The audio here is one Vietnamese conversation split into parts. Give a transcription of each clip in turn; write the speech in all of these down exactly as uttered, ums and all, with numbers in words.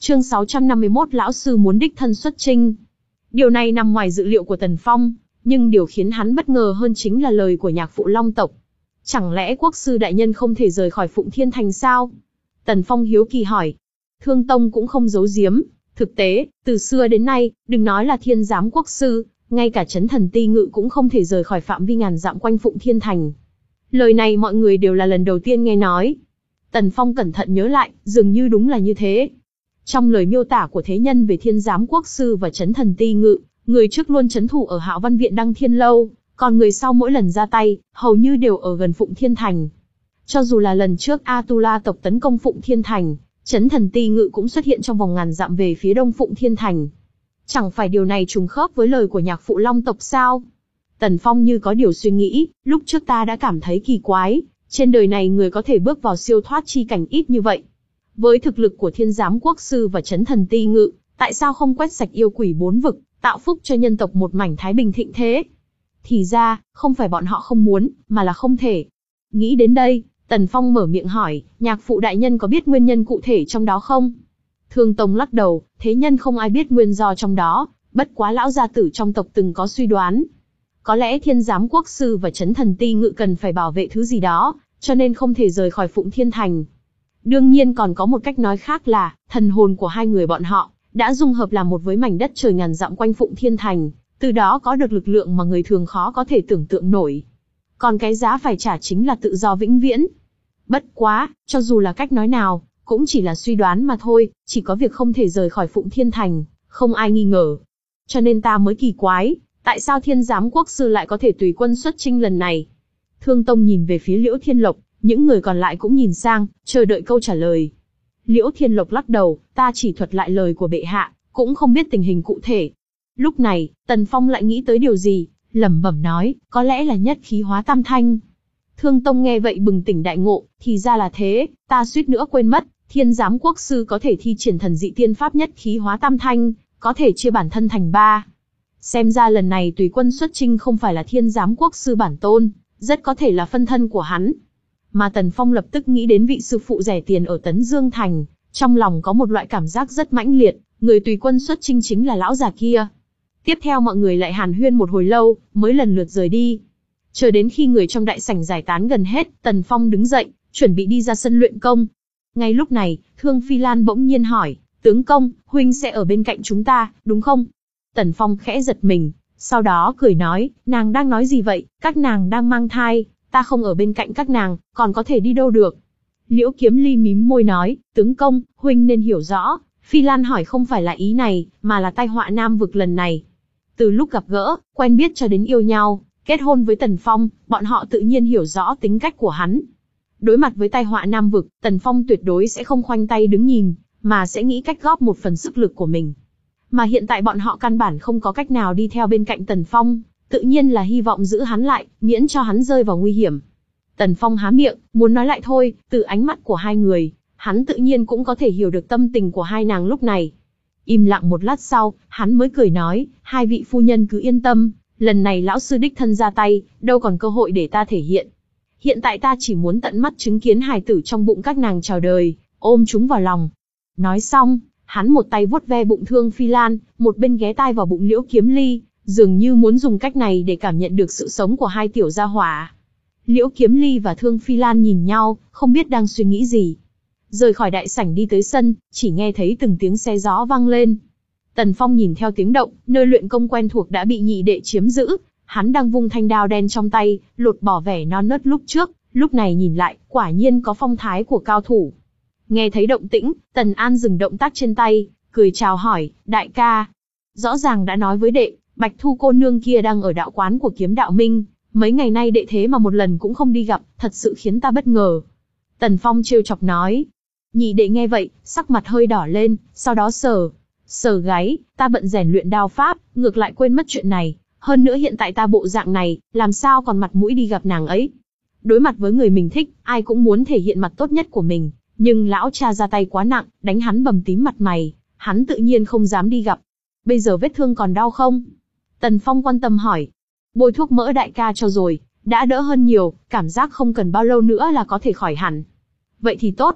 Chương sáu trăm năm mươi mốt Lão sư muốn đích thân xuất chinh. Điều này nằm ngoài dự liệu của Tần Phong, nhưng điều khiến hắn bất ngờ hơn chính là lời của nhạc phụ Long tộc. Chẳng lẽ quốc sư đại nhân không thể rời khỏi Phụng Thiên Thành sao? Tần Phong hiếu kỳ hỏi. Thương Tông cũng không giấu giếm. Thực tế, từ xưa đến nay, đừng nói là thiên giám quốc sư, ngay cả Chấn Thần Ti Ngự cũng không thể rời khỏi phạm vi ngàn dặm quanh Phụng Thiên Thành. Lời này mọi người đều là lần đầu tiên nghe nói. Tần Phong cẩn thận nhớ lại, dường như đúng là như thế. Trong lời miêu tả của thế nhân về thiên giám quốc sư và Chấn Thần Ti Ngự, người trước luôn trấn thủ ở Hạo Văn Viện Đăng Thiên Lâu, còn người sau mỗi lần ra tay, hầu như đều ở gần Phụng Thiên Thành. Cho dù là lần trước Atula tộc tấn công Phụng Thiên Thành, Chấn Thần Ti Ngự cũng xuất hiện trong vòng ngàn dặm về phía đông Phụng Thiên Thành. Chẳng phải điều này trùng khớp với lời của nhạc phụ Long tộc sao? Tần Phong như có điều suy nghĩ, lúc trước ta đã cảm thấy kỳ quái, trên đời này người có thể bước vào siêu thoát chi cảnh ít như vậy. Với thực lực của thiên giám quốc sư và Chấn Thần Ti Ngự, tại sao không quét sạch yêu quỷ bốn vực, tạo phúc cho nhân tộc một mảnh thái bình thịnh thế? Thì ra, không phải bọn họ không muốn, mà là không thể. Nghĩ đến đây, Tần Phong mở miệng hỏi, nhạc phụ đại nhân có biết nguyên nhân cụ thể trong đó không? Thương Tông lắc đầu, thế nhân không ai biết nguyên do trong đó, bất quá lão gia tử trong tộc từng có suy đoán. Có lẽ thiên giám quốc sư và Chấn Thần Ti Ngự cần phải bảo vệ thứ gì đó, cho nên không thể rời khỏi Phụng Thiên Thành. Đương nhiên còn có một cách nói khác là, thần hồn của hai người bọn họ đã dung hợp làm một với mảnh đất trời ngàn dặm quanh Phụng Thiên Thành, từ đó có được lực lượng mà người thường khó có thể tưởng tượng nổi. Còn cái giá phải trả chính là tự do vĩnh viễn. Bất quá, cho dù là cách nói nào, cũng chỉ là suy đoán mà thôi, chỉ có việc không thể rời khỏi Phụng Thiên Thành, không ai nghi ngờ. Cho nên ta mới kỳ quái, tại sao thiên giám quốc sư lại có thể tùy quân xuất chinh lần này? Thương Tông nhìn về phía Liễu Thiên Lộc, những người còn lại cũng nhìn sang, chờ đợi câu trả lời. Liễu Thiên Lộc lắc đầu, ta chỉ thuật lại lời của bệ hạ, cũng không biết tình hình cụ thể. Lúc này, Tần Phong lại nghĩ tới điều gì, lẩm bẩm nói, có lẽ là nhất khí hóa tam thanh. Thương Tông nghe vậy bừng tỉnh đại ngộ, thì ra là thế, ta suýt nữa quên mất, thiên giám quốc sư có thể thi triển thần dị tiên pháp nhất khí hóa tam thanh, có thể chia bản thân thành ba. Xem ra lần này tùy quân xuất chinh không phải là thiên giám quốc sư bản tôn, rất có thể là phân thân của hắn. Mà Tần Phong lập tức nghĩ đến vị sư phụ rẻ tiền ở Tấn Dương Thành, trong lòng có một loại cảm giác rất mãnh liệt, người tùy quân xuất chinh chính là lão già kia. Tiếp theo mọi người lại hàn huyên một hồi lâu, mới lần lượt rời đi. Chờ đến khi người trong đại sảnh giải tán gần hết, Tần Phong đứng dậy, chuẩn bị đi ra sân luyện công. Ngay lúc này, Thương Phi Lan bỗng nhiên hỏi, tướng công, huynh sẽ ở bên cạnh chúng ta, đúng không? Tần Phong khẽ giật mình, sau đó cười nói, nàng đang nói gì vậy, các nàng đang mang thai, ta không ở bên cạnh các nàng, còn có thể đi đâu được? Liễu Kiếm Ly mím môi nói, tướng công, huynh nên hiểu rõ, Phi Lan hỏi không phải là ý này, mà là tai họa Nam vực lần này. Từ lúc gặp gỡ, quen biết cho đến yêu nhau, kết hôn với Tần Phong, bọn họ tự nhiên hiểu rõ tính cách của hắn. Đối mặt với tai họa Nam vực, Tần Phong tuyệt đối sẽ không khoanh tay đứng nhìn, mà sẽ nghĩ cách góp một phần sức lực của mình. Mà hiện tại bọn họ căn bản không có cách nào đi theo bên cạnh Tần Phong, tự nhiên là hy vọng giữ hắn lại, miễn cho hắn rơi vào nguy hiểm. Tần Phong há miệng, muốn nói lại thôi, từ ánh mắt của hai người, hắn tự nhiên cũng có thể hiểu được tâm tình của hai nàng lúc này. Im lặng một lát sau, hắn mới cười nói, hai vị phu nhân cứ yên tâm, lần này lão sư đích thân ra tay, đâu còn cơ hội để ta thể hiện. Hiện tại ta chỉ muốn tận mắt chứng kiến hài tử trong bụng các nàng chào đời, ôm chúng vào lòng. Nói xong, hắn một tay vuốt ve bụng Thương Phi Lan, một bên ghé tai vào bụng Liễu Kiếm Ly, dường như muốn dùng cách này để cảm nhận được sự sống của hai tiểu gia hỏa. Liễu Kiếm Ly và Thương Phi Lan nhìn nhau, không biết đang suy nghĩ gì. Rời khỏi đại sảnh đi tới sân, chỉ nghe thấy từng tiếng xe gió vang lên. Tần Phong nhìn theo tiếng động, nơi luyện công quen thuộc đã bị nhị đệ chiếm giữ, hắn đang vung thanh đao đen trong tay, lột bỏ vẻ non nớt lúc trước, lúc này nhìn lại, quả nhiên có phong thái của cao thủ. Nghe thấy động tĩnh, Tần An dừng động tác trên tay, cười chào hỏi, đại ca. Rõ ràng đã nói với đệ, Bạch Thu cô nương kia đang ở đạo quán của Kiếm Đạo Minh, mấy ngày nay đệ thế mà một lần cũng không đi gặp, thật sự khiến ta bất ngờ. Tần Phong trêu chọc nói. Nhị đệ nghe vậy, sắc mặt hơi đỏ lên, sau đó sờ, sờ gáy, ta bận rèn luyện đao pháp, ngược lại quên mất chuyện này. Hơn nữa hiện tại ta bộ dạng này, làm sao còn mặt mũi đi gặp nàng ấy. Đối mặt với người mình thích, ai cũng muốn thể hiện mặt tốt nhất của mình, nhưng lão cha ra tay quá nặng, đánh hắn bầm tím mặt mày, hắn tự nhiên không dám đi gặp. Bây giờ vết thương còn đau không? Tần Phong quan tâm hỏi. Bôi thuốc mỡ đại ca cho rồi, đã đỡ hơn nhiều, cảm giác không cần bao lâu nữa là có thể khỏi hẳn. Vậy thì tốt.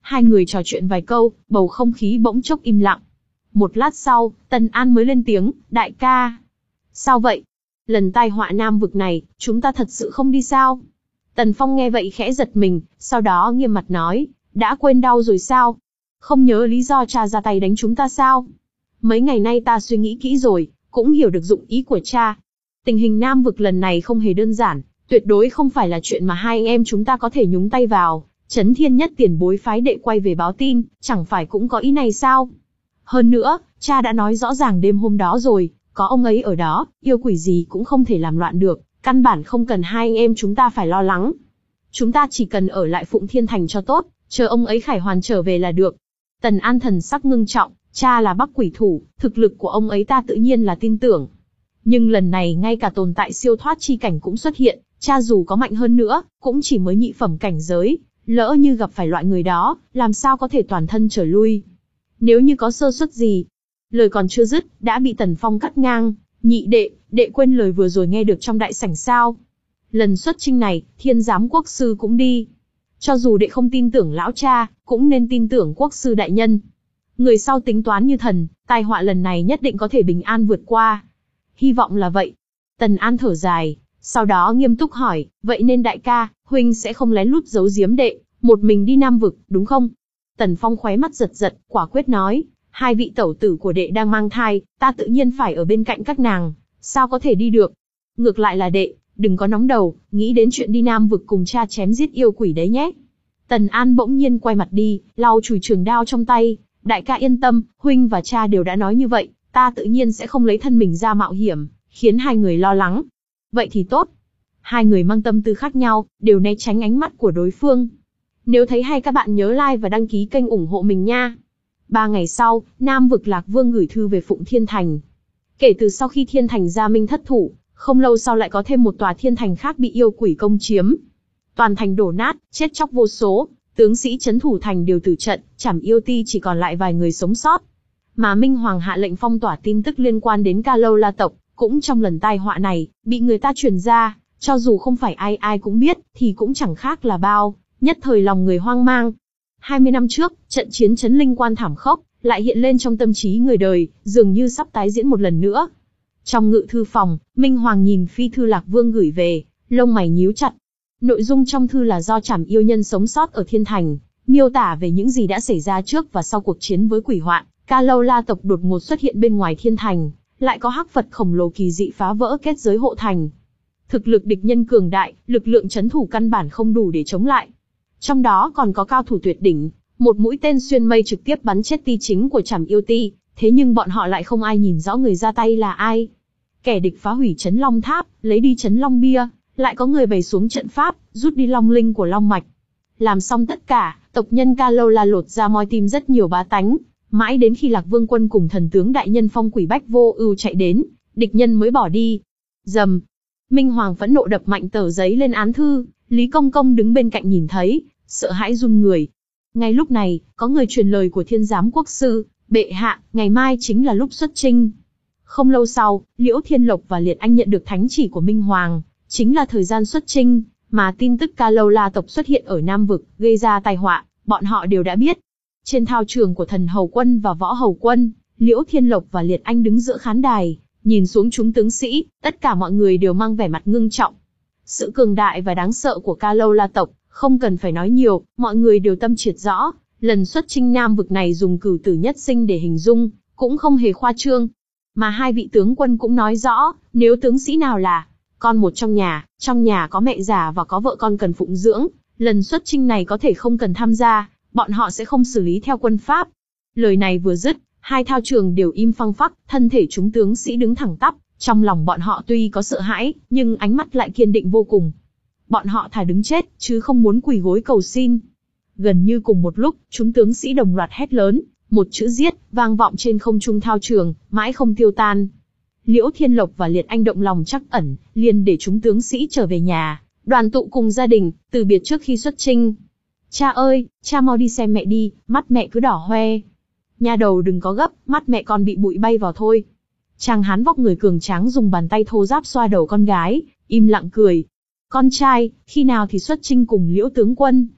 Hai người trò chuyện vài câu, bầu không khí bỗng chốc im lặng. Một lát sau, Tần An mới lên tiếng, đại ca. Sao vậy? Lần tai họa Nam vực này, chúng ta thật sự không đi sao? Tần Phong nghe vậy khẽ giật mình, sau đó nghiêm mặt nói, đã quên đau rồi sao? Không nhớ lý do cha ra tay đánh chúng ta sao? Mấy ngày nay ta suy nghĩ kỹ rồi, cũng hiểu được dụng ý của cha. Tình hình Nam vực lần này không hề đơn giản, tuyệt đối không phải là chuyện mà hai anh em chúng ta có thể nhúng tay vào. Chấn Thiên Nhất tiền bối phái đệ quay về báo tin, chẳng phải cũng có ý này sao? Hơn nữa, cha đã nói rõ ràng đêm hôm đó rồi, có ông ấy ở đó, yêu quỷ gì cũng không thể làm loạn được, căn bản không cần hai anh em chúng ta phải lo lắng. Chúng ta chỉ cần ở lại Phụng Thiên Thành cho tốt, chờ ông ấy khải hoàn trở về là được. Tần An thần sắc ngưng trọng, cha là Bắc quỷ thủ, thực lực của ông ấy ta tự nhiên là tin tưởng. Nhưng lần này ngay cả tồn tại siêu thoát chi cảnh cũng xuất hiện, cha dù có mạnh hơn nữa, cũng chỉ mới nhị phẩm cảnh giới, lỡ như gặp phải loại người đó, làm sao có thể toàn thân trở lui. Nếu như có sơ suất gì, lời còn chưa dứt, đã bị Tần Phong cắt ngang, nhị đệ, đệ quên lời vừa rồi nghe được trong đại sảnh sao. Lần xuất chinh này, Thiên Giám Quốc Sư cũng đi. Cho dù đệ không tin tưởng lão cha, cũng nên tin tưởng Quốc Sư đại nhân. Người sau tính toán như thần, tai họa lần này nhất định có thể bình an vượt qua. Hy vọng là vậy. Tần An thở dài, sau đó nghiêm túc hỏi, vậy nên đại ca, huynh sẽ không lén lút giấu giếm đệ, một mình đi Nam vực, đúng không? Tần Phong khóe mắt giật giật, quả quyết nói, hai vị tẩu tử của đệ đang mang thai, ta tự nhiên phải ở bên cạnh các nàng, sao có thể đi được? Ngược lại là đệ, đừng có nóng đầu, nghĩ đến chuyện đi Nam vực cùng cha chém giết yêu quỷ đấy nhé. Tần An bỗng nhiên quay mặt đi, lau chùi trường đao trong tay, đại ca yên tâm, huynh và cha đều đã nói như vậy, ta tự nhiên sẽ không lấy thân mình ra mạo hiểm, khiến hai người lo lắng. Vậy thì tốt. Hai người mang tâm tư khác nhau, đều né tránh ánh mắt của đối phương. Nếu thấy hay các bạn nhớ like và đăng ký kênh ủng hộ mình nha. Ba ngày sau, Nam vực Lạc Vương gửi thư về Phụng Thiên Thành. Kể từ sau khi Thiên Thành Gia Minh thất thủ, không lâu sau lại có thêm một tòa thiên thành khác bị yêu quỷ công chiếm. Toàn thành đổ nát, chết chóc vô số, tướng sĩ trấn thủ thành đều tử trận, Trảm Yêu Ti chỉ còn lại vài người sống sót. Mà Minh Hoàng hạ lệnh phong tỏa tin tức liên quan đến Ca Lâu La tộc, cũng trong lần tai họa này, bị người ta truyền ra, cho dù không phải ai ai cũng biết, thì cũng chẳng khác là bao, nhất thời lòng người hoang mang. hai mươi năm trước, trận chiến Trấn Linh Quan thảm khốc, lại hiện lên trong tâm trí người đời, dường như sắp tái diễn một lần nữa. Trong ngự thư phòng, Minh Hoàng nhìn phi thư Lạc Vương gửi về, lông mày nhíu chặt. Nội dung trong thư là do Trảm Yêu Nhân sống sót ở Thiên Thành, miêu tả về những gì đã xảy ra trước và sau cuộc chiến với quỷ hoạn. Ca Lâu La tộc đột ngột xuất hiện bên ngoài Thiên Thành, lại có hắc Phật khổng lồ kỳ dị phá vỡ kết giới hộ thành. Thực lực địch nhân cường đại, lực lượng trấn thủ căn bản không đủ để chống lại. Trong đó còn có cao thủ tuyệt đỉnh, một mũi tên xuyên mây trực tiếp bắn chết ti chính của Trảm Yêu Ti, thế nhưng bọn họ lại không ai nhìn rõ người ra tay là ai. Kẻ địch phá hủy Trấn Long Tháp, lấy đi Trấn Long Bia, lại có người bày xuống trận pháp, rút đi long linh của Long Mạch. Làm xong tất cả, tộc nhân Ca Lâu La lột ra moi tim rất nhiều bá tánh, mãi đến khi Lạc Vương quân cùng thần tướng đại nhân Phong Quỷ Bách Vô Ưu chạy đến, địch nhân mới bỏ đi. Dầm. Minh Hoàng phẫn nộ đập mạnh tờ giấy lên án thư, Lý Công Công đứng bên cạnh nhìn thấy, sợ hãi run người. Ngay lúc này, có người truyền lời của Thiên Giám Quốc Sư, bệ hạ, ngày mai chính là lúc xuất chinh. Không lâu sau, Liễu Thiên Lộc và Liệt Anh nhận được thánh chỉ của Minh Hoàng, chính là thời gian xuất chinh, mà tin tức Ca Lâu La tộc xuất hiện ở Nam vực, gây ra tai họa, bọn họ đều đã biết. Trên thao trường của Thần Hầu Quân và Võ Hầu Quân, Liễu Thiên Lộc và Liệt Anh đứng giữa khán đài, nhìn xuống chúng tướng sĩ, tất cả mọi người đều mang vẻ mặt ngưng trọng. Sự cường đại và đáng sợ của Ca Lâu La tộc, không cần phải nói nhiều, mọi người đều tâm triệt rõ, lần xuất chinh Nam vực này dùng cửu tử nhất sinh để hình dung, cũng không hề khoa trương. Mà hai vị tướng quân cũng nói rõ, nếu tướng sĩ nào là con một trong nhà, trong nhà có mẹ già và có vợ con cần phụng dưỡng, lần xuất chinh này có thể không cần tham gia, bọn họ sẽ không xử lý theo quân pháp. Lời này vừa dứt, hai thao trường đều im phăng phắc, thân thể chúng tướng sĩ đứng thẳng tắp, trong lòng bọn họ tuy có sợ hãi, nhưng ánh mắt lại kiên định vô cùng. Bọn họ thà đứng chết, chứ không muốn quỳ gối cầu xin. Gần như cùng một lúc, chúng tướng sĩ đồng loạt hét lớn, một chữ giết, vang vọng trên không trung thao trường, mãi không tiêu tan. Liễu Thiên Lộc và Liệt Anh động lòng trắc ẩn, liền để chúng tướng sĩ trở về nhà, đoàn tụ cùng gia đình, từ biệt trước khi xuất chinh. Cha ơi, cha mau đi xem mẹ đi, mắt mẹ cứ đỏ hoe. Nha đầu đừng có gấp, mắt mẹ con bị bụi bay vào thôi. Chàng hán vóc người cường tráng dùng bàn tay thô ráp xoa đầu con gái, im lặng cười. Con trai, khi nào thì xuất chinh cùng Liễu tướng quân?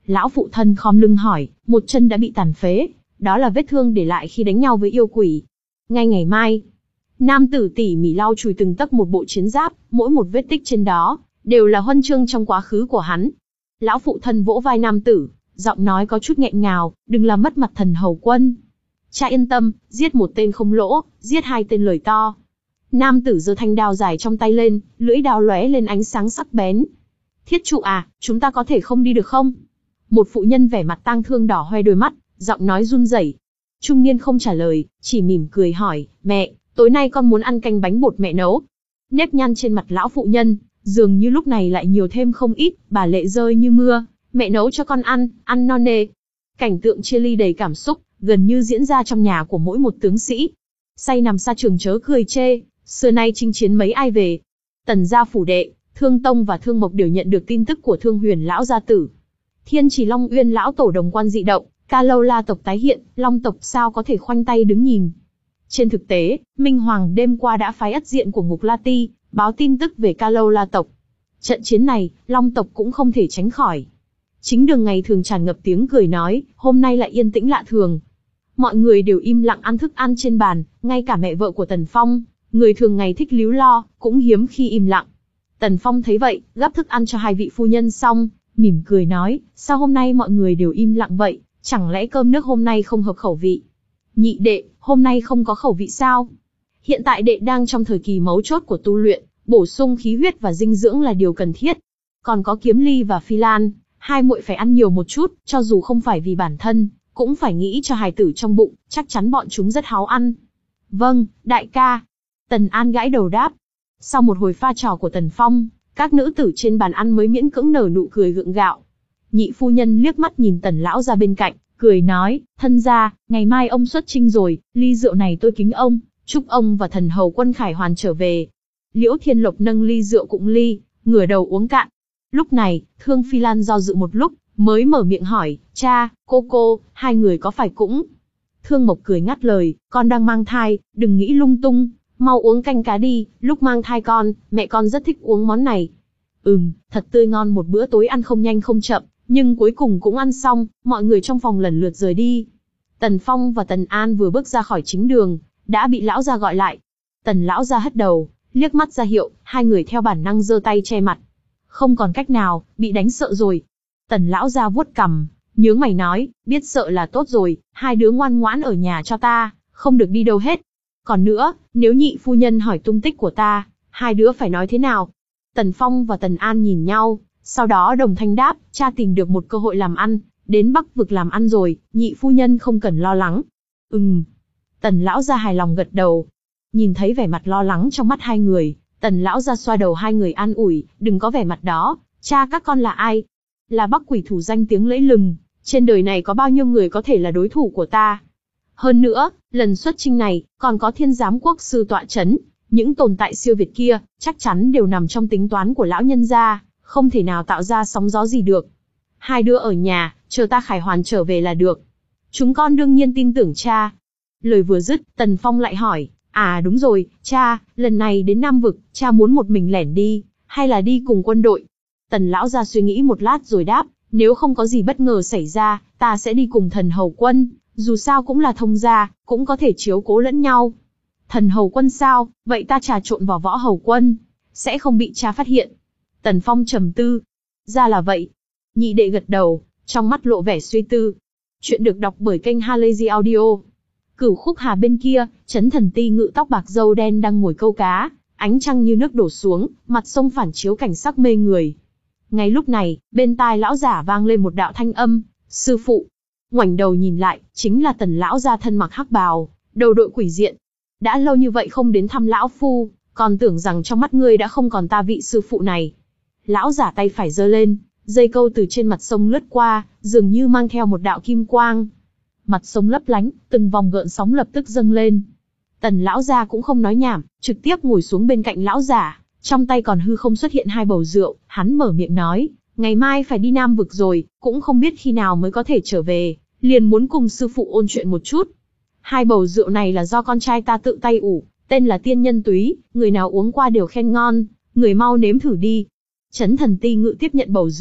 Lão phụ thân khom lưng hỏi, một chân đã bị tàn phế, đó là vết thương để lại khi đánh nhau với yêu quỷ. Ngay ngày mai, nam tử tỉ mỉ lau chùi từng tấc một bộ chiến giáp, mỗi một vết tích trên đó đều là huân chương trong quá khứ của hắn. Lão phụ thân vỗ vai nam tử, giọng nói có chút nghẹn ngào, đừng làm mất mặt thần hầu quân. Cha yên tâm, giết một tên không lỗ, giết hai tên lời to. Nam tử giơ thanh đao dài trong tay lên, lưỡi đao lóe lên ánh sáng sắc bén. Thiết trụ à, chúng ta có thể không đi được không? Một phụ nhân vẻ mặt tang thương đỏ hoe đôi mắt, giọng nói run rẩy. Trung niên không trả lời, chỉ mỉm cười hỏi, mẹ, tối nay con muốn ăn canh bánh bột mẹ nấu. Nếp nhăn trên mặt lão phụ nhân, dường như lúc này lại nhiều thêm không ít, bà lệ rơi như mưa, mẹ nấu cho con ăn, ăn non nê. Cảnh tượng chia ly đầy cảm xúc, gần như diễn ra trong nhà của mỗi một tướng sĩ. Say nằm xa trường chớ cười chê, xưa nay chinh chiến mấy ai về. Tần gia phủ đệ, Thương Tông và Thương Mộc đều nhận được tin tức của Thương Huyền lão gia tử. Thiên Chỉ Long Uyên lão tổ đồng quan dị động, Ca Lâu La tộc tái hiện, Long tộc sao có thể khoanh tay đứng nhìn. Trên thực tế, Minh Hoàng đêm qua đã phái ất diện của Ngục La Ti, báo tin tức về Ca Lâu La tộc. Trận chiến này, Long tộc cũng không thể tránh khỏi. Chính đường ngày thường tràn ngập tiếng cười nói, hôm nay lại yên tĩnh lạ thường. Mọi người đều im lặng ăn thức ăn trên bàn, ngay cả mẹ vợ của Tần Phong, người thường ngày thích líu lo, cũng hiếm khi im lặng. Tần Phong thấy vậy, gắp thức ăn cho hai vị phu nhân xong, mỉm cười nói, sao hôm nay mọi người đều im lặng vậy, chẳng lẽ cơm nước hôm nay không hợp khẩu vị? Nhị đệ, hôm nay không có khẩu vị sao? Hiện tại đệ đang trong thời kỳ mấu chốt của tu luyện, bổ sung khí huyết và dinh dưỡng là điều cần thiết. Còn có Kiếm Ly và Phi Lan, hai muội phải ăn nhiều một chút, cho dù không phải vì bản thân, cũng phải nghĩ cho hài tử trong bụng, chắc chắn bọn chúng rất háo ăn. Vâng, đại ca. Tần An gãi đầu đáp. Sau một hồi pha trò của Tần Phong, các nữ tử trên bàn ăn mới miễn cưỡng nở nụ cười gượng gạo. Nhị phu nhân liếc mắt nhìn Tần lão ra bên cạnh, cười nói, thân gia, ngày mai ông xuất chinh rồi, ly rượu này tôi kính ông, chúc ông và thần hầu quân khải hoàn trở về. Liễu Thiên Lộc nâng ly rượu cụng ly, ngửa đầu uống cạn. Lúc này, Thương Phi Lan do dự một lúc, mới mở miệng hỏi, cha, cô cô, hai người có phải cũng... Thương Mộc cười ngắt lời, con đang mang thai, đừng nghĩ lung tung, mau uống canh cá đi, lúc mang thai con, mẹ con rất thích uống món này. Ừm, thật tươi ngon, một bữa tối ăn không nhanh không chậm, nhưng cuối cùng cũng ăn xong, mọi người trong phòng lần lượt rời đi. Tần Phong và Tần An vừa bước ra khỏi chính đường, đã bị lão gia gọi lại. Tần lão gia hất đầu, liếc mắt ra hiệu, hai người theo bản năng giơ tay che mặt. Không còn cách nào, bị đánh sợ rồi. Tần lão gia vuốt cằm, nhướng mày nói, biết sợ là tốt rồi, hai đứa ngoan ngoãn ở nhà cho ta, không được đi đâu hết. Còn nữa, nếu nhị phu nhân hỏi tung tích của ta, hai đứa phải nói thế nào? Tần Phong và Tần An nhìn nhau, sau đó đồng thanh đáp, cha tìm được một cơ hội làm ăn, đến Bắc vực làm ăn rồi, nhị phu nhân không cần lo lắng. Ừm. Tần lão gia hài lòng gật đầu. Nhìn thấy vẻ mặt lo lắng trong mắt hai người, Tần lão gia xoa đầu hai người an ủi, đừng có vẻ mặt đó, cha các con là ai? Là Bắc quỷ thủ danh tiếng lẫy lừng, trên đời này có bao nhiêu người có thể là đối thủ của ta? Hơn nữa, lần xuất chinh này, còn có Thiên Giám Quốc sư tọa chấn, những tồn tại siêu việt kia, chắc chắn đều nằm trong tính toán của lão nhân gia, không thể nào tạo ra sóng gió gì được. Hai đứa ở nhà, chờ ta khải hoàn trở về là được. Chúng con đương nhiên tin tưởng cha. Lời vừa dứt, Tần Phong lại hỏi, à đúng rồi, cha, lần này đến Nam Vực, cha muốn một mình lẻn đi, hay là đi cùng quân đội? Tần lão gia suy nghĩ một lát rồi đáp, nếu không có gì bất ngờ xảy ra, ta sẽ đi cùng thần hầu quân, dù sao cũng là thông gia, cũng có thể chiếu cố lẫn nhau. Thần hầu quân sao, vậy ta trà trộn vào võ hầu quân, sẽ không bị cha phát hiện. Tần Phong trầm tư, ra là vậy. Nhị đệ gật đầu, trong mắt lộ vẻ suy tư. Chuyện được đọc bởi kênh Halazy Audio. Cửu Khúc Hà bên kia, Chấn Thần Ti ngự tóc bạc râu đen đang ngồi câu cá, ánh trăng như nước đổ xuống, mặt sông phản chiếu cảnh sắc mê người. Ngay lúc này, bên tai lão giả vang lên một đạo thanh âm, sư phụ. Ngoảnh đầu nhìn lại, chính là Tần lão gia thân mặc hắc bào, đầu đội quỷ diện. Đã lâu như vậy không đến thăm lão phu, còn tưởng rằng trong mắt ngươi đã không còn ta vị sư phụ này. Lão giả tay phải giơ lên, dây câu từ trên mặt sông lướt qua, dường như mang theo một đạo kim quang. Mặt sông lấp lánh, từng vòng gợn sóng lập tức dâng lên. Tần lão gia cũng không nói nhảm, trực tiếp ngồi xuống bên cạnh lão giả, trong tay còn hư không xuất hiện hai bầu rượu, hắn mở miệng nói, ngày mai phải đi Nam Vực rồi, cũng không biết khi nào mới có thể trở về, liền muốn cùng sư phụ ôn chuyện một chút. Hai bầu rượu này là do con trai ta tự tay ủ, tên là Tiên Nhân Túy, người nào uống qua đều khen ngon, người mau nếm thử đi. Chấn Thần Ti ngự tiếp nhận bầu rượu,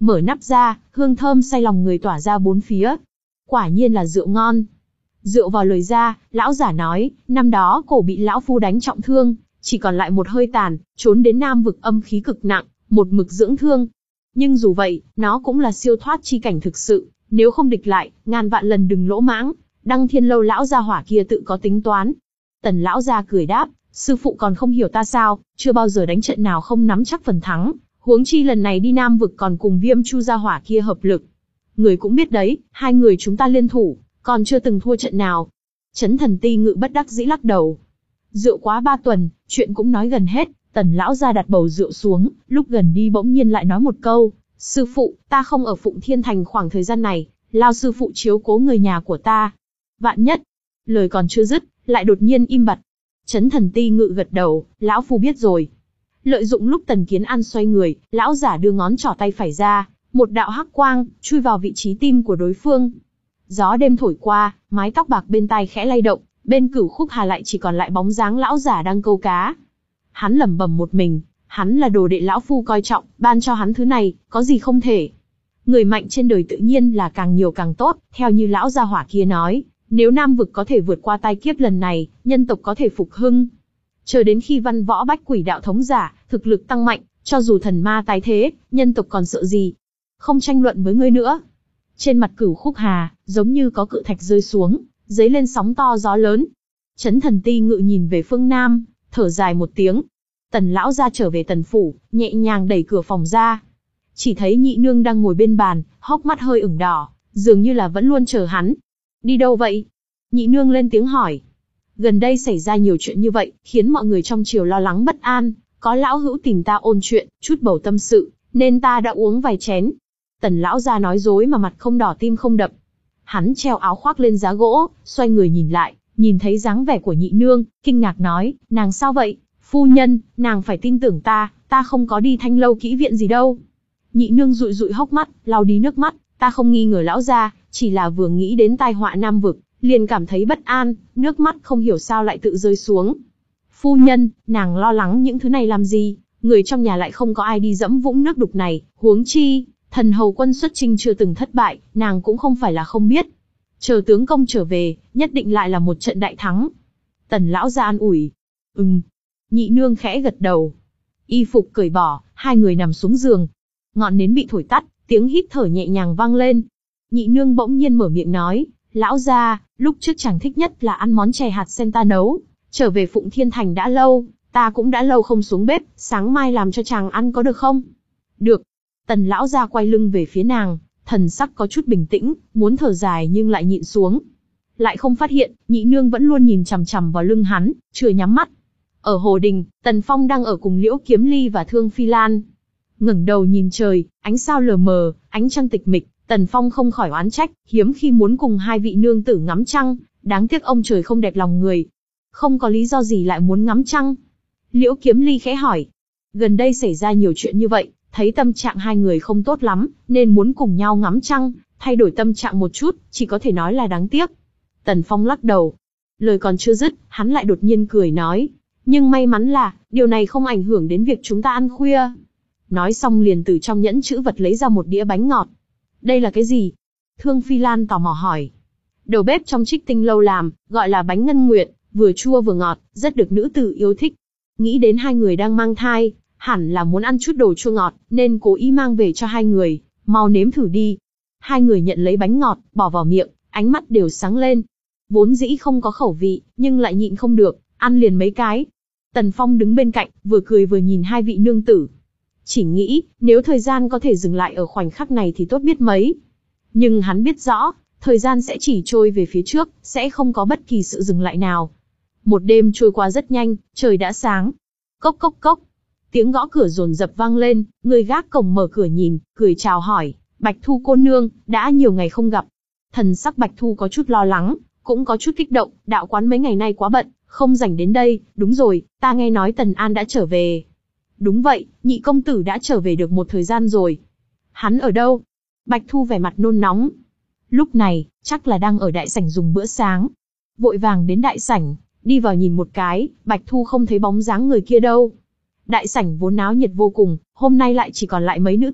Mở nắp ra, hương thơm say lòng người tỏa ra bốn phía. Quả nhiên là rượu ngon. Rượu vào lời ra, lão giả nói, năm đó cổ bị lão phu đánh trọng thương, chỉ còn lại một hơi tàn, trốn đến Nam vực âm khí cực nặng, một mực dưỡng thương. Nhưng dù vậy, nó cũng là siêu thoát chi cảnh thực sự, nếu không địch lại, ngàn vạn lần đừng lỗ mãng. Đăng Thiên Lâu lão gia hỏa kia tự có tính toán. Tần lão gia cười đáp, sư phụ còn không hiểu ta sao, chưa bao giờ đánh trận nào không nắm chắc phần thắng, huống chi lần này đi Nam vực còn cùng Viêm Chu gia hỏa kia hợp lực. Người cũng biết đấy, hai người chúng ta liên thủ, còn chưa từng thua trận nào. Chấn Thần Ti Ngự bất đắc dĩ lắc đầu. Rượu quá ba tuần, chuyện cũng nói gần hết, Tần lão gia đặt bầu rượu xuống, lúc gần đi bỗng nhiên lại nói một câu, sư phụ, ta không ở Phụng Thiên Thành khoảng thời gian này, lao sư phụ chiếu cố người nhà của ta. Vạn nhất, lời còn chưa dứt, lại đột nhiên im bặt. Chấn Thần Ti Ngự gật đầu, lão phu biết rồi. Lợi dụng lúc Tần Kiến An xoay người, lão giả đưa ngón trỏ tay phải ra, một đạo hắc quang chui vào vị trí tim của đối phương. Gió đêm thổi qua, mái tóc bạc bên tai khẽ lay động, bên Cửu Khúc Hà lại chỉ còn lại bóng dáng lão giả đang câu cá. Hắn lẩm bẩm một mình, hắn là đồ đệ lão phu coi trọng, ban cho hắn thứ này, có gì không thể. Người mạnh trên đời tự nhiên là càng nhiều càng tốt, theo như lão gia hỏa kia nói, nếu Nam vực có thể vượt qua tai kiếp lần này, nhân tộc có thể phục hưng. Chờ đến khi văn võ bách quỷ đạo thống giả, thực lực tăng mạnh, cho dù thần ma tái thế, nhân tộc còn sợ gì. Không tranh luận với ngươi nữa. Trên mặt Cửu Khúc Hà, giống như có cự thạch rơi xuống, dấy lên sóng to gió lớn. Chấn Thần Ti Ngự nhìn về phương Nam, thở dài một tiếng. Tần lão gia trở về tần phủ, nhẹ nhàng đẩy cửa phòng ra. Chỉ thấy nhị nương đang ngồi bên bàn, hốc mắt hơi ửng đỏ, dường như là vẫn luôn chờ hắn. Đi đâu vậy? Nhị nương lên tiếng hỏi. Gần đây xảy ra nhiều chuyện như vậy, khiến mọi người trong triều lo lắng bất an. Có lão hữu tìm ta ôn chuyện, chút bầu tâm sự, nên ta đã uống vài chén. Tần lão gia nói dối mà mặt không đỏ tim không đập. Hắn treo áo khoác lên giá gỗ, xoay người nhìn lại, nhìn thấy dáng vẻ của nhị nương, kinh ngạc nói, nàng sao vậy? Phu nhân, nàng phải tin tưởng ta, ta không có đi Thanh Lâu Kỹ Viện gì đâu. Nhị nương dụi dụi hốc mắt, lau đi nước mắt, ta không nghi ngờ lão gia, chỉ là vừa nghĩ đến tai họa Nam vực, liền cảm thấy bất an, nước mắt không hiểu sao lại tự rơi xuống. Phu nhân, nàng lo lắng những thứ này làm gì, người trong nhà lại không có ai đi dẫm vũng nước đục này, huống chi, thần hầu quân xuất chinh chưa từng thất bại, nàng cũng không phải là không biết. Chờ tướng công trở về, nhất định lại là một trận đại thắng. Tần lão gia an ủi. Ừm. Nhị nương khẽ gật đầu. Y phục cởi bỏ, hai người nằm xuống giường. Ngọn nến bị thổi tắt, tiếng hít thở nhẹ nhàng vang lên. Nhị nương bỗng nhiên mở miệng nói, lão gia, lúc trước chàng thích nhất là ăn món chè hạt sen ta nấu. Trở về Phụng Thiên Thành đã lâu, ta cũng đã lâu không xuống bếp, sáng mai làm cho chàng ăn có được không? Được. Tần lão gia quay lưng về phía nàng, thần sắc có chút bình tĩnh, muốn thở dài nhưng lại nhịn xuống. Lại không phát hiện, nhị nương vẫn luôn nhìn chằm chằm vào lưng hắn, chưa nhắm mắt. Ở hồ đình, Tần Phong đang ở cùng Liễu Kiếm Ly và Thương Phi Lan. Ngẩng đầu nhìn trời, ánh sao lờ mờ, ánh trăng tịch mịch, Tần Phong không khỏi oán trách, hiếm khi muốn cùng hai vị nương tử ngắm trăng, đáng tiếc ông trời không đẹp lòng người. Không có lý do gì lại muốn ngắm trăng. Liễu Kiếm Ly khẽ hỏi. Gần đây xảy ra nhiều chuyện như vậy, thấy tâm trạng hai người không tốt lắm, nên muốn cùng nhau ngắm trăng, thay đổi tâm trạng một chút, chỉ có thể nói là đáng tiếc. Tần Phong lắc đầu. Lời còn chưa dứt, hắn lại đột nhiên cười nói. Nhưng may mắn là, điều này không ảnh hưởng đến việc chúng ta ăn khuya. Nói xong liền từ trong nhẫn chữ vật lấy ra một đĩa bánh ngọt. Đây là cái gì? Thương Phi Lan tò mò hỏi. Đầu bếp trong Trích Tinh Lâu làm, gọi là bánh ngân nguyệt, vừa chua vừa ngọt, rất được nữ tử yêu thích. Nghĩ đến hai người đang mang thai, hẳn là muốn ăn chút đồ chua ngọt, nên cố ý mang về cho hai người, mau nếm thử đi. Hai người nhận lấy bánh ngọt, bỏ vào miệng, ánh mắt đều sáng lên. Vốn dĩ không có khẩu vị, nhưng lại nhịn không được, ăn liền mấy cái. Tần Phong đứng bên cạnh, vừa cười vừa nhìn hai vị nương tử. Chỉ nghĩ, nếu thời gian có thể dừng lại ở khoảnh khắc này thì tốt biết mấy. Nhưng hắn biết rõ, thời gian sẽ chỉ trôi về phía trước, sẽ không có bất kỳ sự dừng lại nào. Một đêm trôi qua rất nhanh, trời đã sáng. Cốc cốc cốc. Tiếng gõ cửa dồn dập vang lên, người gác cổng mở cửa nhìn, cười chào hỏi. Bạch Thu cô nương, đã nhiều ngày không gặp. Thần sắc Bạch Thu có chút lo lắng, cũng có chút kích động, đạo quán mấy ngày nay quá bận, không rảnh đến đây. Đúng rồi, ta nghe nói Tần An đã trở về. Đúng vậy, nhị công tử đã trở về được một thời gian rồi. Hắn ở đâu? Bạch Thu vẻ mặt nôn nóng. Lúc này, chắc là đang ở đại sảnh dùng bữa sáng. Vội vàng đến đại sảnh, đi vào nhìn một cái, Bạch Thu không thấy bóng dáng người kia đâu. Đại sảnh vốn náo nhiệt vô cùng, hôm nay lại chỉ còn lại mấy nữ tử,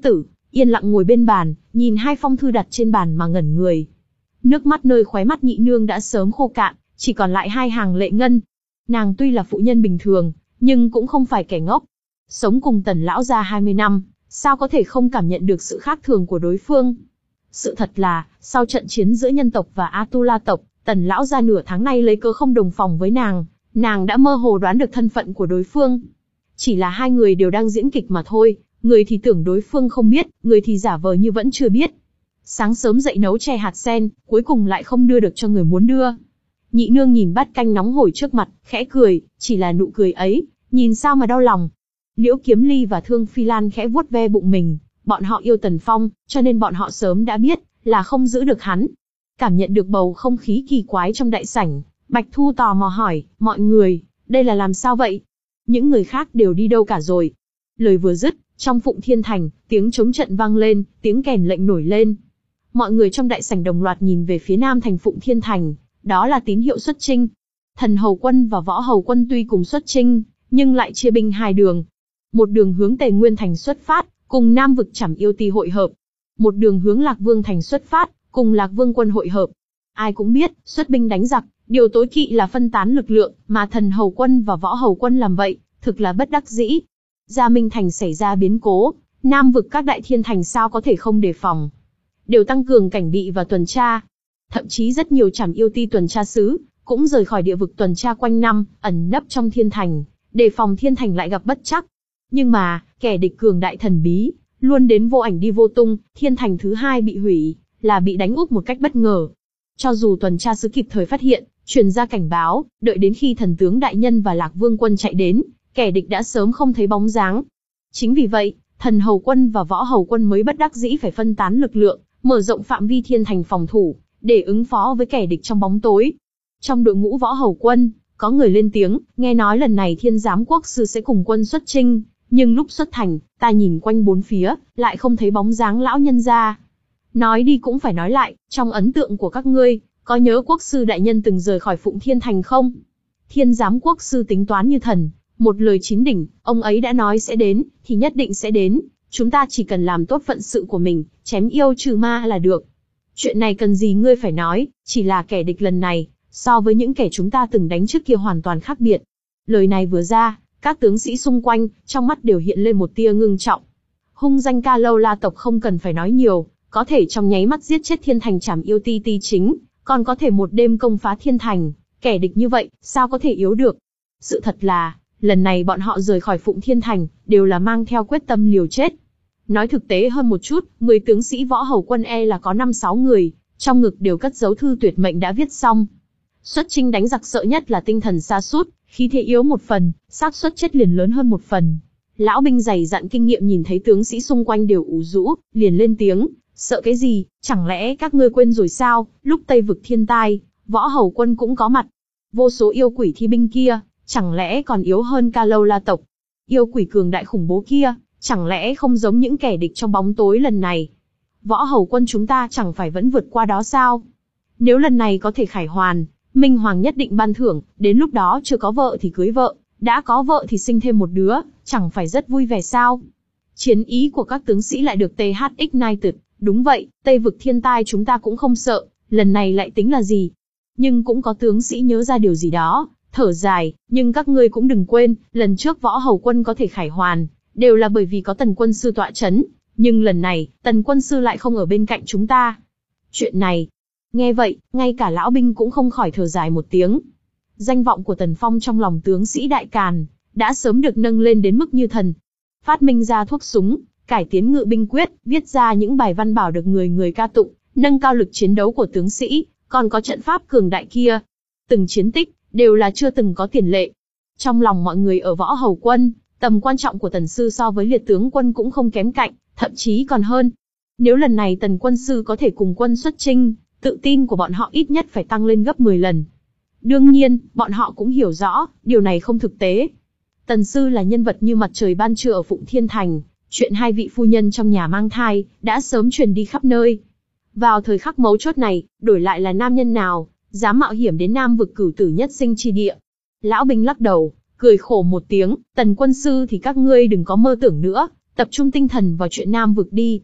yên lặng ngồi bên bàn, nhìn hai phong thư đặt trên bàn mà ngẩn người. Nước mắt nơi khóe mắt nhị nương đã sớm khô cạn, chỉ còn lại hai hàng lệ ngân. Nàng tuy là phụ nhân bình thường, nhưng cũng không phải kẻ ngốc. Sống cùng Tần lão gia hai mươi năm, sao có thể không cảm nhận được sự khác thường của đối phương. Sự thật là, sau trận chiến giữa nhân tộc và Atula tộc, Tần lão gia nửa tháng nay lấy cớ không đồng phòng với nàng, nàng đã mơ hồ đoán được thân phận của đối phương. Chỉ là hai người đều đang diễn kịch mà thôi, người thì tưởng đối phương không biết, người thì giả vờ như vẫn chưa biết. Sáng sớm dậy nấu chè hạt sen, cuối cùng lại không đưa được cho người muốn đưa. Nhị nương nhìn bát canh nóng hổi trước mặt, khẽ cười, chỉ là nụ cười ấy, nhìn sao mà đau lòng. Liễu Kiếm Ly và Thương Phi Lan khẽ vuốt ve bụng mình, bọn họ yêu Tần Phong, cho nên bọn họ sớm đã biết, là không giữ được hắn. Cảm nhận được bầu không khí kỳ quái trong đại sảnh, Bạch Thu tò mò hỏi, mọi người, đây là làm sao vậy? Những người khác đều đi đâu cả rồi? Lời vừa dứt, trong Phụng Thiên Thành, tiếng trống trận vang lên, tiếng kèn lệnh nổi lên. Mọi người trong đại sảnh đồng loạt nhìn về phía nam thành Phụng Thiên Thành, đó là tín hiệu xuất chinh. Thần Hầu Quân và Võ Hầu Quân tuy cùng xuất chinh, nhưng lại chia binh hai đường. Một đường hướng Tề Nguyên Thành xuất phát, cùng Nam vực Trảm Yêu Ti hội hợp. Một đường hướng Lạc Vương Thành xuất phát, cùng Lạc Vương quân hội hợp. Ai cũng biết, xuất binh đánh giặc, điều tối kỵ là phân tán lực lượng, mà Thần Hầu Quân và Võ Hầu Quân làm vậy, thực là bất đắc dĩ. Gia Minh Thành xảy ra biến cố, Nam vực các đại thiên thành sao có thể không đề phòng. Đều tăng cường cảnh bị và tuần tra. Thậm chí rất nhiều Trảm Yêu Ti tuần tra sứ, cũng rời khỏi địa vực tuần tra quanh năm, ẩn nấp trong thiên thành, đề phòng thiên thành lại gặp bất trắc. Nhưng mà, kẻ địch cường đại thần bí, luôn đến vô ảnh đi vô tung, thiên thành thứ hai bị hủy, là bị đánh úp một cách bất ngờ. Cho dù tuần tra sứ kịp thời phát hiện, truyền ra cảnh báo, đợi đến khi thần tướng đại nhân và Lạc Vương quân chạy đến, kẻ địch đã sớm không thấy bóng dáng. Chính vì vậy, Thần Hầu Quân và Võ Hầu Quân mới bất đắc dĩ phải phân tán lực lượng, mở rộng phạm vi thiên thành phòng thủ, để ứng phó với kẻ địch trong bóng tối. Trong đội ngũ Võ Hầu Quân, có người lên tiếng, nghe nói lần này Thiên Giám Quốc sư sẽ cùng quân xuất chinh, nhưng lúc xuất thành, ta nhìn quanh bốn phía, lại không thấy bóng dáng lão nhân gia. Nói đi cũng phải nói lại, trong ấn tượng của các ngươi, có nhớ quốc sư đại nhân từng rời khỏi Phụng Thiên Thành không? Thiên Giám Quốc sư tính toán như thần, một lời chín đỉnh, ông ấy đã nói sẽ đến, thì nhất định sẽ đến, chúng ta chỉ cần làm tốt phận sự của mình, chém yêu trừ ma là được. Chuyện này cần gì ngươi phải nói, chỉ là kẻ địch lần này, so với những kẻ chúng ta từng đánh trước kia hoàn toàn khác biệt. Lời này vừa ra, các tướng sĩ xung quanh, trong mắt đều hiện lên một tia ngưng trọng. Hung danh Ca Lâu La tộc không cần phải nói nhiều, có thể trong nháy mắt giết chết thiên thành Trảm Yêu Ti Ti chính, còn có thể một đêm công phá thiên thành, kẻ địch như vậy, sao có thể yếu được? Sự thật là, lần này bọn họ rời khỏi Phụng Thiên Thành, đều là mang theo quyết tâm liều chết. Nói thực tế hơn một chút, mười tướng sĩ Võ Hầu Quân e là có năm sáu người, trong ngực đều cất giấu thư tuyệt mệnh đã viết xong. Xuất chinh đánh giặc sợ nhất là tinh thần sa sút, khí thế yếu một phần, xác suất chết liền lớn hơn một phần. Lão binh dày dặn kinh nghiệm nhìn thấy tướng sĩ xung quanh đều ủ rũ, liền lên tiếng, sợ cái gì, chẳng lẽ các ngươi quên rồi sao, lúc Tây vực thiên tai, Võ Hầu Quân cũng có mặt. Vô số yêu quỷ thi binh kia, chẳng lẽ còn yếu hơn Ca Lâu La tộc? Yêu quỷ cường đại khủng bố kia, chẳng lẽ không giống những kẻ địch trong bóng tối lần này? Võ Hầu Quân chúng ta chẳng phải vẫn vượt qua đó sao? Nếu lần này có thể khải hoàn, Minh Hoàng nhất định ban thưởng, đến lúc đó chưa có vợ thì cưới vợ, đã có vợ thì sinh thêm một đứa, chẳng phải rất vui vẻ sao? Chiến ý của các tướng sĩ lại được tê hát Ignited, đúng vậy, Tây vực thiên tai chúng ta cũng không sợ, lần này lại tính là gì? Nhưng cũng có tướng sĩ nhớ ra điều gì đó, thở dài, nhưng các ngươi cũng đừng quên, lần trước Võ Hầu Quân có thể khải hoàn, đều là bởi vì có Tần quân sư tọa chấn, nhưng lần này, Tần quân sư lại không ở bên cạnh chúng ta. Chuyện này, nghe vậy, ngay cả lão binh cũng không khỏi thở dài một tiếng. Danh vọng của Tần Phong trong lòng tướng sĩ Đại Càn, đã sớm được nâng lên đến mức như thần. Phát minh ra thuốc súng, cải tiến ngự binh quyết, viết ra những bài văn bảo được người người ca tụng, nâng cao lực chiến đấu của tướng sĩ, còn có trận pháp cường đại kia. Từng chiến tích, đều là chưa từng có tiền lệ. Trong lòng mọi người ở Võ Hầu Quân, tầm quan trọng của Tần Sư so với liệt tướng quân cũng không kém cạnh, thậm chí còn hơn. Nếu lần này Tần quân sư có thể cùng quân xuất chinh, tự tin của bọn họ ít nhất phải tăng lên gấp mười lần. Đương nhiên, bọn họ cũng hiểu rõ, điều này không thực tế. Tần Sư là nhân vật như mặt trời ban trưa ở Phụng Thiên Thành, chuyện hai vị phu nhân trong nhà mang thai, đã sớm truyền đi khắp nơi. Vào thời khắc mấu chốt này, đổi lại là nam nhân nào, dám mạo hiểm đến Nam vực cửu tử nhất sinh chi địa. Lão binh lắc đầu, cười khổ một tiếng, Tần quân sư thì các ngươi đừng có mơ tưởng nữa, tập trung tinh thần vào chuyện Nam vực đi.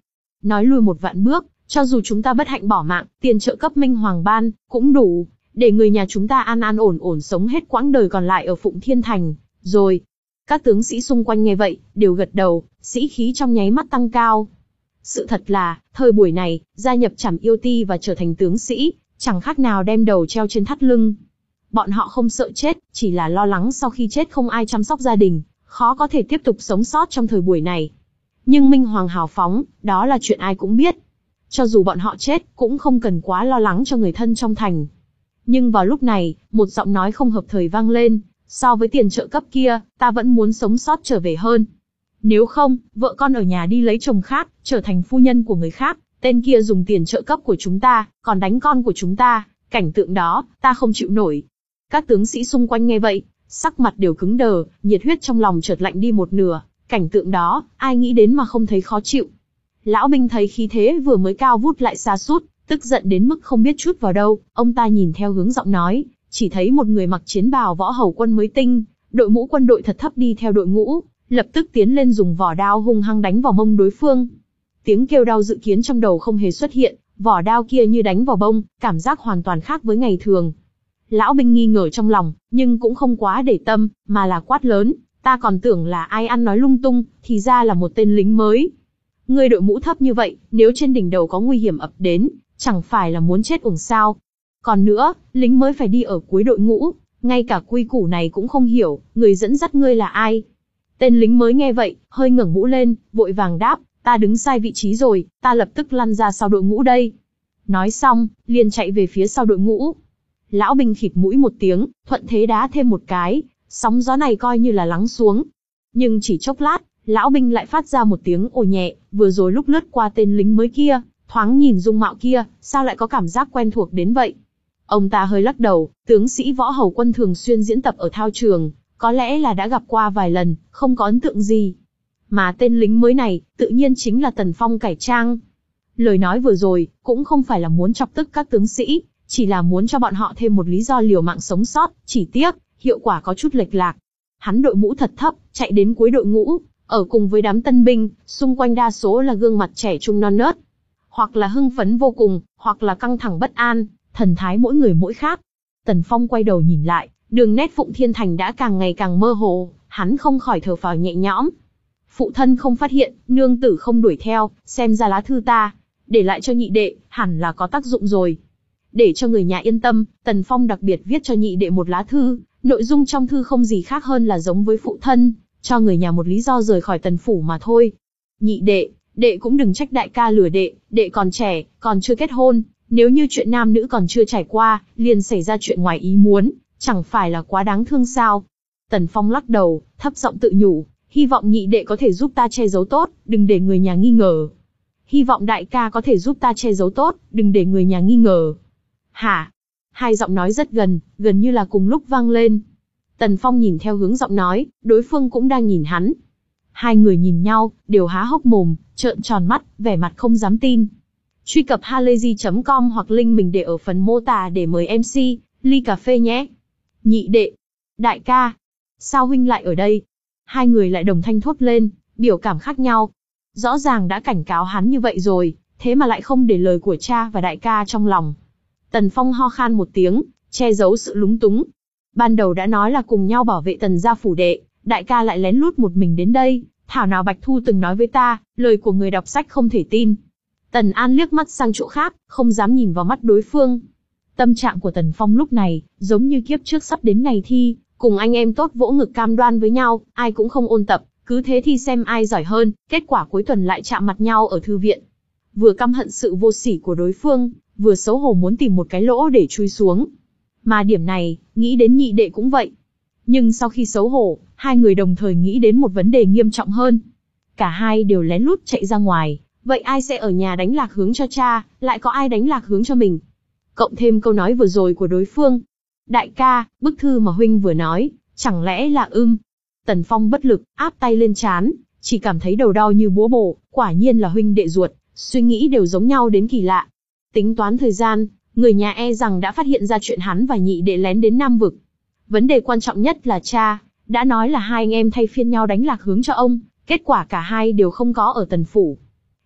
Nói lui một vạn bước, cho dù chúng ta bất hạnh bỏ mạng, tiền trợ cấp Minh Hoàng ban, cũng đủ, để người nhà chúng ta an an ổn ổn sống hết quãng đời còn lại ở Phụng Thiên Thành, rồi. Các tướng sĩ xung quanh nghe vậy, đều gật đầu, sĩ khí trong nháy mắt tăng cao. Sự thật là, thời buổi này, gia nhập Trảm Yêu Ti và trở thành tướng sĩ, chẳng khác nào đem đầu treo trên thắt lưng. Bọn họ không sợ chết, chỉ là lo lắng sau khi chết không ai chăm sóc gia đình, khó có thể tiếp tục sống sót trong thời buổi này. Nhưng Minh Hoàng hào phóng, đó là chuyện ai cũng biết. Cho dù bọn họ chết, cũng không cần quá lo lắng cho người thân trong thành. Nhưng vào lúc này, một giọng nói không hợp thời vang lên, so với tiền trợ cấp kia, ta vẫn muốn sống sót trở về hơn. Nếu không, vợ con ở nhà đi lấy chồng khác, trở thành phu nhân của người khác, tên kia dùng tiền trợ cấp của chúng ta, còn đánh con của chúng ta, cảnh tượng đó, ta không chịu nổi. Các tướng sĩ xung quanh nghe vậy, sắc mặt đều cứng đờ, nhiệt huyết trong lòng chợt lạnh đi một nửa, cảnh tượng đó, ai nghĩ đến mà không thấy khó chịu. Lão binh thấy khí thế vừa mới cao vút lại sa sút, tức giận đến mức không biết chút vào đâu, ông ta nhìn theo hướng giọng nói, chỉ thấy một người mặc chiến bào võ hầu quân mới tinh, đội mũ quân đội thật thấp đi theo đội ngũ, lập tức tiến lên dùng vỏ đao hung hăng đánh vào mông đối phương. Tiếng kêu đau dự kiến trong đầu không hề xuất hiện, vỏ đao kia như đánh vào bông, cảm giác hoàn toàn khác với ngày thường. Lão binh nghi ngờ trong lòng, nhưng cũng không quá để tâm, mà là quát lớn, ta còn tưởng là ai ăn nói lung tung, thì ra là một tên lính mới. Ngươi đội mũ thấp như vậy, nếu trên đỉnh đầu có nguy hiểm ập đến, chẳng phải là muốn chết uổng sao? Còn nữa, lính mới phải đi ở cuối đội ngũ, ngay cả quy củ này cũng không hiểu, người dẫn dắt ngươi là ai? Tên lính mới nghe vậy, hơi ngẩng mũ lên, vội vàng đáp, ta đứng sai vị trí rồi, ta lập tức lăn ra sau đội ngũ đây. Nói xong, liền chạy về phía sau đội ngũ. Lão binh khịt mũi một tiếng, thuận thế đá thêm một cái, sóng gió này coi như là lắng xuống. Nhưng chỉ chốc lát, lão binh lại phát ra một tiếng ồ nhẹ, vừa rồi lúc lướt qua tên lính mới kia, thoáng nhìn dung mạo kia, sao lại có cảm giác quen thuộc đến vậy? Ông ta hơi lắc đầu, tướng sĩ võ hầu quân thường xuyên diễn tập ở thao trường, có lẽ là đã gặp qua vài lần, không có ấn tượng gì. Mà tên lính mới này, tự nhiên chính là Tần Phong cải trang. Lời nói vừa rồi, cũng không phải là muốn chọc tức các tướng sĩ, chỉ là muốn cho bọn họ thêm một lý do liều mạng sống sót, chỉ tiếc, hiệu quả có chút lệch lạc. Hắn đội mũ thật thấp, chạy đến cuối đội ngũ, ở cùng với đám tân binh, xung quanh đa số là gương mặt trẻ trung non nớt. Hoặc là hưng phấn vô cùng, hoặc là căng thẳng bất an, thần thái mỗi người mỗi khác. Tần Phong quay đầu nhìn lại, đường nét Phụng Thiên Thành đã càng ngày càng mơ hồ, hắn không khỏi thở phào nhẹ nhõm. Phụ thân không phát hiện, nương tử không đuổi theo, xem ra lá thư ta, để lại cho nhị đệ, hẳn là có tác dụng rồi. Để cho người nhà yên tâm, Tần Phong đặc biệt viết cho nhị đệ một lá thư, nội dung trong thư không gì khác hơn là giống với phụ thân, cho người nhà một lý do rời khỏi Tần Phủ mà thôi. Nhị đệ, đệ cũng đừng trách đại ca lừa đệ, đệ còn trẻ, còn chưa kết hôn, nếu như chuyện nam nữ còn chưa trải qua, liền xảy ra chuyện ngoài ý muốn, chẳng phải là quá đáng thương sao? Tần Phong lắc đầu, thấp giọng tự nhủ, hy vọng nhị đệ có thể giúp ta che giấu tốt, đừng để người nhà nghi ngờ. Hy vọng đại ca có thể giúp ta che giấu tốt, đừng để người nhà nghi ngờ. Hả? Hai giọng nói rất gần, gần như là cùng lúc vang lên. Tần Phong nhìn theo hướng giọng nói, đối phương cũng đang nhìn hắn. Hai người nhìn nhau, đều há hốc mồm, trợn tròn mắt, vẻ mặt không dám tin. Truy cập halayzi chấm com hoặc link mình để ở phần mô tả để mời em xê, ly cà phê nhé. Nhị đệ, đại ca, sao huynh lại ở đây? Hai người lại đồng thanh thốt lên, biểu cảm khác nhau. Rõ ràng đã cảnh cáo hắn như vậy rồi, thế mà lại không để lời của cha và đại ca trong lòng. Tần Phong ho khan một tiếng, che giấu sự lúng túng. Ban đầu đã nói là cùng nhau bảo vệ Tần gia phủ đệ, đại ca lại lén lút một mình đến đây, thảo nào Bạch Thu từng nói với ta, lời của người đọc sách không thể tin. Tần An liếc mắt sang chỗ khác, không dám nhìn vào mắt đối phương. Tâm trạng của Tần Phong lúc này, giống như kiếp trước sắp đến ngày thi, cùng anh em tốt vỗ ngực cam đoan với nhau, ai cũng không ôn tập, cứ thế thi xem ai giỏi hơn, kết quả cuối tuần lại chạm mặt nhau ở thư viện. Vừa căm hận sự vô sỉ của đối phương, vừa xấu hổ muốn tìm một cái lỗ để chui xuống. Mà điểm này, nghĩ đến nhị đệ cũng vậy. Nhưng sau khi xấu hổ, hai người đồng thời nghĩ đến một vấn đề nghiêm trọng hơn. Cả hai đều lén lút chạy ra ngoài, vậy ai sẽ ở nhà đánh lạc hướng cho cha, lại có ai đánh lạc hướng cho mình? Cộng thêm câu nói vừa rồi của đối phương. Đại ca, bức thư mà huynh vừa nói, chẳng lẽ là ưm? Tần Phong bất lực, áp tay lên trán, chỉ cảm thấy đầu đau như búa bổ, quả nhiên là huynh đệ ruột, suy nghĩ đều giống nhau đến kỳ lạ. Tính toán thời gian, người nhà e rằng đã phát hiện ra chuyện hắn và nhị đệ lén đến Nam Vực. Vấn đề quan trọng nhất là cha, đã nói là hai anh em thay phiên nhau đánh lạc hướng cho ông, kết quả cả hai đều không có ở Tần Phủ.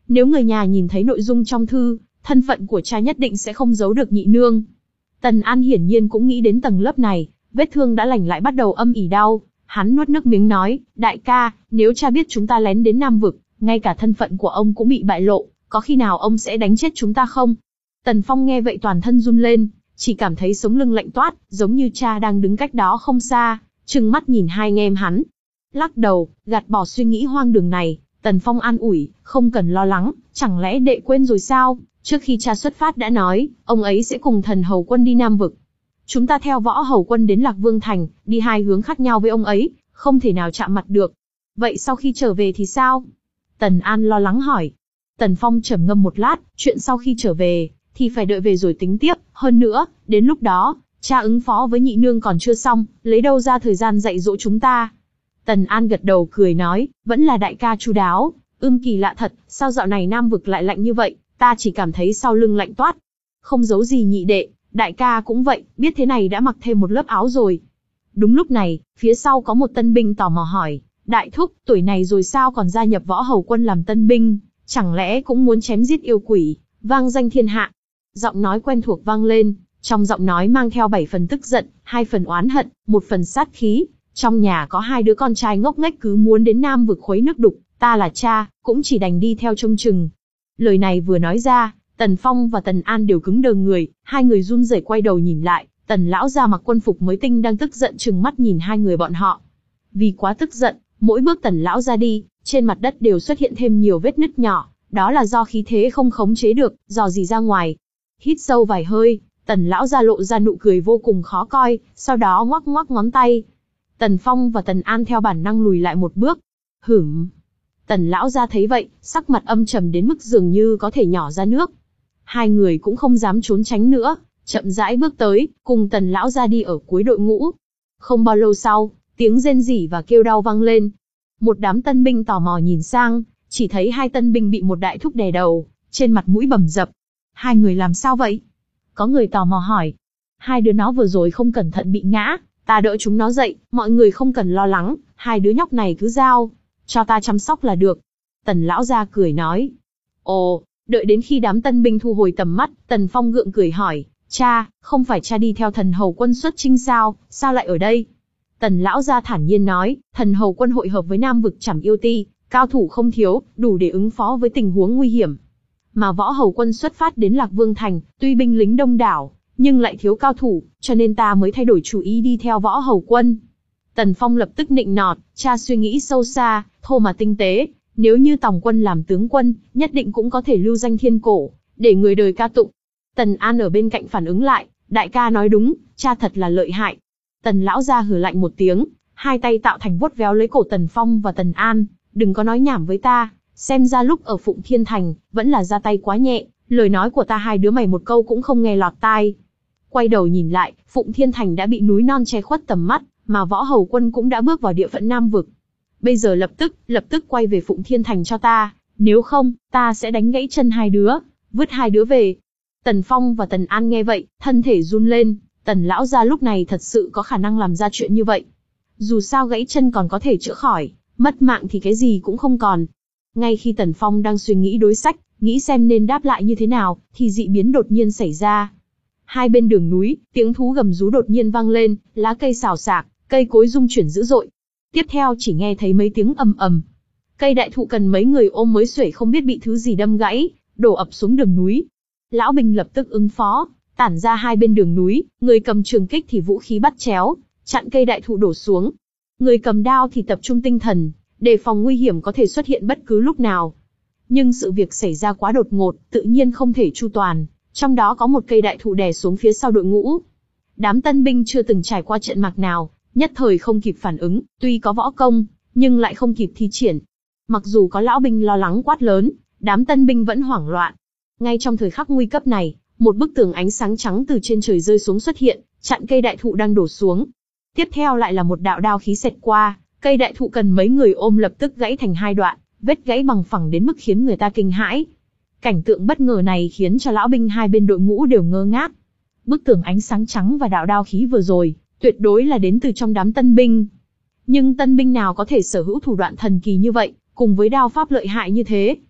Nếu người nhà nhìn thấy nội dung trong thư, thân phận của cha nhất định sẽ không giấu được nhị nương. Tần An hiển nhiên cũng nghĩ đến tầng lớp này, vết thương đã lành lại bắt đầu âm ỉ đau. Hắn nuốt nước miếng nói, đại ca, nếu cha biết chúng ta lén đến Nam Vực, ngay cả thân phận của ông cũng bị bại lộ, có khi nào ông sẽ đánh chết chúng ta không? Tần Phong nghe vậy toàn thân run lên, chỉ cảm thấy sống lưng lạnh toát, giống như cha đang đứng cách đó không xa, trừng mắt nhìn hai anh em hắn. Lắc đầu, gạt bỏ suy nghĩ hoang đường này, Tần Phong an ủi, không cần lo lắng, chẳng lẽ đệ quên rồi sao? Trước khi cha xuất phát đã nói, ông ấy sẽ cùng thần hầu quân đi Nam Vực. Chúng ta theo võ hầu quân đến Lạc Vương Thành, đi hai hướng khác nhau với ông ấy, không thể nào chạm mặt được. Vậy sau khi trở về thì sao? Tần An lo lắng hỏi. Tần Phong trầm ngâm một lát, chuyện sau khi trở về, thì phải đợi về rồi tính tiếp, hơn nữa, đến lúc đó, cha ứng phó với nhị nương còn chưa xong, lấy đâu ra thời gian dạy dỗ chúng ta. Tần An gật đầu cười nói, vẫn là đại ca chu đáo, ưm kỳ lạ thật, sao dạo này Nam Vực lại lạnh như vậy, ta chỉ cảm thấy sau lưng lạnh toát. Không giấu gì nhị đệ, đại ca cũng vậy, biết thế này đã mặc thêm một lớp áo rồi. Đúng lúc này, phía sau có một tân binh tò mò hỏi, đại thúc, tuổi này rồi sao còn gia nhập võ hầu quân làm tân binh, chẳng lẽ cũng muốn chém giết yêu quỷ, vang danh thiên hạ. Giọng nói quen thuộc vang lên, trong giọng nói mang theo bảy phần tức giận, hai phần oán hận, một phần sát khí. Trong nhà có hai đứa con trai ngốc nghếch cứ muốn đến Nam Vực khuấy nước đục, ta là cha, cũng chỉ đành đi theo trông chừng. Lời này vừa nói ra, Tần Phong và Tần An đều cứng đờ người, hai người run rẩy quay đầu nhìn lại, Tần lão gia mặc quân phục mới tinh đang tức giận trừng mắt nhìn hai người bọn họ. Vì quá tức giận, mỗi bước Tần lão ra đi, trên mặt đất đều xuất hiện thêm nhiều vết nứt nhỏ, đó là do khí thế không khống chế được, dò dỉ ra ngoài. Hít sâu vài hơi, Tần lão ra lộ ra nụ cười vô cùng khó coi, sau đó ngoắc ngoắc ngón tay. Tần Phong và Tần An theo bản năng lùi lại một bước. Hửm. Tần lão ra thấy vậy, sắc mặt âm trầm đến mức dường như có thể nhỏ ra nước. Hai người cũng không dám trốn tránh nữa, chậm rãi bước tới, cùng Tần lão ra đi ở cuối đội ngũ. Không bao lâu sau, tiếng rên rỉ và kêu đau vang lên. Một đám tân binh tò mò nhìn sang, chỉ thấy hai tân binh bị một đại thúc đè đầu, trên mặt mũi bầm dập. Hai người làm sao vậy? Có người tò mò hỏi. Hai đứa nó vừa rồi không cẩn thận bị ngã, ta đỡ chúng nó dậy, mọi người không cần lo lắng, hai đứa nhóc này cứ giao cho ta chăm sóc là được. Tần lão gia cười nói. Ồ, đợi đến khi đám tân binh thu hồi tầm mắt, Tần Phong gượng cười hỏi, cha, không phải cha đi theo thần hầu quân xuất chinh sao, sao lại ở đây? Tần lão gia thản nhiên nói, thần hầu quân hội hợp với Nam Vực Trảm Yêu Ti, cao thủ không thiếu, đủ để ứng phó với tình huống nguy hiểm. Mà võ hầu quân xuất phát đến Lạc Vương Thành, tuy binh lính đông đảo, nhưng lại thiếu cao thủ, cho nên ta mới thay đổi chủ ý đi theo võ hầu quân. Tần Phong lập tức nịnh nọt, cha suy nghĩ sâu xa, thô mà tinh tế, nếu như Tòng quân làm tướng quân, nhất định cũng có thể lưu danh thiên cổ, để người đời ca tụng. Tần An ở bên cạnh phản ứng lại, đại ca nói đúng, cha thật là lợi hại. Tần lão gia hừ lạnh một tiếng, hai tay tạo thành vuốt véo lấy cổ Tần Phong và Tần An, đừng có nói nhảm với ta, xem ra lúc ở Phụng Thiên Thành, vẫn là ra tay quá nhẹ, lời nói của ta hai đứa mày một câu cũng không nghe lọt tai. Quay đầu nhìn lại, Phụng Thiên Thành đã bị núi non che khuất tầm mắt, mà võ hầu quân cũng đã bước vào địa phận Nam Vực. Bây giờ lập tức, lập tức quay về Phụng Thiên Thành cho ta, nếu không, ta sẽ đánh gãy chân hai đứa, vứt hai đứa về. Tần Phong và Tần An nghe vậy, thân thể run lên, Tần lão gia lúc này thật sự có khả năng làm ra chuyện như vậy. Dù sao gãy chân còn có thể chữa khỏi, mất mạng thì cái gì cũng không còn. Ngay khi Tần Phong đang suy nghĩ đối sách, nghĩ xem nên đáp lại như thế nào, thì dị biến đột nhiên xảy ra. Hai bên đường núi, tiếng thú gầm rú đột nhiên vang lên, lá cây xào xạc, cây cối rung chuyển dữ dội. Tiếp theo chỉ nghe thấy mấy tiếng ầm ầm. Cây đại thụ cần mấy người ôm mới xuể không biết bị thứ gì đâm gãy, đổ ập xuống đường núi. Lão binh lập tức ứng phó, tản ra hai bên đường núi, người cầm trường kích thì vũ khí bắt chéo, chặn cây đại thụ đổ xuống. Người cầm đao thì tập trung tinh thần, đề phòng nguy hiểm có thể xuất hiện bất cứ lúc nào. Nhưng sự việc xảy ra quá đột ngột, tự nhiên không thể chu toàn, trong đó có một cây đại thụ đè xuống phía sau đội ngũ. Đám tân binh chưa từng trải qua trận mạc nào, nhất thời không kịp phản ứng, tuy có võ công, nhưng lại không kịp thi triển. Mặc dù có lão binh lo lắng quát lớn, đám tân binh vẫn hoảng loạn. Ngay trong thời khắc nguy cấp này, một bức tường ánh sáng trắng từ trên trời rơi xuống xuất hiện, chặn cây đại thụ đang đổ xuống. Tiếp theo lại là một đạo đao khí xẹt qua, cây đại thụ cần mấy người ôm lập tức gãy thành hai đoạn, vết gãy bằng phẳng đến mức khiến người ta kinh hãi. Cảnh tượng bất ngờ này khiến cho lão binh hai bên đội ngũ đều ngơ ngác. Bức tường ánh sáng trắng và đạo đao khí vừa rồi, tuyệt đối là đến từ trong đám tân binh. Nhưng tân binh nào có thể sở hữu thủ đoạn thần kỳ như vậy, cùng với đao pháp lợi hại như thế?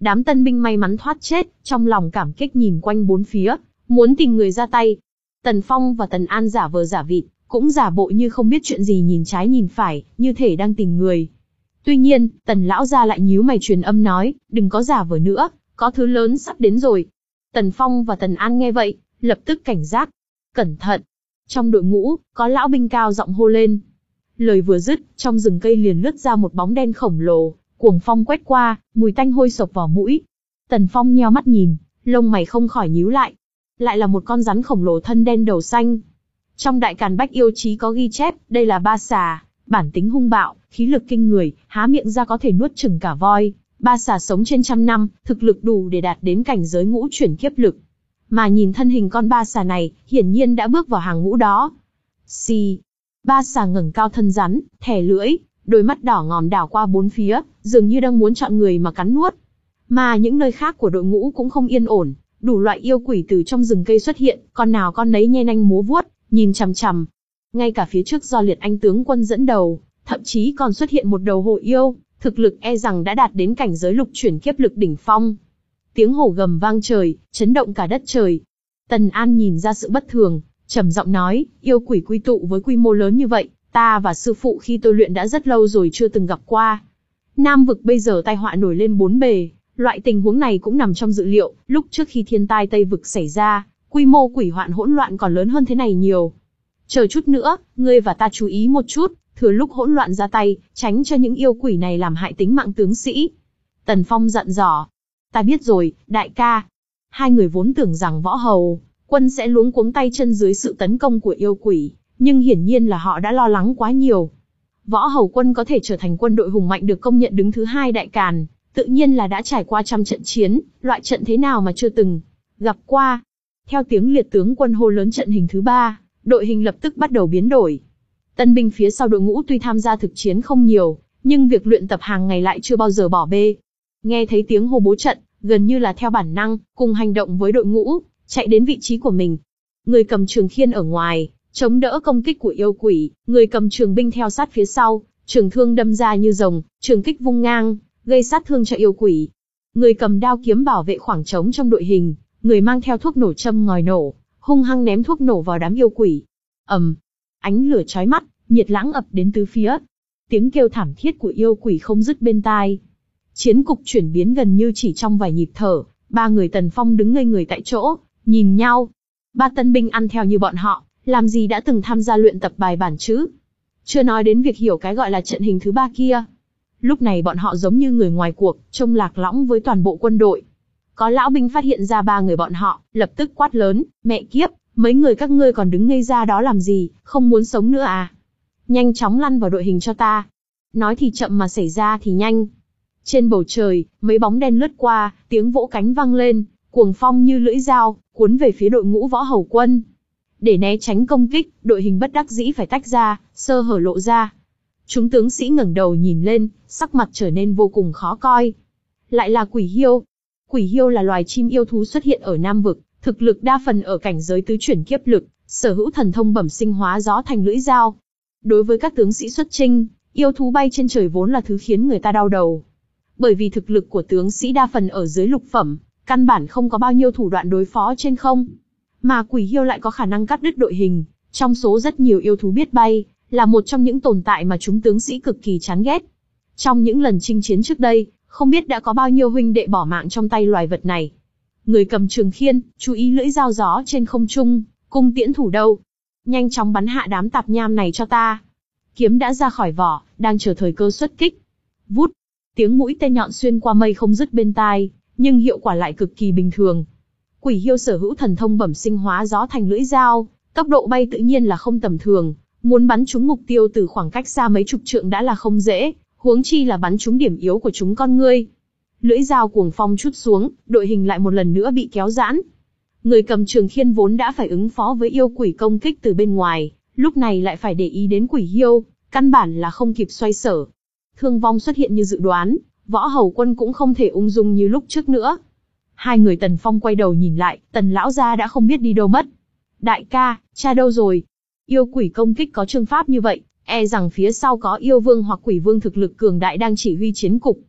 Đám tân binh may mắn thoát chết, trong lòng cảm kích nhìn quanh bốn phía, muốn tìm người ra tay. Tần Phong và Tần An giả vờ giả vịt, cũng giả bộ như không biết chuyện gì, nhìn trái nhìn phải, như thể đang tìm người. Tuy nhiên, Tần lão gia lại nhíu mày truyền âm nói, đừng có giả vờ nữa, có thứ lớn sắp đến rồi. Tần Phong và Tần An nghe vậy, lập tức cảnh giác. Cẩn thận! Trong đội ngũ, có lão binh cao giọng hô lên. Lời vừa dứt, trong rừng cây liền lướt ra một bóng đen khổng lồ, cuồng phong quét qua, mùi tanh hôi sộc vào mũi. Tần Phong nheo mắt nhìn, lông mày không khỏi nhíu lại. Lại là một con rắn khổng lồ thân đen đầu xanh. Trong đại càn bách yêu chí có ghi chép, đây là ba xà, bản tính hung bạo, khí lực kinh người, há miệng ra có thể nuốt chửng cả voi. Ba xà sống trên trăm năm, thực lực đủ để đạt đến cảnh giới ngũ chuyển kiếp lực. Mà nhìn thân hình con ba xà này, hiển nhiên đã bước vào hàng ngũ đó. Xì. Ba xà ngẩng cao thân rắn, thè lưỡi, đôi mắt đỏ ngòm đảo qua bốn phía, dường như đang muốn chọn người mà cắn nuốt. Mà những nơi khác của đội ngũ cũng không yên ổn, đủ loại yêu quỷ từ trong rừng cây xuất hiện, con nào con nấy nhe nanh múa vuốt, nhìn chằm chằm. Ngay cả phía trước do Liệt Anh tướng quân dẫn đầu, thậm chí còn xuất hiện một đầu hổ yêu, thực lực e rằng đã đạt đến cảnh giới lục chuyển kiếp lực đỉnh phong. Tiếng hổ gầm vang trời, chấn động cả đất trời. Tần An nhìn ra sự bất thường, trầm giọng nói, yêu quỷ quy tụ với quy mô lớn như vậy, ta và sư phụ khi tôi luyện đã rất lâu rồi chưa từng gặp qua. Nam vực bây giờ tai họa nổi lên bốn bề, loại tình huống này cũng nằm trong dự liệu, lúc trước khi thiên tai Tây vực xảy ra, quy mô quỷ hoạn hỗn loạn còn lớn hơn thế này nhiều. Chờ chút nữa, ngươi và ta chú ý một chút, thừa lúc hỗn loạn ra tay, tránh cho những yêu quỷ này làm hại tính mạng tướng sĩ. Tần Phong dặn dò. Ta biết rồi, đại ca. Hai người vốn tưởng rằng Võ Hầu Quân sẽ luống cuống tay chân dưới sự tấn công của yêu quỷ, nhưng hiển nhiên là họ đã lo lắng quá nhiều. Võ Hầu Quân có thể trở thành quân đội hùng mạnh được công nhận đứng thứ hai đại càn, tự nhiên là đã trải qua trăm trận chiến, loại trận thế nào mà chưa từng gặp qua. Theo tiếng Liệt tướng quân hô lớn trận hình thứ ba, đội hình lập tức bắt đầu biến đổi. Tân binh phía sau đội ngũ tuy tham gia thực chiến không nhiều, nhưng việc luyện tập hàng ngày lại chưa bao giờ bỏ bê. Nghe thấy tiếng hô bố trận, gần như là theo bản năng, cùng hành động với đội ngũ, chạy đến vị trí của mình. Người cầm trường khiên ở ngoài, chống đỡ công kích của yêu quỷ, người cầm trường binh theo sát phía sau, trường thương đâm ra như rồng, trường kích vung ngang, gây sát thương cho yêu quỷ. Người cầm đao kiếm bảo vệ khoảng trống trong đội hình, người mang theo thuốc nổ châm ngòi nổ, hung hăng ném thuốc nổ vào đám yêu quỷ. ầm, ánh lửa chói mắt, nhiệt lãng ập đến tứ phía. Tiếng kêu thảm thiết của yêu quỷ không dứt bên tai. Chiến cục chuyển biến gần như chỉ trong vài nhịp thở, ba người Tần Phong đứng ngây người tại chỗ, nhìn nhau. Ba tân binh ăn theo như bọn họ, làm gì đã từng tham gia luyện tập bài bản chứ? Chưa nói đến việc hiểu cái gọi là trận hình thứ ba kia. Lúc này bọn họ giống như người ngoài cuộc, trông lạc lõng với toàn bộ quân đội. Có lão binh phát hiện ra ba người bọn họ, lập tức quát lớn, mẹ kiếp, mấy người các ngươi còn đứng ngây ra đó làm gì, không muốn sống nữa à? Nhanh chóng lăn vào đội hình cho ta. Nói thì chậm mà xảy ra thì nhanh. Trên bầu trời, mấy bóng đen lướt qua, tiếng vỗ cánh vang lên, cuồng phong như lưỡi dao, cuốn về phía đội ngũ Võ Hầu Quân. Để né tránh công kích, đội hình bất đắc dĩ phải tách ra, sơ hở lộ ra. Chúng tướng sĩ ngẩng đầu nhìn lên, sắc mặt trở nên vô cùng khó coi. Lại là quỷ hiêu. Quỷ hiêu là loài chim yêu thú xuất hiện ở Nam vực, thực lực đa phần ở cảnh giới tứ chuyển kiếp lực, sở hữu thần thông bẩm sinh hóa gió thành lưỡi dao. Đối với các tướng sĩ xuất chinh, yêu thú bay trên trời vốn là thứ khiến người ta đau đầu. Bởi vì thực lực của tướng sĩ đa phần ở dưới lục phẩm, căn bản không có bao nhiêu thủ đoạn đối phó trên không. Mà quỷ hiêu lại có khả năng cắt đứt đội hình, trong số rất nhiều yêu thú biết bay, là một trong những tồn tại mà chúng tướng sĩ cực kỳ chán ghét. Trong những lần chinh chiến trước đây, không biết đã có bao nhiêu huynh đệ bỏ mạng trong tay loài vật này. Người cầm trường khiên, chú ý lưỡi dao gió trên không trung, cung tiễn thủ đâu. Nhanh chóng bắn hạ đám tạp nham này cho ta. Kiếm đã ra khỏi vỏ, đang chờ thời cơ xuất kích. Vút, tiếng mũi tên nhọn xuyên qua mây không dứt bên tai, nhưng hiệu quả lại cực kỳ bình thường. Quỷ hiêu sở hữu thần thông bẩm sinh hóa gió thành lưỡi dao, tốc độ bay tự nhiên là không tầm thường, muốn bắn trúng mục tiêu từ khoảng cách xa mấy chục trượng đã là không dễ, huống chi là bắn trúng điểm yếu của chúng con ngươi. Lưỡi dao cuồng phong trút xuống, đội hình lại một lần nữa bị kéo giãn. Người cầm trường khiên vốn đã phải ứng phó với yêu quỷ công kích từ bên ngoài, lúc này lại phải để ý đến quỷ hiêu, căn bản là không kịp xoay sở. Thương vong xuất hiện như dự đoán, Võ Hầu Quân cũng không thể ung dung như lúc trước nữa. Hai người Tần Phong quay đầu nhìn lại, Tần lão gia đã không biết đi đâu mất. Đại ca, cha đâu rồi? Yêu quỷ công kích có chương pháp như vậy, e rằng phía sau có yêu vương hoặc quỷ vương thực lực cường đại đang chỉ huy chiến cục.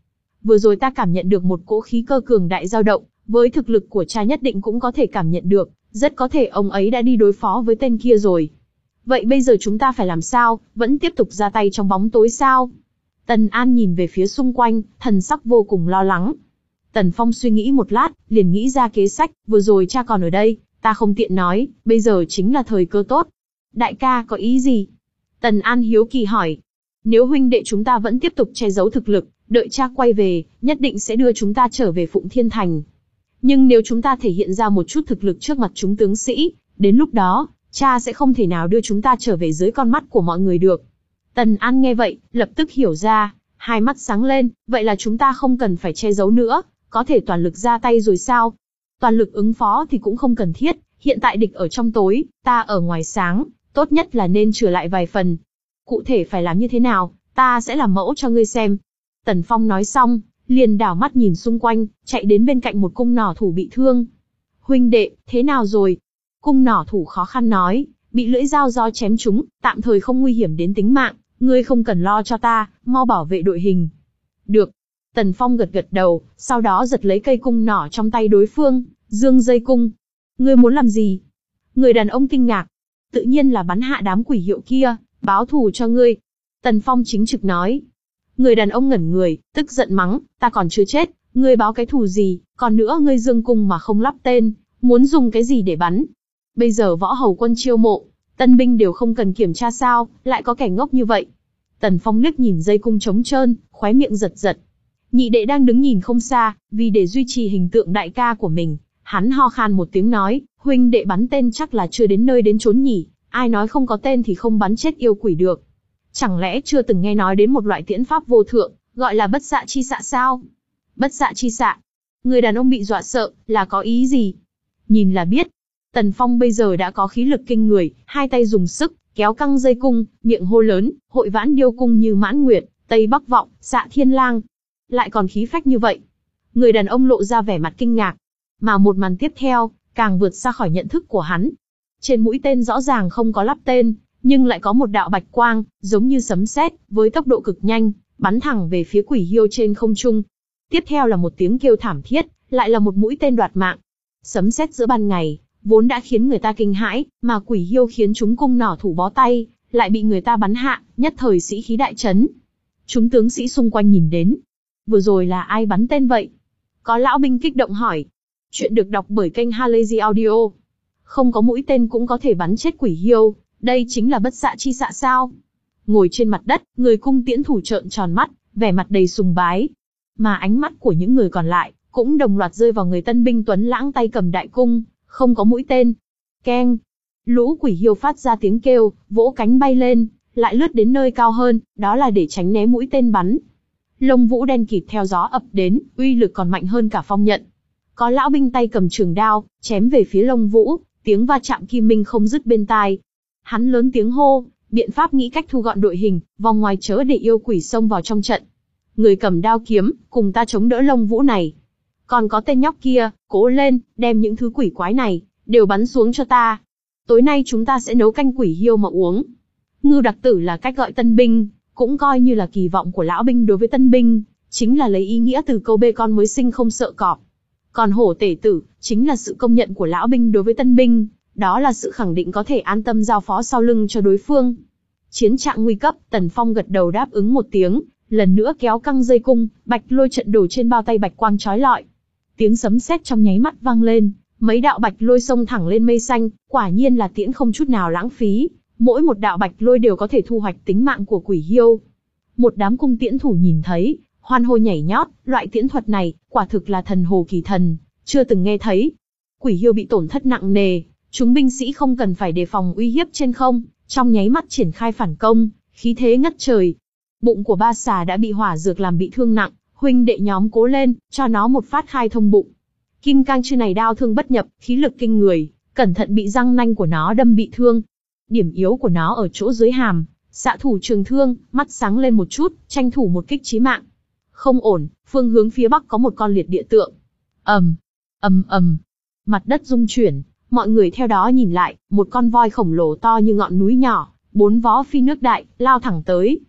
vừa rồi ta cảm nhận được một cỗ khí cơ cường đại dao động, với thực lực của cha nhất định cũng có thể cảm nhận được, rất có thể ông ấy đã đi đối phó với tên kia rồi. Vậy bây giờ chúng ta phải làm sao, vẫn tiếp tục ra tay trong bóng tối sao? Tần An nhìn về phía xung quanh, thần sắc vô cùng lo lắng. Tần Phong suy nghĩ một lát, liền nghĩ ra kế sách, vừa rồi cha còn ở đây, ta không tiện nói, bây giờ chính là thời cơ tốt. Đại ca có ý gì? Tần An hiếu kỳ hỏi. Nếu huynh đệ chúng ta vẫn tiếp tục che giấu thực lực, đợi cha quay về, nhất định sẽ đưa chúng ta trở về Phụng Thiên Thành. Nhưng nếu chúng ta thể hiện ra một chút thực lực trước mặt chúng tướng sĩ, đến lúc đó, cha sẽ không thể nào đưa chúng ta trở về dưới con mắt của mọi người được. Tần An nghe vậy, lập tức hiểu ra, hai mắt sáng lên, vậy là chúng ta không cần phải che giấu nữa, có thể toàn lực ra tay rồi sao? Toàn lực ứng phó thì cũng không cần thiết, hiện tại địch ở trong tối, ta ở ngoài sáng, tốt nhất là nên trở lại vài phần. Cụ thể phải làm như thế nào, ta sẽ làm mẫu cho ngươi xem. Tần Phong nói xong, liền đảo mắt nhìn xung quanh, chạy đến bên cạnh một cung nỏ thủ bị thương. Huynh đệ, thế nào rồi? Cung nỏ thủ khó khăn nói, bị lưỡi dao gió chém trúng, tạm thời không nguy hiểm đến tính mạng, ngươi không cần lo cho ta, mau bảo vệ đội hình. Được. Tần Phong gật gật đầu, sau đó giật lấy cây cung nỏ trong tay đối phương, dương dây cung. Ngươi muốn làm gì? Người đàn ông kinh ngạc. Tự nhiên là bắn hạ đám quỷ hiệu kia, báo thù cho ngươi. Tần Phong chính trực nói. Người đàn ông ngẩn người, tức giận mắng, ta còn chưa chết, ngươi báo cái thù gì, còn nữa ngươi dương cung mà không lắp tên, muốn dùng cái gì để bắn? Bây giờ võ hầu quân chiêu mộ, tân binh đều không cần kiểm tra sao, lại có kẻ ngốc như vậy. Tần Phong liếc nhìn dây cung trống trơn, khóe miệng giật giật. Nhị đệ đang đứng nhìn không xa, vì để duy trì hình tượng đại ca của mình, hắn ho khan một tiếng nói, huynh đệ bắn tên chắc là chưa đến nơi đến chốn nhỉ, ai nói không có tên thì không bắn chết yêu quỷ được. Chẳng lẽ chưa từng nghe nói đến một loại tiễn pháp vô thượng, gọi là bất xạ chi xạ sao? Bất xạ chi xạ? Người đàn ông bị dọa sợ, là có ý gì? Nhìn là biết. Tần Phong bây giờ đã có khí lực kinh người, hai tay dùng sức, kéo căng dây cung, miệng hô lớn, hội vãn điêu cung như mãn nguyệt, tây bắc vọng, xạ thiên lang. Lại còn khí phách như vậy. Người đàn ông lộ ra vẻ mặt kinh ngạc. Mà một màn tiếp theo, càng vượt xa khỏi nhận thức của hắn. Trên mũi tên rõ ràng không có lắp tên, nhưng lại có một đạo bạch quang, giống như sấm sét, với tốc độ cực nhanh, bắn thẳng về phía quỷ hiêu trên không trung. Tiếp theo là một tiếng kêu thảm thiết, lại là một mũi tên đoạt mạng. Sấm sét giữa ban ngày, vốn đã khiến người ta kinh hãi, mà quỷ hiêu khiến chúng cung nỏ thủ bó tay, lại bị người ta bắn hạ, nhất thời sĩ khí đại chấn. Chúng tướng sĩ xung quanh nhìn đến. Vừa rồi là ai bắn tên vậy? Có lão binh kích động hỏi. Chuyện được đọc bởi kênh Halazy Audio. Không có mũi tên cũng có thể bắn chết quỷ hiêu, đây chính là bất xạ chi xạ sao? Ngồi trên mặt đất, người cung tiễn thủ trợn tròn mắt, vẻ mặt đầy sùng bái. Mà ánh mắt của những người còn lại, cũng đồng loạt rơi vào người tân binh tuấn lãng tay cầm đại cung, không có mũi tên. Keng! Lũ quỷ hiêu phát ra tiếng kêu, vỗ cánh bay lên, lại lướt đến nơi cao hơn, đó là để tránh né mũi tên bắn. Lông vũ đen kịt theo gió ập đến, uy lực còn mạnh hơn cả phong nhận. Có lão binh tay cầm trường đao, chém về phía lông vũ, tiếng va chạm kim minh không dứt bên tai. Hắn lớn tiếng hô, biện pháp nghĩ cách thu gọn đội hình, vòng ngoài chớ để yêu quỷ xông vào trong trận. Người cầm đao kiếm, cùng ta chống đỡ lông vũ này. Còn có tên nhóc kia, cố lên, đem những thứ quỷ quái này, đều bắn xuống cho ta. Tối nay chúng ta sẽ nấu canh quỷ hiêu mà uống. Ngưu đặc tử là cách gọi tân binh, cũng coi như là kỳ vọng của lão binh đối với tân binh, chính là lấy ý nghĩa từ câu bê con mới sinh không sợ cọp. Còn hổ tể tử, chính là sự công nhận của lão binh đối với tân binh, đó là sự khẳng định có thể an tâm giao phó sau lưng cho đối phương. Chiến trạng nguy cấp, Tần Phong gật đầu đáp ứng một tiếng, lần nữa kéo căng dây cung, bạch lôi trận đổ trên bao tay bạch quang chói lọi. Tiếng sấm sét trong nháy mắt vang lên, mấy đạo bạch lôi xông thẳng lên mây xanh, quả nhiên là tiễn không chút nào lãng phí, mỗi một đạo bạch lôi đều có thể thu hoạch tính mạng của quỷ hiêu. Một đám cung tiễn thủ nhìn thấy, hoan hô nhảy nhót, loại tiễn thuật này, quả thực là thần hồ kỳ thần, chưa từng nghe thấy. Quỷ hiêu bị tổn thất nặng nề, chúng binh sĩ không cần phải đề phòng uy hiếp trên không, trong nháy mắt triển khai phản công, khí thế ngất trời. Bụng của ba xà đã bị hỏa dược làm bị thương nặng, huynh đệ nhóm cố lên, cho nó một phát khai thông bụng. Kim cang chư này đao thương bất nhập, khí lực kinh người, cẩn thận bị răng nanh của nó đâm bị thương. Điểm yếu của nó ở chỗ dưới hàm, xạ thủ trường thương, mắt sáng lên một chút, tranh thủ một kích chí mạng. Không ổn, phương hướng phía bắc có một con liệt địa tượng. ầm, ầm ầm, mặt đất rung chuyển, mọi người theo đó nhìn lại, một con voi khổng lồ to như ngọn núi nhỏ, bốn vó phi nước đại, lao thẳng tới.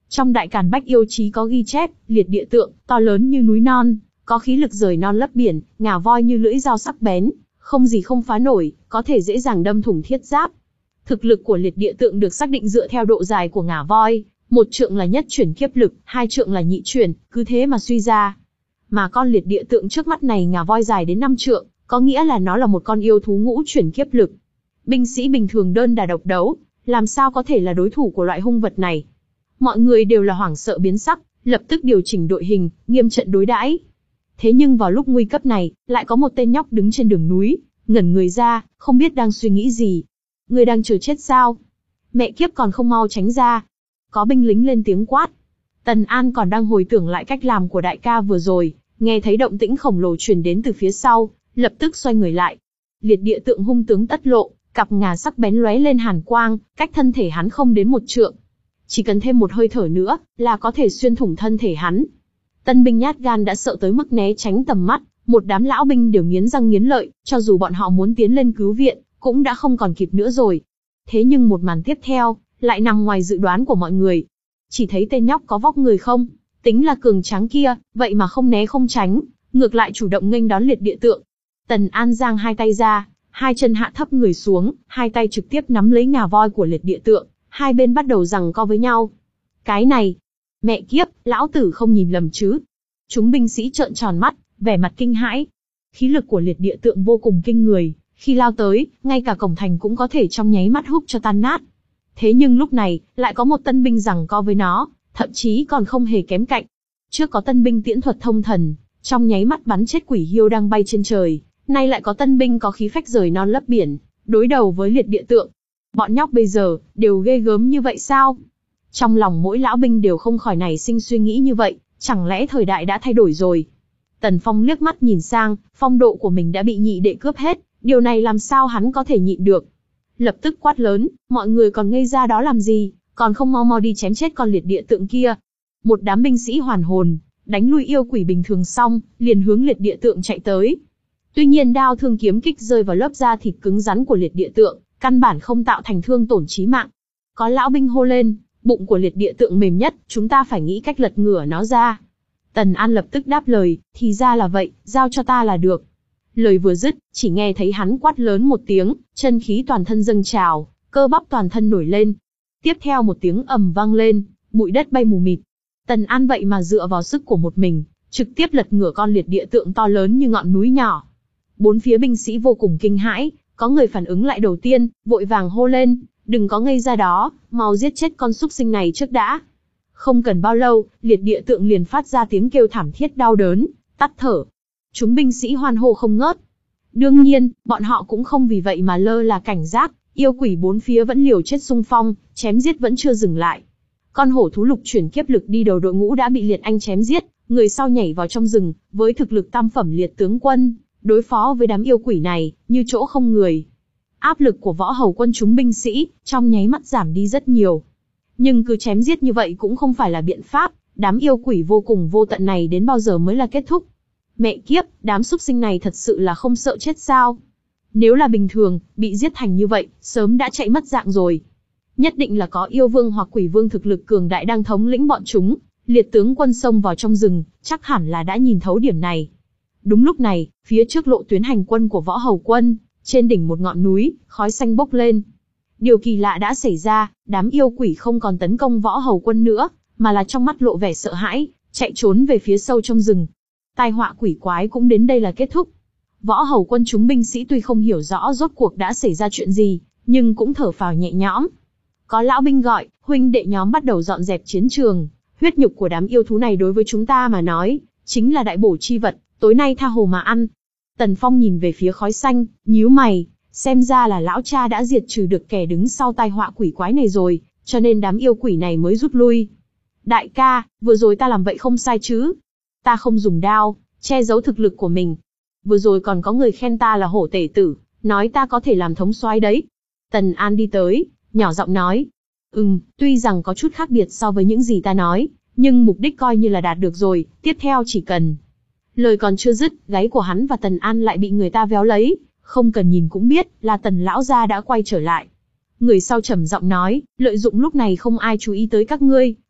Trong Đại Càn Bách Yêu Chí có ghi chép, liệt địa tượng, to lớn như núi non, có khí lực rời non lấp biển, ngà voi như lưỡi dao sắc bén, không gì không phá nổi, có thể dễ dàng đâm thủng thiết giáp. Thực lực của liệt địa tượng được xác định dựa theo độ dài của ngà voi, một trượng là nhất chuyển kiếp lực, hai trượng là nhị chuyển, cứ thế mà suy ra. Mà con liệt địa tượng trước mắt này ngà voi dài đến năm trượng, có nghĩa là nó là một con yêu thú ngũ chuyển kiếp lực. Binh sĩ bình thường đơn đả độc đấu, làm sao có thể là đối thủ của loại hung vật này? Mọi người đều là hoảng sợ biến sắc, lập tức điều chỉnh đội hình, nghiêm trận đối đãi. Thế nhưng vào lúc nguy cấp này, lại có một tên nhóc đứng trên đường núi, ngẩn người ra, không biết đang suy nghĩ gì. Người đang chờ chết sao? Mẹ kiếp còn không mau tránh ra. Có binh lính lên tiếng quát. Tần An còn đang hồi tưởng lại cách làm của đại ca vừa rồi, nghe thấy động tĩnh khổng lồ truyền đến từ phía sau, lập tức xoay người lại. Liệt địa tượng hung tướng tất lộ, cặp ngà sắc bén lóe lên hàn quang, cách thân thể hắn không đến một trượng. Chỉ cần thêm một hơi thở nữa, là có thể xuyên thủng thân thể hắn. Tân binh nhát gan đã sợ tới mức né tránh tầm mắt, một đám lão binh đều nghiến răng nghiến lợi, cho dù bọn họ muốn tiến lên cứu viện, cũng đã không còn kịp nữa rồi. Thế nhưng một màn tiếp theo, lại nằm ngoài dự đoán của mọi người. Chỉ thấy tên nhóc có vóc người không, tính là cường tráng kia, vậy mà không né không tránh, ngược lại chủ động nghênh đón liệt địa tượng. Tần An giang hai tay ra, hai chân hạ thấp người xuống, hai tay trực tiếp nắm lấy ngà voi của liệt địa tượng, hai bên bắt đầu giằng co với nhau. Cái này, mẹ kiếp, lão tử không nhìn lầm chứ? Chúng binh sĩ trợn tròn mắt, vẻ mặt kinh hãi. Khí lực của liệt địa tượng vô cùng kinh người, khi lao tới, ngay cả cổng thành cũng có thể trong nháy mắt húc cho tan nát. Thế nhưng lúc này, lại có một tân binh giằng co với nó, thậm chí còn không hề kém cạnh. Trước có tân binh tiễn thuật thông thần, trong nháy mắt bắn chết quỷ hiêu đang bay trên trời, nay lại có tân binh có khí phách rời non lấp biển, đối đầu với liệt địa tượng. Bọn nhóc bây giờ, đều ghê gớm như vậy sao? Trong lòng mỗi lão binh đều không khỏi nảy sinh suy nghĩ như vậy, chẳng lẽ thời đại đã thay đổi rồi? Tần Phong liếc mắt nhìn sang, phong độ của mình đã bị nhị đệ cướp hết, điều này làm sao hắn có thể nhịn được? Lập tức quát lớn, mọi người còn ngây ra đó làm gì, còn không mau mau đi chém chết con liệt địa tượng kia. Một đám binh sĩ hoàn hồn, đánh lui yêu quỷ bình thường xong, liền hướng liệt địa tượng chạy tới. Tuy nhiên đao thương kiếm kích rơi vào lớp da thịt cứng rắn của liệt địa tượng, căn bản không tạo thành thương tổn chí mạng. Có lão binh hô lên, bụng của liệt địa tượng mềm nhất, chúng ta phải nghĩ cách lật ngửa nó ra. Tần An lập tức đáp lời, thì ra là vậy, giao cho ta là được. Lời vừa dứt, chỉ nghe thấy hắn quát lớn một tiếng, chân khí toàn thân dâng trào, cơ bắp toàn thân nổi lên. Tiếp theo một tiếng ầm vang lên, bụi đất bay mù mịt. Tần An vậy mà dựa vào sức của một mình, trực tiếp lật ngửa con liệt địa tượng to lớn như ngọn núi nhỏ. Bốn phía binh sĩ vô cùng kinh hãi, có người phản ứng lại đầu tiên, vội vàng hô lên, đừng có ngây ra đó, mau giết chết con súc sinh này trước đã. Không cần bao lâu, liệt địa tượng liền phát ra tiếng kêu thảm thiết đau đớn, tắt thở. Chúng binh sĩ hoan hô không ngớt. Đương nhiên, bọn họ cũng không vì vậy mà lơ là cảnh giác, yêu quỷ bốn phía vẫn liều chết xung phong, chém giết vẫn chưa dừng lại. Con hổ thú lục chuyển kiếp lực đi đầu đội ngũ đã bị liệt anh chém giết, người sau nhảy vào trong rừng, với thực lực tam phẩm liệt tướng quân, đối phó với đám yêu quỷ này, như chỗ không người. Áp lực của võ hầu quân chúng binh sĩ, trong nháy mắt giảm đi rất nhiều. Nhưng cứ chém giết như vậy cũng không phải là biện pháp, đám yêu quỷ vô cùng vô tận này đến bao giờ mới là kết thúc. Mẹ kiếp, đám súc sinh này thật sự là không sợ chết sao? Nếu là bình thường, bị giết thành như vậy, sớm đã chạy mất dạng rồi. Nhất định là có yêu vương hoặc quỷ vương thực lực cường đại đang thống lĩnh bọn chúng, liệt tướng quân xông vào trong rừng, chắc hẳn là đã nhìn thấu điểm này. Đúng lúc này, phía trước lộ tuyến hành quân của võ hầu quân, trên đỉnh một ngọn núi, khói xanh bốc lên. Điều kỳ lạ đã xảy ra, đám yêu quỷ không còn tấn công võ hầu quân nữa, mà là trong mắt lộ vẻ sợ hãi, chạy trốn về phía sâu trong rừng. Tai họa quỷ quái cũng đến đây là kết thúc. Võ hầu quân chúng binh sĩ tuy không hiểu rõ rốt cuộc đã xảy ra chuyện gì, nhưng cũng thở phào nhẹ nhõm. Có lão binh gọi, huynh đệ nhóm bắt đầu dọn dẹp chiến trường. Huyết nhục của đám yêu thú này đối với chúng ta mà nói, chính là đại bổ chi vật, tối nay tha hồ mà ăn. Tần Phong nhìn về phía khói xanh, nhíu mày, xem ra là lão cha đã diệt trừ được kẻ đứng sau tai họa quỷ quái này rồi, cho nên đám yêu quỷ này mới rút lui. Đại ca, vừa rồi ta làm vậy không sai chứ? Ta không dùng đao, che giấu thực lực của mình. Vừa rồi còn có người khen ta là hổ tể tử, nói ta có thể làm thống soái đấy. Tần An đi tới, nhỏ giọng nói. Ừm, tuy rằng có chút khác biệt so với những gì ta nói, nhưng mục đích coi như là đạt được rồi, tiếp theo chỉ cần... Lời còn chưa dứt, gáy của hắn và Tần An lại bị người ta véo lấy, không cần nhìn cũng biết là Tần lão gia đã quay trở lại. Người sau trầm giọng nói, lợi dụng lúc này không ai chú ý tới các ngươi,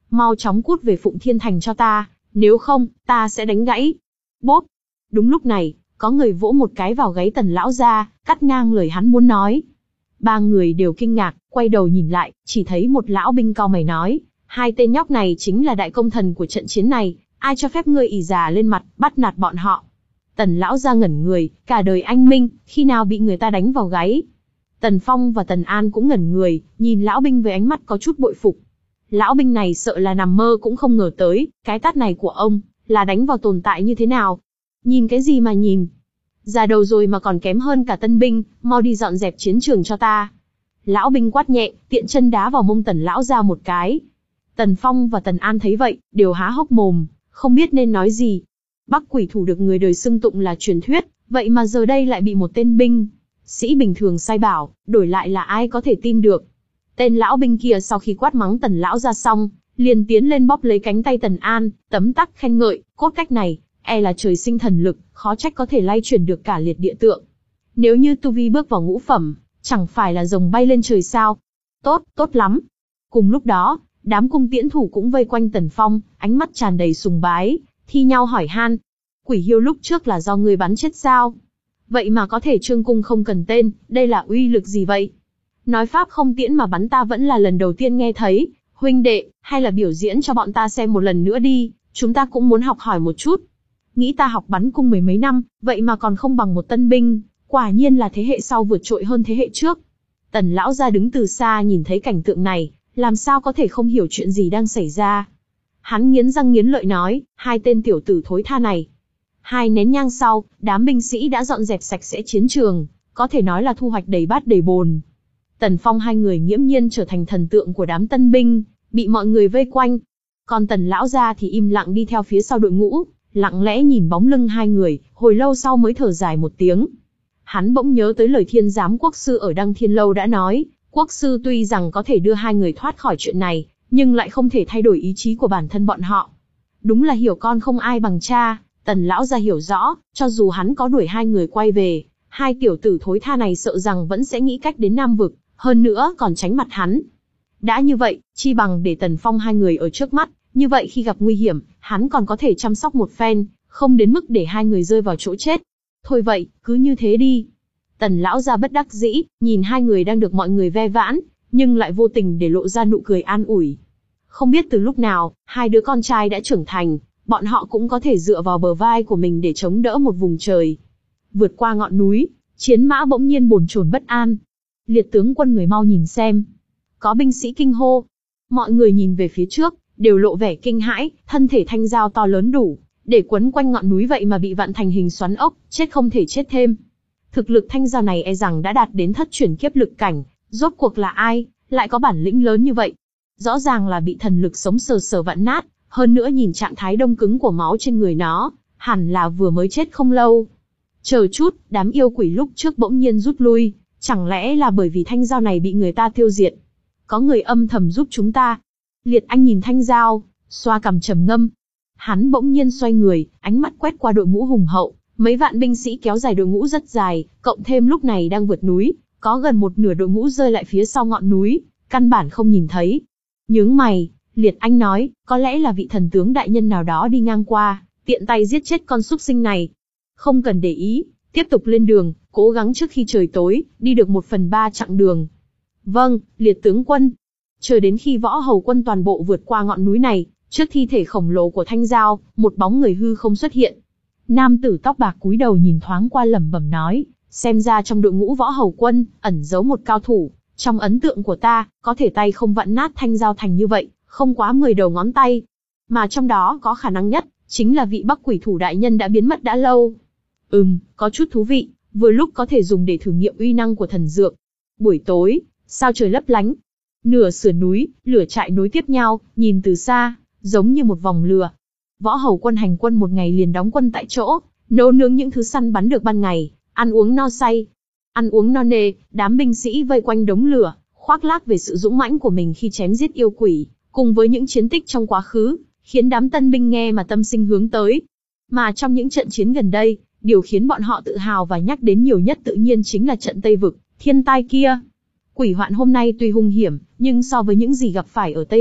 mau chóng cút về Phụng Thiên Thành cho ta, nếu không, ta sẽ đánh gãy. Bốp! Đúng lúc này, có người vỗ một cái vào gáy Tần lão gia, cắt ngang lời hắn muốn nói. Ba người đều kinh ngạc, quay đầu nhìn lại, chỉ thấy một lão binh cau mày nói, hai tên nhóc này chính là đại công thần của trận chiến này, ai cho phép ngươi ỉ già lên mặt, bắt nạt bọn họ. Tần lão gia ngẩn người, cả đời anh minh, khi nào bị người ta đánh vào gáy. Tần Phong và Tần An cũng ngẩn người, nhìn lão binh với ánh mắt có chút bội phục. Lão binh này sợ là nằm mơ cũng không ngờ tới, cái tát này của ông, là đánh vào tồn tại như thế nào. Nhìn cái gì mà nhìn? Già đầu rồi mà còn kém hơn cả tân binh, mau đi dọn dẹp chiến trường cho ta. Lão binh quát nhẹ, tiện chân đá vào mông Tần lão ra một cái. Tần Phong và Tần An thấy vậy, đều há hốc mồm, không biết nên nói gì. Bắc quỷ thủ được người đời xưng tụng là truyền thuyết, vậy mà giờ đây lại bị một tên binh sĩ bình thường sai bảo, đổi lại là ai có thể tin được. Tên lão binh kia sau khi quát mắng Tần lão ra xong, liền tiến lên bóp lấy cánh tay Tần An, tấm tắc khen ngợi, cốt cách này, e là trời sinh thần lực, khó trách có thể lay chuyển được cả liệt địa tượng. Nếu như tu vi bước vào ngũ phẩm, chẳng phải là rồng bay lên trời sao? Tốt, tốt lắm. Cùng lúc đó, đám cung tiễn thủ cũng vây quanh Tần Phong, ánh mắt tràn đầy sùng bái, thi nhau hỏi han. Quỷ hiêu lúc trước là do người bắn chết sao? Vậy mà có thể trương cung không cần tên, đây là uy lực gì vậy? Nói pháp không tiễn mà bắn ta vẫn là lần đầu tiên nghe thấy, huynh đệ, hay là biểu diễn cho bọn ta xem một lần nữa đi, chúng ta cũng muốn học hỏi một chút. Nghĩ ta học bắn cung mười mấy năm, vậy mà còn không bằng một tân binh, quả nhiên là thế hệ sau vượt trội hơn thế hệ trước. Tần lão gia đứng từ xa nhìn thấy cảnh tượng này, làm sao có thể không hiểu chuyện gì đang xảy ra. Hắn nghiến răng nghiến lợi nói, hai tên tiểu tử thối tha này. Hai nén nhang sau, đám binh sĩ đã dọn dẹp sạch sẽ chiến trường, có thể nói là thu hoạch đầy bát đầy bồn. Tần Phong hai người nghiễm nhiên trở thành thần tượng của đám tân binh, bị mọi người vây quanh. Còn Tần lão gia thì im lặng đi theo phía sau đội ngũ, lặng lẽ nhìn bóng lưng hai người, hồi lâu sau mới thở dài một tiếng. Hắn bỗng nhớ tới lời Thiên Giám Quốc sư ở Đăng Thiên Lâu đã nói, Quốc sư tuy rằng có thể đưa hai người thoát khỏi chuyện này, nhưng lại không thể thay đổi ý chí của bản thân bọn họ. Đúng là hiểu con không ai bằng cha, Tần lão gia hiểu rõ, cho dù hắn có đuổi hai người quay về, hai tiểu tử thối tha này sợ rằng vẫn sẽ nghĩ cách đến Nam Vực, hơn nữa còn tránh mặt hắn. Đã như vậy, chi bằng để Tần Phong hai người ở trước mắt, như vậy khi gặp nguy hiểm, hắn còn có thể chăm sóc một phen, không đến mức để hai người rơi vào chỗ chết. Thôi vậy, cứ như thế đi. Tần lão gia bất đắc dĩ, nhìn hai người đang được mọi người ve vãn, nhưng lại vô tình để lộ ra nụ cười an ủi. Không biết từ lúc nào, hai đứa con trai đã trưởng thành, bọn họ cũng có thể dựa vào bờ vai của mình để chống đỡ một vùng trời. Vượt qua ngọn núi, chiến mã bỗng nhiên bồn chồn bất an. Liệt tướng quân người mau nhìn xem. Có binh sĩ kinh hô. Mọi người nhìn về phía trước, đều lộ vẻ kinh hãi, thân thể thanh dao to lớn đủ để quấn quanh ngọn núi vậy mà bị vặn thành hình xoắn ốc, chết không thể chết thêm. Thực lực thanh dao này e rằng đã đạt đến thất chuyển kiếp lực cảnh, rốt cuộc là ai, lại có bản lĩnh lớn như vậy? Rõ ràng là bị thần lực sống sờ sờ vặn nát, hơn nữa nhìn trạng thái đông cứng của máu trên người nó, hẳn là vừa mới chết không lâu. Chờ chút, đám yêu quỷ lúc trước bỗng nhiên rút lui, chẳng lẽ là bởi vì thanh dao này bị người ta tiêu diệt? Có người âm thầm giúp chúng ta. Liệt Anh nhìn thanh dao, xoa cằm trầm ngâm. Hắn bỗng nhiên xoay người, ánh mắt quét qua đội ngũ hùng hậu, mấy vạn binh sĩ kéo dài đội ngũ rất dài, cộng thêm lúc này đang vượt núi, có gần một nửa đội ngũ rơi lại phía sau ngọn núi, căn bản không nhìn thấy. Nhướng mày, Liệt Anh nói, có lẽ là vị thần tướng đại nhân nào đó đi ngang qua, tiện tay giết chết con súc sinh này. Không cần để ý, tiếp tục lên đường, cố gắng trước khi trời tối, đi được một phần ba chặng đường. Vâng, Liệt tướng quân. Chờ đến khi võ hầu quân toàn bộ vượt qua ngọn núi này, trước thi thể khổng lồ của thanh dao, một bóng người hư không xuất hiện. Nam tử tóc bạc cúi đầu nhìn thoáng qua lẩm bẩm nói, xem ra trong đội ngũ võ hầu quân, ẩn giấu một cao thủ. Trong ấn tượng của ta, có thể tay không vặn nát thanh dao thành như vậy, không quá mười đầu ngón tay. Mà trong đó có khả năng nhất, chính là vị Bắc quỷ thủ đại nhân đã biến mất đã lâu. Ừm, có chút thú vị, vừa lúc có thể dùng để thử nghiệm uy năng của thần dược. Buổi tối, sao trời lấp lánh. Nửa sườn núi, lửa trại nối tiếp nhau, nhìn từ xa, giống như một vòng lửa. Võ hầu quân hành quân một ngày liền đóng quân tại chỗ, nấu nướng những thứ săn bắn được ban ngày, ăn uống no say. Ăn uống no nê, đám binh sĩ vây quanh đống lửa, khoác lác về sự dũng mãnh của mình khi chém giết yêu quỷ, cùng với những chiến tích trong quá khứ, khiến đám tân binh nghe mà tâm sinh hướng tới. Mà trong những trận chiến gần đây, điều khiến bọn họ tự hào và nhắc đến nhiều nhất tự nhiên chính là trận Tây Vực, thiên tai kia. Quỷ hoạn hôm nay tuy hung hiểm, nhưng so với những gì gặp phải ở Tây Vực,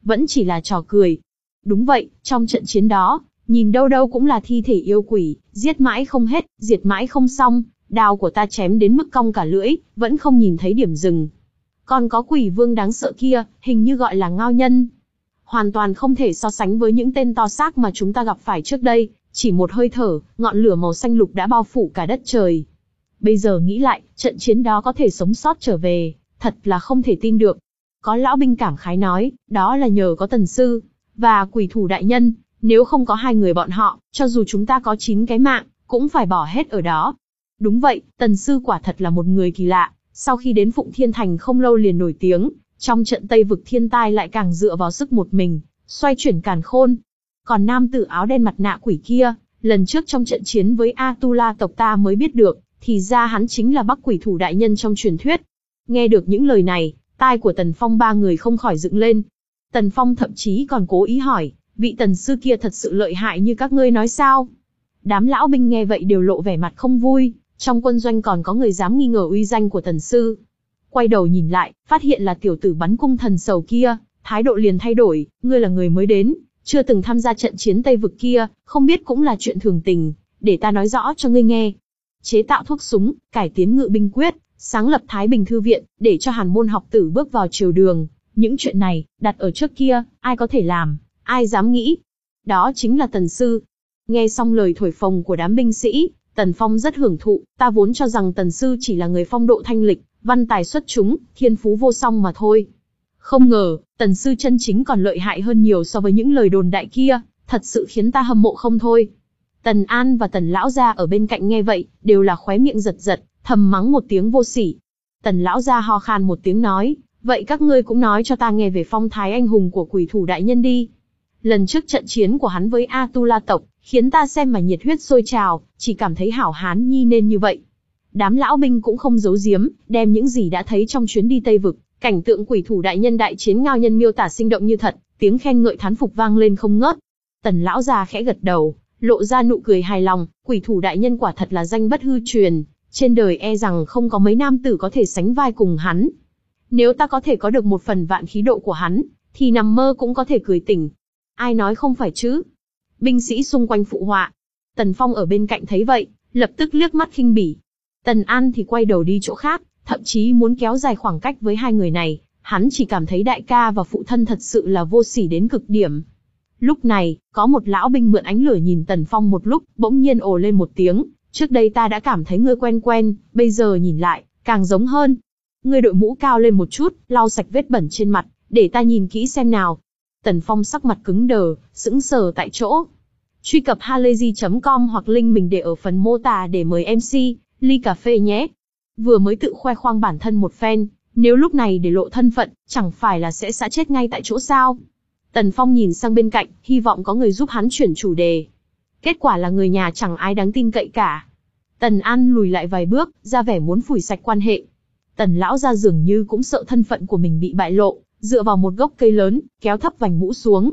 vẫn chỉ là trò cười. Đúng vậy, trong trận chiến đó, nhìn đâu đâu cũng là thi thể yêu quỷ, giết mãi không hết, diệt mãi không xong, đao của ta chém đến mức cong cả lưỡi, vẫn không nhìn thấy điểm dừng. Còn có quỷ vương đáng sợ kia, hình như gọi là Ngao Nhân. Hoàn toàn không thể so sánh với những tên to xác mà chúng ta gặp phải trước đây, chỉ một hơi thở, ngọn lửa màu xanh lục đã bao phủ cả đất trời. Bây giờ nghĩ lại, trận chiến đó có thể sống sót trở về, thật là không thể tin được. Có lão binh cảm khái nói, đó là nhờ có Tần Sư và Quỷ Thủ đại nhân, nếu không có hai người bọn họ, cho dù chúng ta có chín cái mạng, cũng phải bỏ hết ở đó. Đúng vậy, Tần Sư quả thật là một người kỳ lạ, sau khi đến Phụng Thiên Thành không lâu liền nổi tiếng, trong trận Tây vực thiên tai lại càng dựa vào sức một mình, xoay chuyển càn khôn. Còn nam tử áo đen mặt nạ quỷ kia, lần trước trong trận chiến với Atula tộc ta mới biết được, thì ra hắn chính là Bắc Quỷ Thủ đại nhân trong truyền thuyết. Nghe được những lời này, tai của Tần Phong ba người không khỏi dựng lên. Tần Phong thậm chí còn cố ý hỏi, vị Tần Sư kia thật sự lợi hại như các ngươi nói sao? Đám lão binh nghe vậy đều lộ vẻ mặt không vui, trong quân doanh còn có người dám nghi ngờ uy danh của Tần Sư. Quay đầu nhìn lại, phát hiện là tiểu tử bắn cung thần sầu kia, thái độ liền thay đổi, ngươi là người mới đến, chưa từng tham gia trận chiến Tây vực kia, không biết cũng là chuyện thường tình, để ta nói rõ cho ngươi nghe. Chế tạo thuốc súng, cải tiến ngự binh quyết, sáng lập Thái Bình Thư viện, để cho hàn môn học tử bước vào triều đường. Những chuyện này, đặt ở trước kia, ai có thể làm, ai dám nghĩ. Đó chính là Tần Sư. Nghe xong lời thổi phồng của đám binh sĩ, Tần Phong rất hưởng thụ, ta vốn cho rằng Tần Sư chỉ là người phong độ thanh lịch, văn tài xuất chúng, thiên phú vô song mà thôi. Không ngờ, Tần Sư chân chính còn lợi hại hơn nhiều so với những lời đồn đại kia, thật sự khiến ta hâm mộ không thôi. Tần An và Tần Lão Gia ở bên cạnh nghe vậy, đều là khóe miệng giật giật, thầm mắng một tiếng vô sỉ. Tần Lão Gia ho khan một tiếng nói, vậy các ngươi cũng nói cho ta nghe về phong thái anh hùng của Quỷ Thủ đại nhân đi. Lần trước trận chiến của hắn với Atula tộc, khiến ta xem mà nhiệt huyết sôi trào, chỉ cảm thấy hảo hán nhi nên như vậy. Đám lão binh cũng không giấu giếm, đem những gì đã thấy trong chuyến đi Tây vực, cảnh tượng Quỷ Thủ đại nhân đại chiến Ngao Nhân miêu tả sinh động như thật, tiếng khen ngợi thán phục vang lên không ngớt. Tần Lão Gia khẽ gật đầu, lộ ra nụ cười hài lòng, Quỷ Thủ đại nhân quả thật là danh bất hư truyền, trên đời e rằng không có mấy nam tử có thể sánh vai cùng hắn. Nếu ta có thể có được một phần vạn khí độ của hắn, thì nằm mơ cũng có thể cười tỉnh. Ai nói không phải chứ? Binh sĩ xung quanh phụ họa. Tần Phong ở bên cạnh thấy vậy, lập tức liếc mắt khinh bỉ. Tần An thì quay đầu đi chỗ khác, thậm chí muốn kéo dài khoảng cách với hai người này, hắn chỉ cảm thấy đại ca và phụ thân thật sự là vô sỉ đến cực điểm. Lúc này, có một lão binh mượn ánh lửa nhìn Tần Phong một lúc, bỗng nhiên ồ lên một tiếng, trước đây ta đã cảm thấy ngươi quen quen, bây giờ nhìn lại, càng giống hơn. Ngươi đội mũ cao lên một chút, lau sạch vết bẩn trên mặt, để ta nhìn kỹ xem nào. Tần Phong sắc mặt cứng đờ, sững sờ tại chỗ. Truy cập halayzi chấm com hoặc link mình để ở phần mô tả để mời em xê, ly cà phê nhé. Vừa mới tự khoe khoang bản thân một phen, nếu lúc này để lộ thân phận, chẳng phải là sẽ xã chết ngay tại chỗ sao? Tần Phong nhìn sang bên cạnh, hy vọng có người giúp hắn chuyển chủ đề. Kết quả là người nhà chẳng ai đáng tin cậy cả. Tần An lùi lại vài bước, ra vẻ muốn phủi sạch quan hệ. Tần Lão Gia dường như cũng sợ thân phận của mình bị bại lộ, dựa vào một gốc cây lớn, kéo thấp vành mũ xuống.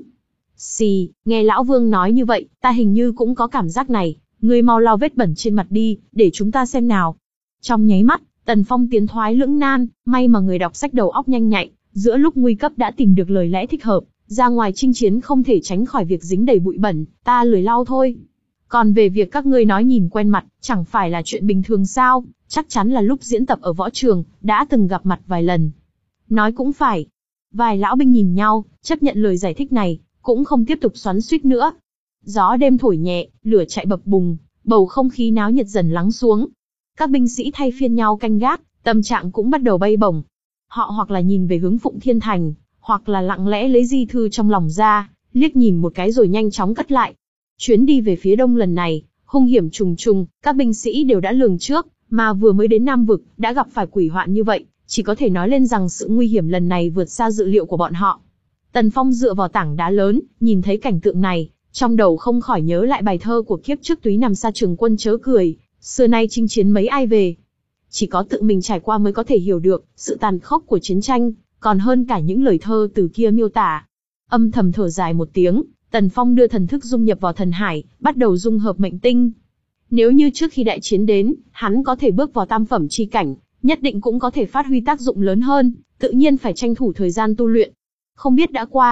Xì, nghe Lão Vương nói như vậy, ta hình như cũng có cảm giác này, ngươi mau lau vết bẩn trên mặt đi, để chúng ta xem nào. Trong nháy mắt, Tần Phong tiến thoái lưỡng nan, may mà người đọc sách đầu óc nhanh nhạy, giữa lúc nguy cấp đã tìm được lời lẽ thích hợp, ra ngoài chinh chiến không thể tránh khỏi việc dính đầy bụi bẩn, ta lười lau thôi. Còn về việc các ngươi nói nhìn quen mặt, chẳng phải là chuyện bình thường sao, chắc chắn là lúc diễn tập ở võ trường, đã từng gặp mặt vài lần. Nói cũng phải. Vài lão binh nhìn nhau, chấp nhận lời giải thích này, cũng không tiếp tục xoắn xuýt nữa. Gió đêm thổi nhẹ, lửa chạy bập bùng, bầu không khí náo nhiệt dần lắng xuống. Các binh sĩ thay phiên nhau canh gác, tâm trạng cũng bắt đầu bay bổng. Họ hoặc là nhìn về hướng Phụng Thiên Thành, hoặc là lặng lẽ lấy di thư trong lòng ra, liếc nhìn một cái rồi nhanh chóng cất lại. Chuyến đi về phía đông lần này, hung hiểm trùng trùng, các binh sĩ đều đã lường trước, mà vừa mới đến Nam Vực, đã gặp phải quỷ hoạn như vậy, chỉ có thể nói lên rằng sự nguy hiểm lần này vượt xa dự liệu của bọn họ. Tần Phong dựa vào tảng đá lớn, nhìn thấy cảnh tượng này, trong đầu không khỏi nhớ lại bài thơ của kiếp trước túy nằm xa trường quân chớ cười, xưa nay chinh chiến mấy ai về. Chỉ có tự mình trải qua mới có thể hiểu được sự tàn khốc của chiến tranh, còn hơn cả những lời thơ từ kia miêu tả. Âm thầm thở dài một tiếng, Tần Phong đưa thần thức dung nhập vào thần hải, bắt đầu dung hợp mệnh tinh. Nếu như trước khi đại chiến đến, hắn có thể bước vào tam phẩm chi cảnh, nhất định cũng có thể phát huy tác dụng lớn hơn, tự nhiên phải tranh thủ thời gian tu luyện. Không biết đã qua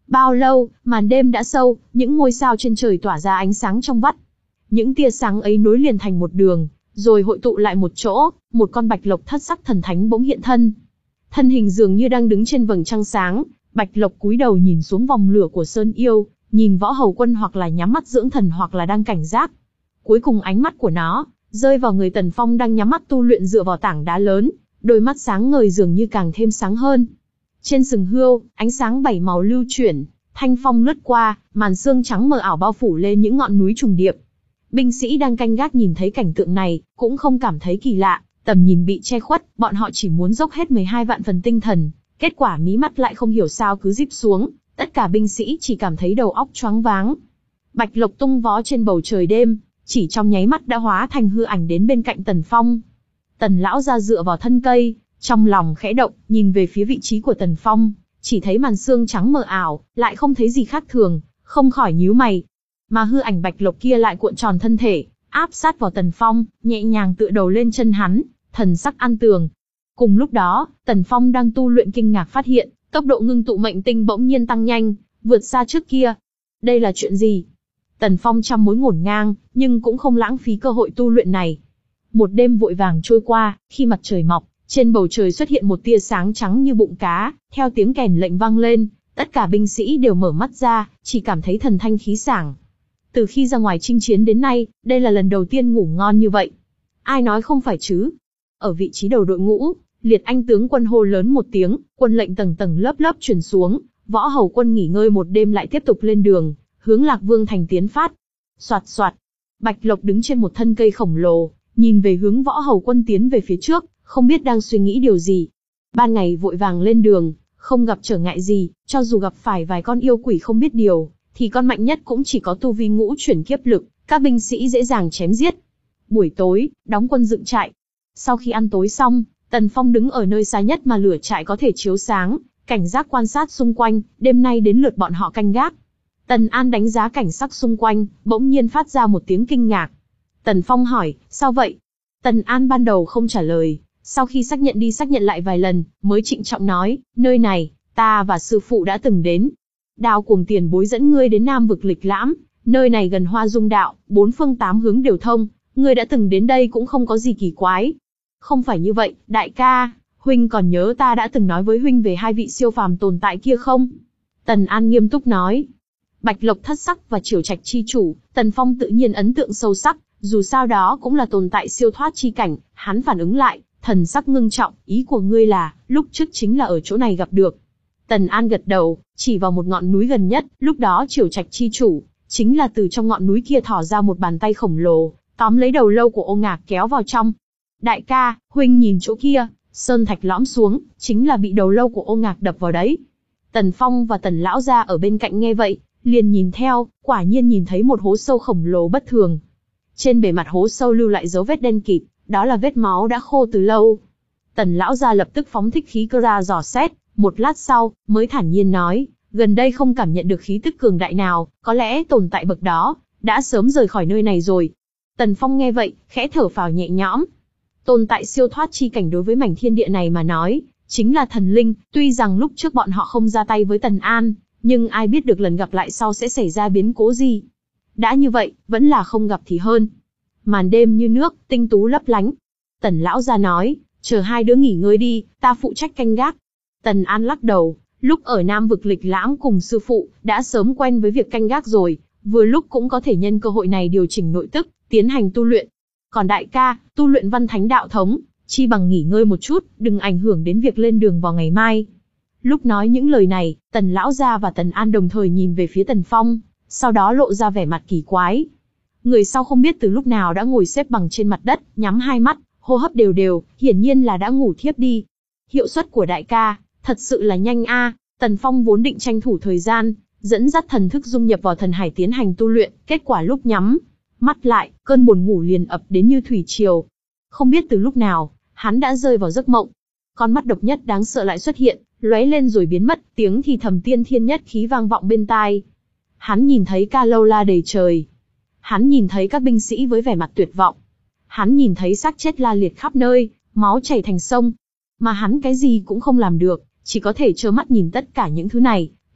Bao lâu, màn đêm đã sâu, những ngôi sao trên trời tỏa ra ánh sáng trong vắt. Những tia sáng ấy nối liền thành một đường, rồi hội tụ lại một chỗ, một con bạch lộc thất sắc thần thánh bỗng hiện thân. Thân hình dường như đang đứng trên vầng trăng sáng, bạch lộc cúi đầu nhìn xuống vòng lửa của Sơn Yêu, nhìn Võ Hầu Quân hoặc là nhắm mắt dưỡng thần hoặc là đang cảnh giác. Cuối cùng ánh mắt của nó rơi vào người Tần Phong đang nhắm mắt tu luyện dựa vào tảng đá lớn, đôi mắt sáng ngời dường như càng thêm sáng hơn. Trên sừng hươu, ánh sáng bảy màu lưu chuyển, thanh phong lướt qua, màn sương trắng mờ ảo bao phủ lên những ngọn núi trùng điệp. Binh sĩ đang canh gác nhìn thấy cảnh tượng này, cũng không cảm thấy kỳ lạ, tầm nhìn bị che khuất, bọn họ chỉ muốn dốc hết mười hai vạn phần tinh thần, kết quả mí mắt lại không hiểu sao cứ díp xuống, tất cả binh sĩ chỉ cảm thấy đầu óc choáng váng. Bạch lộc tung vó trên bầu trời đêm, chỉ trong nháy mắt đã hóa thành hư ảnh đến bên cạnh Tần Phong. Tần lão ra dựa vào thân cây, trong lòng khẽ động, nhìn về phía vị trí của Tần Phong, chỉ thấy màn sương trắng mờ ảo, lại không thấy gì khác thường, không khỏi nhíu mày. Mà hư ảnh bạch lộc kia lại cuộn tròn thân thể, áp sát vào Tần Phong, nhẹ nhàng tựa đầu lên chân hắn, thần sắc an tường. Cùng lúc đó, Tần Phong đang tu luyện kinh ngạc phát hiện, tốc độ ngưng tụ mệnh tinh bỗng nhiên tăng nhanh, vượt xa trước kia. Đây là chuyện gì? Tần Phong trăm mối ngổn ngang, nhưng cũng không lãng phí cơ hội tu luyện này. Một đêm vội vàng trôi qua, khi mặt trời mọc, trên bầu trời xuất hiện một tia sáng trắng như bụng cá, theo tiếng kèn lệnh vang lên, tất cả binh sĩ đều mở mắt ra, chỉ cảm thấy thần thanh khí sảng. Từ khi ra ngoài chinh chiến đến nay, đây là lần đầu tiên ngủ ngon như vậy. Ai nói không phải chứ? Ở vị trí đầu đội ngũ, Liệt Anh tướng quân hô lớn một tiếng, quân lệnh tầng tầng lớp lớp truyền xuống, Võ Hầu Quân nghỉ ngơi một đêm lại tiếp tục lên đường, hướng Lạc Vương thành tiến phát. Soạt soạt, Bạch Lộc đứng trên một thân cây khổng lồ, nhìn về hướng Võ Hầu Quân tiến về phía trước, không biết đang suy nghĩ điều gì. Ban ngày vội vàng lên đường, không gặp trở ngại gì, cho dù gặp phải vài con yêu quỷ không biết điều, thì con mạnh nhất cũng chỉ có tu vi ngũ chuyển kiếp lực, các binh sĩ dễ dàng chém giết. Buổi tối, đóng quân dựng trại. Sau khi ăn tối xong, Tần Phong đứng ở nơi xa nhất mà lửa trại có thể chiếu sáng, cảnh giác quan sát xung quanh, đêm nay đến lượt bọn họ canh gác. Tần An đánh giá cảnh sắc xung quanh, bỗng nhiên phát ra một tiếng kinh ngạc. Tần Phong hỏi, sao vậy? Tần An ban đầu không trả lời, sau khi xác nhận đi xác nhận lại vài lần, mới trịnh trọng nói, nơi này, ta và sư phụ đã từng đến. Đao Cuồng tiền bối dẫn ngươi đến Nam vực lịch lãm, nơi này gần Hoa Dung đạo, bốn phương tám hướng đều thông, ngươi đã từng đến đây cũng không có gì kỳ quái. Không phải như vậy, đại ca, huynh còn nhớ ta đã từng nói với huynh về hai vị siêu phàm tồn tại kia không? Tần An nghiêm túc nói. Bạch Lộc thất sắc và Triều Trạch chi chủ, Tần Phong tự nhiên ấn tượng sâu sắc, dù sao đó cũng là tồn tại siêu thoát chi cảnh, hắn phản ứng lại, thần sắc ngưng trọng, ý của ngươi là, lúc trước chính là ở chỗ này gặp được. Tần An gật đầu, chỉ vào một ngọn núi gần nhất, lúc đó Triều Trạch chi chủ, chính là từ trong ngọn núi kia thò ra một bàn tay khổng lồ, tóm lấy đầu lâu của Ô Ngạc kéo vào trong. Đại ca, huynh nhìn chỗ kia, sơn thạch lõm xuống, chính là bị đầu lâu của Ô Ngạc đập vào đấy. Tần Phong và Tần lão gia ở bên cạnh nghe vậy, liền nhìn theo, quả nhiên nhìn thấy một hố sâu khổng lồ bất thường. Trên bề mặt hố sâu lưu lại dấu vết đen kịt, đó là vết máu đã khô từ lâu. Tần lão gia lập tức phóng thích khí cơ ra dò xét, một lát sau, mới thản nhiên nói, gần đây không cảm nhận được khí tức cường đại nào, có lẽ tồn tại bậc đó, đã sớm rời khỏi nơi này rồi. Tần Phong nghe vậy, khẽ thở phào nhẹ nhõm. Tồn tại siêu thoát chi cảnh đối với mảnh thiên địa này mà nói, chính là thần linh, tuy rằng lúc trước bọn họ không ra tay với Tần An, nhưng ai biết được lần gặp lại sau sẽ xảy ra biến cố gì. Đã như vậy, vẫn là không gặp thì hơn. Màn đêm như nước, tinh tú lấp lánh. Tần lão gia nói, chờ hai đứa nghỉ ngơi đi, ta phụ trách canh gác. Tần An lắc đầu, lúc ở Nam vực lịch lãm cùng sư phụ, đã sớm quen với việc canh gác rồi, vừa lúc cũng có thể nhân cơ hội này điều chỉnh nội tức, tiến hành tu luyện. Còn đại ca, tu luyện văn thánh đạo thống, chi bằng nghỉ ngơi một chút, đừng ảnh hưởng đến việc lên đường vào ngày mai. Lúc nói những lời này, Tần lão gia và Tần An đồng thời nhìn về phía Tần Phong, sau đó lộ ra vẻ mặt kỳ quái. Người sau không biết từ lúc nào đã ngồi xếp bằng trên mặt đất, nhắm hai mắt, hô hấp đều đều, hiển nhiên là đã ngủ thiếp đi. Hiệu suất của đại ca, thật sự là nhanh a. Tần Phong vốn định tranh thủ thời gian, dẫn dắt thần thức dung nhập vào thần hải tiến hành tu luyện, kết quả lúc nhắm mắt lại, cơn buồn ngủ liền ập đến như thủy triều. Không biết từ lúc nào, hắn đã rơi vào giấc mộng. Con mắt độc nhất đáng sợ lại xuất hiện, lóe lên rồi biến mất, tiếng thì thầm tiên thiên nhất khí vang vọng bên tai. Hắn nhìn thấy ca lâu la đầy trời. Hắn nhìn thấy các binh sĩ với vẻ mặt tuyệt vọng. Hắn nhìn thấy xác chết la liệt khắp nơi, máu chảy thành sông. Mà hắn cái gì cũng không làm được, chỉ có thể trơ mắt nhìn tất cả những thứ này,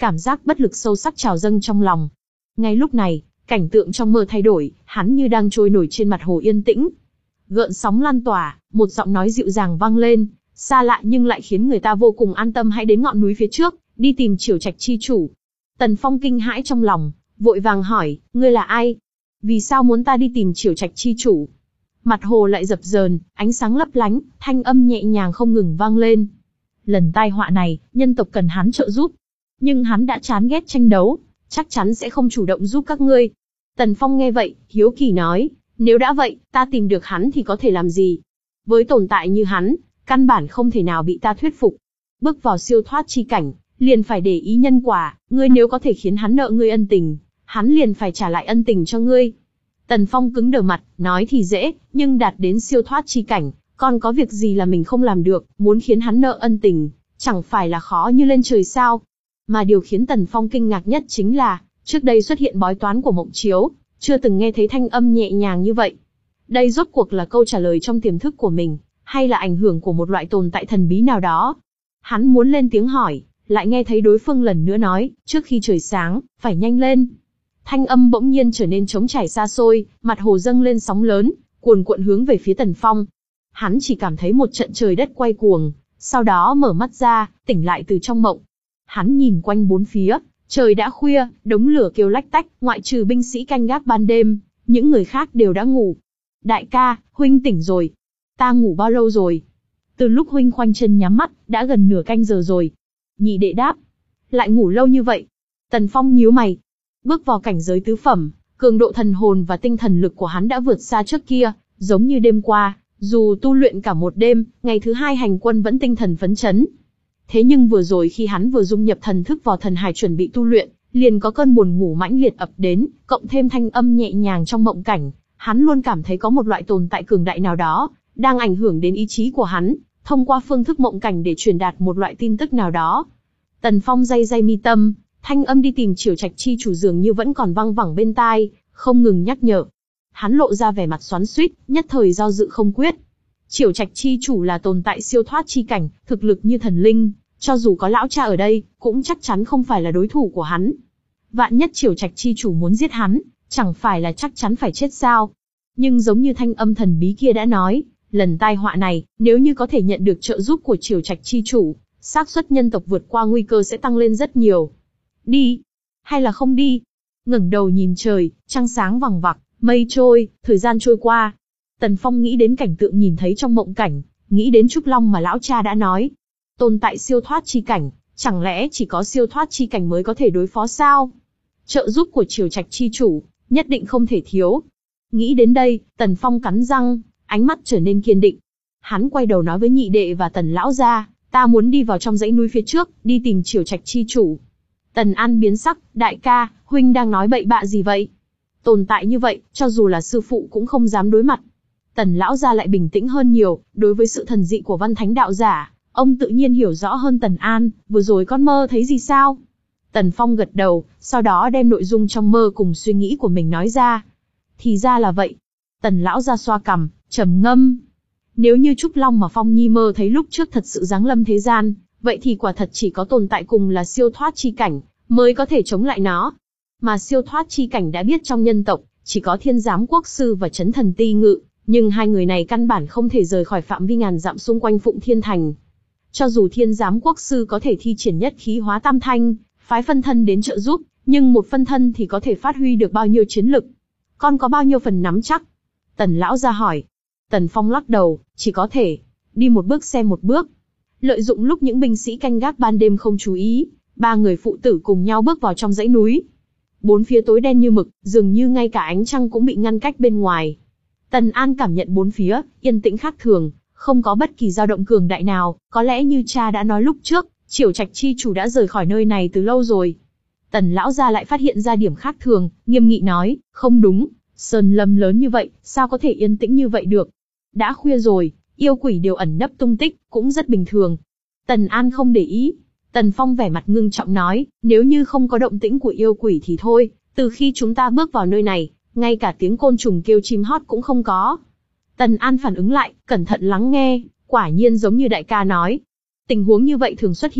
cảm giác bất lực sâu sắc trào dâng trong lòng. Ngay lúc này, cảnh tượng trong mơ thay đổi, hắn như đang trôi nổi trên mặt hồ yên tĩnh. Gợn sóng lan tỏa, một giọng nói dịu dàng vang lên, xa lạ nhưng lại khiến người ta vô cùng an tâm. Hãy đến ngọn núi phía trước, đi tìm Triều Trạch chi chủ. Tần Phong kinh hãi trong lòng, vội vàng hỏi, ngươi là ai? Vì sao muốn ta đi tìm Triều Trạch chi chủ? Mặt hồ lại dập dờn, ánh sáng lấp lánh, thanh âm nhẹ nhàng không ngừng vang lên. Lần tai họa này, nhân tộc cần hắn trợ giúp. Nhưng hắn đã chán ghét tranh đấu, chắc chắn sẽ không chủ động giúp các ngươi. Tần Phong nghe vậy, hiếu kỳ nói, nếu đã vậy, ta tìm được hắn thì có thể làm gì? Với tồn tại như hắn, căn bản không thể nào bị ta thuyết phục. Bước vào siêu thoát chi cảnh, liền phải để ý nhân quả, ngươi nếu có thể khiến hắn nợ ngươi ân tình, hắn liền phải trả lại ân tình cho ngươi. Tần Phong cứng đờ mặt, nói thì dễ, nhưng đạt đến siêu thoát chi cảnh, còn có việc gì là mình không làm được, muốn khiến hắn nợ ân tình, chẳng phải là khó như lên trời sao? Mà điều khiến Tần Phong kinh ngạc nhất chính là, trước đây xuất hiện bói toán của Mộng Chiếu, chưa từng nghe thấy thanh âm nhẹ nhàng như vậy. Đây rốt cuộc là câu trả lời trong tiềm thức của mình, hay là ảnh hưởng của một loại tồn tại thần bí nào đó? Hắn muốn lên tiếng hỏi, lại nghe thấy đối phương lần nữa nói, trước khi trời sáng, phải nhanh lên. Thanh âm bỗng nhiên trở nên trống trải xa xôi, mặt hồ dâng lên sóng lớn, cuồn cuộn hướng về phía Tần Phong. Hắn chỉ cảm thấy một trận trời đất quay cuồng, sau đó mở mắt ra, tỉnh lại từ trong mộng. Hắn nhìn quanh bốn phía, trời đã khuya, đống lửa kêu lách tách, ngoại trừ binh sĩ canh gác ban đêm, những người khác đều đã ngủ. Đại ca, huynh tỉnh rồi. Ta ngủ bao lâu rồi? Từ lúc huynh khoanh chân nhắm mắt, đã gần nửa canh giờ rồi. Nhị đệ đáp. Lại ngủ lâu như vậy? Tần Phong nhíu mày. Bước vào cảnh giới tứ phẩm, cường độ thần hồn và tinh thần lực của hắn đã vượt xa trước kia, giống như đêm qua, dù tu luyện cả một đêm, ngày thứ hai hành quân vẫn tinh thần phấn chấn. Thế nhưng vừa rồi khi hắn vừa dung nhập thần thức vào thần hải chuẩn bị tu luyện, liền có cơn buồn ngủ mãnh liệt ập đến, cộng thêm thanh âm nhẹ nhàng trong mộng cảnh, hắn luôn cảm thấy có một loại tồn tại cường đại nào đó, đang ảnh hưởng đến ý chí của hắn, thông qua phương thức mộng cảnh để truyền đạt một loại tin tức nào đó. Tần Phong day day mi tâm, thanh âm đi tìm Triều Trạch chi chủ dường như vẫn còn vang vẳng bên tai, không ngừng nhắc nhở. Hắn lộ ra vẻ mặt xoắn xuýt, nhất thời do dự không quyết. Triều Trạch chi chủ là tồn tại siêu thoát chi cảnh, thực lực như thần linh, cho dù có lão cha ở đây, cũng chắc chắn không phải là đối thủ của hắn. Vạn nhất Triều Trạch chi chủ muốn giết hắn, chẳng phải là chắc chắn phải chết sao? Nhưng giống như thanh âm thần bí kia đã nói, lần tai họa này, nếu như có thể nhận được trợ giúp của Triều Trạch chi chủ, xác suất nhân tộc vượt qua nguy cơ sẽ tăng lên rất nhiều. Đi, hay là không đi? Ngẩng đầu nhìn trời, trăng sáng vằng vặc, mây trôi, thời gian trôi qua. Tần Phong nghĩ đến cảnh tượng nhìn thấy trong mộng cảnh, nghĩ đến Trúc Long mà lão cha đã nói. Tồn tại siêu thoát chi cảnh, chẳng lẽ chỉ có siêu thoát chi cảnh mới có thể đối phó sao? Trợ giúp của Triều Trạch chi chủ, nhất định không thể thiếu. Nghĩ đến đây, Tần Phong cắn răng, ánh mắt trở nên kiên định. Hắn quay đầu nói với nhị đệ và Tần lão gia, ta muốn đi vào trong dãy núi phía trước, đi tìm Triều Trạch chi chủ. Tần An biến sắc, đại ca, huynh đang nói bậy bạ gì vậy? Tồn tại như vậy, cho dù là sư phụ cũng không dám đối mặt. Tần lão gia lại bình tĩnh hơn nhiều, đối với sự thần dị của Văn Thánh đạo giả, ông tự nhiên hiểu rõ hơn Tần An, vừa rồi con mơ thấy gì sao? Tần Phong gật đầu, sau đó đem nội dung trong mơ cùng suy nghĩ của mình nói ra. Thì ra là vậy. Tần lão gia xoa cằm, trầm ngâm. Nếu như Trúc Long mà Phong Nhi mơ thấy lúc trước thật sự giáng lâm thế gian, vậy thì quả thật chỉ có tồn tại cùng là siêu thoát chi cảnh, mới có thể chống lại nó. Mà siêu thoát chi cảnh đã biết trong nhân tộc, chỉ có Thiên Giám Quốc Sư và Chấn Thần Ti Ngự, nhưng hai người này căn bản không thể rời khỏi phạm vi ngàn dặm xung quanh Phụng Thiên Thành. Cho dù Thiên Giám Quốc Sư có thể thi triển nhất khí hóa tam thanh, phái phân thân đến trợ giúp, nhưng một phân thân thì có thể phát huy được bao nhiêu chiến lực? Con có bao nhiêu phần nắm chắc? Tần lão ra hỏi. Tần Phong lắc đầu, chỉ có thể đi một bước xem một bước. Lợi dụng lúc những binh sĩ canh gác ban đêm không chú ý, ba người phụ tử cùng nhau bước vào trong dãy núi. Bốn phía tối đen như mực, dường như ngay cả ánh trăng cũng bị ngăn cách bên ngoài. Tần An cảm nhận bốn phía, yên tĩnh khác thường, không có bất kỳ dao động cường đại nào, có lẽ như cha đã nói lúc trước, Triều Trạch chi chủ đã rời khỏi nơi này từ lâu rồi. Tần lão gia lại phát hiện ra điểm khác thường, nghiêm nghị nói, không đúng, sơn lâm lớn như vậy, sao có thể yên tĩnh như vậy được? Đã khuya rồi, yêu quỷ đều ẩn nấp tung tích, cũng rất bình thường. Tần An không để ý. Tần Phong vẻ mặt ngưng trọng nói, nếu như không có động tĩnh của yêu quỷ thì thôi, từ khi chúng ta bước vào nơi này, ngay cả tiếng côn trùng kêu chim hót cũng không có. Tần An phản ứng lại, cẩn thận lắng nghe, quả nhiên giống như đại ca nói. Tình huống như vậy thường xuất hiện,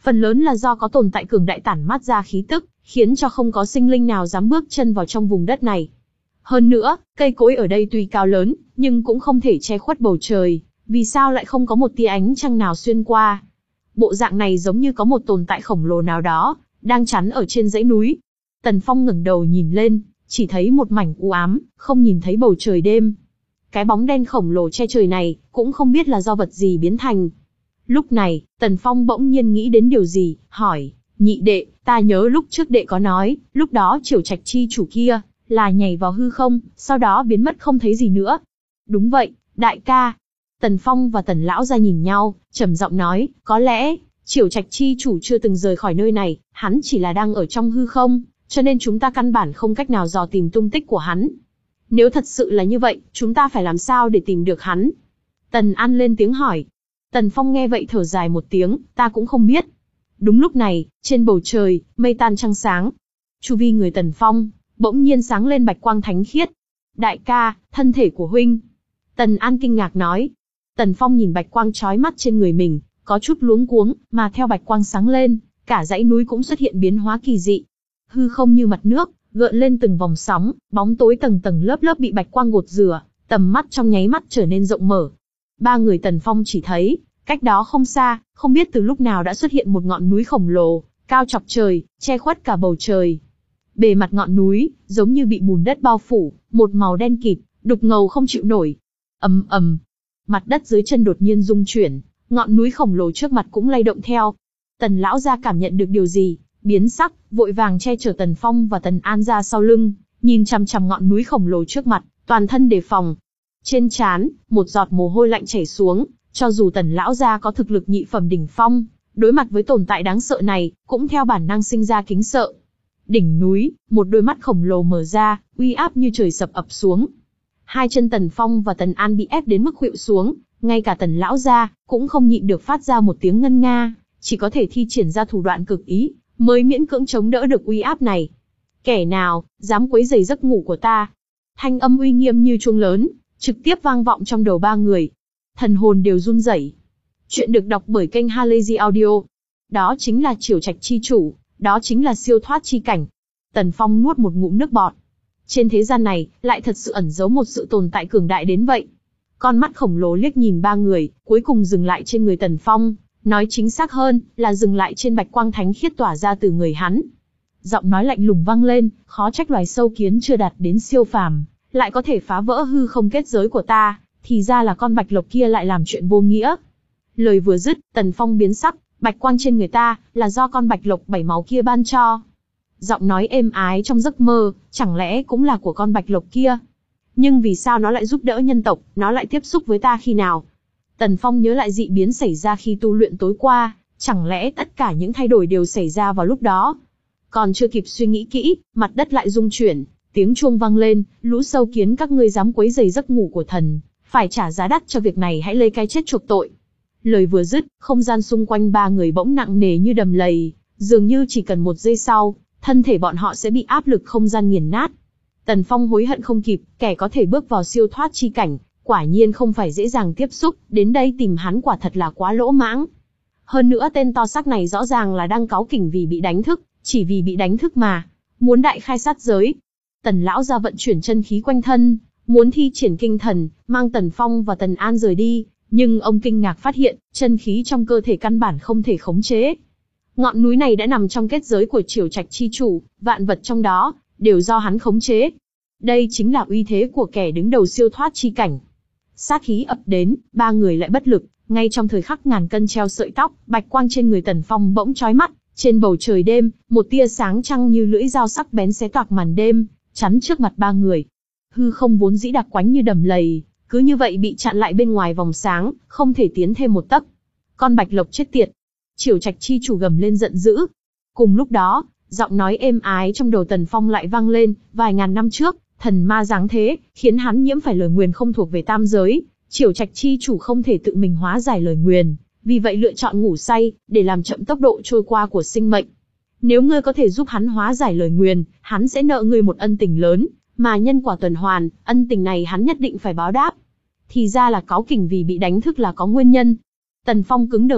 phần lớn là do có tồn tại cường đại tản mát ra khí tức, khiến cho không có sinh linh nào dám bước chân vào trong vùng đất này. Hơn nữa, cây cối ở đây tuy cao lớn, nhưng cũng không thể che khuất bầu trời, vì sao lại không có một tia ánh trăng nào xuyên qua. Bộ dạng này giống như có một tồn tại khổng lồ nào đó, đang chắn ở trên dãy núi. Tần Phong ngẩng đầu nhìn lên, chỉ thấy một mảnh u ám, không nhìn thấy bầu trời đêm. Cái bóng đen khổng lồ che trời này, cũng không biết là do vật gì biến thành. Lúc này, Tần Phong bỗng nhiên nghĩ đến điều gì, hỏi, nhị đệ, ta nhớ lúc trước đệ có nói, lúc đó Triều Trạch chi chủ kia, là nhảy vào hư không, sau đó biến mất không thấy gì nữa. Đúng vậy, đại ca. Tần Phong và Tần Lão ra nhìn nhau, trầm giọng nói, có lẽ, Triều Trạch chi chủ chưa từng rời khỏi nơi này, hắn chỉ là đang ở trong hư không, cho nên chúng ta căn bản không cách nào dò tìm tung tích của hắn. Nếu thật sự là như vậy, chúng ta phải làm sao để tìm được hắn? Tần An lên tiếng hỏi. Tần Phong nghe vậy thở dài một tiếng, ta cũng không biết. Đúng lúc này, trên bầu trời, mây tan trăng sáng. Chu vi người Tần Phong, bỗng nhiên sáng lên bạch quang thánh khiết. Đại ca, thân thể của huynh. Tần An kinh ngạc nói. Tần Phong nhìn bạch quang chói mắt trên người mình, có chút luống cuống, mà theo bạch quang sáng lên, cả dãy núi cũng xuất hiện biến hóa kỳ dị. Hư không như mặt nước, gợn lên từng vòng sóng, bóng tối tầng tầng lớp lớp bị bạch quang gột rửa, tầm mắt trong nháy mắt trở nên rộng mở. Ba người Tần Phong chỉ thấy, cách đó không xa, không biết từ lúc nào đã xuất hiện một ngọn núi khổng lồ, cao chọc trời, che khuất cả bầu trời. Bề mặt ngọn núi, giống như bị bùn đất bao phủ, một màu đen kịt, đục ngầu không chịu nổi. Ầm ầm, mặt đất dưới chân đột nhiên rung chuyển, ngọn núi khổng lồ trước mặt cũng lay động theo. Tần Lão gia cảm nhận được điều gì, biến sắc, vội vàng che chở Tần Phong và Tần An ra sau lưng, nhìn chằm chằm ngọn núi khổng lồ trước mặt, toàn thân đề phòng. Trên trán, một giọt mồ hôi lạnh chảy xuống, cho dù Tần Lão gia có thực lực nhị phẩm đỉnh phong, đối mặt với tồn tại đáng sợ này, cũng theo bản năng sinh ra kính sợ. Đỉnh núi, một đôi mắt khổng lồ mở ra, uy áp như trời sập ập xuống. Hai chân Tần Phong và Tần An bị ép đến mức khuỵu xuống, ngay cả Tần Lão gia cũng không nhịn được phát ra một tiếng ngân nga, chỉ có thể thi triển ra thủ đoạn cực ý, mới miễn cưỡng chống đỡ được uy áp này. Kẻ nào dám quấy rầy giấc ngủ của ta? Thanh âm uy nghiêm như chuông lớn, trực tiếp vang vọng trong đầu ba người. Thần hồn đều run rẩy. Chuyện được đọc bởi kênh Halazy Audio. Đó chính là Triều Trạch chi chủ, đó chính là siêu thoát chi cảnh. Tần Phong nuốt một ngụm nước bọt. Trên thế gian này, lại thật sự ẩn giấu một sự tồn tại cường đại đến vậy. Con mắt khổng lồ liếc nhìn ba người, cuối cùng dừng lại trên người Tần Phong, nói chính xác hơn, là dừng lại trên bạch quang thánh khiết tỏa ra từ người hắn. Giọng nói lạnh lùng vang lên, khó trách loài sâu kiến chưa đạt đến siêu phàm, lại có thể phá vỡ hư không kết giới của ta, thì ra là con bạch lộc kia lại làm chuyện vô nghĩa. Lời vừa dứt, Tần Phong biến sắc, bạch quang trên người ta, là do con bạch lộc bảy máu kia ban cho. Giọng nói êm ái trong giấc mơ, chẳng lẽ cũng là của con bạch lộc kia? Nhưng vì sao nó lại giúp đỡ nhân tộc, nó lại tiếp xúc với ta khi nào? Tần Phong nhớ lại dị biến xảy ra khi tu luyện tối qua, chẳng lẽ tất cả những thay đổi đều xảy ra vào lúc đó? Còn chưa kịp suy nghĩ kỹ, mặt đất lại rung chuyển, tiếng chuông vang lên, lũ sâu kiến các ngươi dám quấy rầy giấc ngủ của thần, phải trả giá đắt cho việc này, hãy lấy cái chết chuộc tội. Lời vừa dứt, không gian xung quanh ba người bỗng nặng nề như đầm lầy, dường như chỉ cần một giây sau, thân thể bọn họ sẽ bị áp lực không gian nghiền nát. Tần Phong hối hận không kịp, kẻ có thể bước vào siêu thoát chi cảnh, quả nhiên không phải dễ dàng tiếp xúc, đến đây tìm hắn quả thật là quá lỗ mãng. Hơn nữa tên to xác này rõ ràng là đang cáu kỉnh vì bị đánh thức, chỉ vì bị đánh thức mà, muốn đại khai sát giới. Tần Lão gia vận chuyển chân khí quanh thân, muốn thi triển kinh thần, mang Tần Phong và Tần An rời đi, nhưng ông kinh ngạc phát hiện, chân khí trong cơ thể căn bản không thể khống chế. Ngọn núi này đã nằm trong kết giới của Triều Trạch chi chủ, vạn vật trong đó, đều do hắn khống chế. Đây chính là uy thế của kẻ đứng đầu siêu thoát chi cảnh. Sát khí ập đến, ba người lại bất lực, ngay trong thời khắc ngàn cân treo sợi tóc, bạch quang trên người Tần Phong bỗng chói mắt, trên bầu trời đêm, một tia sáng trăng như lưỡi dao sắc bén xé toạc màn đêm, chắn trước mặt ba người. Hư không vốn dĩ đặc quánh như đầm lầy, cứ như vậy bị chặn lại bên ngoài vòng sáng, không thể tiến thêm một tấc. Con bạch lộc chết tiệt! Triều Trạch chi chủ gầm lên giận dữ. Cùng lúc đó, giọng nói êm ái trong đầu Tần Phong lại vang lên, vài ngàn năm trước, thần ma giáng thế, khiến hắn nhiễm phải lời nguyền không thuộc về tam giới. Triều Trạch chi chủ không thể tự mình hóa giải lời nguyền, vì vậy lựa chọn ngủ say, để làm chậm tốc độ trôi qua của sinh mệnh. Nếu ngươi có thể giúp hắn hóa giải lời nguyền, hắn sẽ nợ ngươi một ân tình lớn, mà nhân quả tuần hoàn, ân tình này hắn nhất định phải báo đáp. Thì ra là cáu kỉnh vì bị đánh thức là có nguyên nhân. Tần Phong cứng đờ mặt,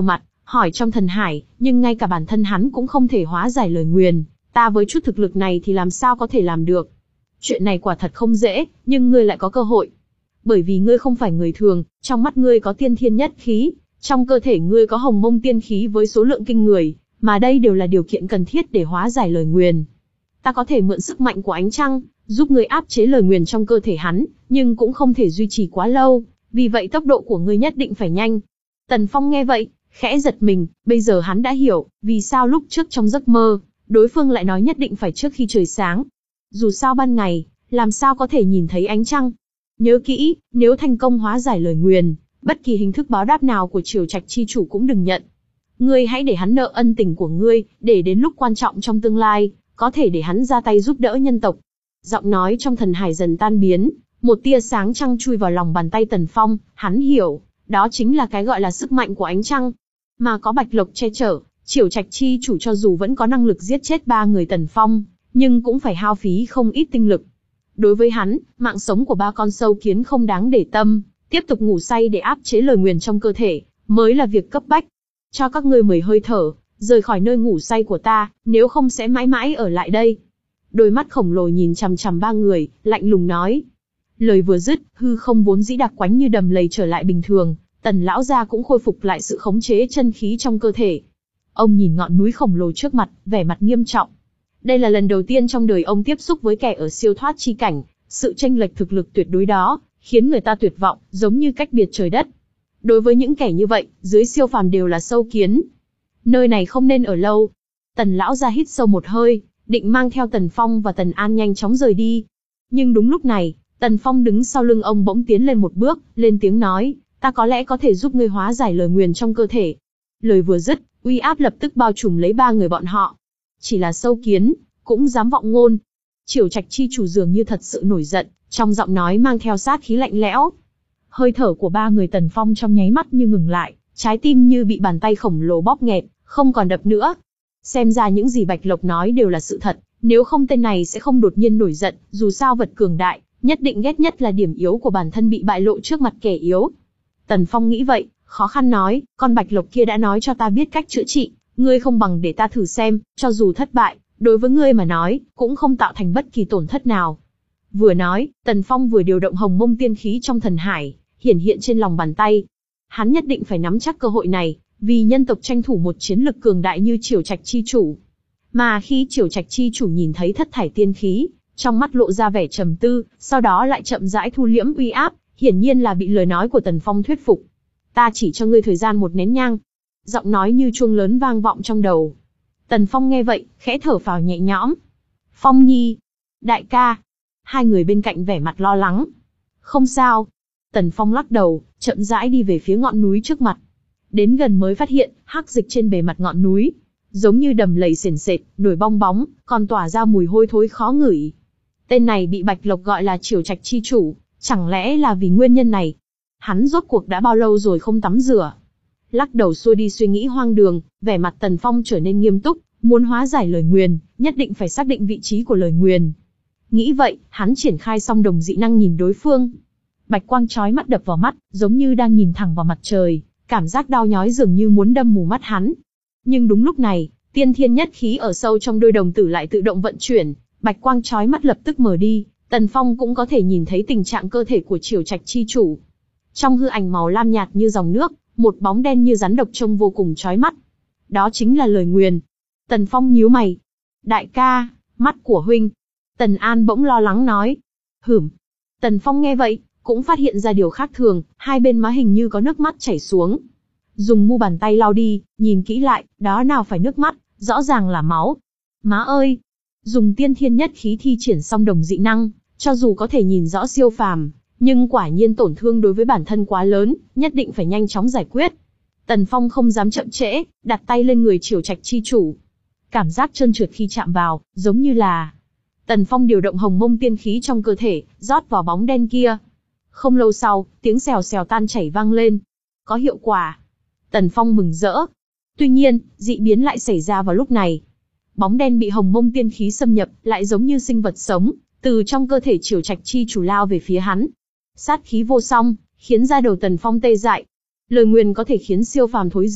hỏi trong thần hải, nhưng ngay cả bản thân hắn cũng không thể hóa giải lời nguyền, ta với chút thực lực này thì làm sao có thể làm được. Chuyện này quả thật không dễ, nhưng ngươi lại có cơ hội. Bởi vì ngươi không phải người thường, trong mắt ngươi có tiên thiên nhất khí, trong cơ thể ngươi có hồng mông tiên khí với số lượng kinh người, mà đây đều là điều kiện cần thiết để hóa giải lời nguyền. Ta có thể mượn sức mạnh của ánh trăng, giúp ngươi áp chế lời nguyền trong cơ thể hắn, nhưng cũng không thể duy trì quá lâu, vì vậy tốc độ của ngươi nhất định phải nhanh. Tần Phong nghe vậy, khẽ giật mình, bây giờ hắn đã hiểu, vì sao lúc trước trong giấc mơ, đối phương lại nói nhất định phải trước khi trời sáng. Dù sao ban ngày, làm sao có thể nhìn thấy ánh trăng. Nhớ kỹ, nếu thành công hóa giải lời nguyền, bất kỳ hình thức báo đáp nào của Triều Trạch chi chủ cũng đừng nhận. Ngươi hãy để hắn nợ ân tình của ngươi, để đến lúc quan trọng trong tương lai, có thể để hắn ra tay giúp đỡ nhân tộc. Giọng nói trong thần hải dần tan biến, một tia sáng trăng chui vào lòng bàn tay Tần Phong, hắn hiểu, đó chính là cái gọi là sức mạnh của ánh trăng. Mà có Bạch Lộc che chở, Triều Trạch chi chủ cho dù vẫn có năng lực giết chết ba người Tần Phong, nhưng cũng phải hao phí không ít tinh lực. Đối với hắn, mạng sống của ba con sâu kiến không đáng để tâm, tiếp tục ngủ say để áp chế lời nguyền trong cơ thể, mới là việc cấp bách. Cho các ngươi mười hơi thở, rời khỏi nơi ngủ say của ta, nếu không sẽ mãi mãi ở lại đây. Đôi mắt khổng lồ nhìn chằm chằm ba người, lạnh lùng nói. Lời vừa dứt, hư không vốn dĩ đặc quánh như đầm lầy trở lại bình thường, Tần lão gia cũng khôi phục lại sự khống chế chân khí trong cơ thể. Ông nhìn ngọn núi khổng lồ trước mặt, vẻ mặt nghiêm trọng. Đây là lần đầu tiên trong đời ông tiếp xúc với kẻ ở siêu thoát chi cảnh, sự chênh lệch thực lực tuyệt đối đó, khiến người ta tuyệt vọng, giống như cách biệt trời đất. Đối với những kẻ như vậy, dưới siêu phàm đều là sâu kiến. Nơi này không nên ở lâu. Tần lão gia hít sâu một hơi, định mang theo Tần Phong và Tần An nhanh chóng rời đi. Nhưng đúng lúc này, Tần Phong đứng sau lưng ông bỗng tiến lên một bước, lên tiếng nói, ta có lẽ có thể giúp ngươi hóa giải lời nguyền trong cơ thể. Lời vừa dứt, uy áp lập tức bao trùm lấy ba người bọn họ. Chỉ là sâu kiến, cũng dám vọng ngôn. Triều Trạch chi chủ dường như thật sự nổi giận, trong giọng nói mang theo sát khí lạnh lẽo. Hơi thở của ba người Tần Phong trong nháy mắt như ngừng lại, trái tim như bị bàn tay khổng lồ bóp nghẹt, không còn đập nữa. Xem ra những gì Bạch Lộc nói đều là sự thật, nếu không tên này sẽ không đột nhiên nổi giận, dù sao vật cường đại, nhất định ghét nhất là điểm yếu của bản thân bị bại lộ trước mặt kẻ yếu. Tần Phong nghĩ vậy, khó khăn nói, con Bạch Lộc kia đã nói cho ta biết cách chữa trị, ngươi không bằng để ta thử xem, cho dù thất bại, đối với ngươi mà nói, cũng không tạo thành bất kỳ tổn thất nào. Vừa nói, Tần Phong vừa điều động hồng mông tiên khí trong thần hải, hiển hiện trên lòng bàn tay. Hắn nhất định phải nắm chắc cơ hội này, vì nhân tộc tranh thủ một chiến lực cường đại như Triều Trạch chi chủ. Mà khi Triều Trạch chi chủ nhìn thấy thất thải tiên khí, trong mắt lộ ra vẻ trầm tư, sau đó lại chậm rãi thu liễm uy áp, hiển nhiên là bị lời nói của Tần Phong thuyết phục. Ta chỉ cho ngươi thời gian một nén nhang. Giọng nói như chuông lớn vang vọng trong đầu. Tần Phong nghe vậy, khẽ thở phào nhẹ nhõm. Phong Nhi, đại ca. Hai người bên cạnh vẻ mặt lo lắng. Không sao. Tần Phong lắc đầu, chậm rãi đi về phía ngọn núi trước mặt. Đến gần mới phát hiện, hắc dịch trên bề mặt ngọn núi, giống như đầm lầy sền sệt, nổi bong bóng, còn tỏa ra mùi hôi thối khó ngửi. Tên này bị Bạch Lộc gọi là Triều Trạch chi chủ, chẳng lẽ là vì nguyên nhân này? Hắn rốt cuộc đã bao lâu rồi không tắm rửa? Lắc đầu xua đi suy nghĩ hoang đường, vẻ mặt Tần Phong trở nên nghiêm túc, muốn hóa giải lời nguyền, nhất định phải xác định vị trí của lời nguyền. Nghĩ vậy, hắn triển khai song đồng dị năng nhìn đối phương. Bạch quang chói mắt đập vào mắt, giống như đang nhìn thẳng vào mặt trời, cảm giác đau nhói dường như muốn đâm mù mắt hắn. Nhưng đúng lúc này, tiên thiên nhất khí ở sâu trong đôi đồng tử lại tự động vận chuyển, bạch quang chói mắt lập tức mở đi, Tần Phong cũng có thể nhìn thấy tình trạng cơ thể của Triều Trạch chi chủ. Trong hư ảnh màu lam nhạt như dòng nước, một bóng đen như rắn độc trông vô cùng chói mắt. Đó chính là lời nguyền. Tần Phong nhíu mày. Đại ca, mắt của huynh. Tần An bỗng lo lắng nói. Hửm. Tần Phong nghe vậy, cũng phát hiện ra điều khác thường, hai bên má hình như có nước mắt chảy xuống. Dùng mu bàn tay lau đi, nhìn kỹ lại, đó nào phải nước mắt, rõ ràng là máu. Má ơi! Dùng tiên thiên nhất khí thi triển song đồng dị năng, cho dù có thể nhìn rõ siêu phàm, nhưng quả nhiên tổn thương đối với bản thân quá lớn, nhất định phải nhanh chóng giải quyết. Tần Phong không dám chậm trễ, đặt tay lên người Triều Trạch chi chủ. Cảm giác trơn trượt khi chạm vào, giống như là... Tần Phong điều động hồng mông tiên khí trong cơ thể, rót vào bóng đen kia. Không lâu sau, tiếng xèo xèo tan chảy vang lên. Có hiệu quả. Tần Phong mừng rỡ. Tuy nhiên, dị biến lại xảy ra vào lúc này. Bóng đen bị hồng mông tiên khí xâm nhập, lại giống như sinh vật sống, từ trong cơ thể Triều Trạch chi chủ lao về phía hắn. Sát khí vô song, khiến da đầu Tần Phong tê dại. Lời nguyền có thể khiến siêu phàm thối rữa,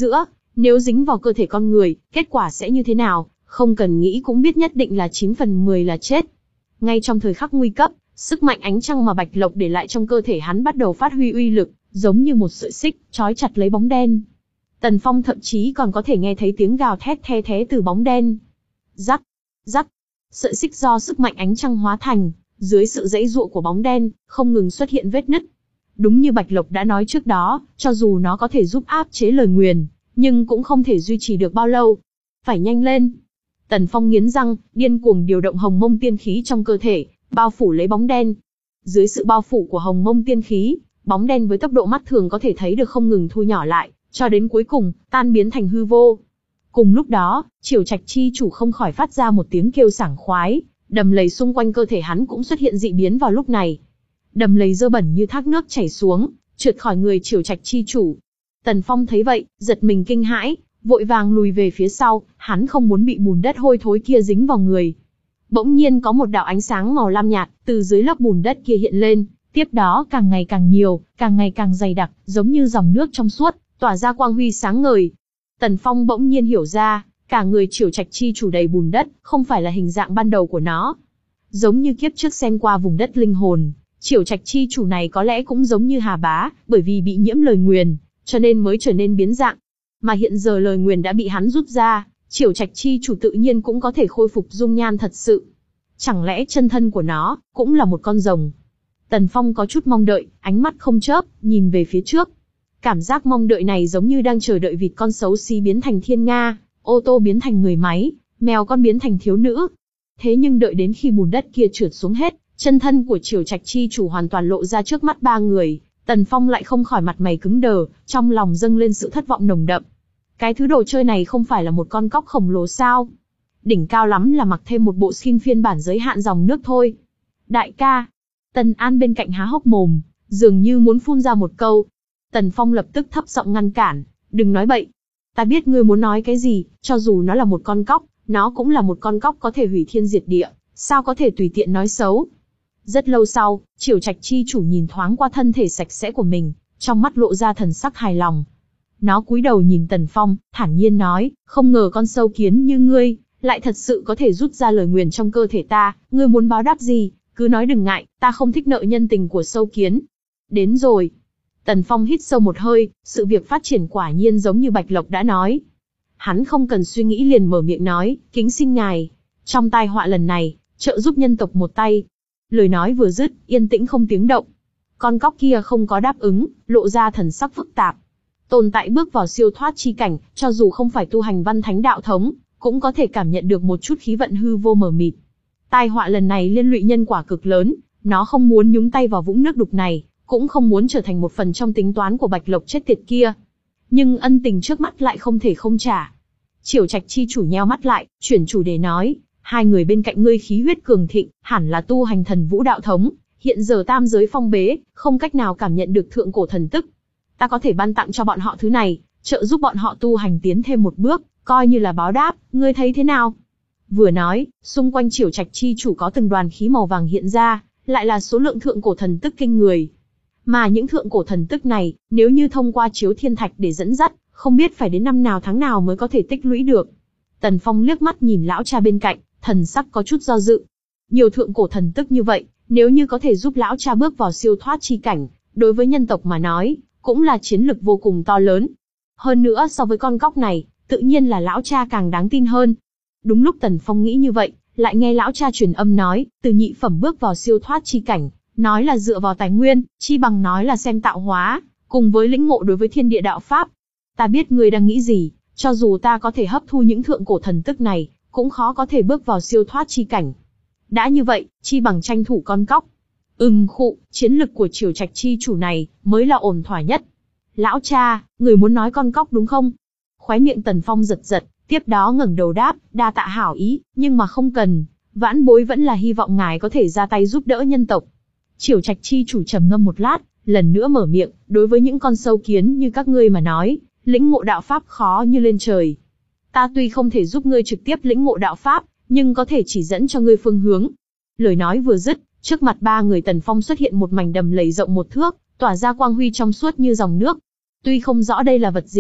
Nếu dính vào cơ thể con người, kết quả sẽ như thế nào, không cần nghĩ cũng biết nhất định là chín phần mười là chết. Ngay trong thời khắc nguy cấp, sức mạnh ánh trăng mà Bạch Lộc để lại trong cơ thể hắn bắt đầu phát huy uy lực, giống như một sợi xích, trói chặt lấy bóng đen. Tần Phong thậm chí còn có thể nghe thấy tiếng gào thét the thé từ bóng đen. Rắc, rắc, sợi xích do sức mạnh ánh trăng hóa thành, dưới sự giãy giụa của bóng đen, không ngừng xuất hiện vết nứt. Đúng như Bạch Lộc đã nói trước đó, cho dù nó có thể giúp áp chế lời nguyền, nhưng cũng không thể duy trì được bao lâu. Phải nhanh lên. Tần Phong nghiến răng, điên cuồng điều động hồng mông tiên khí trong cơ thể, bao phủ lấy bóng đen. Dưới sự bao phủ của hồng mông tiên khí, bóng đen với tốc độ mắt thường có thể thấy được không ngừng thu nhỏ lại, cho đến cuối cùng, tan biến thành hư vô. Cùng lúc đó, Triều Trạch chi chủ không khỏi phát ra một tiếng kêu sảng khoái, đầm lầy xung quanh cơ thể hắn cũng xuất hiện dị biến vào lúc này. Đầm lầy dơ bẩn như thác nước chảy xuống, trượt khỏi người Triều Trạch chi chủ. Tần Phong thấy vậy, giật mình kinh hãi, vội vàng lùi về phía sau, hắn không muốn bị bùn đất hôi thối kia dính vào người. Bỗng nhiên có một đạo ánh sáng màu lam nhạt từ dưới lớp bùn đất kia hiện lên, tiếp đó càng ngày càng nhiều, càng ngày càng dày đặc, giống như dòng nước trong suốt, tỏa ra quang huy sáng ngời. Tần Phong bỗng nhiên hiểu ra, cả người Triều Trạch chi chủ đầy bùn đất, không phải là hình dạng ban đầu của nó. Giống như kiếp trước xem qua vùng đất linh hồn, Triều Trạch chi chủ này có lẽ cũng giống như Hà Bá, bởi vì bị nhiễm lời nguyền, cho nên mới trở nên biến dạng. Mà hiện giờ lời nguyền đã bị hắn rút ra, Triều Trạch chi chủ tự nhiên cũng có thể khôi phục dung nhan thật sự. Chẳng lẽ chân thân của nó cũng là một con rồng? Tần Phong có chút mong đợi, ánh mắt không chớp, nhìn về phía trước. Cảm giác mong đợi này giống như đang chờ đợi vịt con xấu xí biến thành thiên nga, ô tô biến thành người máy, mèo con biến thành thiếu nữ. Thế nhưng đợi đến khi bùn đất kia trượt xuống hết, chân thân của Triều Trạch chi chủ hoàn toàn lộ ra trước mắt ba người, Tần Phong lại không khỏi mặt mày cứng đờ, trong lòng dâng lên sự thất vọng nồng đậm. Cái thứ đồ chơi này không phải là một con cóc khổng lồ sao? Đỉnh cao lắm là mặc thêm một bộ skin phiên bản giới hạn dòng nước thôi. Đại ca. Tần An bên cạnh há hốc mồm, dường như muốn phun ra một câu. Tần Phong lập tức thấp giọng ngăn cản, đừng nói bậy. Ta biết ngươi muốn nói cái gì, cho dù nó là một con cóc, nó cũng là một con cóc có thể hủy thiên diệt địa, sao có thể tùy tiện nói xấu. Rất lâu sau, Triều Trạch chi chủ nhìn thoáng qua thân thể sạch sẽ của mình, trong mắt lộ ra thần sắc hài lòng. Nó cúi đầu nhìn Tần Phong, thản nhiên nói, không ngờ con sâu kiến như ngươi, lại thật sự có thể rút ra lời nguyền trong cơ thể ta, ngươi muốn báo đáp gì, cứ nói đừng ngại, ta không thích nợ nhân tình của sâu kiến. Đến rồi. Tần Phong hít sâu một hơi, sự việc phát triển quả nhiên giống như Bạch Lộc đã nói. Hắn không cần suy nghĩ liền mở miệng nói, kính xin ngài, trong tai họa lần này, trợ giúp nhân tộc một tay. Lời nói vừa dứt, yên tĩnh không tiếng động. Con cóc kia không có đáp ứng, lộ ra thần sắc phức tạp. Tồn tại bước vào siêu thoát chi cảnh, cho dù không phải tu hành văn thánh đạo thống, cũng có thể cảm nhận được một chút khí vận hư vô mờ mịt. Tai họa lần này liên lụy nhân quả cực lớn, nó không muốn nhúng tay vào vũng nước đục này, cũng không muốn trở thành một phần trong tính toán của Bạch Lộc chết tiệt kia. Nhưng ân tình trước mắt lại không thể không trả. Triều Trạch chi chủ nheo mắt lại, chuyển chủ đề nói, hai người bên cạnh ngươi khí huyết cường thịnh, hẳn là tu hành thần vũ đạo thống, hiện giờ tam giới phong bế, không cách nào cảm nhận được thượng cổ thần tức. Ta có thể ban tặng cho bọn họ thứ này, trợ giúp bọn họ tu hành tiến thêm một bước, coi như là báo đáp, ngươi thấy thế nào? Vừa nói, xung quanh Triều Trạch chi chủ có từng đoàn khí màu vàng hiện ra, lại là số lượng thượng cổ thần tức kinh người. Mà những thượng cổ thần tức này, nếu như thông qua chiếu thiên thạch để dẫn dắt, không biết phải đến năm nào tháng nào mới có thể tích lũy được. Tần Phong liếc mắt nhìn lão cha bên cạnh, thần sắc có chút do dự. Nhiều thượng cổ thần tức như vậy, nếu như có thể giúp lão cha bước vào siêu thoát chi cảnh, đối với nhân tộc mà nói, cũng là chiến lực vô cùng to lớn. Hơn nữa so với con cóc này, tự nhiên là lão cha càng đáng tin hơn. Đúng lúc Tần Phong nghĩ như vậy, lại nghe lão cha truyền âm nói, từ nhị phẩm bước vào siêu thoát chi cảnh, nói là dựa vào tài nguyên, chi bằng nói là xem tạo hóa, cùng với lĩnh ngộ đối với thiên địa đạo pháp. Ta biết ngươi đang nghĩ gì, cho dù ta có thể hấp thu những thượng cổ thần tức này, cũng khó có thể bước vào siêu thoát chi cảnh. Đã như vậy, chi bằng tranh thủ con cóc. Ừm khụ, chiến lực của Triều Trạch chi chủ này mới là ổn thỏa nhất. Lão cha, người muốn nói con cóc đúng không? Khóe miệng Tần Phong giật giật, tiếp đó ngẩng đầu đáp, đa tạ hảo ý, nhưng mà không cần, vãn bối vẫn là hy vọng ngài có thể ra tay giúp đỡ nhân tộc. Triều Trạch chi chủ trầm ngâm một lát, lần nữa mở miệng, đối với những con sâu kiến như các ngươi mà nói, lĩnh ngộ đạo pháp khó như lên trời. Ta tuy không thể giúp ngươi trực tiếp lĩnh ngộ đạo pháp, nhưng có thể chỉ dẫn cho ngươi phương hướng. Lời nói vừa dứt, trước mặt ba người Tần Phong xuất hiện một mảnh đầm lầy rộng một thước, tỏa ra quang huy trong suốt như dòng nước. Tuy không rõ đây là vật gì,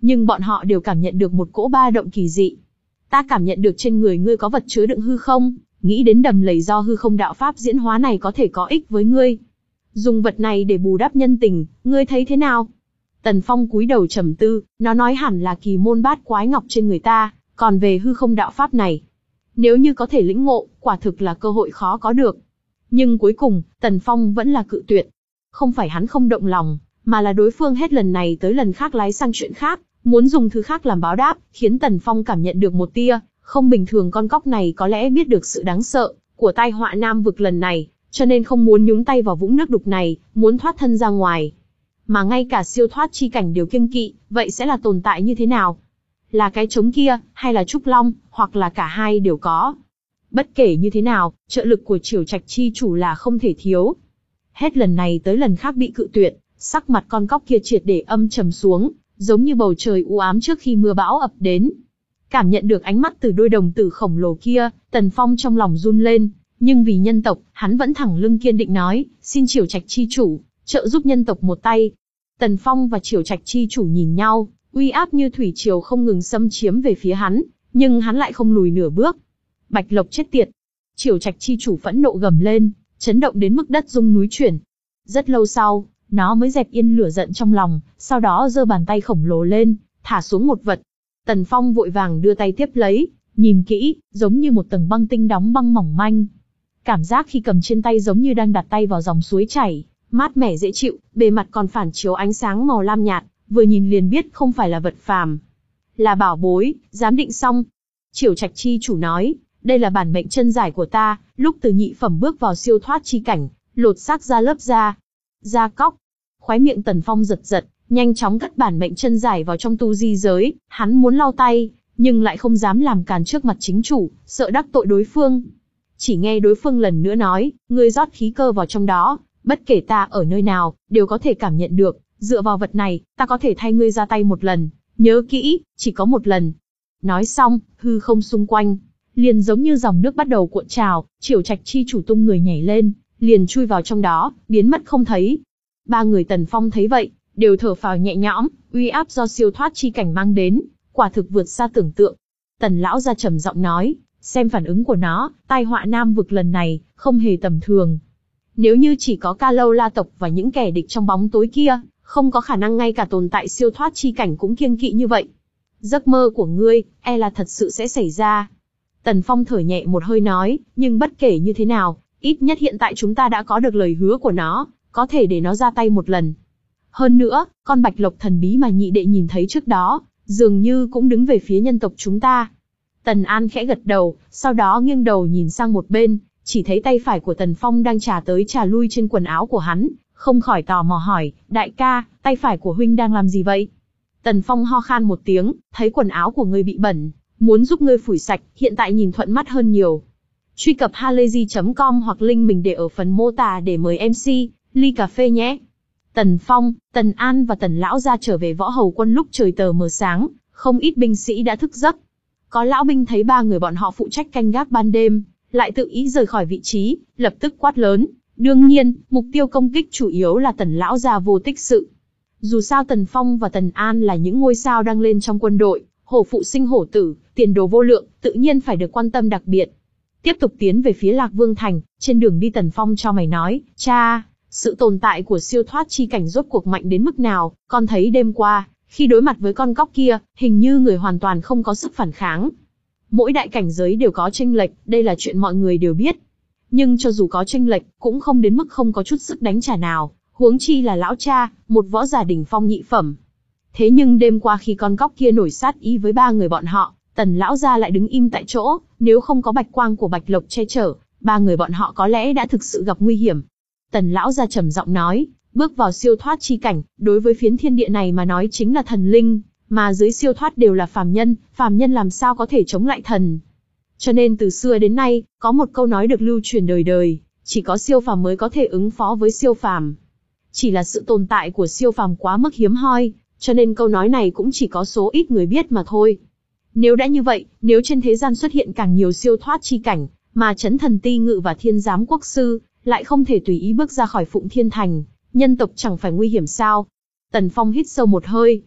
nhưng bọn họ đều cảm nhận được một cỗ ba động kỳ dị. Ta cảm nhận được trên người ngươi có vật chứa đựng hư không, nghĩ đến đầm lầy do hư không đạo pháp diễn hóa này có thể có ích với ngươi. Dùng vật này để bù đắp nhân tình, ngươi thấy thế nào? Tần Phong cúi đầu trầm tư, nó nói hẳn là kỳ môn bát quái ngọc trên người ta, còn về hư không đạo pháp này, nếu như có thể lĩnh ngộ, quả thực là cơ hội khó có được. Nhưng cuối cùng, Tần Phong vẫn là cự tuyệt. Không phải hắn không động lòng, mà là đối phương hết lần này tới lần khác lái sang chuyện khác, muốn dùng thứ khác làm báo đáp, khiến Tần Phong cảm nhận được một tia không bình thường. Con cóc này có lẽ biết được sự đáng sợ của tai họa Nam vực lần này, cho nên không muốn nhúng tay vào vũng nước đục này, muốn thoát thân ra ngoài. Mà ngay cả siêu thoát chi cảnh đều kiêng kỵ, vậy sẽ là tồn tại như thế nào? Là cái trống kia, hay là trúc long, hoặc là cả hai đều có? Bất kể như thế nào, trợ lực của Triều Trạch chi chủ là không thể thiếu. Hết lần này tới lần khác bị cự tuyệt, sắc mặt con cóc kia triệt để âm trầm xuống, giống như bầu trời u ám trước khi mưa bão ập đến. Cảm nhận được ánh mắt từ đôi đồng tử khổng lồ kia, Tần Phong trong lòng run lên, nhưng vì nhân tộc, hắn vẫn thẳng lưng kiên định nói, xin Triều Trạch chi chủ, trợ giúp nhân tộc một tay. Tần Phong và Triều Trạch chi chủ nhìn nhau, uy áp như thủy triều không ngừng xâm chiếm về phía hắn, nhưng hắn lại không lùi nửa bước. Bạch Lộc chết tiệt! Triều Trạch chi chủ phẫn nộ gầm lên, chấn động đến mức đất rung núi chuyển. Rất lâu sau, nó mới dẹp yên lửa giận trong lòng, sau đó giơ bàn tay khổng lồ lên, thả xuống một vật. Tần Phong vội vàng đưa tay tiếp lấy, nhìn kỹ, giống như một tầng băng tinh đóng băng mỏng manh. Cảm giác khi cầm trên tay giống như đang đặt tay vào dòng suối chảy, mát mẻ dễ chịu, bề mặt còn phản chiếu ánh sáng màu lam nhạt, vừa nhìn liền biết không phải là vật phàm. Là bảo bối, giám định xong. Triều Trạch chi chủ nói, đây là bản mệnh chân giải của ta, lúc từ nhị phẩm bước vào siêu thoát chi cảnh, lột xác ra lớp da. Da cóc. Khóe miệng Tần Phong giật giật, nhanh chóng cất bản mệnh chân giải vào trong tu di giới, hắn muốn lau tay, nhưng lại không dám làm càn trước mặt chính chủ, sợ đắc tội đối phương. Chỉ nghe đối phương lần nữa nói, ngươi rót khí cơ vào trong đó, bất kể ta ở nơi nào, đều có thể cảm nhận được, dựa vào vật này, ta có thể thay ngươi ra tay một lần, nhớ kỹ, chỉ có một lần. Nói xong, hư không xung quanh, liền giống như dòng nước bắt đầu cuộn trào, Triều Trạch chi chủ tung người nhảy lên, liền chui vào trong đó, biến mất không thấy. Ba người Tần Phong thấy vậy, đều thở phào nhẹ nhõm, uy áp do siêu thoát chi cảnh mang đến, quả thực vượt xa tưởng tượng. Tần lão gia trầm giọng nói, xem phản ứng của nó, tai họa Nam vực lần này, không hề tầm thường. Nếu như chỉ có Ca Lâu La tộc và những kẻ địch trong bóng tối kia, không có khả năng ngay cả tồn tại siêu thoát chi cảnh cũng kiêng kỵ như vậy. Giấc mơ của ngươi, e là thật sự sẽ xảy ra. Tần Phong thở nhẹ một hơi nói, nhưng bất kể như thế nào, ít nhất hiện tại chúng ta đã có được lời hứa của nó, có thể để nó ra tay một lần. Hơn nữa, con bạch lộc thần bí mà nhị đệ nhìn thấy trước đó, dường như cũng đứng về phía nhân tộc chúng ta. Tần An khẽ gật đầu, sau đó nghiêng đầu nhìn sang một bên, chỉ thấy tay phải của Tần Phong đang chà tới chà lui trên quần áo của hắn, không khỏi tò mò hỏi, đại ca, tay phải của huynh đang làm gì vậy? Tần Phong ho khan một tiếng, thấy quần áo của ngươi bị bẩn, muốn giúp ngươi phủi sạch, hiện tại nhìn thuận mắt hơn nhiều. Truy cập halayzi chấm com hoặc link mình để ở phần mô tả để mời em xê, ly cà phê nhé. Tần Phong, Tần An và Tần Lão gia trở về Võ Hầu Quân lúc trời tờ mờ sáng, không ít binh sĩ đã thức giấc. Có lão binh thấy ba người bọn họ phụ trách canh gác ban đêm, lại tự ý rời khỏi vị trí, lập tức quát lớn. Đương nhiên, mục tiêu công kích chủ yếu là Tần Lão gia Vô Tích Sự. Dù sao Tần Phong và Tần An là những ngôi sao đang lên trong quân đội, hổ phụ sinh hổ tử, tiền đồ vô lượng, tự nhiên phải được quan tâm đặc biệt. Tiếp tục tiến về phía Lạc Vương Thành, trên đường đi Tần Phong cho mày nói, cha, sự tồn tại của siêu thoát chi cảnh rốt cuộc mạnh đến mức nào, con thấy đêm qua, khi đối mặt với con cóc kia, hình như người hoàn toàn không có sức phản kháng. Mỗi đại cảnh giới đều có chênh lệch, đây là chuyện mọi người đều biết. Nhưng cho dù có chênh lệch, cũng không đến mức không có chút sức đánh trả nào, huống chi là lão cha, một võ giả đỉnh phong nhị phẩm. Thế nhưng đêm qua khi con cóc kia nổi sát ý với ba người bọn họ, Tần lão gia lại đứng im tại chỗ, nếu không có bạch quang của Bạch Lộc che chở, ba người bọn họ có lẽ đã thực sự gặp nguy hiểm. Tần lão gia trầm giọng nói, bước vào siêu thoát chi cảnh, đối với phiến thiên địa này mà nói chính là thần linh, mà dưới siêu thoát đều là phàm nhân, phàm nhân làm sao có thể chống lại thần. Cho nên từ xưa đến nay, có một câu nói được lưu truyền đời đời, chỉ có siêu phàm mới có thể ứng phó với siêu phàm. Chỉ là sự tồn tại của siêu phàm quá mức hiếm hoi, cho nên câu nói này cũng chỉ có số ít người biết mà thôi. Nếu đã như vậy, nếu trên thế gian xuất hiện càng nhiều siêu thoát chi cảnh, mà Chấn Thần Ti Ngự và Thiên Giám Quốc Sư lại không thể tùy ý bước ra khỏi Phụng Thiên Thành, nhân tộc chẳng phải nguy hiểm sao? Tần Phong hít sâu một hơi.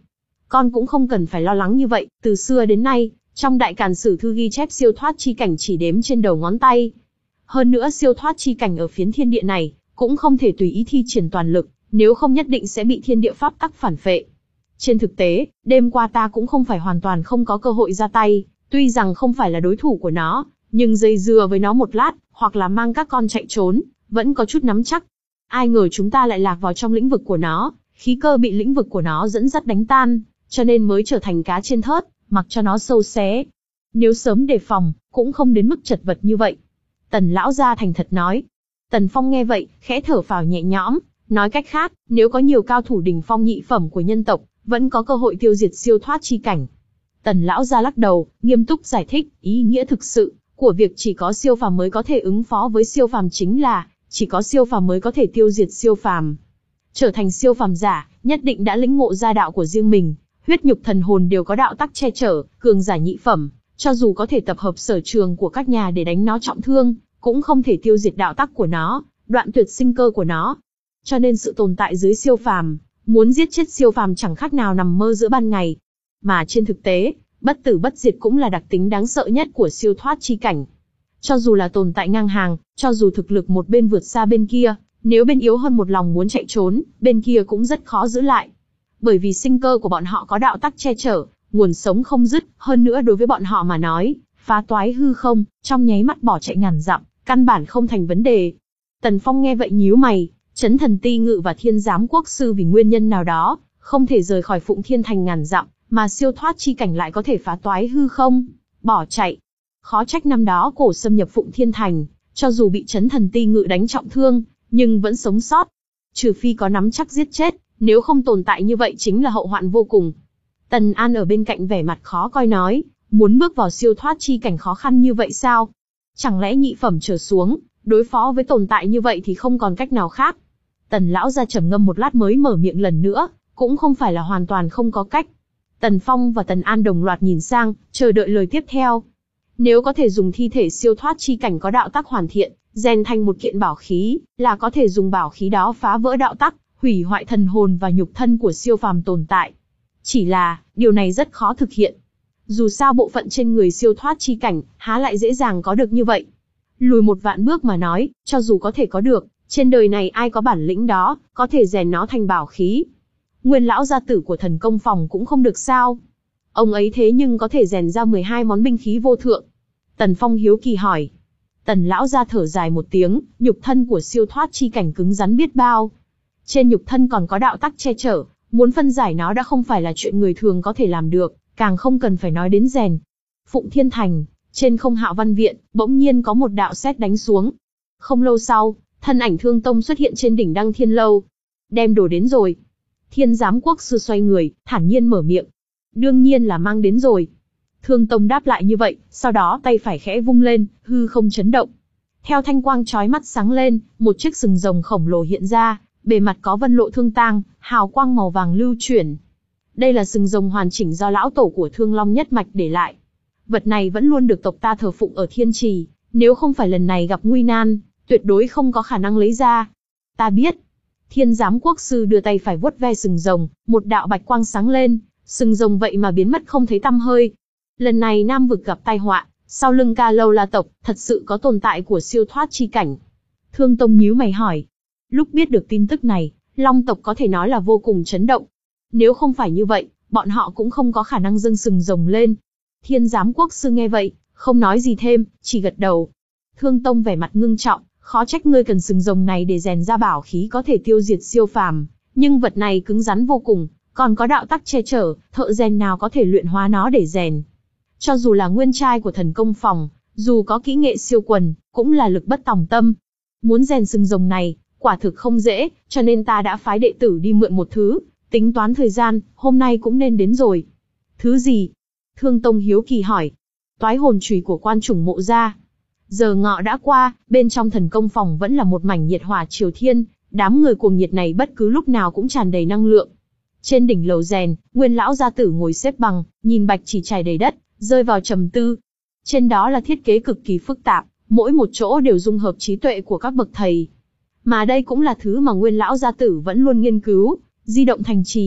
con cũng không cần phải lo lắng như vậy, từ xưa đến nay, trong Đại Càn Sử Thư ghi chép siêu thoát chi cảnh chỉ đếm trên đầu ngón tay. Hơn nữa siêu thoát chi cảnh ở phiến thiên địa này, cũng không thể tùy ý thi triển toàn lực, nếu không nhất định sẽ bị thiên địa pháp tắc phản phệ. Trên thực tế, đêm qua ta cũng không phải hoàn toàn không có cơ hội ra tay, tuy rằng không phải là đối thủ của nó, nhưng dây dưa với nó một lát, hoặc là mang các con chạy trốn, vẫn có chút nắm chắc. Ai ngờ chúng ta lại lạc vào trong lĩnh vực của nó, khí cơ bị lĩnh vực của nó dẫn dắt đánh tan, cho nên mới trở thành cá trên thớt, mặc cho nó sâu xé. Nếu sớm đề phòng, cũng không đến mức chật vật như vậy. Tần lão gia thành thật nói. Tần Phong nghe vậy, khẽ thở phào nhẹ nhõm, nói cách khác, nếu có nhiều cao thủ đỉnh phong nhị phẩm của nhân tộc, vẫn có cơ hội tiêu diệt siêu thoát chi cảnh. Tần lão gia lắc đầu, nghiêm túc giải thích, ý nghĩa thực sự của việc chỉ có siêu phàm mới có thể ứng phó với siêu phàm chính là, chỉ có siêu phàm mới có thể tiêu diệt siêu phàm. Trở thành siêu phàm giả, nhất định đã lĩnh ngộ ra đạo của riêng mình, huyết nhục thần hồn đều có đạo tắc che chở, cường giả nhị phẩm, cho dù có thể tập hợp sở trường của các nhà để đánh nó trọng thương, cũng không thể tiêu diệt đạo tắc của nó, đoạn tuyệt sinh cơ của nó. Cho nên sự tồn tại dưới siêu phàm, muốn giết chết siêu phàm chẳng khác nào nằm mơ giữa ban ngày. Mà trên thực tế, bất tử bất diệt cũng là đặc tính đáng sợ nhất của siêu thoát chi cảnh. Cho dù là tồn tại ngang hàng, cho dù thực lực một bên vượt xa bên kia, nếu bên yếu hơn một lòng muốn chạy trốn, bên kia cũng rất khó giữ lại. Bởi vì sinh cơ của bọn họ có đạo tắc che chở, nguồn sống không dứt, hơn nữa đối với bọn họ mà nói, phá toái hư không, trong nháy mắt bỏ chạy ngàn dặm, căn bản không thành vấn đề. Tần Phong nghe vậy nhíu mày, Chấn Thần Ti Ngự và Thiên Giám Quốc Sư vì nguyên nhân nào đó, không thể rời khỏi Phụng Thiên Thành ngàn dặm, mà siêu thoát chi cảnh lại có thể phá toái hư không, bỏ chạy. Khó trách năm đó cổ xâm nhập Phụng Thiên Thành, cho dù bị Chấn Thần Ti Ngự đánh trọng thương, nhưng vẫn sống sót. Trừ phi có nắm chắc giết chết, nếu không tồn tại như vậy chính là hậu hoạn vô cùng. Tần An ở bên cạnh vẻ mặt khó coi nói, muốn bước vào siêu thoát chi cảnh khó khăn như vậy sao? Chẳng lẽ nhị phẩm trở xuống, đối phó với tồn tại như vậy thì không còn cách nào khác? Tần lão ra trầm ngâm một lát mới mở miệng lần nữa, cũng không phải là hoàn toàn không có cách. Tần Phong và Tần An đồng loạt nhìn sang, chờ đợi lời tiếp theo. Nếu có thể dùng thi thể siêu thoát chi cảnh có đạo tắc hoàn thiện, rèn thành một kiện bảo khí, là có thể dùng bảo khí đó phá vỡ đạo tắc, hủy hoại thần hồn và nhục thân của siêu phàm tồn tại. Chỉ là, điều này rất khó thực hiện. Dù sao bộ phận trên người siêu thoát chi cảnh, há lại dễ dàng có được như vậy. Lùi một vạn bước mà nói, cho dù có thể có được, trên đời này ai có bản lĩnh đó, có thể rèn nó thành bảo khí. Nguyên lão gia tử của thần công phòng cũng không được sao. Ông ấy thế nhưng có thể rèn ra mười hai món binh khí vô thượng. Tần Phong hiếu kỳ hỏi. Tần lão gia thở dài một tiếng, nhục thân của siêu thoát chi cảnh cứng rắn biết bao. Trên nhục thân còn có đạo tắc che chở, muốn phân giải nó đã không phải là chuyện người thường có thể làm được, càng không cần phải nói đến rèn. Phụng Thiên Thành, trên Không Hạo Văn Viện, bỗng nhiên có một đạo sét đánh xuống. Không lâu sau, thân ảnh Thương Tông xuất hiện trên đỉnh Đăng Thiên Lâu. Đem đồ đến rồi. Thiên Giám Quốc Sư xoay người, thản nhiên mở miệng. Đương nhiên là mang đến rồi. Thương Tông đáp lại như vậy, sau đó tay phải khẽ vung lên, hư không chấn động. Theo thanh quang chói mắt sáng lên, một chiếc sừng rồng khổng lồ hiện ra, bề mặt có vân lộ thương tang, hào quang màu vàng lưu chuyển. Đây là sừng rồng hoàn chỉnh do lão tổ của Thương Long nhất mạch để lại. Vật này vẫn luôn được tộc ta thờ phụng ở Thiên Trì, nếu không phải lần này gặp nguy nan, tuyệt đối không có khả năng lấy ra. Ta biết. Thiên Giám Quốc Sư đưa tay phải vuốt ve sừng rồng, một đạo bạch quang sáng lên, sừng rồng vậy mà biến mất không thấy tăm hơi. Lần này Nam vực gặp tai họa, sau lưng Ca Lâu La tộc, thật sự có tồn tại của siêu thoát chi cảnh. Thương Tông nhíu mày hỏi. Lúc biết được tin tức này, Long tộc có thể nói là vô cùng chấn động. Nếu không phải như vậy, bọn họ cũng không có khả năng dâng sừng rồng lên. Thiên Giám Quốc Sư nghe vậy, không nói gì thêm, chỉ gật đầu. Thương Tông vẻ mặt ngưng trọng, khó trách ngươi cần sừng rồng này để rèn ra bảo khí có thể tiêu diệt siêu phàm, nhưng vật này cứng rắn vô cùng, còn có đạo tắc che chở, thợ rèn nào có thể luyện hóa nó để rèn. Cho dù là nguyên trai của thần công phòng, dù có kỹ nghệ siêu quần, cũng là lực bất tòng tâm. Muốn rèn sừng rồng này, quả thực không dễ, cho nên ta đã phái đệ tử đi mượn một thứ, tính toán thời gian, hôm nay cũng nên đến rồi. Thứ gì? Thương Tông hiếu kỳ hỏi. Toái hồn chùy của Quan Chủng Mộ gia. Giờ ngọ đã qua, bên trong thần công phòng vẫn là một mảnh nhiệt hỏa triều thiên, đám người cuồng nhiệt này bất cứ lúc nào cũng tràn đầy năng lượng. Trên đỉnh lầu rèn, Nguyên lão gia tử ngồi xếp bằng, nhìn bạch chỉ trải đầy đất, rơi vào trầm tư. Trên đó là thiết kế cực kỳ phức tạp, mỗi một chỗ đều dung hợp trí tuệ của các bậc thầy. Mà đây cũng là thứ mà Nguyên lão gia tử vẫn luôn nghiên cứu, di động thành trì.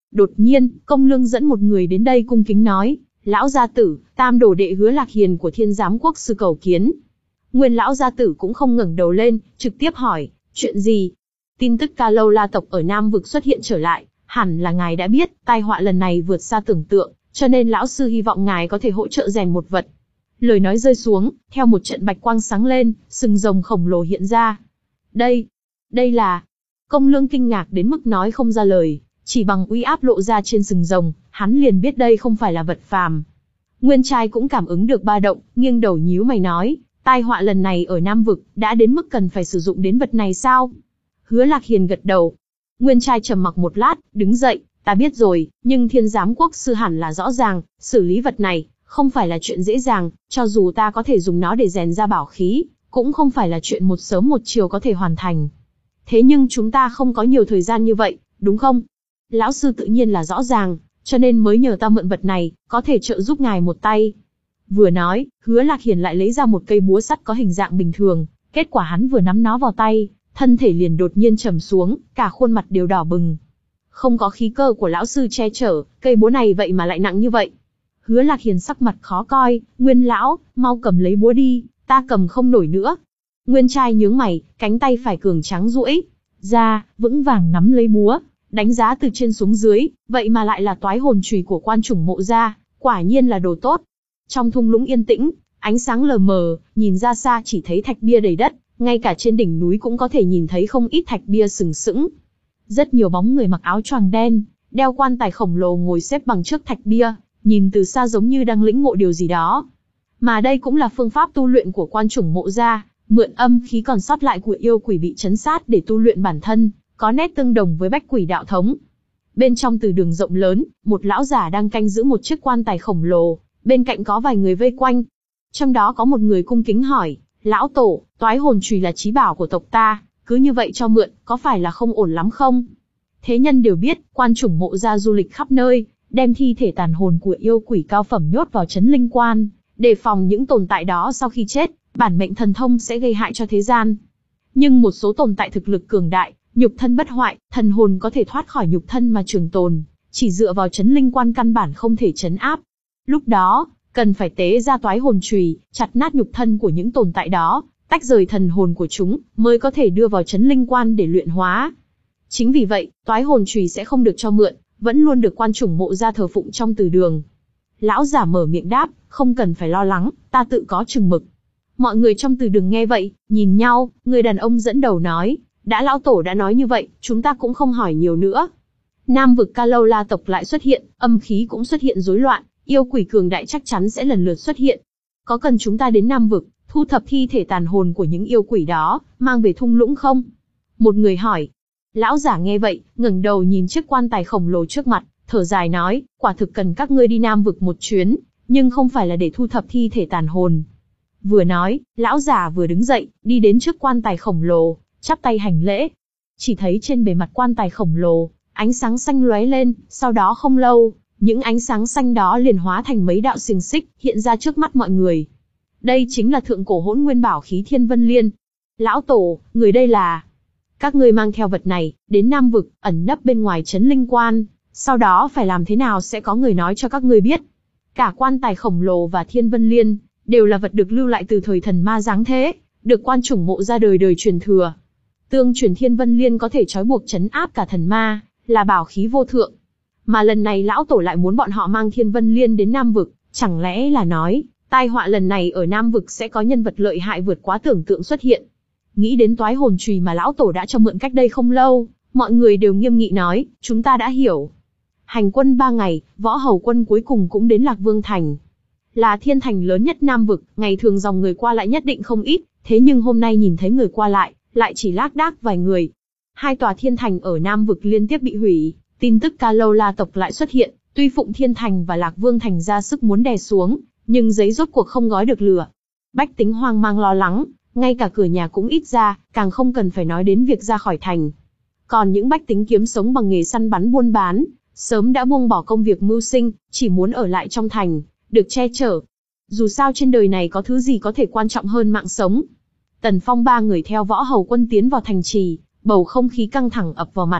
Đột nhiên, Công Lương dẫn một người đến đây cung kính nói, lão gia tử, tam đồ đệ Hứa Lạc Hiền của Thiên Giám Quốc sư cầu kiến. Nguyên lão gia tử cũng không ngẩng đầu lên, trực tiếp hỏi, chuyện gì? Tin tức Ca Lâu La tộc ở Nam vực xuất hiện trở lại, hẳn là ngài đã biết, tai họa lần này vượt xa tưởng tượng, cho nên lão sư hy vọng ngài có thể hỗ trợ rèn một vật. Lời nói rơi xuống, theo một trận bạch quang sáng lên, sừng rồng khổng lồ hiện ra. Đây, đây là... Công Lương kinh ngạc đến mức nói không ra lời, chỉ bằng uy áp lộ ra trên sừng rồng, hắn liền biết đây không phải là vật phàm. Nguyên Trai cũng cảm ứng được ba động, nghiêng đầu nhíu mày nói, tai họa lần này ở Nam vực, đã đến mức cần phải sử dụng đến vật này sao? Hứa Lạc Hiền gật đầu. Nguyên Trai trầm mặc một lát, đứng dậy, ta biết rồi, nhưng Thiên Giám Quốc sư hẳn là rõ ràng, xử lý vật này, không phải là chuyện dễ dàng, cho dù ta có thể dùng nó để rèn ra bảo khí, cũng không phải là chuyện một sớm một chiều có thể hoàn thành. Thế nhưng chúng ta không có nhiều thời gian như vậy, đúng không? Lão sư tự nhiên là rõ ràng, cho nên mới nhờ ta mượn vật này, có thể trợ giúp ngài một tay. Vừa nói, Hứa Lạc Hiền lại lấy ra một cây búa sắt có hình dạng bình thường, kết quả hắn vừa nắm nó vào tay, thân thể liền đột nhiên trầm xuống, cả khuôn mặt đều đỏ bừng. Không có khí cơ của lão sư che chở, cây búa này vậy mà lại nặng như vậy. Hứa Lạc Hiền sắc mặt khó coi, Nguyên lão, mau cầm lấy búa đi, ta cầm không nổi nữa. Nguyên Trai nhướng mày, cánh tay phải cường tráng duỗi ra, vững vàng nắm lấy búa, đánh giá từ trên xuống dưới, vậy mà lại là toái hồn chùy của Quan Chủng Mộ gia, quả nhiên là đồ tốt. Trong thung lũng yên tĩnh, ánh sáng lờ mờ, nhìn ra xa chỉ thấy thạch bia đầy đất, ngay cả trên đỉnh núi cũng có thể nhìn thấy không ít thạch bia sừng sững. Rất nhiều bóng người mặc áo choàng đen, đeo quan tài khổng lồ ngồi xếp bằng trước thạch bia, nhìn từ xa giống như đang lĩnh ngộ điều gì đó. Mà đây cũng là phương pháp tu luyện của Quan Chủng Mộ gia, mượn âm khí còn sót lại của yêu quỷ bị trấn sát để tu luyện bản thân, có nét tương đồng với bách quỷ đạo thống. Bên trong từ đường rộng lớn, một lão giả đang canh giữ một chiếc quan tài khổng lồ, bên cạnh có vài người vây quanh. Trong đó có một người cung kính hỏi, lão tổ, toái hồn chùy là chí bảo của tộc ta, cứ như vậy cho mượn, có phải là không ổn lắm không? Thế nhân đều biết, Quan Chủng Mộ gia du lịch khắp nơi, đem thi thể tàn hồn của yêu quỷ cao phẩm nhốt vào trấn linh quan, đề phòng những tồn tại đó sau khi chết, bản mệnh thần thông sẽ gây hại cho thế gian. Nhưng một số tồn tại thực lực cường đại, nhục thân bất hoại, thần hồn có thể thoát khỏi nhục thân mà trường tồn, chỉ dựa vào trấn linh quan căn bản không thể trấn áp. Lúc đó, cần phải tế ra toái hồn chùy, chặt nát nhục thân của những tồn tại đó, tách rời thần hồn của chúng, mới có thể đưa vào trấn linh quan để luyện hóa. Chính vì vậy, toái hồn chùy sẽ không được cho mượn, vẫn luôn được Quan Chủng Mộ gia thờ phụng trong từ đường. Lão giả mở miệng đáp, không cần phải lo lắng, ta tự có chừng mực. Mọi người trong từ đường nghe vậy, nhìn nhau, người đàn ông dẫn đầu nói, đã lão tổ đã nói như vậy, chúng ta cũng không hỏi nhiều nữa. Nam vực Ca Lâu La tộc lại xuất hiện, âm khí cũng xuất hiện rối loạn, yêu quỷ cường đại chắc chắn sẽ lần lượt xuất hiện. Có cần chúng ta đến Nam vực, thu thập thi thể tàn hồn của những yêu quỷ đó, mang về thung lũng không? Một người hỏi. Lão giả nghe vậy, ngẩng đầu nhìn chiếc quan tài khổng lồ trước mặt, thở dài nói, quả thực cần các ngươi đi Nam vực một chuyến, nhưng không phải là để thu thập thi thể tàn hồn. Vừa nói, lão giả vừa đứng dậy, đi đến trước quan tài khổng lồ, chắp tay hành lễ. Chỉ thấy trên bề mặt quan tài khổng lồ, ánh sáng xanh lóe lên, sau đó không lâu, những ánh sáng xanh đó liền hóa thành mấy đạo xiềng xích, hiện ra trước mắt mọi người. Đây chính là thượng cổ hỗn nguyên bảo khí Thiên Vân Liên. Lão tổ, người đây là... Các ngươi mang theo vật này, đến Nam vực, ẩn nấp bên ngoài trấn linh quan, sau đó phải làm thế nào sẽ có người nói cho các ngươi biết. Cả quan tài khổng lồ và Thiên Vân Liên, đều là vật được lưu lại từ thời thần ma giáng thế, được Quan Chủng Mộ ra đời đời truyền thừa. Tương truyền Thiên Vân Liên có thể trói buộc trấn áp cả thần ma, là bảo khí vô thượng. Mà lần này lão tổ lại muốn bọn họ mang Thiên Vân Liên đến Nam vực, chẳng lẽ là nói, tai họa lần này ở Nam vực sẽ có nhân vật lợi hại vượt quá tưởng tượng xuất hiện. Nghĩ đến toái hồn chùy mà lão tổ đã cho mượn cách đây không lâu, mọi người đều nghiêm nghị nói, chúng ta đã hiểu. Hành quân ba ngày, Võ Hầu quân cuối cùng cũng đến Lạc Vương Thành. Là thiên thành lớn nhất Nam vực, ngày thường dòng người qua lại nhất định không ít, thế nhưng hôm nay nhìn thấy người qua lại, lại chỉ lác đác vài người. Hai tòa thiên thành ở Nam vực liên tiếp bị hủy, tin tức Ca Lâu La tộc lại xuất hiện, tuy Phụng Thiên Thành và Lạc Vương Thành ra sức muốn đè xuống, nhưng giấy rốt cuộc không gói được lửa. Bách tính hoang mang lo lắng, ngay cả cửa nhà cũng ít ra, càng không cần phải nói đến việc ra khỏi thành. Còn những bách tính kiếm sống bằng nghề săn bắn buôn bán, sớm đã buông bỏ công việc mưu sinh, chỉ muốn ở lại trong thành, được che chở. Dù sao trên đời này có thứ gì có thể quan trọng hơn mạng sống. Tần Phong ba người theo Võ Hầu quân tiến vào thành trì, bầu không khí căng thẳng ập vào mặt.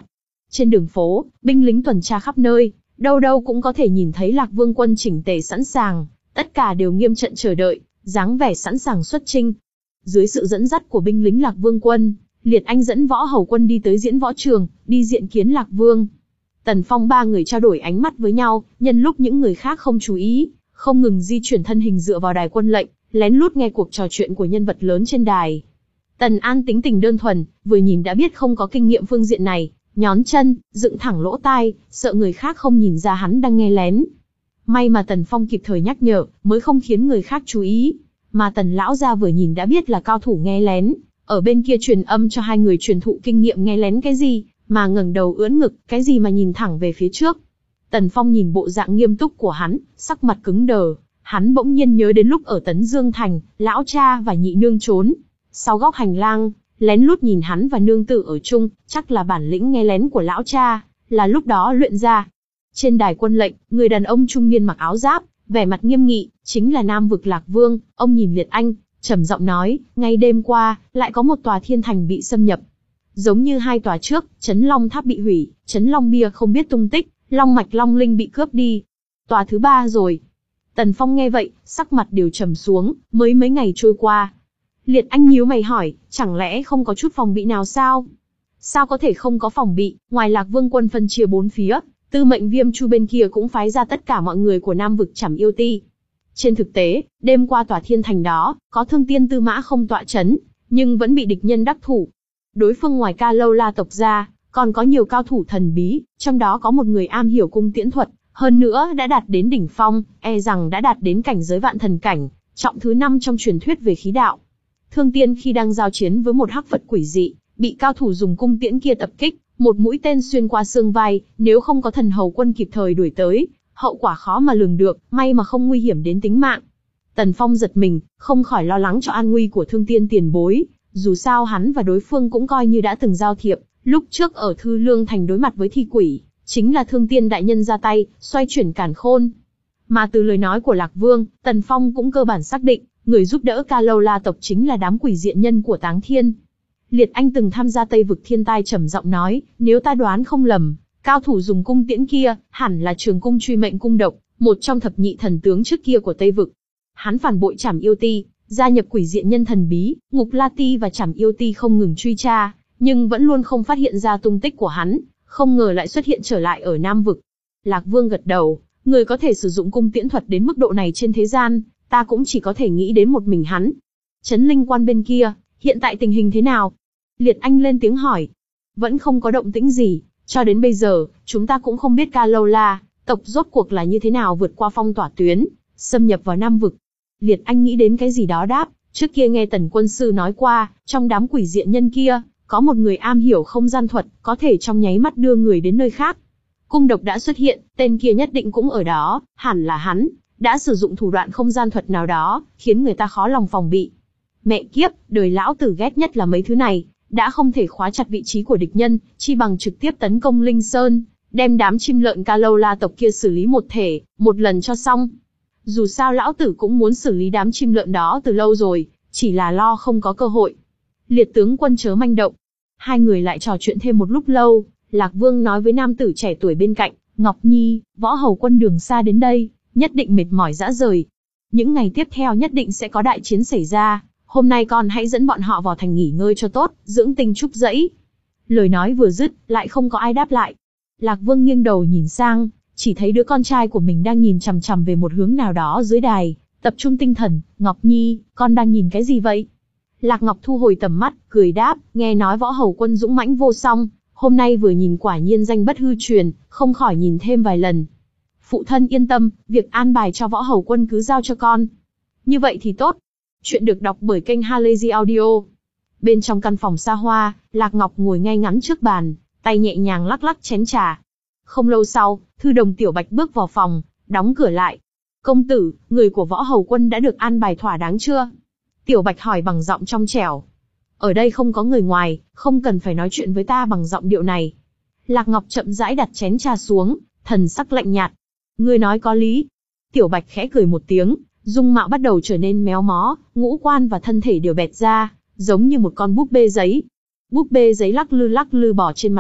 Trên đường phố, binh lính tuần tra khắp nơi, đâu đâu cũng có thể nhìn thấy Lạc Vương quân chỉnh tề sẵn sàng, tất cả đều nghiêm trận chờ đợi, dáng vẻ sẵn sàng xuất chinh. Dưới sự dẫn dắt của binh lính Lạc Vương quân, Liệt Anh dẫn võ hầu quân đi tới diễn võ trường, đi diện kiến Lạc Vương. Tần Phong ba người trao đổi ánh mắt với nhau, nhân lúc những người khác không chú ý, không ngừng di chuyển thân hình dựa vào đài quân lệnh, lén lút nghe cuộc trò chuyện của nhân vật lớn trên đài. Tần An tính tình đơn thuần, vừa nhìn đã biết không có kinh nghiệm phương diện này, nhón chân, dựng thẳng lỗ tai, sợ người khác không nhìn ra hắn đang nghe lén. May mà Tần Phong kịp thời nhắc nhở, mới không khiến người khác chú ý. Mà Tần lão gia vừa nhìn đã biết là cao thủ nghe lén, ở bên kia truyền âm cho hai người truyền thụ kinh nghiệm nghe lén cái gì, mà ngẩng đầu ưỡn ngực, cái gì mà nhìn thẳng về phía trước. Tần Phong nhìn bộ dạng nghiêm túc của hắn, sắc mặt cứng đờ, hắn bỗng nhiên nhớ đến lúc ở Tấn Dương Thành, lão cha và nhị nương trốn sau góc hành lang, lén lút nhìn hắn và nương tử ở chung, chắc là bản lĩnh nghe lén của lão cha, là lúc đó luyện ra. Trên đài quân lệnh, người đàn ông trung niên mặc áo giáp, vẻ mặt nghiêm nghị, chính là Nam vực Lạc Vương. Ông nhìn Liệt Anh, trầm giọng nói, ngay đêm qua, lại có một tòa thiên thành bị xâm nhập. Giống như hai tòa trước, Chấn Long Tháp bị hủy, Chấn Long Bia không biết tung tích, Long Mạch Long Linh bị cướp đi. Tòa thứ ba rồi. Tần Phong nghe vậy, sắc mặt đều trầm xuống, mới mấy ngày trôi qua. Liệt Anh nhíu mày hỏi, chẳng lẽ không có chút phòng bị nào sao? Sao có thể không có phòng bị, ngoài Lạc Vương quân phân chia bốn phía, Tư Mệnh Viêm Chu bên kia cũng phái ra tất cả mọi người của Nam vực Trảm Yêu Ti. Trên thực tế, đêm qua tòa thiên thành đó, có Thương Tiên Tư Mã không tọa chấn, nhưng vẫn bị địch nhân đắc thủ. Đối phương ngoài Ca Lâu La tộc ra, còn có nhiều cao thủ thần bí, trong đó có một người am hiểu cung tiễn thuật, hơn nữa đã đạt đến đỉnh phong, e rằng đã đạt đến cảnh giới vạn thần cảnh, trọng thứ năm trong truyền thuyết về khí đạo. Thương Tiên khi đang giao chiến với một hắc vật quỷ dị, bị cao thủ dùng cung tiễn kia tập kích, một mũi tên xuyên qua xương vai, nếu không có thần hầu quân kịp thời đuổi tới, hậu quả khó mà lường được, may mà không nguy hiểm đến tính mạng. Tần Phong giật mình, không khỏi lo lắng cho an nguy của Thương Tiên tiền bối, dù sao hắn và đối phương cũng coi như đã từng giao thiệp, lúc trước ở Thư Lương Thành đối mặt với thi quỷ, chính là Thương Tiên đại nhân ra tay, xoay chuyển càn khôn. Mà từ lời nói của Lạc Vương, Tần Phong cũng cơ bản xác định, người giúp đỡ Ca Lâu La tộc chính là đám quỷ diện nhân của Táng Thiên. Liệt Anh từng tham gia Tây vực thiên tai trầm giọng nói, nếu ta đoán không lầm, cao thủ dùng cung tiễn kia, hẳn là Trường Cung Truy Mệnh Cung Độc, một trong thập nhị thần tướng trước kia của Tây vực. Hắn phản bội Trảm Yêu Ti, gia nhập quỷ diện nhân thần bí, Ngục La Ti và Trảm Yêu Ti không ngừng truy tra, nhưng vẫn luôn không phát hiện ra tung tích của hắn, không ngờ lại xuất hiện trở lại ở Nam vực. Lạc Vương gật đầu, người có thể sử dụng cung tiễn thuật đến mức độ này trên thế gian, ta cũng chỉ có thể nghĩ đến một mình hắn. Trấn Linh Quan bên kia, hiện tại tình hình thế nào? Liệt Anh lên tiếng hỏi. Vẫn không có động tĩnh gì, cho đến bây giờ, chúng ta cũng không biết Ca Lâu La tộc rốt cuộc là như thế nào vượt qua phong tỏa tuyến, xâm nhập vào Nam vực. Liệt Anh nghĩ đến cái gì đó đáp, trước kia nghe Tần quân sư nói qua, trong đám quỷ diện nhân kia, có một người am hiểu không gian thuật, có thể trong nháy mắt đưa người đến nơi khác. Cung độc đã xuất hiện, tên kia nhất định cũng ở đó, hẳn là hắn, đã sử dụng thủ đoạn không gian thuật nào đó, khiến người ta khó lòng phòng bị. Mẹ kiếp, đời lão tử ghét nhất là mấy thứ này, đã không thể khóa chặt vị trí của địch nhân, chi bằng trực tiếp tấn công Linh Sơn, đem đám chim lợn Ca Lâu La tộc kia xử lý một thể, một lần cho xong. Dù sao lão tử cũng muốn xử lý đám chim lợn đó từ lâu rồi, chỉ là lo không có cơ hội. Liệt tướng quân chớ manh động. Hai người lại trò chuyện thêm một lúc lâu, Lạc Vương nói với nam tử trẻ tuổi bên cạnh, Ngọc Nhi, võ hầu quân đường xa đến đây, nhất định mệt mỏi rã rời. Những ngày tiếp theo nhất định sẽ có đại chiến xảy ra, hôm nay con hãy dẫn bọn họ vào thành nghỉ ngơi cho tốt, dưỡng tinh trúc dẫy. Lời nói vừa dứt, lại không có ai đáp lại. Lạc Vương nghiêng đầu nhìn sang, chỉ thấy đứa con trai của mình đang nhìn chằm chằm về một hướng nào đó dưới đài, tập trung tinh thần. Ngọc Nhi, con đang nhìn cái gì vậy? Lạc Ngọc thu hồi tầm mắt, cười đáp, nghe nói võ hầu quân dũng mãnh vô song, hôm nay vừa nhìn quả nhiên danh bất hư truyền, không khỏi nhìn thêm vài lần. Phụ thân yên tâm, việc an bài cho võ hầu quân cứ giao cho con. Như vậy thì tốt. Chuyện được đọc bởi kênh Halazy Audio. Bên trong căn phòng xa hoa, Lạc Ngọc ngồi ngay ngắn trước bàn, tay nhẹ nhàng lắc lắc chén trà. Không lâu sau, Thư Đồng Tiểu Bạch bước vào phòng, đóng cửa lại. Công tử, người của võ hầu quân đã được an bài thỏa đáng chưa? Tiểu Bạch hỏi bằng giọng trong trẻo. Ở đây không có người ngoài, không cần phải nói chuyện với ta bằng giọng điệu này. Lạc Ngọc chậm rãi đặt chén trà xuống, thần sắc lạnh nhạt. Ngươi nói có lý. Tiểu Bạch khẽ cười một tiếng, dung mạo bắt đầu trở nên méo mó, ngũ quan và thân thể đều bẹt ra, giống như một con búp bê giấy. Búp bê giấy lắc lư lắc lư bò trên mặt đất,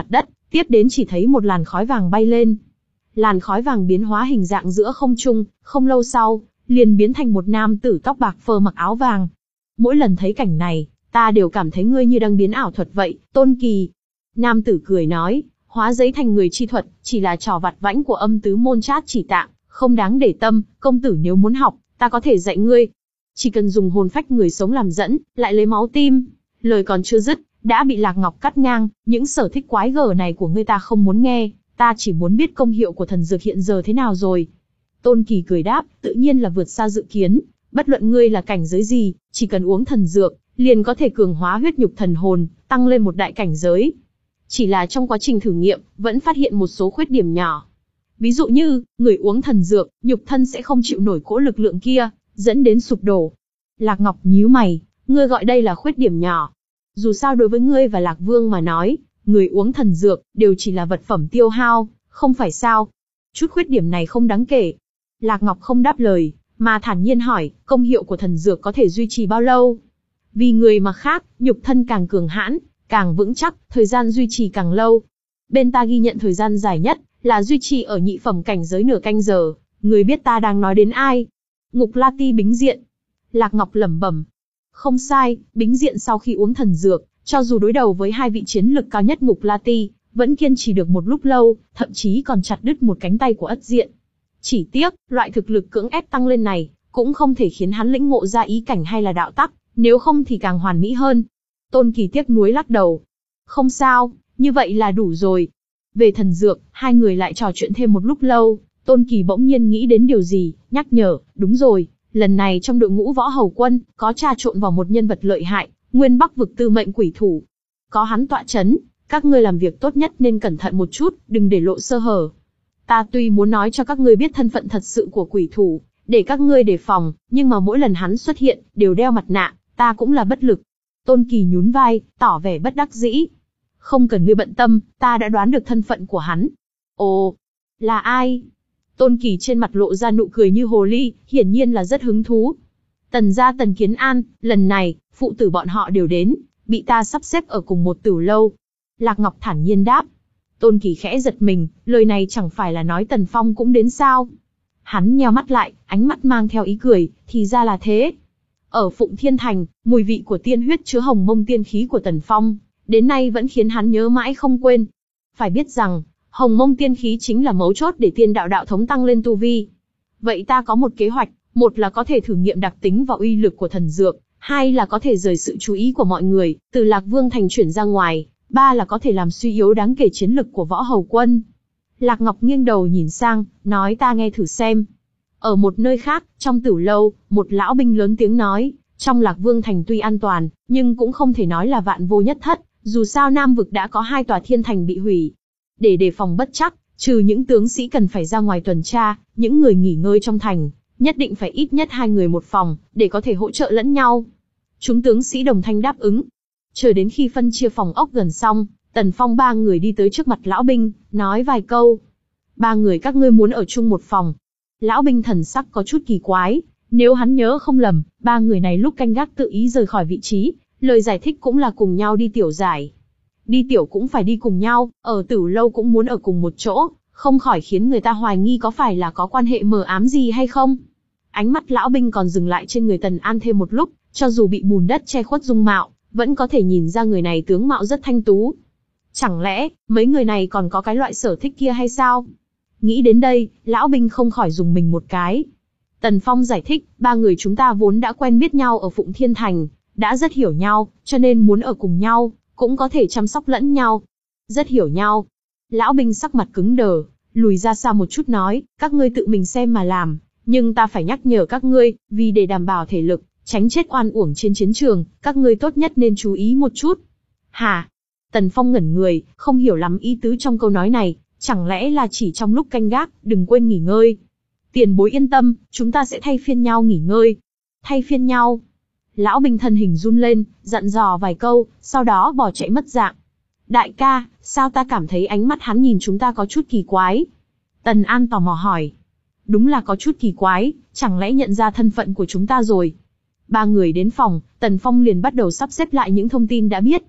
Tiếp đến chỉ thấy một làn khói vàng bay lên. Làn khói vàng biến hóa hình dạng giữa không trung, không lâu sau, liền biến thành một nam tử tóc bạc phơ mặc áo vàng. Mỗi lần thấy cảnh này, ta đều cảm thấy ngươi như đang biến ảo thuật vậy, Tôn Kỳ. Nam tử cười nói, hóa giấy thành người chi thuật, chỉ là trò vặt vãnh của âm tứ môn Trát Chỉ Tạng, không đáng để tâm, công tử nếu muốn học, ta có thể dạy ngươi. Chỉ cần dùng hồn phách người sống làm dẫn, lại lấy máu tim. Lời còn chưa dứt, đã bị Lạc Ngọc cắt ngang, những sở thích quái gở này của ngươi ta không muốn nghe, ta chỉ muốn biết công hiệu của thần dược hiện giờ thế nào rồi. Tôn Kỳ cười đáp, tự nhiên là vượt xa dự kiến, bất luận ngươi là cảnh giới gì, chỉ cần uống thần dược, liền có thể cường hóa huyết nhục thần hồn, tăng lên một đại cảnh giới. Chỉ là trong quá trình thử nghiệm, vẫn phát hiện một số khuyết điểm nhỏ. Ví dụ như, người uống thần dược, nhục thân sẽ không chịu nổi cỗ lực lượng kia, dẫn đến sụp đổ. Lạc Ngọc nhíu mày, ngươi gọi đây là khuyết điểm nhỏ. Dù sao đối với ngươi và Lạc Vương mà nói, người uống thần dược, đều chỉ là vật phẩm tiêu hao, không phải sao. Chút khuyết điểm này không đáng kể. Lạc Ngọc không đáp lời, mà thản nhiên hỏi, công hiệu của thần dược có thể duy trì bao lâu? Vì người mà khác, nhục thân càng cường hãn, càng vững chắc, thời gian duy trì càng lâu. Bên ta ghi nhận thời gian dài nhất, là duy trì ở nhị phẩm cảnh giới nửa canh giờ. Người biết ta đang nói đến ai? Ngục La Ti Bính Diện. Lạc Ngọc lẩm bẩm. Không sai, Bính Diện sau khi uống thần dược, cho dù đối đầu với hai vị chiến lực cao nhất Ngục La Ti, vẫn kiên trì được một lúc lâu, thậm chí còn chặt đứt một cánh tay của Ất Diện. Chỉ tiếc, loại thực lực cưỡng ép tăng lên này, cũng không thể khiến hắn lĩnh ngộ ra ý cảnh hay là đạo tắc, nếu không thì càng hoàn mỹ hơn. Tôn Kỳ tiếc nuối lắc đầu. Không sao, như vậy là đủ rồi. Về thần dược, hai người lại trò chuyện thêm một lúc lâu, Tôn Kỳ bỗng nhiên nghĩ đến điều gì, nhắc nhở, đúng rồi, lần này trong đội ngũ Võ Hầu Quân, có trà trộn vào một nhân vật lợi hại, Nguyên Bắc vực tư mệnh quỷ thủ. Có hắn tọa chấn, các ngươi làm việc tốt nhất nên cẩn thận một chút, đừng để lộ sơ hở. Ta tuy muốn nói cho các ngươi biết thân phận thật sự của quỷ thủ, để các ngươi đề phòng, nhưng mà mỗi lần hắn xuất hiện, đều đeo mặt nạ, ta cũng là bất lực. Tôn Kỳ nhún vai, tỏ vẻ bất đắc dĩ. Không cần ngươi bận tâm, ta đã đoán được thân phận của hắn. Ồ, là ai? Tôn Kỳ trên mặt lộ ra nụ cười như hồ ly, hiển nhiên là rất hứng thú. Tần gia Tần Kiến An, lần này, phụ tử bọn họ đều đến, bị ta sắp xếp ở cùng một tử lâu. Lạc Ngọc thản nhiên đáp. Tôn Kỳ khẽ giật mình, lời này chẳng phải là nói Tần Phong cũng đến sao? Hắn nheo mắt lại, ánh mắt mang theo ý cười, thì ra là thế. Ở Phụng Thiên Thành, mùi vị của tiên huyết chứa hồng mông tiên khí của Tần Phong, đến nay vẫn khiến hắn nhớ mãi không quên. Phải biết rằng, hồng mông tiên khí chính là mấu chốt để tiên đạo đạo thống tăng lên tu vi. Vậy ta có một kế hoạch, một là có thể thử nghiệm đặc tính và uy lực của thần dược, hai là có thể rời sự chú ý của mọi người, từ Lạc Vương Thành chuyển ra ngoài, ba là có thể làm suy yếu đáng kể chiến lực của Võ Hầu Quân. Lạc Ngọc nghiêng đầu nhìn sang, nói ta nghe thử xem. Ở một nơi khác, trong tử lâu, một lão binh lớn tiếng nói, trong Lạc Vương Thành tuy an toàn, nhưng cũng không thể nói là vạn vô nhất thất, dù sao Nam vực đã có hai tòa thiên thành bị hủy. Để đề phòng bất trắc, trừ những tướng sĩ cần phải ra ngoài tuần tra, những người nghỉ ngơi trong thành, nhất định phải ít nhất hai người một phòng, để có thể hỗ trợ lẫn nhau. Chúng tướng sĩ đồng thanh đáp ứng. Chờ đến khi phân chia phòng ốc gần xong, Tần Phong ba người đi tới trước mặt lão binh, nói vài câu. Ba người các ngươi muốn ở chung một phòng. Lão binh thần sắc có chút kỳ quái, nếu hắn nhớ không lầm, ba người này lúc canh gác tự ý rời khỏi vị trí, lời giải thích cũng là cùng nhau đi tiểu giải. Đi tiểu cũng phải đi cùng nhau, ở tử lâu cũng muốn ở cùng một chỗ, không khỏi khiến người ta hoài nghi có phải là có quan hệ mờ ám gì hay không. Ánh mắt lão binh còn dừng lại trên người Tần An thêm một lúc, cho dù bị bùn đất che khuất dung mạo, vẫn có thể nhìn ra người này tướng mạo rất thanh tú. Chẳng lẽ, mấy người này còn có cái loại sở thích kia hay sao? Nghĩ đến đây, lão binh không khỏi dùng mình một cái. Tần Phong giải thích, ba người chúng ta vốn đã quen biết nhau ở Phụng Thiên Thành, đã rất hiểu nhau, cho nên muốn ở cùng nhau, cũng có thể chăm sóc lẫn nhau. Rất hiểu nhau. Lão binh sắc mặt cứng đờ, lùi ra xa một chút nói, các ngươi tự mình xem mà làm, nhưng ta phải nhắc nhở các ngươi, vì để đảm bảo thể lực, tránh chết oan uổng trên chiến trường, các ngươi tốt nhất nên chú ý một chút. Hả? Tần Phong ngẩn người, không hiểu lắm ý tứ trong câu nói này, chẳng lẽ là chỉ trong lúc canh gác, đừng quên nghỉ ngơi. Tiền bối yên tâm, chúng ta sẽ thay phiên nhau nghỉ ngơi. Thay phiên nhau. Lão binh thân hình run lên, dặn dò vài câu, sau đó bỏ chạy mất dạng. Đại ca, sao ta cảm thấy ánh mắt hắn nhìn chúng ta có chút kỳ quái? Tần An tò mò hỏi. Đúng là có chút kỳ quái, chẳng lẽ nhận ra thân phận của chúng ta rồi? Ba người đến phòng, Tần Phong liền bắt đầu sắp xếp lại những thông tin đã biết.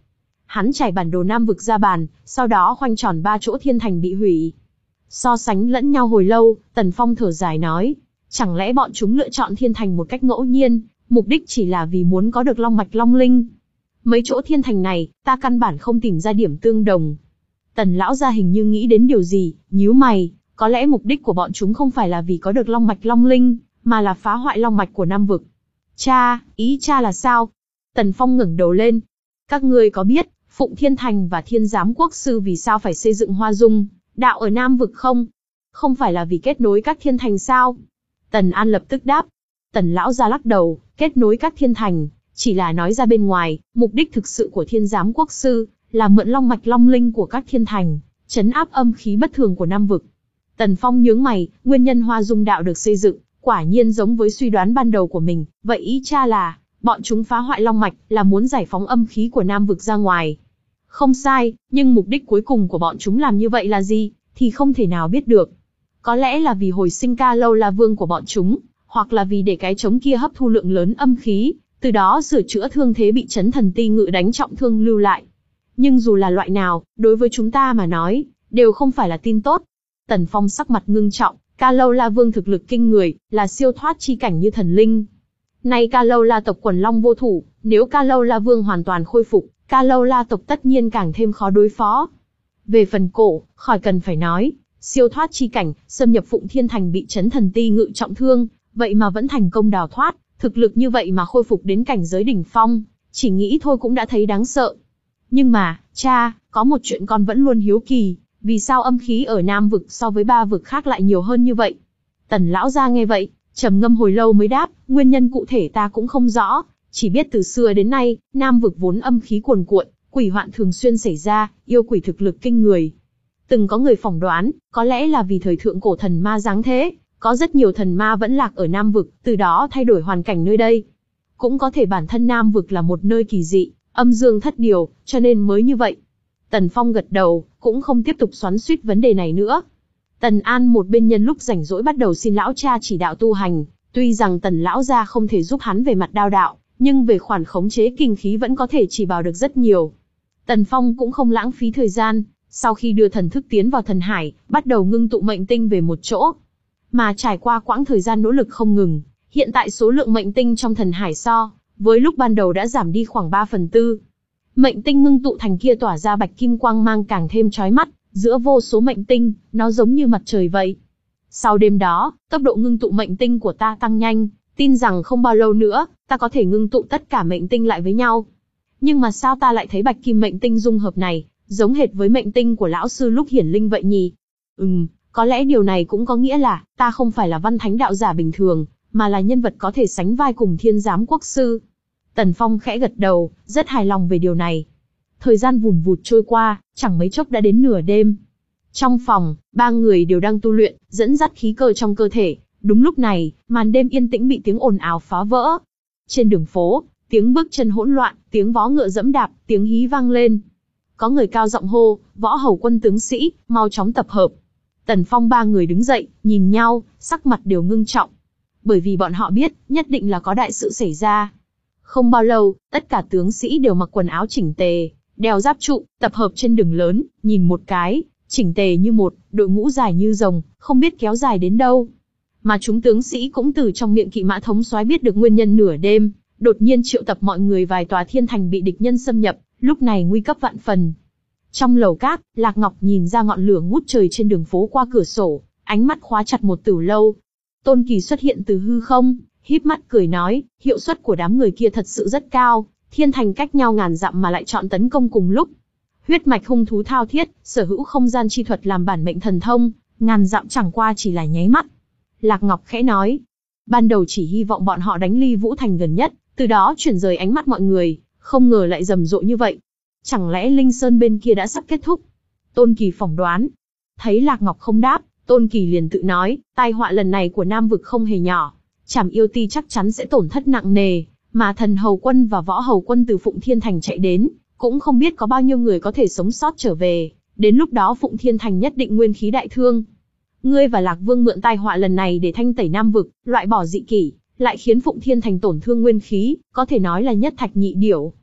Hắn trải bản đồ Nam vực ra bàn, sau đó khoanh tròn ba chỗ thiên thành bị hủy. So sánh lẫn nhau hồi lâu, Tần Phong thở dài nói, chẳng lẽ bọn chúng lựa chọn thiên thành một cách ngẫu nhiên, mục đích chỉ là vì muốn có được long mạch long linh? Mấy chỗ thiên thành này, ta căn bản không tìm ra điểm tương đồng. Tần lão gia hình như nghĩ đến điều gì, nhíu mày, có lẽ mục đích của bọn chúng không phải là vì có được long mạch long linh, mà là phá hoại long mạch của Nam vực. Cha, ý cha là sao? Tần Phong ngẩng đầu lên. Các ngươi có biết, Phụng Thiên Thành và Thiên Giám Quốc Sư vì sao phải xây dựng Hoa Dung đạo ở Nam vực không? Không phải là vì kết nối các thiên thành sao? Tần An lập tức đáp. Tần lão gia lắc đầu, kết nối các thiên thành, chỉ là nói ra bên ngoài, mục đích thực sự của Thiên Giám Quốc Sư là mượn long mạch long linh của các thiên thành, trấn áp âm khí bất thường của Nam vực. Tần Phong nhướng mày, nguyên nhân Hoa Dung đạo được xây dựng, quả nhiên giống với suy đoán ban đầu của mình, vậy ý cha là, bọn chúng phá hoại long mạch là muốn giải phóng âm khí của Nam vực ra ngoài. Không sai, nhưng mục đích cuối cùng của bọn chúng làm như vậy là gì, thì không thể nào biết được. Có lẽ là vì hồi sinh Ca Lâu La Vương của bọn chúng, hoặc là vì để cái trống kia hấp thu lượng lớn âm khí, từ đó sửa chữa thương thế bị chấn thần ti ngự đánh trọng thương lưu lại. Nhưng dù là loại nào, đối với chúng ta mà nói, đều không phải là tin tốt. Tần Phong sắc mặt ngưng trọng, Ca Lâu La Vương thực lực kinh người, là siêu thoát chi cảnh như thần linh. Nay Ca Lâu La tộc quần long vô thủ, nếu Ca Lâu La Vương hoàn toàn khôi phục, Ca Lâu La tộc tất nhiên càng thêm khó đối phó. Về phần cổ, khỏi cần phải nói, siêu thoát chi cảnh, xâm nhập Phụng Thiên Thành bị chấn thần ti ngự trọng thương, vậy mà vẫn thành công đào thoát, thực lực như vậy mà khôi phục đến cảnh giới đỉnh phong, chỉ nghĩ thôi cũng đã thấy đáng sợ. Nhưng mà, cha, có một chuyện con vẫn luôn hiếu kỳ, vì sao âm khí ở Nam vực so với ba vực khác lại nhiều hơn như vậy? Tần lão gia nghe vậy, trầm ngâm hồi lâu mới đáp, nguyên nhân cụ thể ta cũng không rõ, chỉ biết từ xưa đến nay, Nam vực vốn âm khí cuồn cuộn, quỷ hoạn thường xuyên xảy ra, yêu quỷ thực lực kinh người. Từng có người phỏng đoán, có lẽ là vì thời thượng cổ thần ma giáng thế, có rất nhiều thần ma vẫn lạc ở Nam vực, từ đó thay đổi hoàn cảnh nơi đây. Cũng có thể bản thân Nam vực là một nơi kỳ dị, âm dương thất điều, cho nên mới như vậy. Tần Phong gật đầu, cũng không tiếp tục xoắn xuýt vấn đề này nữa. Tần An một bên nhân lúc rảnh rỗi bắt đầu xin lão cha chỉ đạo tu hành, tuy rằng Tần lão gia không thể giúp hắn về mặt đao đạo, nhưng về khoản khống chế kinh khí vẫn có thể chỉ bảo được rất nhiều. Tần Phong cũng không lãng phí thời gian, sau khi đưa thần thức tiến vào thần hải, bắt đầu ngưng tụ mệnh tinh về một chỗ. Mà trải qua quãng thời gian nỗ lực không ngừng, hiện tại số lượng mệnh tinh trong thần hải so với lúc ban đầu đã giảm đi khoảng ba phần tư. Mệnh tinh ngưng tụ thành kia tỏa ra bạch kim quang mang càng thêm chói mắt, giữa vô số mệnh tinh, nó giống như mặt trời vậy. Sau đêm đó, tốc độ ngưng tụ mệnh tinh của ta tăng nhanh, tin rằng không bao lâu nữa, ta có thể ngưng tụ tất cả mệnh tinh lại với nhau. Nhưng mà sao ta lại thấy bạch kim mệnh tinh dung hợp này, giống hệt với mệnh tinh của lão sư lúc hiển linh vậy nhỉ? Ừm, có lẽ điều này cũng có nghĩa là, ta không phải là văn thánh đạo giả bình thường, mà là nhân vật có thể sánh vai cùng Thiên Giám Quốc Sư. Tần Phong khẽ gật đầu, rất hài lòng về điều này. Thời gian vùn vụt trôi qua, chẳng mấy chốc đã đến nửa đêm. Trong phòng, ba người đều đang tu luyện, dẫn dắt khí cơ trong cơ thể. Đúng lúc này, màn đêm yên tĩnh bị tiếng ồn ào phá vỡ. Trên đường phố, tiếng bước chân hỗn loạn, tiếng vó ngựa dẫm đạp, tiếng hí vang lên. Có người cao giọng hô, võ hầu quân tướng sĩ, mau chóng tập hợp. Tần Phong ba người đứng dậy, nhìn nhau, sắc mặt đều ngưng trọng. Bởi vì bọn họ biết, nhất định là có đại sự xảy ra. Không bao lâu, tất cả tướng sĩ đều mặc quần áo chỉnh tề, đeo giáp trụ, tập hợp trên đường lớn, nhìn một cái, chỉnh tề như một, đội ngũ dài như rồng, không biết kéo dài đến đâu. Mà chúng tướng sĩ cũng từ trong miệng kỵ mã thống soái biết được nguyên nhân nửa đêm, đột nhiên triệu tập mọi người vài tòa thiên thành bị địch nhân xâm nhập, lúc này nguy cấp vạn phần. Trong lầu cát, Lạc Ngọc nhìn ra ngọn lửa ngút trời trên đường phố qua cửa sổ, ánh mắt khóa chặt một tửu lâu. Tôn Kỳ xuất hiện từ hư không, híp mắt cười nói, hiệu suất của đám người kia thật sự rất cao, thiên thành cách nhau ngàn dặm mà lại chọn tấn công cùng lúc. Huyết mạch hung thú thao thiết, sở hữu không gian chi thuật làm bản mệnh thần thông, ngàn dặm chẳng qua chỉ là nháy mắt. Lạc Ngọc khẽ nói, ban đầu chỉ hy vọng bọn họ đánh Ly Vũ Thành gần nhất, từ đó chuyển rời ánh mắt mọi người, không ngờ lại rầm rộ như vậy. Chẳng lẽ Linh Sơn bên kia đã sắp kết thúc? Tôn Kỳ phỏng đoán. Thấy Lạc Ngọc không đáp, Tôn Kỳ liền tự nói, tai họa lần này của Nam vực không hề nhỏ. Trảm Yêu Ti chắc chắn sẽ tổn thất nặng nề, mà Thần Hầu Quân và Võ Hầu Quân từ Phụng Thiên Thành chạy đến, cũng không biết có bao nhiêu người có thể sống sót trở về. Đến lúc đó Phụng Thiên Thành nhất định nguyên khí đại thương. Ngươi và Lạc Vương mượn tai họa lần này để thanh tẩy Nam vực, loại bỏ dị kỷ, lại khiến Phụng Thiên Thành tổn thương nguyên khí, có thể nói là nhất thạch nhị điểu.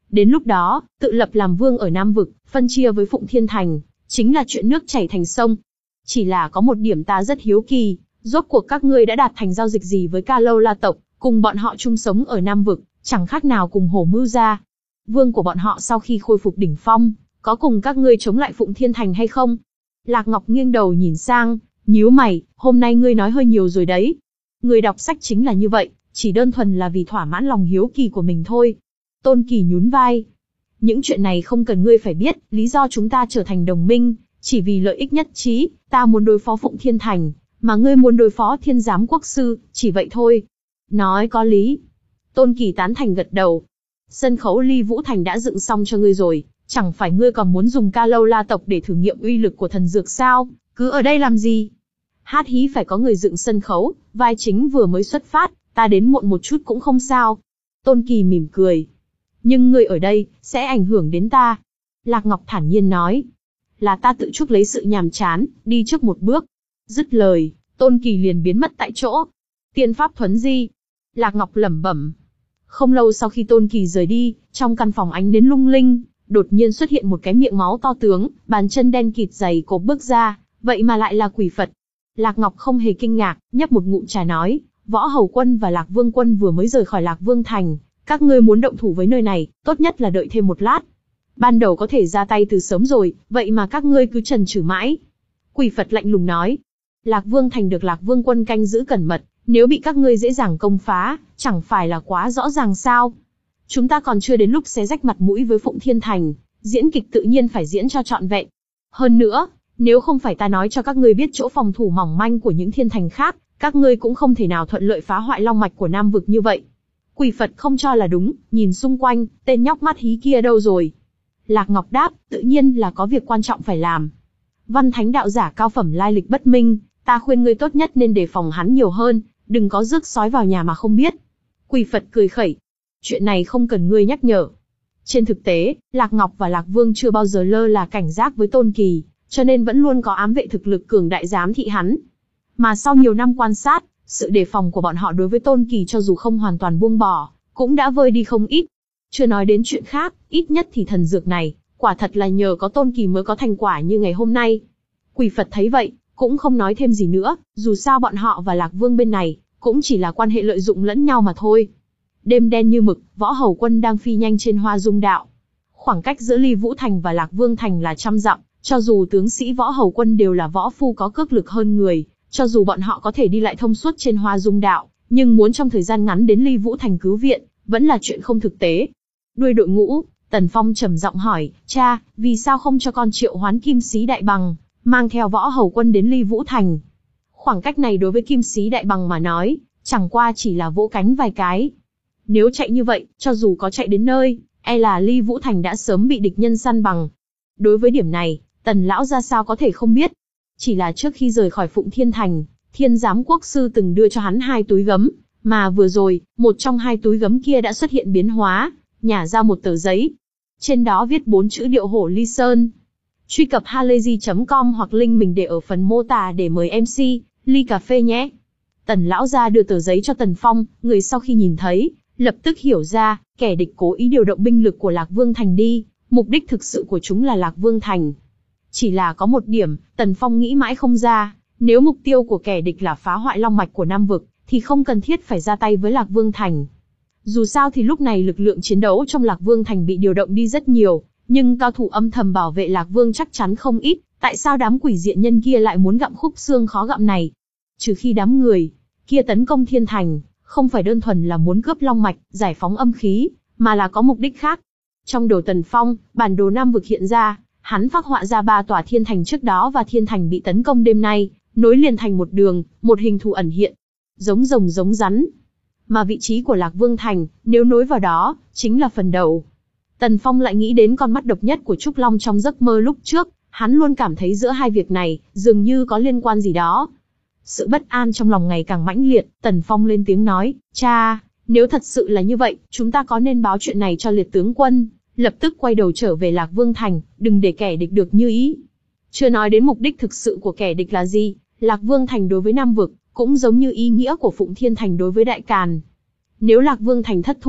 Đến lúc đó, tự lập làm vương ở Nam Vực, phân chia với Phụng Thiên Thành, chính là chuyện nước chảy thành sông. Chỉ là có một điểm ta rất hiếu kỳ, rốt cuộc các ngươi đã đạt thành giao dịch gì với Ca Lâu La tộc, cùng bọn họ chung sống ở Nam Vực, chẳng khác nào cùng Hổ Mưu gia. Vương của bọn họ sau khi khôi phục đỉnh phong, có cùng các ngươi chống lại Phụng Thiên Thành hay không? Lạc Ngọc nghiêng đầu nhìn sang, nhíu mày, hôm nay ngươi nói hơi nhiều rồi đấy. Người đọc sách chính là như vậy, chỉ đơn thuần là vì thỏa mãn lòng hiếu kỳ của mình thôi. Tôn Kỳ nhún vai. Những chuyện này không cần ngươi phải biết, lý do chúng ta trở thành đồng minh, chỉ vì lợi ích nhất trí, ta muốn đối phó Phụng Thiên Thành, mà ngươi muốn đối phó Thiên Giám Quốc Sư, chỉ vậy thôi. Nói có lý. Tôn Kỳ tán thành gật đầu. Sân khấu Ly Vũ Thành đã dựng xong cho ngươi rồi, chẳng phải ngươi còn muốn dùng Ca Lâu La tộc để thử nghiệm uy lực của thần dược sao, cứ ở đây làm gì? Hát hí phải có người dựng sân khấu, vai chính vừa mới xuất phát, ta đến muộn một chút cũng không sao. Tôn Kỳ mỉm cười. Nhưng ngươi ở đây, sẽ ảnh hưởng đến ta. Lạc Ngọc thản nhiên nói. Là ta tự chuốc lấy sự nhàm chán, đi trước một bước. Dứt lời, Tôn Kỳ liền biến mất tại chỗ. Tiên pháp thuấn di. Lạc Ngọc lẩm bẩm. Không lâu sau khi Tôn Kỳ rời đi, trong căn phòng ánh đến lung linh, đột nhiên xuất hiện một cái miệng máu to tướng, bàn chân đen kịt dày cộp bước ra, vậy mà lại là quỷ Phật. Lạc Ngọc không hề kinh ngạc, nhấp một ngụm trà nói, Võ Hầu Quân và Lạc Vương Quân vừa mới rời khỏi Lạc Vương Thành, các ngươi muốn động thủ với nơi này, tốt nhất là đợi thêm một lát. Ban đầu có thể ra tay từ sớm rồi, vậy mà các ngươi cứ chần chừ mãi. Quỷ Phật lạnh lùng nói, Lạc Vương Thành được Lạc Vương Quân canh giữ cẩn mật, nếu bị các ngươi dễ dàng công phá, chẳng phải là quá rõ ràng sao? Chúng ta còn chưa đến lúc xé rách mặt mũi với Phụng Thiên Thành, diễn kịch tự nhiên phải diễn cho trọn vẹn. Hơn nữa, nếu không phải ta nói cho các ngươi biết chỗ phòng thủ mỏng manh của những thiên thành khác, các ngươi cũng không thể nào thuận lợi phá hoại long mạch của Nam Vực như vậy. Quỷ Phật không cho là đúng, nhìn xung quanh, tên nhóc mắt hí kia đâu rồi? Lạc Ngọc đáp, tự nhiên là có việc quan trọng phải làm. Văn Thánh đạo giả cao phẩm lai lịch bất minh, ta khuyên ngươi tốt nhất nên đề phòng hắn nhiều hơn, đừng có rước sói vào nhà mà không biết. Quỷ Phật cười khẩy. Chuyện này không cần ngươi nhắc nhở. Trên thực tế, Lạc Ngọc và Lạc Vương chưa bao giờ lơ là cảnh giác với Tôn Kỳ, cho nên vẫn luôn có ám vệ thực lực cường đại giám thị hắn. Mà sau nhiều năm quan sát, sự đề phòng của bọn họ đối với Tôn Kỳ cho dù không hoàn toàn buông bỏ, cũng đã vơi đi không ít. Chưa nói đến chuyện khác, ít nhất thì thần dược này, quả thật là nhờ có Tôn Kỳ mới có thành quả như ngày hôm nay. Quỷ Phật thấy vậy, cũng không nói thêm gì nữa, dù sao bọn họ và Lạc Vương bên này, cũng chỉ là quan hệ lợi dụng lẫn nhau mà thôi. Đêm đen như mực, Võ Hầu Quân đang phi nhanh trên Hoa Dung Đạo. Khoảng cách giữa Ly Vũ Thành và Lạc Vương Thành là trăm dặm, cho dù tướng sĩ Võ Hầu Quân đều là võ phu có cước lực hơn người, cho dù bọn họ có thể đi lại thông suốt trên Hoa Dung Đạo, nhưng muốn trong thời gian ngắn đến Ly Vũ Thành cứu viện, vẫn là chuyện không thực tế. Đuôi đội ngũ, Tần Phong trầm giọng hỏi, cha, vì sao không cho con triệu hoán Kim Sĩ Đại Bằng, mang theo Võ Hầu Quân đến Ly Vũ Thành? Khoảng cách này đối với Kim Sĩ Đại Bằng mà nói, chẳng qua chỉ là vỗ cánh vài cái. Nếu chạy như vậy, cho dù có chạy đến nơi, e là Ly Vũ Thành đã sớm bị địch nhân săn bằng. Đối với điểm này, Tần lão ra sao có thể không biết. Chỉ là trước khi rời khỏi Phụng Thiên Thành, Thiên Giám Quốc Sư từng đưa cho hắn hai túi gấm, mà vừa rồi, một trong hai túi gấm kia đã xuất hiện biến hóa, nhả ra một tờ giấy. Trên đó viết bốn chữ Điệu Hổ Ly Sơn. Truy cập halayzi chấm com hoặc link mình để ở phần mô tả để mời em xê, ly cà phê nhé. Tần lão ra đưa tờ giấy cho Tần Phong, người sau khi nhìn thấy, lập tức hiểu ra, kẻ địch cố ý điều động binh lực của Lạc Vương Thành đi, mục đích thực sự của chúng là Lạc Vương Thành. Chỉ là có một điểm, Tần Phong nghĩ mãi không ra, nếu mục tiêu của kẻ địch là phá hoại long mạch của Nam Vực, thì không cần thiết phải ra tay với Lạc Vương Thành. Dù sao thì lúc này lực lượng chiến đấu trong Lạc Vương Thành bị điều động đi rất nhiều, nhưng cao thủ âm thầm bảo vệ Lạc Vương chắc chắn không ít, tại sao đám quỷ diện nhân kia lại muốn gặm khúc xương khó gặm này? Trừ khi đám người kia tấn công Thiên Thành, không phải đơn thuần là muốn cướp long mạch, giải phóng âm khí, mà là có mục đích khác. Trong đầu Tần Phong, bản đồ Nam Vực hiện ra, hắn phác họa ra ba tòa thiên thành trước đó và thiên thành bị tấn công đêm nay, nối liền thành một đường, một hình thù ẩn hiện, giống rồng giống rắn. Mà vị trí của Lạc Vương Thành, nếu nối vào đó, chính là phần đầu. Tần Phong lại nghĩ đến con mắt độc nhất của Trúc Long trong giấc mơ lúc trước, hắn luôn cảm thấy giữa hai việc này, dường như có liên quan gì đó. Sự bất an trong lòng ngày càng mãnh liệt, Tần Phong lên tiếng nói, cha, nếu thật sự là như vậy, chúng ta có nên báo chuyện này cho liệt tướng quân, lập tức quay đầu trở về Lạc Vương Thành, đừng để kẻ địch được như ý. Chưa nói đến mục đích thực sự của kẻ địch là gì, Lạc Vương Thành đối với Nam Vực, cũng giống như ý nghĩa của Phụng Thiên Thành đối với Đại Càn. Nếu Lạc Vương Thành thất thủ,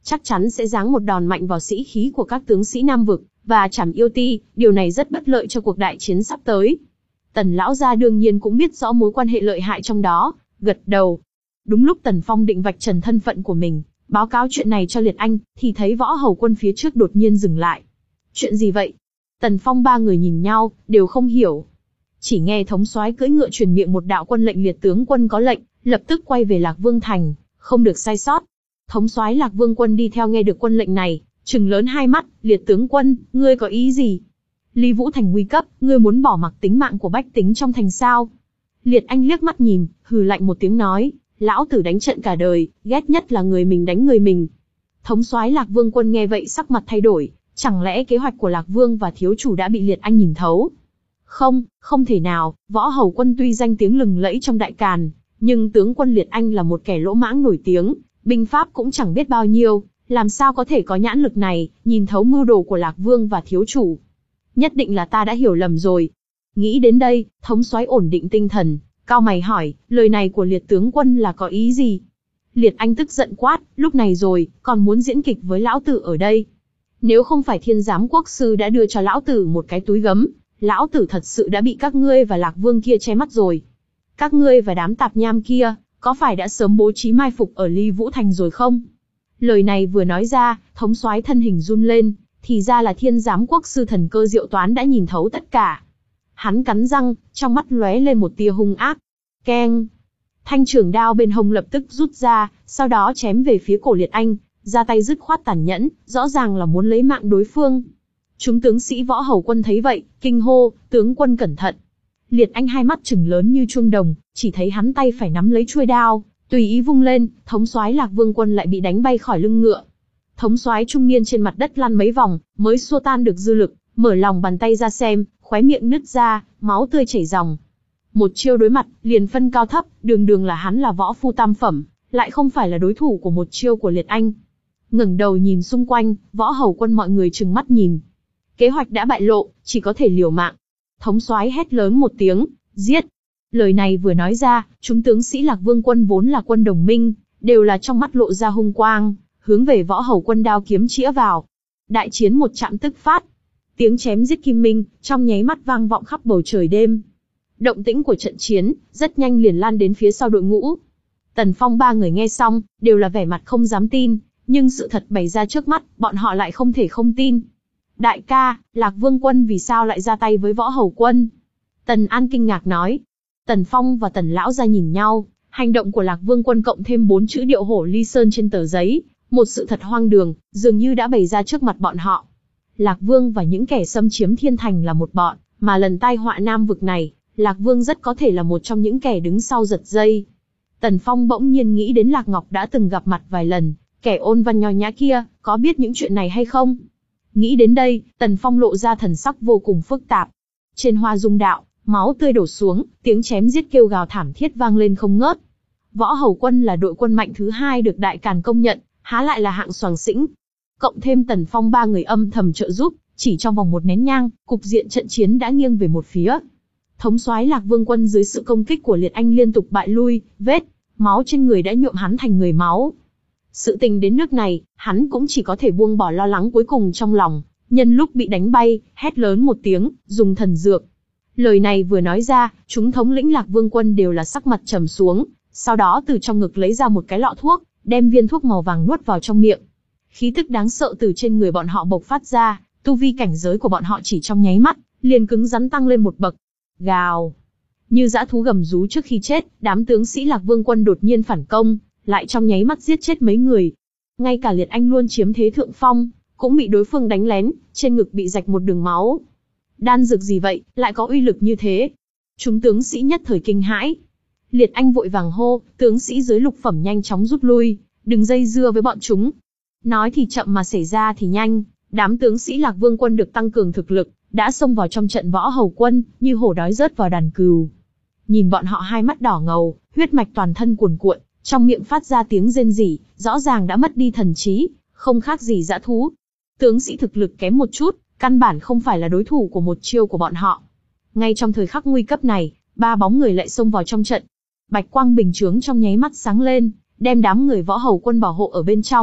chắc chắn sẽ giáng một đòn mạnh vào sĩ khí của các tướng sĩ Nam vực, và Trảm Yêu Ti, điều này rất bất lợi cho cuộc đại chiến sắp tới. Tần lão gia đương nhiên cũng biết rõ mối quan hệ lợi hại trong đó, gật đầu. Đúng lúc Tần Phong định vạch trần thân phận của mình, báo cáo chuyện này cho Liệt Anh, thì thấy Võ Hầu Quân phía trước đột nhiên dừng lại. Chuyện gì vậy? Tần Phong ba người nhìn nhau, đều không hiểu. Chỉ nghe thống soái cưỡi ngựa truyền miệng một đạo quân lệnh Liệt tướng quân có lệnh, lập tức quay về Lạc Vương thành, không được sai sót. Thống soái Lạc Vương quân đi theo nghe được quân lệnh này, trừng lớn hai mắt, Liệt tướng quân, ngươi có ý gì? Ly Vũ thành nguy cấp, ngươi muốn bỏ mặc tính mạng của bách tính trong thành sao? Liệt Anh liếc mắt nhìn, hừ lạnh một tiếng nói, lão tử đánh trận cả đời, ghét nhất là người mình đánh người mình. Thống soái Lạc Vương quân nghe vậy sắc mặt thay đổi, chẳng lẽ kế hoạch của Lạc Vương và thiếu chủ đã bị Liệt Anh nhìn thấu? Không, không thể nào, Võ Hầu Quân tuy danh tiếng lừng lẫy trong đại càn, nhưng tướng quân Liệt Anh là một kẻ lỗ mãng nổi tiếng, binh pháp cũng chẳng biết bao nhiêu, làm sao có thể có nhãn lực này, nhìn thấu mưu đồ của Lạc Vương và thiếu chủ. Nhất định là ta đã hiểu lầm rồi. Nghĩ đến đây, thống soái ổn định tinh thần, cau mày hỏi, lời này của Liệt tướng quân là có ý gì? Liệt Anh tức giận quát, lúc này rồi, còn muốn diễn kịch với lão tử ở đây. Nếu không phải Thiên Giám Quốc sư đã đưa cho lão tử một cái túi gấm, lão tử thật sự đã bị các ngươi và Lạc Vương kia che mắt rồi. Các ngươi và đám tạp nham kia, có phải đã sớm bố trí mai phục ở Ly Vũ thành rồi không? Lời này vừa nói ra, thống soái thân hình run lên, thì ra là Thiên Giám Quốc sư thần cơ Diệu Toán đã nhìn thấu tất cả. Hắn cắn răng, trong mắt lóe lên một tia hung ác. Keng! Thanh trường đao bên hông lập tức rút ra, sau đó chém về phía cổ Liệt Anh, ra tay dứt khoát tàn nhẫn, rõ ràng là muốn lấy mạng đối phương. Chúng tướng sĩ Võ Hầu Quân thấy vậy, kinh hô, tướng quân cẩn thận. Liệt Anh hai mắt trừng lớn như chuông đồng, chỉ thấy hắn tay phải nắm lấy chuôi đao, tùy ý vung lên, thống soái Lạc Vương quân lại bị đánh bay khỏi lưng ngựa. Thống soái trung niên trên mặt đất lăn mấy vòng, mới xua tan được dư lực, mở lòng bàn tay ra xem, khóe miệng nứt ra, máu tươi chảy ròng. Một chiêu đối mặt, liền phân cao thấp, đường đường là hắn là võ phu tam phẩm, lại không phải là đối thủ của một chiêu của Liệt Anh. Ngẩng đầu nhìn xung quanh, Võ Hầu Quân mọi người trừng mắt nhìn. Kế hoạch đã bại lộ, chỉ có thể liều mạng. Thống soái hét lớn một tiếng, giết. Lời này vừa nói ra, chúng tướng sĩ Lạc Vương quân vốn là quân đồng minh, đều là trong mắt lộ ra hung quang, hướng về Võ Hầu Quân đao kiếm chĩa vào. Đại chiến một chạm tức phát. Tiếng chém giết kim minh, trong nháy mắt vang vọng khắp bầu trời đêm. Động tĩnh của trận chiến, rất nhanh liền lan đến phía sau đội ngũ. Tần Phong ba người nghe xong, đều là vẻ mặt không dám tin, nhưng sự thật bày ra trước mắt, bọn họ lại không thể không tin. Đại ca, Lạc Vương quân vì sao lại ra tay với Võ Hầu Quân? Tần An kinh ngạc nói. Tần Phong và Tần Lão ra nhìn nhau, hành động của Lạc Vương quân cộng thêm bốn chữ điệu hổ ly sơn trên tờ giấy, một sự thật hoang đường, dường như đã bày ra trước mặt bọn họ. Lạc Vương và những kẻ xâm chiếm Thiên Thành là một bọn, mà lần tai họa Nam vực này, Lạc Vương rất có thể là một trong những kẻ đứng sau giật dây. Tần Phong bỗng nhiên nghĩ đến Lạc Ngọc đã từng gặp mặt vài lần, kẻ ôn văn nho nhã kia, có biết những chuyện này hay không? Nghĩ đến đây, Tần Phong lộ ra thần sắc vô cùng phức tạp. Trên Hoa Dung đạo, máu tươi đổ xuống, tiếng chém giết kêu gào thảm thiết vang lên không ngớt. Võ Hầu Quân là đội quân mạnh thứ hai được Đại Càn công nhận, há lại là hạng soàng xĩnh. Cộng thêm Tần Phong ba người âm thầm trợ giúp, chỉ trong vòng một nén nhang, cục diện trận chiến đã nghiêng về một phía. Thống soái Lạc Vương quân dưới sự công kích của Liệt Anh liên tục bại lui, vết máu trên người đã nhuộm hắn thành người máu. Sự tình đến nước này, hắn cũng chỉ có thể buông bỏ lo lắng cuối cùng trong lòng, nhân lúc bị đánh bay, hét lớn một tiếng, dùng thần dược. Lời này vừa nói ra, chúng thống lĩnh Lạc Vương quân đều là sắc mặt trầm xuống, sau đó từ trong ngực lấy ra một cái lọ thuốc, đem viên thuốc màu vàng nuốt vào trong miệng. Khí tức đáng sợ từ trên người bọn họ bộc phát ra, tu vi cảnh giới của bọn họ chỉ trong nháy mắt, liền cứng rắn tăng lên một bậc. Gào! Như dã thú gầm rú trước khi chết, đám tướng sĩ Lạc Vương quân đột nhiên phản công, lại trong nháy mắt giết chết mấy người. Ngay cả Liệt Anh luôn chiếm thế thượng phong, cũng bị đối phương đánh lén, trên ngực bị rạch một đường máu. Đan dược gì vậy, lại có uy lực như thế? Chúng tướng sĩ nhất thời kinh hãi. Liệt Anh vội vàng hô, tướng sĩ dưới lục phẩm nhanh chóng rút lui, đừng dây dưa với bọn chúng. Nói thì chậm mà xảy ra thì nhanh, đám tướng sĩ Lạc Vương quân được tăng cường thực lực, đã xông vào trong trận Võ Hầu Quân, như hổ đói rớt vào đàn cừu. Nhìn bọn họ hai mắt đỏ ngầu, huyết mạch toàn thân cuồn cuộn, trong miệng phát ra tiếng rên rỉ, rõ ràng đã mất đi thần trí, không khác gì dã thú. Tướng sĩ thực lực kém một chút, căn bản không phải là đối thủ của một chiêu của bọn họ. Ngay trong thời khắc nguy cấp này, ba bóng người lại xông vào trong trận. Bạch quang bình chướng trong nháy mắt sáng lên, đem đám người Võ Hầu Quân bảo hộ ở bên trong,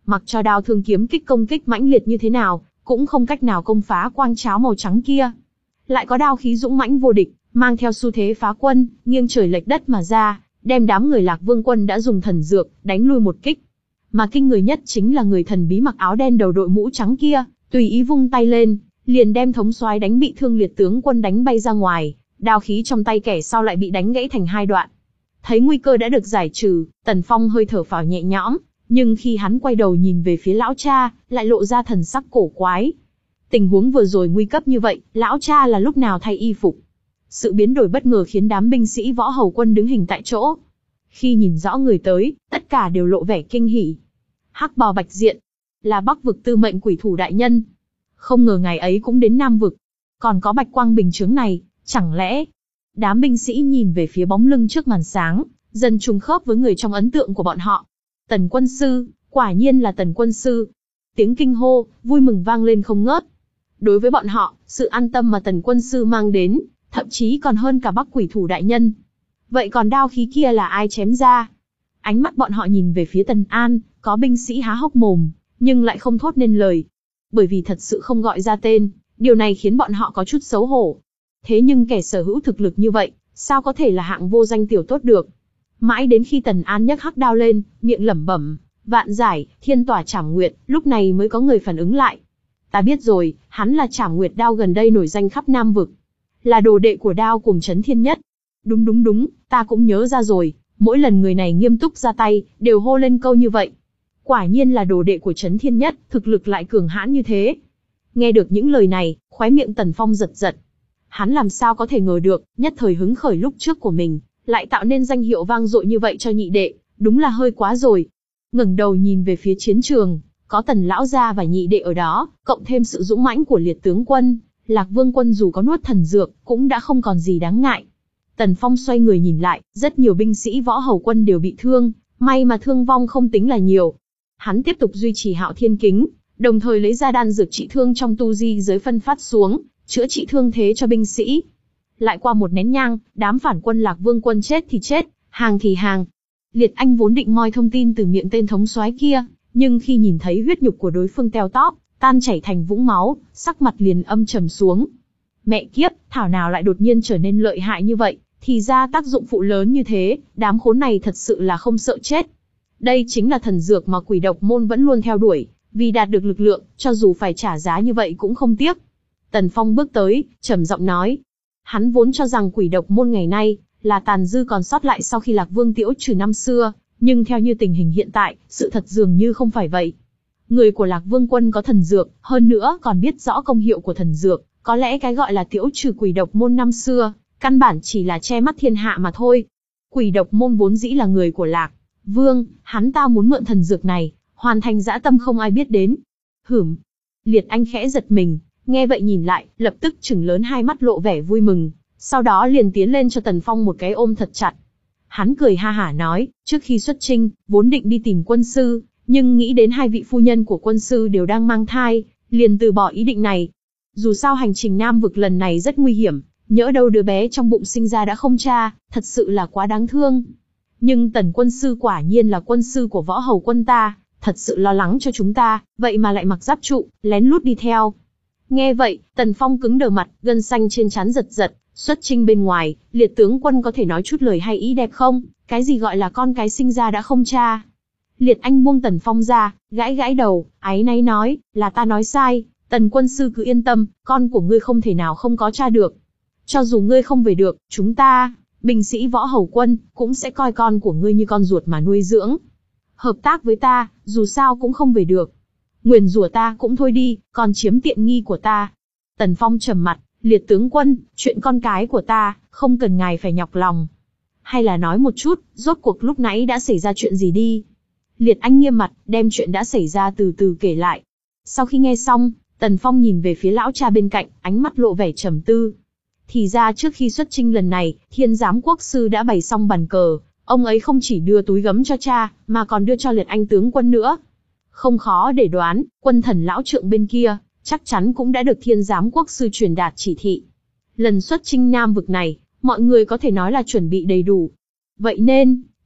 mặc cho đao thương kiếm kích công kích mãnh liệt như thế nào, cũng không cách nào công phá quang cháo màu trắng kia. Lại có đao khí dũng mãnh vô địch, mang theo xu thế phá quân, nghiêng trời lệch đất mà ra, đem đám người Lạc Vương quân đã dùng thần dược, đánh lui một kích. Mà kinh người nhất chính là người thần bí mặc áo đen đầu đội mũ trắng kia, tùy ý vung tay lên, liền đem thống soái đánh bị thương liệt tướng quân đánh bay ra ngoài, đao khí trong tay kẻ sau lại bị đánh gãy thành hai đoạn. Thấy nguy cơ đã được giải trừ, Tần Phong hơi thở phào nhẹ nhõm, nhưng khi hắn quay đầu nhìn về phía lão cha, lại lộ ra thần sắc cổ quái. Tình huống vừa rồi nguy cấp như vậy, lão cha là lúc nào thay y phục? Sự biến đổi bất ngờ khiến đám binh sĩ võ hầu quân đứng hình tại chỗ. Khi nhìn rõ người tới, tất cả đều lộ vẻ kinh hỉ. Hắc bào bạch diện, là Bắc vực tư mệnh quỷ thủ đại nhân. Không ngờ ngày ấy cũng đến Nam vực. Còn có bạch quang bình chướng này, chẳng lẽ... Đám binh sĩ nhìn về phía bóng lưng trước màn sáng, dần trùng khớp với người trong ấn tượng của bọn họ. Tần quân sư, quả nhiên là Tần quân sư. Tiếng kinh hô, vui mừng vang lên không ngớt. Đối với bọn họ, sự an tâm mà Tần quân sư mang đến, thậm chí còn hơn cả Bắc quỷ thủ đại nhân. Vậy còn đao khí kia là ai chém ra? Ánh mắt bọn họ nhìn về phía Tần An, có binh sĩ há hốc mồm, nhưng lại không thốt nên lời. Bởi vì thật sự không gọi ra tên, điều này khiến bọn họ có chút xấu hổ. Thế nhưng kẻ sở hữu thực lực như vậy, sao có thể là hạng vô danh tiểu tốt được? Mãi đến khi Tần An nhấc hắc đao lên, miệng lẩm bẩm, vạn giải, thiên tỏa Trảm Nguyệt, lúc này mới có người phản ứng lại. Ta biết rồi, hắn là Trảm Nguyệt đao gần đây nổi danh khắp Nam vực. Là đồ đệ của đao cùng Chấn Thiên Nhất. Đúng đúng đúng, ta cũng nhớ ra rồi, mỗi lần người này nghiêm túc ra tay, đều hô lên câu như vậy. Quả nhiên là đồ đệ của Chấn Thiên Nhất, thực lực lại cường hãn như thế. Nghe được những lời này, khóe miệng Tần Phong giật giật. Hắn làm sao có thể ngờ được, nhất thời hứng khởi lúc trước của mình, lại tạo nên danh hiệu vang dội như vậy cho nhị đệ, đúng là hơi quá rồi. Ngẩng đầu nhìn về phía chiến trường, có Tần lão gia và nhị đệ ở đó, cộng thêm sự dũng mãnh của liệt tướng quân, Lạc Vương quân dù có nuốt thần dược, cũng đã không còn gì đáng ngại. Tần Phong xoay người nhìn lại, rất nhiều binh sĩ võ hầu quân đều bị thương, may mà thương vong không tính là nhiều. Hắn tiếp tục duy trì Hạo Thiên Kính, đồng thời lấy ra đan dược trị thương trong tu di giới phân phát xuống, chữa trị thương thế cho binh sĩ. Lại qua một nén nhang, đám phản quân Lạc Vương quân chết thì chết, hàng thì hàng. Liệt Anh vốn định moi thông tin từ miệng tên thống soái kia, nhưng khi nhìn thấy huyết nhục của đối phương teo tóp, tan chảy thành vũng máu, sắc mặt liền âm trầm xuống. Mẹ kiếp, thảo nào lại đột nhiên trở nên lợi hại như vậy, thì ra tác dụng phụ lớn như thế, đám khốn này thật sự là không sợ chết. Đây chính là thần dược mà quỷ độc môn vẫn luôn theo đuổi, vì đạt được lực lượng, cho dù phải trả giá như vậy cũng không tiếc. Tần Phong bước tới, trầm giọng nói. Hắn vốn cho rằng quỷ độc môn ngày nay, là tàn dư còn sót lại sau khi Lạc Vương tiễu trừ năm xưa, nhưng theo như tình hình hiện tại, sự thật dường như không phải vậy. Người của Lạc Vương quân có thần dược, hơn nữa còn biết rõ công hiệu của thần dược, có lẽ cái gọi là tiễu trừ quỷ độc môn năm xưa, căn bản chỉ là che mắt thiên hạ mà thôi. Quỷ độc môn vốn dĩ là người của Lạc Vương, hắn ta muốn mượn thần dược này, hoàn thành dã tâm không ai biết đến. Hửm. Liệt Anh khẽ giật mình, nghe vậy nhìn lại, lập tức trừng lớn hai mắt lộ vẻ vui mừng, sau đó liền tiến lên cho Tần Phong một cái ôm thật chặt. Hắn cười ha hả nói, trước khi xuất chinh, vốn định đi tìm quân sư, nhưng nghĩ đến hai vị phu nhân của quân sư đều đang mang thai, liền từ bỏ ý định này. Dù sao hành trình Nam vực lần này rất nguy hiểm, nhỡ đâu đứa bé trong bụng sinh ra đã không cha, thật sự là quá đáng thương. Nhưng Tần quân sư quả nhiên là quân sư của võ hầu quân ta, thật sự lo lắng cho chúng ta, vậy mà lại mặc giáp trụ, lén lút đi theo. Nghe vậy, Tần Phong cứng đờ mặt, gân xanh trên trán giật giật, xuất chinh bên ngoài, liệt tướng quân có thể nói chút lời hay ý đẹp không? Cái gì gọi là con cái sinh ra đã không cha? Liệt Anh buông Tần Phong ra, gãi gãi đầu, áy náy nói, là ta nói sai, Tần quân sư cứ yên tâm, con của ngươi không thể nào không có cha được. Cho dù ngươi không về được, chúng ta, binh sĩ võ hầu quân, cũng sẽ coi con của ngươi như con ruột mà nuôi dưỡng. Hợp tác với ta, dù sao cũng không về được. Nguyền rủa ta cũng thôi đi, còn chiếm tiện nghi của ta. Tần Phong trầm mặt, liệt tướng quân, chuyện con cái của ta, không cần ngài phải nhọc lòng. Hay là nói một chút, rốt cuộc lúc nãy đã xảy ra chuyện gì đi. Liệt Anh nghiêm mặt, đem chuyện đã xảy ra từ từ kể lại. Sau khi nghe xong, Tần Phong nhìn về phía lão cha bên cạnh, ánh mắt lộ vẻ trầm tư. Thì ra trước khi xuất chinh lần này, Thiên Giám Quốc sư đã bày xong bàn cờ, ông ấy không chỉ đưa túi gấm cho cha, mà còn đưa cho Liệt Anh tướng quân nữa. Không khó để đoán, quân thần lão trượng bên kia, chắc chắn cũng đã được Thiên Giám Quốc sư truyền đạt chỉ thị. Lần xuất chinh Nam vực này, mọi người có thể nói là chuẩn bị đầy đủ. Vậy nên,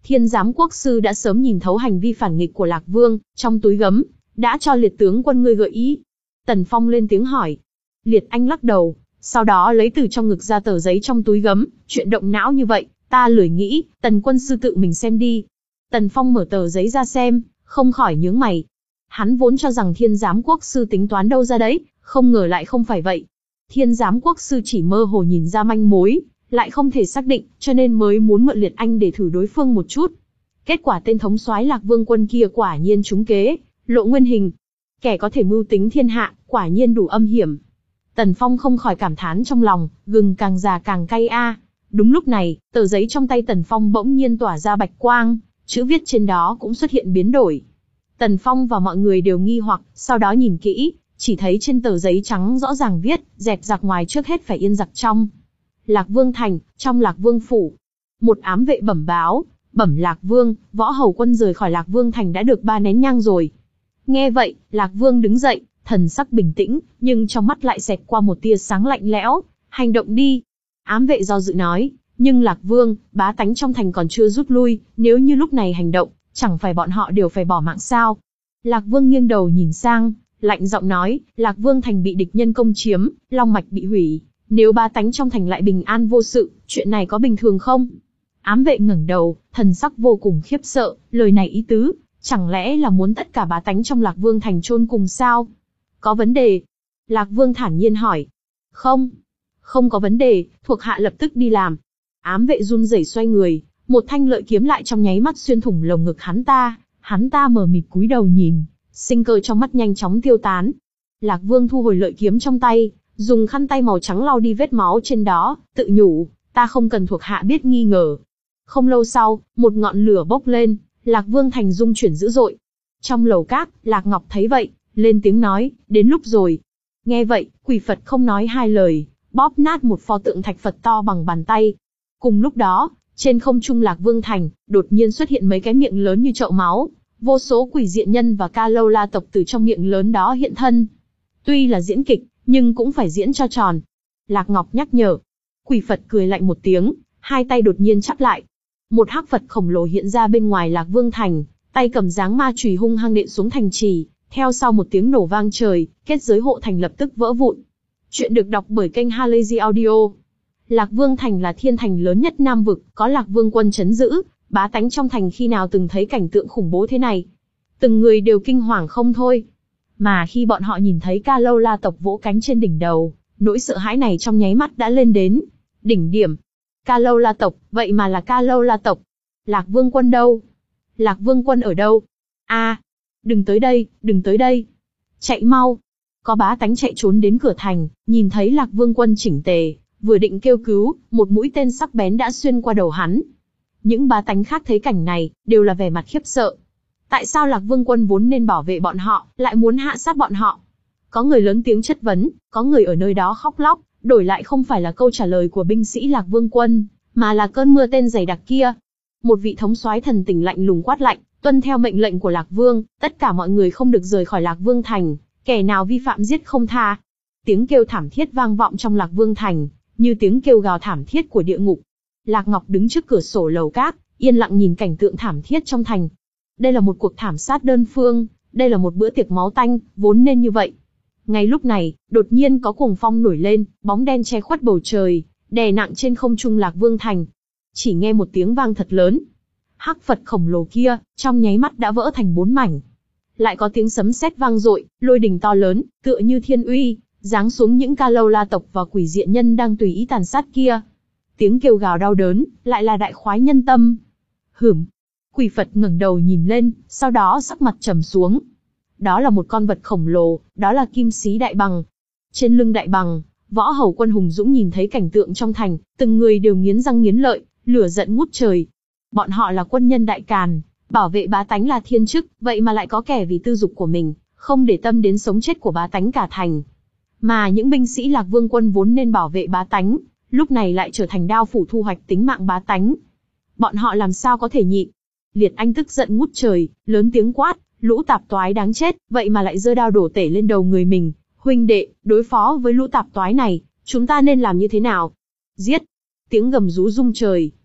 Thiên giám quốc sư đã sớm nhìn thấu hành vi phản nghịch của Lạc Vương, trong túi gấm, đã cho Liệt tướng quân ngươi gợi ý. Tần Phong lên tiếng hỏi. Liệt Anh lắc đầu, sau đó lấy từ trong ngực ra tờ giấy trong túi gấm, chuyện động não như vậy, ta lười nghĩ, Tần quân sư tự mình xem đi. Tần Phong mở tờ giấy ra xem, không khỏi nhướng mày. Hắn vốn cho rằng thiên giám quốc sư tính toán đâu ra đấy, không ngờ lại không phải vậy. Thiên giám quốc sư chỉ mơ hồ nhìn ra manh mối, lại không thể xác định, cho nên mới muốn mượn Liệt Anh để thử đối phương một chút. Kết quả tên thống soái Lạc Vương quân kia quả nhiên trúng kế, lộ nguyên hình. Kẻ có thể mưu tính thiên hạ, quả nhiên đủ âm hiểm. Tần Phong không khỏi cảm thán trong lòng, gừng càng già càng cay a. Đúng lúc này, tờ giấy trong tay Tần Phong bỗng nhiên tỏa ra bạch quang, chữ viết trên đó cũng xuất hiện biến đổi. Tần Phong và mọi người đều nghi hoặc, sau đó nhìn kỹ, chỉ thấy trên tờ giấy trắng rõ ràng viết, dẹp giặc ngoài trước hết phải yên giặc trong. Lạc Vương thành, trong Lạc Vương phủ. Một ám vệ bẩm báo, bẩm Lạc Vương, võ hầu quân rời khỏi Lạc Vương thành đã được ba nén nhang rồi. Nghe vậy, Lạc Vương đứng dậy, thần sắc bình tĩnh, nhưng trong mắt lại xẹt qua một tia sáng lạnh lẽo. Hành động đi. Ám vệ do dự nói, nhưng Lạc Vương, bá tánh trong thành còn chưa rút lui, nếu như lúc này hành động, chẳng phải bọn họ đều phải bỏ mạng sao? Lạc Vương nghiêng đầu nhìn sang, lạnh giọng nói, Lạc Vương thành bị địch nhân công chiếm, long mạch bị hủy. Nếu bá tánh trong thành lại bình an vô sự, chuyện này có bình thường không? Ám vệ ngẩng đầu, thần sắc vô cùng khiếp sợ, lời này ý tứ, chẳng lẽ là muốn tất cả bá tánh trong Lạc Vương thành chôn cùng sao? Có vấn đề? Lạc Vương thản nhiên hỏi. Không, không có vấn đề, thuộc hạ lập tức đi làm. Ám vệ run rẩy xoay người, một thanh lợi kiếm lại trong nháy mắt xuyên thủng lồng ngực hắn ta, hắn ta mờ mịt cúi đầu nhìn, sinh cơ trong mắt nhanh chóng tiêu tán. Lạc Vương thu hồi lợi kiếm trong tay, dùng khăn tay màu trắng lau đi vết máu trên đó, tự nhủ, ta không cần thuộc hạ biết nghi ngờ. Không lâu sau, một ngọn lửa bốc lên, Lạc Vương thành rung chuyển dữ dội. Trong lầu các, Lạc Ngọc thấy vậy, lên tiếng nói, đến lúc rồi. Nghe vậy, quỷ Phật không nói hai lời, bóp nát một pho tượng thạch Phật to bằng bàn tay. Cùng lúc đó, trên không trung Lạc Vương thành, đột nhiên xuất hiện mấy cái miệng lớn như chậu máu, vô số quỷ diện nhân và ca lâu la tộc từ trong miệng lớn đó hiện thân. Tuy là diễn kịch, nhưng cũng phải diễn cho tròn. Lạc Ngọc nhắc nhở. Quỷ Phật cười lạnh một tiếng, hai tay đột nhiên chắp lại. Một hắc Phật khổng lồ hiện ra bên ngoài Lạc Vương thành, tay cầm dáng ma chùy hung hăng nện xuống thành trì, theo sau một tiếng nổ vang trời, kết giới hộ thành lập tức vỡ vụn. Chuyện được đọc bởi kênh Halazy Audio. Lạc Vương thành là thiên thành lớn nhất Nam vực, có Lạc Vương quân trấn giữ, bá tánh trong thành khi nào từng thấy cảnh tượng khủng bố thế này. Từng người đều kinh hoàng không thôi. Mà khi bọn họ nhìn thấy ca lâu la tộc vỗ cánh trên đỉnh đầu, nỗi sợ hãi này trong nháy mắt đã lên đến đỉnh điểm. Ca lâu la tộc, vậy mà là ca lâu la tộc. Lạc Vương quân đâu? Lạc Vương quân ở đâu? A, à, đừng tới đây, đừng tới đây. Chạy mau. Có bá tánh chạy trốn đến cửa thành, nhìn thấy Lạc Vương quân chỉnh tề, vừa định kêu cứu, một mũi tên sắc bén đã xuyên qua đầu hắn. Những bá tánh khác thấy cảnh này, đều là vẻ mặt khiếp sợ. Tại sao Lạc Vương quân vốn nên bảo vệ bọn họ, lại muốn hạ sát bọn họ? Có người lớn tiếng chất vấn, có người ở nơi đó khóc lóc, đổi lại không phải là câu trả lời của binh sĩ Lạc Vương quân, mà là cơn mưa tên dày đặc kia. Một vị thống soái thần tình lạnh lùng quát lạnh, tuân theo mệnh lệnh của Lạc Vương, tất cả mọi người không được rời khỏi Lạc Vương thành, kẻ nào vi phạm giết không tha. Tiếng kêu thảm thiết vang vọng trong Lạc Vương thành, như tiếng kêu gào thảm thiết của địa ngục. Lạc Ngọc đứng trước cửa sổ lầu các, yên lặng nhìn cảnh tượng thảm thiết trong thành. Đây là một cuộc thảm sát đơn phương, đây là một bữa tiệc máu tanh, vốn nên như vậy. Ngay lúc này, đột nhiên có cuồng phong nổi lên, bóng đen che khuất bầu trời, đè nặng trên không trung Lạc Vương thành. Chỉ nghe một tiếng vang thật lớn. Hắc Phật khổng lồ kia, trong nháy mắt đã vỡ thành bốn mảnh. Lại có tiếng sấm sét vang dội, lôi đình to lớn, tựa như thiên uy, giáng xuống những ca lâu la tộc và quỷ diện nhân đang tùy ý tàn sát kia. Tiếng kêu gào đau đớn, lại là đại khoái nhân tâm. Hửm. Quỷ Phật ngẩng đầu nhìn lên, sau đó sắc mặt trầm xuống. Đó là một con vật khổng lồ, đó là kim xí đại bằng. Trên lưng đại bằng, võ hầu quân hùng dũng nhìn thấy cảnh tượng trong thành, từng người đều nghiến răng nghiến lợi, lửa giận ngút trời. Bọn họ là quân nhân đại càn, bảo vệ bá tánh là thiên chức, vậy mà lại có kẻ vì tư dục của mình, không để tâm đến sống chết của bá tánh cả thành. Mà những binh sĩ Lạc Vương quân vốn nên bảo vệ bá tánh, lúc này lại trở thành đao phủ thu hoạch tính mạng bá tánh. Bọn họ làm sao có thể nhịn? Liệt Anh tức giận ngút trời, lớn tiếng quát, lũ tạp toái đáng chết, vậy mà lại giơ đao đổ tể lên đầu người mình. Huynh đệ, đối phó với lũ tạp toái này, chúng ta nên làm như thế nào? Giết! Tiếng gầm rú rung trời.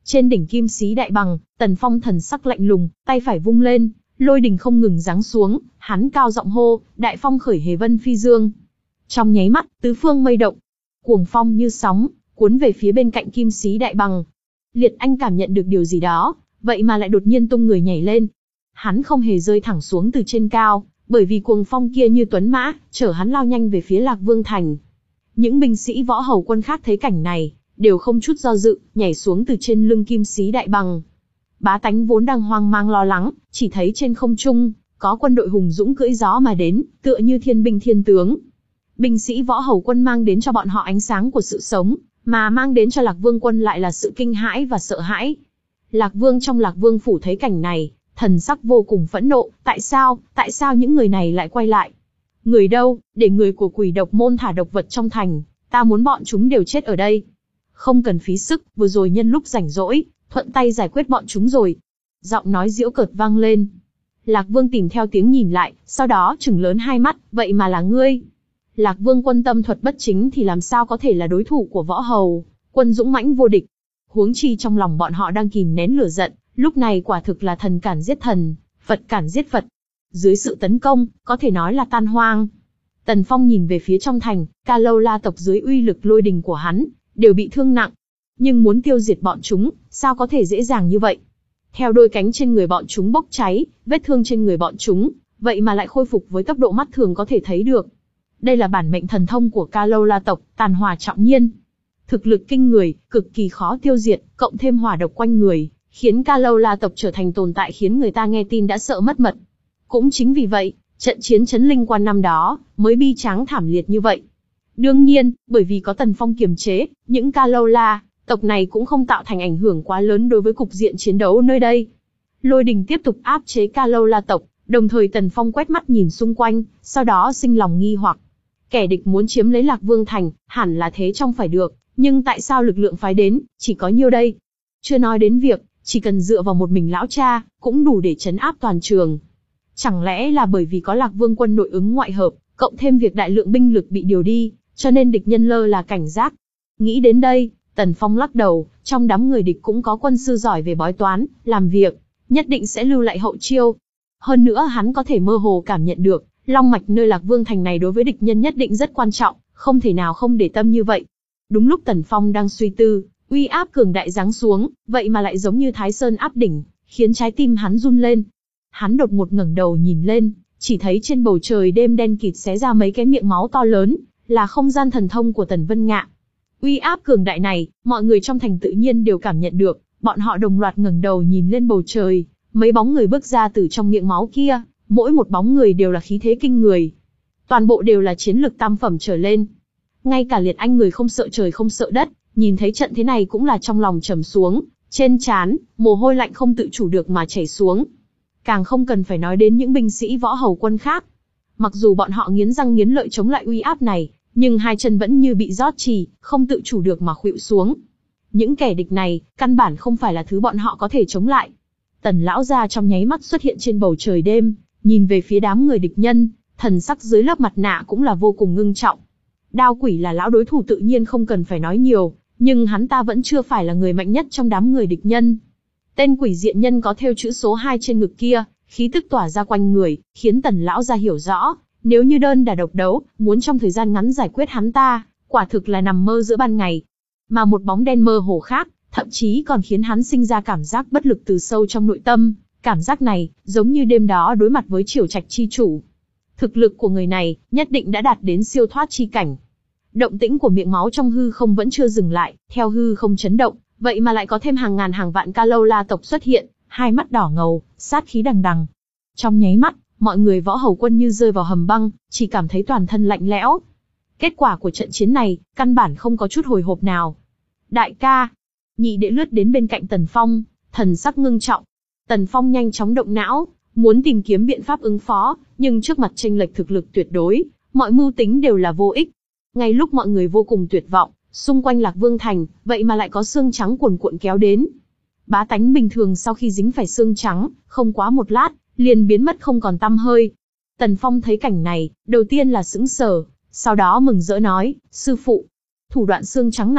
Trên đỉnh kim sĩ đại bằng, Tần Phong thần sắc lạnh lùng, tay phải vung lên, lôi đình không ngừng giáng xuống, hắn cao giọng hô, đại phong khởi hề vân phi dương. Trong nháy mắt, tứ phương mây động, cuồng phong như sóng, cuốn về phía bên cạnh kim sĩ đại bằng. Liệt Anh cảm nhận được điều gì đó, vậy mà lại đột nhiên tung người nhảy lên. Hắn không hề rơi thẳng xuống từ trên cao, bởi vì cuồng phong kia như tuấn mã, chở hắn lao nhanh về phía Lạc Vương thành. Những binh sĩ võ hầu quân khác thấy cảnh này, đều không chút do dự, nhảy xuống từ trên lưng kim sĩ đại bằng. Bá tánh vốn đang hoang mang lo lắng, chỉ thấy trên không trung, có quân đội hùng dũng cưỡi gió mà đến, tựa như thiên binh thiên tướng. Binh sĩ võ hầu quân mang đến cho bọn họ ánh sáng của sự sống, mà mang đến cho Lạc Vương quân lại là sự kinh hãi và sợ hãi. Lạc Vương trong Lạc Vương phủ thấy cảnh này, thần sắc vô cùng phẫn nộ, tại sao, tại sao những người này lại quay lại? Người đâu, để người của Quỷ Độc môn thả độc vật trong thành, ta muốn bọn chúng đều chết ở đây. Không cần phí sức, vừa rồi nhân lúc rảnh rỗi, thuận tay giải quyết bọn chúng rồi. Giọng nói giễu cợt vang lên. Lạc Vương tìm theo tiếng nhìn lại, sau đó trừng lớn hai mắt, vậy mà là ngươi. Lạc Vương quân tâm thuật bất chính thì làm sao có thể là đối thủ của võ hầu, quân dũng mãnh vô địch. Huống chi trong lòng bọn họ đang kìm nén lửa giận, lúc này quả thực là thần cản giết thần, Phật cản giết Phật. Dưới sự tấn công, có thể nói là tan hoang. Tần Phong nhìn về phía trong thành, Ca Lâu La tộc dưới uy lực lôi đình của hắn, đều bị thương nặng. Nhưng muốn tiêu diệt bọn chúng, sao có thể dễ dàng như vậy? Theo đôi cánh trên người bọn chúng bốc cháy, vết thương trên người bọn chúng, vậy mà lại khôi phục với tốc độ mắt thường có thể thấy được. Đây là bản mệnh thần thông của Ca Lâu La tộc, tàn hỏa trọng nhiên. Thực lực kinh người, cực kỳ khó tiêu diệt, cộng thêm hỏa độc quanh người, khiến Ca Lâu La tộc trở thành tồn tại khiến người ta nghe tin đã sợ mất mật. Cũng chính vì vậy, trận chiến chấn linh quan năm đó, mới bi tráng thảm liệt như vậy. Đương nhiên, bởi vì có Tần Phong kiềm chế, những Ca Lâu La tộc này cũng không tạo thành ảnh hưởng quá lớn đối với cục diện chiến đấu nơi đây. Lôi đình tiếp tục áp chế Ca Lâu La tộc, đồng thời Tần Phong quét mắt nhìn xung quanh, sau đó sinh lòng nghi hoặc. Kẻ địch muốn chiếm lấy Lạc Vương thành, hẳn là thế trong phải được, nhưng tại sao lực lượng phái đến, chỉ có nhiêu đây? Chưa nói đến việc, chỉ cần dựa vào một mình lão cha, cũng đủ để trấn áp toàn trường. Chẳng lẽ là bởi vì có Lạc Vương quân nội ứng ngoại hợp, cộng thêm việc đại lượng binh lực bị điều đi, cho nên địch nhân lơ là cảnh giác? Nghĩ đến đây, Tần Phong lắc đầu, trong đám người địch cũng có quân sư giỏi về bói toán, làm việc, nhất định sẽ lưu lại hậu chiêu. Hơn nữa hắn có thể mơ hồ cảm nhận được, long mạch nơi Lạc Vương thành này đối với địch nhân nhất định rất quan trọng, không thể nào không để tâm như vậy. Đúng lúc Tần Phong đang suy tư, uy áp cường đại giáng xuống, vậy mà lại giống như Thái Sơn áp đỉnh, khiến trái tim hắn run lên. Hắn đột ngột ngẩng đầu nhìn lên, chỉ thấy trên bầu trời đêm đen kịt xé ra mấy cái miệng máu to lớn, là không gian thần thông của Tần Vân Ngạ. Uy áp cường đại này, mọi người trong thành tự nhiên đều cảm nhận được, bọn họ đồng loạt ngẩng đầu nhìn lên bầu trời, mấy bóng người bước ra từ trong miệng máu kia, mỗi một bóng người đều là khí thế kinh người. Toàn bộ đều là chiến lực tam phẩm trở lên. Ngay cả Liệt Anh người không sợ trời không sợ đất, nhìn thấy trận thế này cũng là trong lòng trầm xuống, trên trán, mồ hôi lạnh không tự chủ được mà chảy xuống. Càng không cần phải nói đến những binh sĩ võ hầu quân khác. Mặc dù bọn họ nghiến răng nghiến lợi chống lại uy áp này, nhưng hai chân vẫn như bị rót trì, không tự chủ được mà khuỵu xuống. Những kẻ địch này, căn bản không phải là thứ bọn họ có thể chống lại. Tần lão gia trong nháy mắt xuất hiện trên bầu trời đêm, nhìn về phía đám người địch nhân, thần sắc dưới lớp mặt nạ cũng là vô cùng ngưng trọng. Đao Quỷ là lão đối thủ tự nhiên không cần phải nói nhiều, nhưng hắn ta vẫn chưa phải là người mạnh nhất trong đám người địch nhân. Tên quỷ diện nhân có thêu chữ số hai trên ngực kia, khí tức tỏa ra quanh người, khiến Tần lão gia hiểu rõ, nếu như đơn đả độc đấu, muốn trong thời gian ngắn giải quyết hắn ta, quả thực là nằm mơ giữa ban ngày. Mà một bóng đen mơ hồ khác, thậm chí còn khiến hắn sinh ra cảm giác bất lực từ sâu trong nội tâm, cảm giác này, giống như đêm đó đối mặt với Triều Trạch chi chủ. Thực lực của người này, nhất định đã đạt đến siêu thoát chi cảnh. Động tĩnh của miệng máu trong hư không vẫn chưa dừng lại, theo hư không chấn động, vậy mà lại có thêm hàng ngàn hàng vạn Ca Lâu La tộc xuất hiện, hai mắt đỏ ngầu, sát khí đằng đằng. Trong nháy mắt, mọi người võ hầu quân như rơi vào hầm băng, chỉ cảm thấy toàn thân lạnh lẽo. Kết quả của trận chiến này, căn bản không có chút hồi hộp nào. Đại ca, nhị đệ lướt đến bên cạnh Tần Phong, thần sắc ngưng trọng. Tần Phong nhanh chóng động não, muốn tìm kiếm biện pháp ứng phó, nhưng trước mặt chênh lệch thực lực tuyệt đối, mọi mưu tính đều là vô ích. Ngay lúc mọi người vô cùng tuyệt vọng, xung quanh Lạc Vương thành, vậy mà lại có xương trắng cuồn cuộn kéo đến. Bá tánh bình thường sau khi dính phải xương trắng, không quá một lát, liền biến mất không còn tăm hơi. Tần Phong thấy cảnh này, đầu tiên là sững sờ, sau đó mừng rỡ nói, sư phụ, thủ đoạn xương trắng này,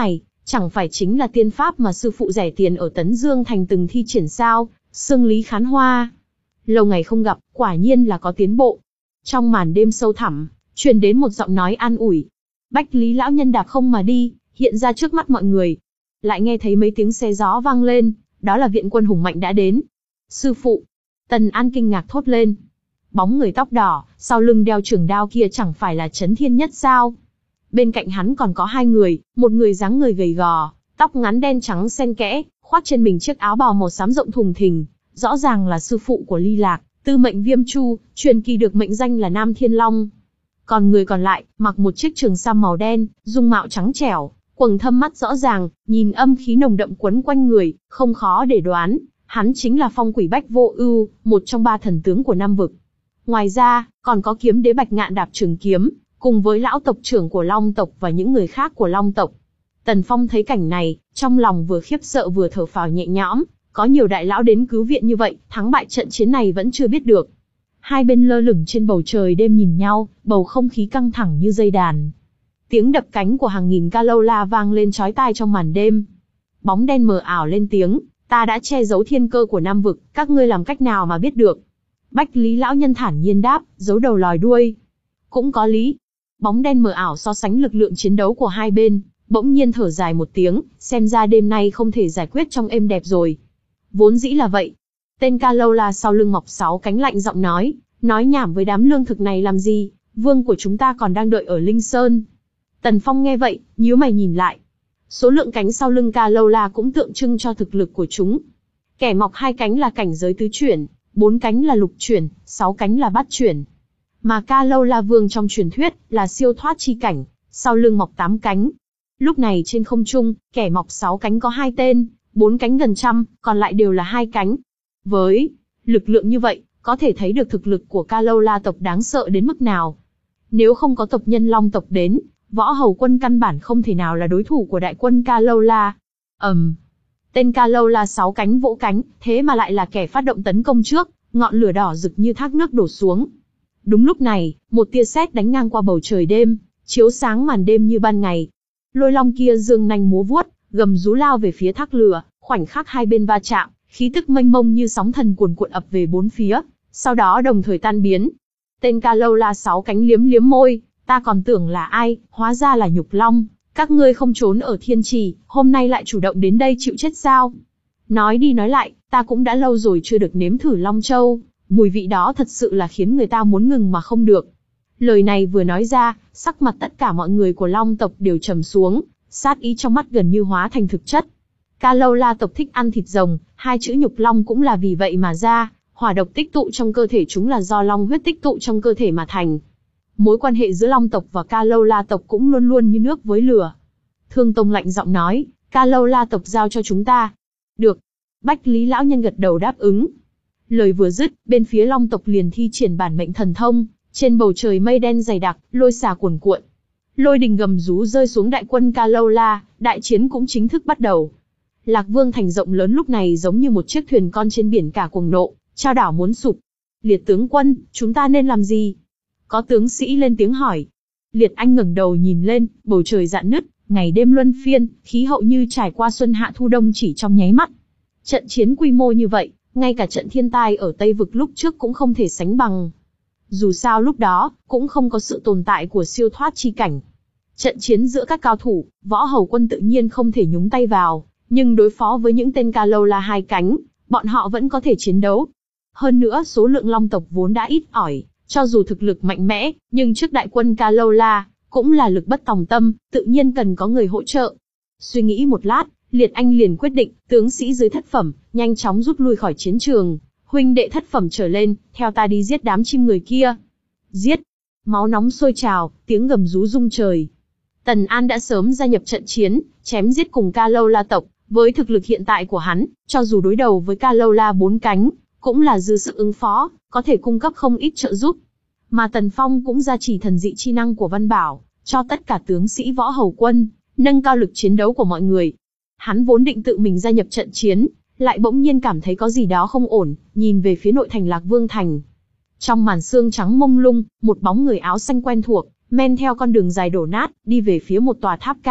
Chẳng phải chính là tiên pháp mà sư phụ rẻ tiền ở Tấn Dương Thành từng thi triển sao, Xương Lý Khán Hoa. Lâu ngày không gặp, quả nhiên là có tiến bộ. Trong màn đêm sâu thẳm, truyền đến một giọng nói an ủi. Bách Lý lão nhân đạp không mà đi, hiện ra trước mắt mọi người. Lại nghe thấy mấy tiếng xe gió vang lên, đó là viện quân hùng mạnh đã đến. Sư phụ! Tần An kinh ngạc thốt lên. Bóng người tóc đỏ, sau lưng đeo trường đao kia chẳng phải là Chấn Thiên Nhất sao? Bên cạnh hắn còn có hai người, một người dáng người gầy gò, tóc ngắn đen trắng xen kẽ, khoác trên mình chiếc áo bào màu xám rộng thùng thình, rõ ràng là sư phụ của Ly Lạc, Tư Mệnh Viêm Chu, truyền kỳ được mệnh danh là Nam Thiên Long. Còn người còn lại, mặc một chiếc trường sam màu đen, dung mạo trắng trẻo, quầng thâm mắt rõ ràng, nhìn âm khí nồng đậm quấn quanh người, không khó để đoán, hắn chính là Phong Quỷ Bách Vô Ưu, một trong ba thần tướng của Nam vực. Ngoài ra, còn có kiếm đế Bạch Ngạn đạp trường kiếm, cùng với lão tộc trưởng của Long tộc và những người khác của Long tộc. Tần Phong thấy cảnh này, trong lòng vừa khiếp sợ vừa thở phào nhẹ nhõm, có nhiều đại lão đến cứu viện như vậy, thắng bại trận chiến này vẫn chưa biết được. Hai bên lơ lửng trên bầu trời đêm nhìn nhau, bầu không khí căng thẳng như dây đàn. Tiếng đập cánh của hàng nghìn ca lâu la vang lên chói tai trong màn đêm. Bóng đen mờ ảo lên tiếng, ta đã che giấu thiên cơ của Nam vực, các ngươi làm cách nào mà biết được? Bách Lý lão nhân thản nhiên đáp, giấu đầu lòi đuôi. Cũng có lý. Bóng đen mờ ảo so sánh lực lượng chiến đấu của hai bên, bỗng nhiên thở dài một tiếng, xem ra đêm nay không thể giải quyết trong êm đẹp rồi. Vốn dĩ là vậy. Tên ca lâu la sau lưng mọc sáu cánh lạnh giọng nói, nói nhảm với đám lương thực này làm gì, vương của chúng ta còn đang đợi ở Linh Sơn. Tần Phong nghe vậy, nhíu mày nhìn lại. Số lượng cánh sau lưng ca lâu la cũng tượng trưng cho thực lực của chúng. Kẻ mọc hai cánh là cảnh giới tứ chuyển, bốn cánh là lục chuyển, sáu cánh là bát chuyển. Mà ca lâu la vương trong truyền thuyết là siêu thoát chi cảnh, sau lưng mọc tám cánh. Lúc này trên không trung, kẻ mọc sáu cánh có hai tên, bốn cánh gần trăm, còn lại đều là hai cánh. Với lực lượng như vậy, có thể thấy được thực lực của ca lâu la tộc đáng sợ đến mức nào. Nếu không có tộc nhân Long tộc đến, Võ Hầu quân căn bản không thể nào là đối thủ của đại quân ca lâu la. ầm, um, tên ca lâu la sáu cánh vỗ cánh, thế mà lại là kẻ phát động tấn công trước, ngọn lửa đỏ rực như thác nước đổ xuống. Đúng lúc này, một tia sét đánh ngang qua bầu trời đêm, chiếu sáng màn đêm như ban ngày. Lôi long kia giương nanh múa vuốt, gầm rú lao về phía thác lửa, khoảnh khắc hai bên va chạm, khí tức mênh mông như sóng thần cuồn cuộn ập về bốn phía, sau đó đồng thời tan biến. Tên ca lâu la sáu cánh liếm liếm môi, ta còn tưởng là ai, hóa ra là Nhục Long, các ngươi không trốn ở Thiên Trì, hôm nay lại chủ động đến đây chịu chết sao? Nói đi nói lại, ta cũng đã lâu rồi chưa được nếm thử Long Châu, mùi vị đó thật sự là khiến người ta muốn ngừng mà không được. Lời này vừa nói ra, sắc mặt tất cả mọi người của Long tộc đều trầm xuống, sát ý trong mắt gần như hóa thành thực chất. Ca lâu la tộc thích ăn thịt rồng, hai chữ Nhục Long cũng là vì vậy mà ra, hỏa độc tích tụ trong cơ thể chúng là do long huyết tích tụ trong cơ thể mà thành. Mối quan hệ giữa Long tộc và ca lâu la tộc cũng luôn luôn như nước với lửa. Thương Tông lạnh giọng nói, ca lâu la tộc giao cho chúng ta. Được. Bách Lý lão nhân gật đầu đáp ứng. Lời vừa dứt, bên phía Long tộc liền thi triển bản mệnh thần thông, trên bầu trời mây đen dày đặc, lôi xà cuồn cuộn. Lôi đình gầm rú rơi xuống đại quân ca lâu la, đại chiến cũng chính thức bắt đầu. Lạc Vương thành rộng lớn lúc này giống như một chiếc thuyền con trên biển cả cuồng nộ, trao đảo muốn sụp. Liệt tướng quân, chúng ta nên làm gì? Có tướng sĩ lên tiếng hỏi. Liệt Anh ngẩng đầu nhìn lên, bầu trời rạn nứt, ngày đêm luân phiên, khí hậu như trải qua xuân hạ thu đông chỉ trong nháy mắt. Trận chiến quy mô như vậy, ngay cả trận thiên tai ở Tây vực lúc trước cũng không thể sánh bằng. Dù sao lúc đó, cũng không có sự tồn tại của siêu thoát chi cảnh. Trận chiến giữa các cao thủ, Võ Hầu quân tự nhiên không thể nhúng tay vào, nhưng đối phó với những tên ca lâu la hai cánh, bọn họ vẫn có thể chiến đấu. Hơn nữa số lượng Long tộc vốn đã ít ỏi, cho dù thực lực mạnh mẽ, nhưng trước đại quân ca lâu la, cũng là lực bất tòng tâm, tự nhiên cần có người hỗ trợ. Suy nghĩ một lát, Liệt Anh liền quyết định, tướng sĩ dưới thất phẩm, nhanh chóng rút lui khỏi chiến trường. Huynh đệ thất phẩm trở lên, theo ta đi giết đám chim người kia. Giết! Máu nóng sôi trào, tiếng gầm rú rung trời. Tần An đã sớm gia nhập trận chiến, chém giết cùng ca lâu la tộc. Với thực lực hiện tại của hắn, cho dù đối đầu với ca lâu la bốn cánh, cũng là dư sức ứng phó, có thể cung cấp không ít trợ giúp. Mà Tần Phong cũng gia trì thần dị chi năng của Văn Bảo, cho tất cả tướng sĩ Võ Hầu quân, nâng cao lực chiến đấu của mọi người. Hắn vốn định tự mình gia nhập trận chiến, lại bỗng nhiên cảm thấy có gì đó không ổn, nhìn về phía nội thành Lạc Vương thành. Trong màn sương trắng mông lung, một bóng người áo xanh quen thuộc, men theo con đường dài đổ nát, đi về phía một tòa tháp cao,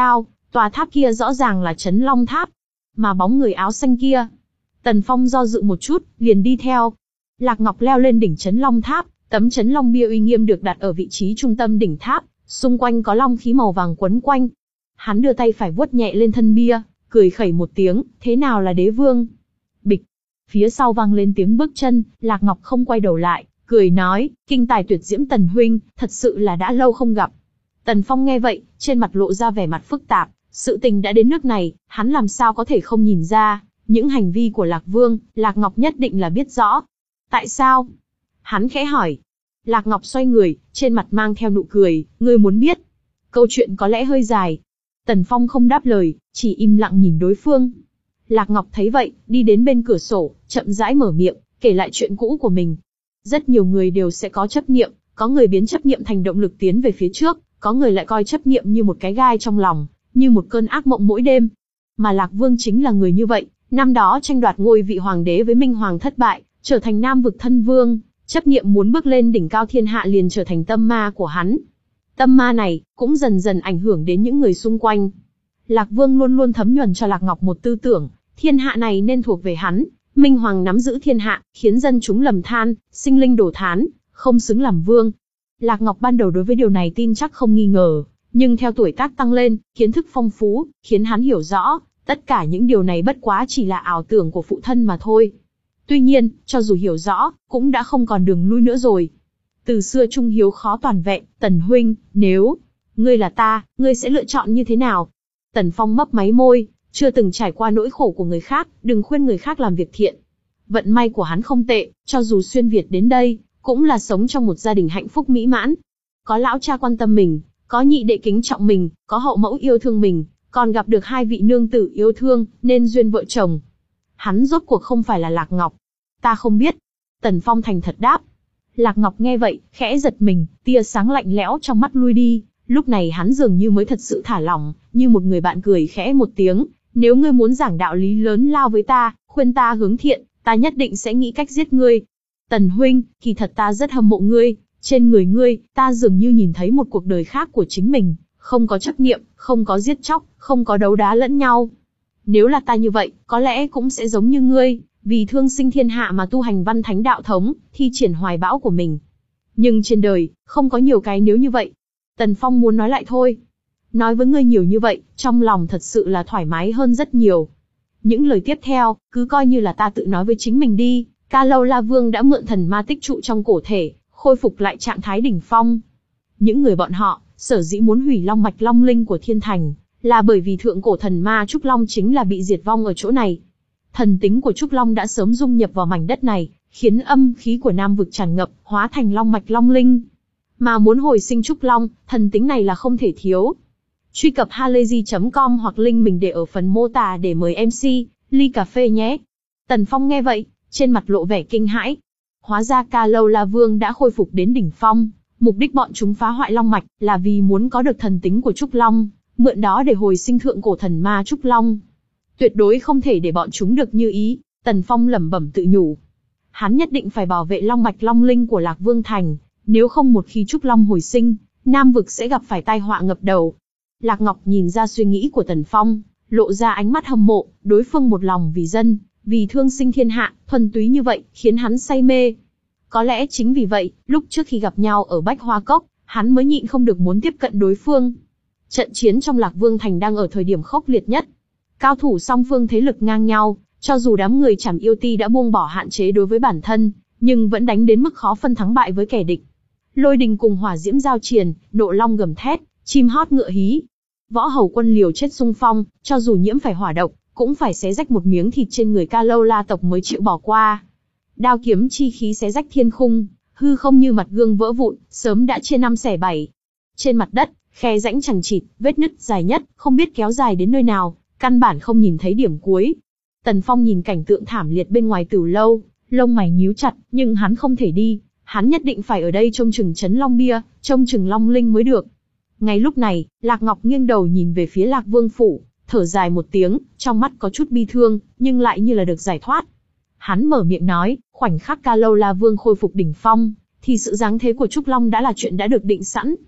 Tòa tháp kia rõ ràng là Chấn Long Tháp, mà bóng người áo xanh kia. Tần Phong do dự một chút, liền đi theo. Lạc Ngọc leo lên đỉnh Chấn Long Tháp, tấm Chấn Long bia uy nghiêm được đặt ở vị trí trung tâm đỉnh tháp, xung quanh có long khí màu vàng quấn quanh. Hắn đưa tay phải vuốt nhẹ lên thân bia, cười khẩy một tiếng, thế nào là đế vương? Bịch. Phía sau vang lên tiếng bước chân, Lạc Ngọc không quay đầu lại, cười nói, kinh tài tuyệt diễm Tần huynh, thật sự là đã lâu không gặp. Tần Phong nghe vậy, trên mặt lộ ra vẻ mặt phức tạp, sự tình đã đến nước này, hắn làm sao có thể không nhìn ra, những hành vi của Lạc Vương, Lạc Ngọc nhất định là biết rõ. Tại sao? Hắn khẽ hỏi. Lạc Ngọc xoay người, trên mặt mang theo nụ cười, ngươi muốn biết. Câu chuyện có lẽ hơi dài. Tần Phong không đáp lời, chỉ im lặng nhìn đối phương. Lạc Ngọc thấy vậy, đi đến bên cửa sổ, chậm rãi mở miệng, kể lại chuyện cũ của mình. Rất nhiều người đều sẽ có chấp niệm, có người biến chấp niệm thành động lực tiến về phía trước, có người lại coi chấp niệm như một cái gai trong lòng, như một cơn ác mộng mỗi đêm. Mà Lạc Vương chính là người như vậy, năm đó tranh đoạt ngôi vị hoàng đế với Minh Hoàng thất bại, trở thành Nam vực thân vương, chấp niệm muốn bước lên đỉnh cao thiên hạ liền trở thành tâm ma của hắn. Tâm ma này cũng dần dần ảnh hưởng đến những người xung quanh. Lạc Vương luôn luôn thấm nhuần cho Lạc Ngọc một tư tưởng, thiên hạ này nên thuộc về hắn, Minh Hoàng nắm giữ thiên hạ, khiến dân chúng lầm than, sinh linh đổ thán, không xứng làm vương. Lạc Ngọc ban đầu đối với điều này tin chắc không nghi ngờ, nhưng theo tuổi tác tăng lên, kiến thức phong phú, khiến hắn hiểu rõ, tất cả những điều này bất quá chỉ là ảo tưởng của phụ thân mà thôi. Tuy nhiên, cho dù hiểu rõ, cũng đã không còn đường lui nữa rồi. Từ xưa trung hiếu khó toàn vẹn, Tần huynh, nếu ngươi là ta, ngươi sẽ lựa chọn như thế nào? Tần Phong mấp máy môi, chưa từng trải qua nỗi khổ của người khác, đừng khuyên người khác làm việc thiện. Vận may của hắn không tệ, cho dù xuyên Việt đến đây, cũng là sống trong một gia đình hạnh phúc mỹ mãn. Có lão cha quan tâm mình, có nhị đệ kính trọng mình, có hậu mẫu yêu thương mình, còn gặp được hai vị nương tử yêu thương, nên duyên vợ chồng. Hắn rốt cuộc không phải là Lạc Ngọc. Ta không biết. Tần Phong thành thật đáp. Lạc Ngọc nghe vậy, khẽ giật mình, tia sáng lạnh lẽo trong mắt lui đi. Lúc này hắn dường như mới thật sự thả lỏng, như một người bạn cười khẽ một tiếng. Nếu ngươi muốn giảng đạo lý lớn lao với ta, khuyên ta hướng thiện, ta nhất định sẽ nghĩ cách giết ngươi. Tần huynh, kỳ thật ta rất hâm mộ ngươi, trên người ngươi, ta dường như nhìn thấy một cuộc đời khác của chính mình, không có chấp niệm, không có giết chóc, không có đấu đá lẫn nhau. Nếu là ta như vậy, có lẽ cũng sẽ giống như ngươi, vì thương sinh thiên hạ mà tu hành văn thánh đạo thống, thi triển hoài bão của mình. Nhưng trên đời, không có nhiều cái nếu như vậy. Tần Phong muốn nói lại thôi. Nói với ngươi nhiều như vậy, trong lòng thật sự là thoải mái hơn rất nhiều. Những lời tiếp theo, cứ coi như là ta tự nói với chính mình đi. Ca Lâu La Vương đã mượn thần ma tích trụ trong cổ thể, khôi phục lại trạng thái đỉnh phong. Những người bọn họ, sở dĩ muốn hủy long mạch long linh của thiên thành, là bởi vì thượng cổ thần ma Trúc Long chính là bị diệt vong ở chỗ này. Thần tính của Trúc Long đã sớm dung nhập vào mảnh đất này, khiến âm khí của Nam vực tràn ngập, hóa thành long mạch long linh. Mà muốn hồi sinh Trúc Long, thần tính này là không thể thiếu. Truy cập halayzi chấm com hoặc link mình để ở phần mô tả để mời em xê, ly cà phê nhé. Tần Phong nghe vậy, trên mặt lộ vẻ kinh hãi. Hóa ra Ca Lâu La Vương đã khôi phục đến đỉnh phong, mục đích bọn chúng phá hoại long mạch là vì muốn có được thần tính của Trúc Long, mượn đó để hồi sinh thượng cổ thần ma Trúc Long. Tuyệt đối không thể để bọn chúng được như ý, Tần Phong lẩm bẩm tự nhủ. Hắn nhất định phải bảo vệ long mạch long linh của Lạc Vương Thành, nếu không một khi Trúc Long hồi sinh, Nam vực sẽ gặp phải tai họa ngập đầu. Lạc Ngọc nhìn ra suy nghĩ của Tần Phong, lộ ra ánh mắt hâm mộ, đối phương một lòng vì dân, vì thương sinh thiên hạ, thuần túy như vậy, khiến hắn say mê. Có lẽ chính vì vậy, lúc trước khi gặp nhau ở Bách Hoa Cốc, hắn mới nhịn không được muốn tiếp cận đối phương. Trận chiến trong Lạc Vương Thành đang ở thời điểm khốc liệt nhất. Cao thủ song phương thế lực ngang nhau, cho dù đám người Trảm Yêu Ti đã buông bỏ hạn chế đối với bản thân, nhưng vẫn đánh đến mức khó phân thắng bại với kẻ địch. Lôi đình cùng hỏa diễm giao triền, nộ long gầm thét, chim hót ngựa hí. Võ hầu quân liều chết xung phong, cho dù nhiễm phải hỏa độc, cũng phải xé rách một miếng thịt trên người Ca Lâu La tộc mới chịu bỏ qua. Đao kiếm chi khí xé rách thiên khung, hư không như mặt gương vỡ vụn, sớm đã chia năm xẻ bảy. Trên mặt đất, khe rãnh chằng chịt, vết nứt dài nhất, không biết kéo dài đến nơi nào, căn bản không nhìn thấy điểm cuối. Tần Phong nhìn cảnh tượng thảm liệt bên ngoài Tử lâu, lông mày nhíu chặt, nhưng hắn không thể đi, hắn nhất định phải ở đây trông chừng Chấn Long bia, trông chừng Long linh mới được. Ngay lúc này, Lạc Ngọc nghiêng đầu nhìn về phía Lạc Vương phủ, thở dài một tiếng, trong mắt có chút bi thương, nhưng lại như là được giải thoát. Hắn mở miệng nói, khoảnh khắc Ca Lâu La Vương khôi phục đỉnh phong, thì sự giáng thế của Trúc Long đã là chuyện đã được định sẵn.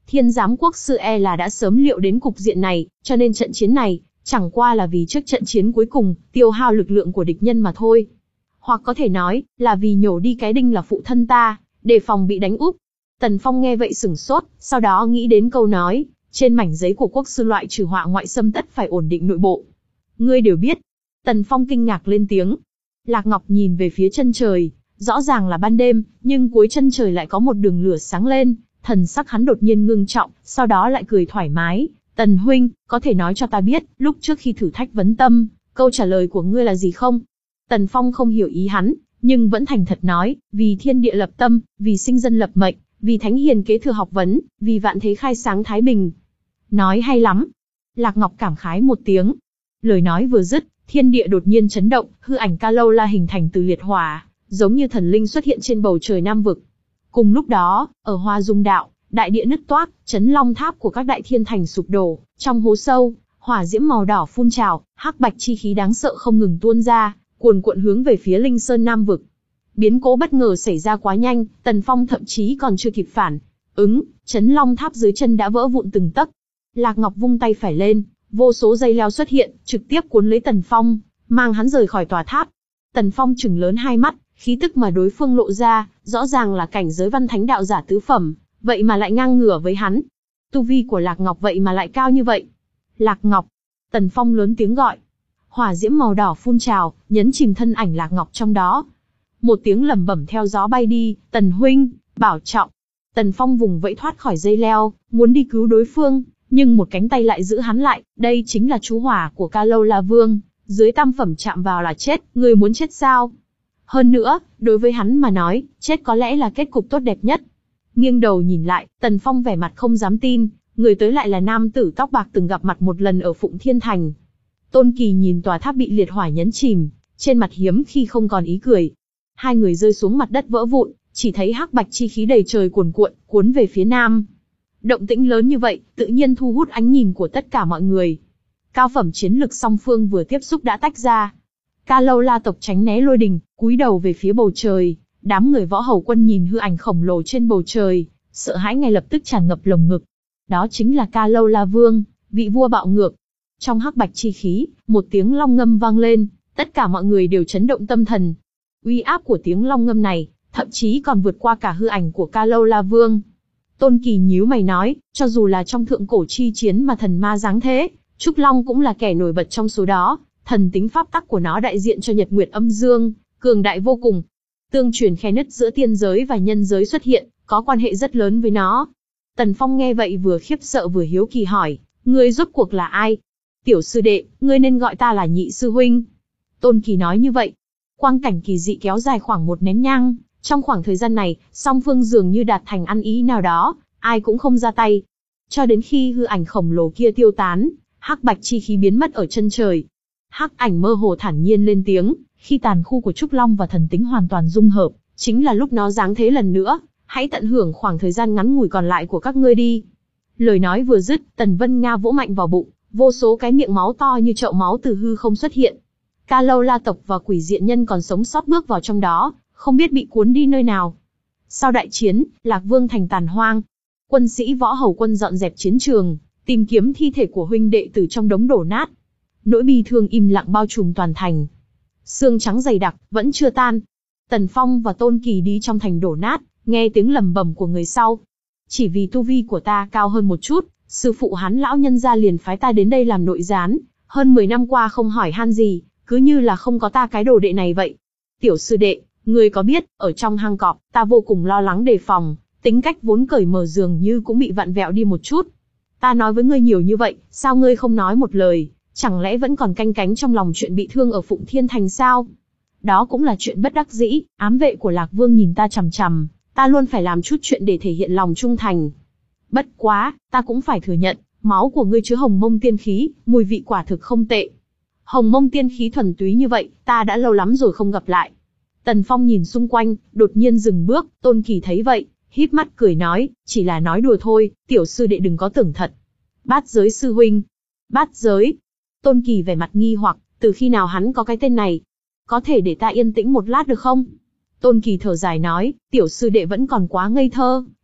Thiên giám quốc sư e là đã sớm liệu đến cục diện này, cho nên trận chiến này, chẳng qua là vì trước trận chiến cuối cùng, tiêu hao lực lượng của địch nhân mà thôi. Hoặc có thể nói, là vì nhổ đi cái đinh là phụ thân ta, để phòng bị đánh úp. Tần Phong nghe vậy sửng sốt, sau đó nghĩ đến câu nói, trên mảnh giấy của quốc sư loại trừ họa ngoại xâm tất phải ổn định nội bộ. Ngươi đều biết. Tần Phong kinh ngạc lên tiếng. Lạc Ngọc nhìn về phía chân trời, rõ ràng là ban đêm, nhưng cuối chân trời lại có một đường lửa sáng lên, thần sắc hắn đột nhiên ngưng trọng, sau đó lại cười thoải mái. Tần huynh, có thể nói cho ta biết, lúc trước khi thử thách vấn tâm, câu trả lời của ngươi là gì không? Tần Phong không hiểu ý hắn, nhưng vẫn thành thật nói, vì thiên địa lập tâm, vì sinh dân lập mệnh, vì thánh hiền kế thừa học vấn, vì vạn thế khai sáng thái bình. Nói hay lắm. Lạc Ngọc cảm khái một tiếng. Lời nói vừa dứt, thiên địa đột nhiên chấn động, hư ảnh Ca Lâu La hình thành từ liệt hỏa, giống như thần linh xuất hiện trên bầu trời Nam vực. Cùng lúc đó, ở Hoa Dung Đạo, đại địa nứt toác, chấn long tháp của các đại thiên thành sụp đổ, trong hố sâu, hỏa diễm màu đỏ phun trào, hắc bạch chi khí đáng sợ không ngừng tuôn ra, cuồn cuộn hướng về phía Linh Sơn Nam vực. Biến cố bất ngờ xảy ra quá nhanh, Tần Phong thậm chí còn chưa kịp phản ứng, chấn long tháp dưới chân đã vỡ vụn từng tấc. Lạc Ngọc vung tay phải lên, vô số dây leo xuất hiện, trực tiếp cuốn lấy Tần Phong, mang hắn rời khỏi tòa tháp. Tần Phong trừng lớn hai mắt, khí tức mà đối phương lộ ra, rõ ràng là cảnh giới văn thánh đạo giả tứ phẩm, vậy mà lại ngang ngửa với hắn. Tu vi của Lạc Ngọc vậy mà lại cao như vậy. Lạc Ngọc, Tần Phong lớn tiếng gọi. Hỏa diễm màu đỏ phun trào, nhấn chìm thân ảnh Lạc Ngọc trong đó. Một tiếng lẩm bẩm theo gió bay đi, Tần huynh, bảo trọng. Tần Phong vùng vẫy thoát khỏi dây leo, muốn đi cứu đối phương, nhưng một cánh tay lại giữ hắn lại, đây chính là chú hỏa của Ca Lâu La Vương, dưới tam phẩm chạm vào là chết, ngươi muốn chết sao? Hơn nữa, đối với hắn mà nói, chết có lẽ là kết cục tốt đẹp nhất. Nghiêng đầu nhìn lại, Tần Phong vẻ mặt không dám tin, người tới lại là nam tử tóc bạc từng gặp mặt một lần ở Phụng Thiên Thành. Tôn Kỳ nhìn tòa tháp bị liệt hỏa nhấn chìm, trên mặt hiếm khi không còn ý cười. Hai người rơi xuống mặt đất vỡ vụn, chỉ thấy hắc bạch chi khí đầy trời cuồn cuộn, cuốn về phía nam. Động tĩnh lớn như vậy, tự nhiên thu hút ánh nhìn của tất cả mọi người. Cao phẩm chiến lực song phương vừa tiếp xúc đã tách ra. Ca Lâu La tộc tránh né lôi đình, cúi đầu về phía bầu trời. Đám người Võ Hầu Quân nhìn hư ảnh khổng lồ trên bầu trời, sợ hãi ngay lập tức tràn ngập lồng ngực. Đó chính là Ca Lâu La Vương, vị vua bạo ngược. Trong hắc bạch chi khí, một tiếng long ngâm vang lên, tất cả mọi người đều chấn động tâm thần. Uy áp của tiếng long ngâm này, thậm chí còn vượt qua cả hư ảnh của Ca Lâu La Vương. Tôn Kỳ nhíu mày nói, cho dù là trong thượng cổ chi chiến mà thần ma giáng thế, Trúc Long cũng là kẻ nổi bật trong số đó, thần tính pháp tắc của nó đại diện cho nhật nguyệt âm dương, cường đại vô cùng. Tương truyền khe nứt giữa tiên giới và nhân giới xuất hiện, có quan hệ rất lớn với nó. Tần Phong nghe vậy vừa khiếp sợ vừa hiếu kỳ hỏi, ngươi rốt cuộc là ai? Tiểu sư đệ, ngươi nên gọi ta là nhị sư huynh. Tôn Kỳ nói như vậy. Quang cảnh kỳ dị kéo dài khoảng một nén nhang, trong khoảng thời gian này, song phương dường như đạt thành ăn ý nào đó, ai cũng không ra tay. Cho đến khi hư ảnh khổng lồ kia tiêu tán, hắc bạch chi khí biến mất ở chân trời. Hắc ảnh mơ hồ thản nhiên lên tiếng, khi tàn khu của Trúc Long và thần tính hoàn toàn dung hợp, chính là lúc nó giáng thế lần nữa, hãy tận hưởng khoảng thời gian ngắn ngủi còn lại của các ngươi đi. Lời nói vừa dứt, Tần Vân Nga vỗ mạnh vào bụng, vô số cái miệng máu to như chậu máu từ hư không xuất hiện. Ca Lâu La tộc và quỷ diện nhân còn sống sót bước vào trong đó, không biết bị cuốn đi nơi nào. Sau đại chiến, Lạc Vương thành tàn hoang. Quân sĩ Võ Hầu Quân dọn dẹp chiến trường, tìm kiếm thi thể của huynh đệ từ trong đống đổ nát. Nỗi bi thương im lặng bao trùm toàn thành. Sương trắng dày đặc, vẫn chưa tan. Tần Phong và Tôn Kỳ đi trong thành đổ nát, nghe tiếng lầm bầm của người sau. Chỉ vì tu vi của ta cao hơn một chút, sư phụ hắn lão nhân gia liền phái ta đến đây làm nội gián. Hơn mười năm qua không hỏi han gì, cứ như là không có ta cái đồ đệ này vậy. Tiểu sư đệ, ngươi có biết, ở trong hang cọp, ta vô cùng lo lắng đề phòng, tính cách vốn cởi mở dường như cũng bị vặn vẹo đi một chút. Ta nói với ngươi nhiều như vậy, sao ngươi không nói một lời, chẳng lẽ vẫn còn canh cánh trong lòng chuyện bị thương ở Phụng Thiên Thành sao? Đó cũng là chuyện bất đắc dĩ, ám vệ của Lạc Vương nhìn ta chằm chằm, ta luôn phải làm chút chuyện để thể hiện lòng trung thành. Bất quá, ta cũng phải thừa nhận, máu của ngươi chứa hồng mông tiên khí, mùi vị quả thực không tệ. Hồng mông tiên khí thuần túy như vậy, ta đã lâu lắm rồi không gặp lại. Tần Phong nhìn xung quanh, đột nhiên dừng bước, Tôn Kỳ thấy vậy, híp mắt cười nói, chỉ là nói đùa thôi, tiểu sư đệ đừng có tưởng thật. Bát giới sư huynh. Bát giới. Tôn Kỳ vẻ mặt nghi hoặc, từ khi nào hắn có cái tên này? Có thể để ta yên tĩnh một lát được không? Tôn Kỳ thở dài nói, tiểu sư đệ vẫn còn quá ngây thơ,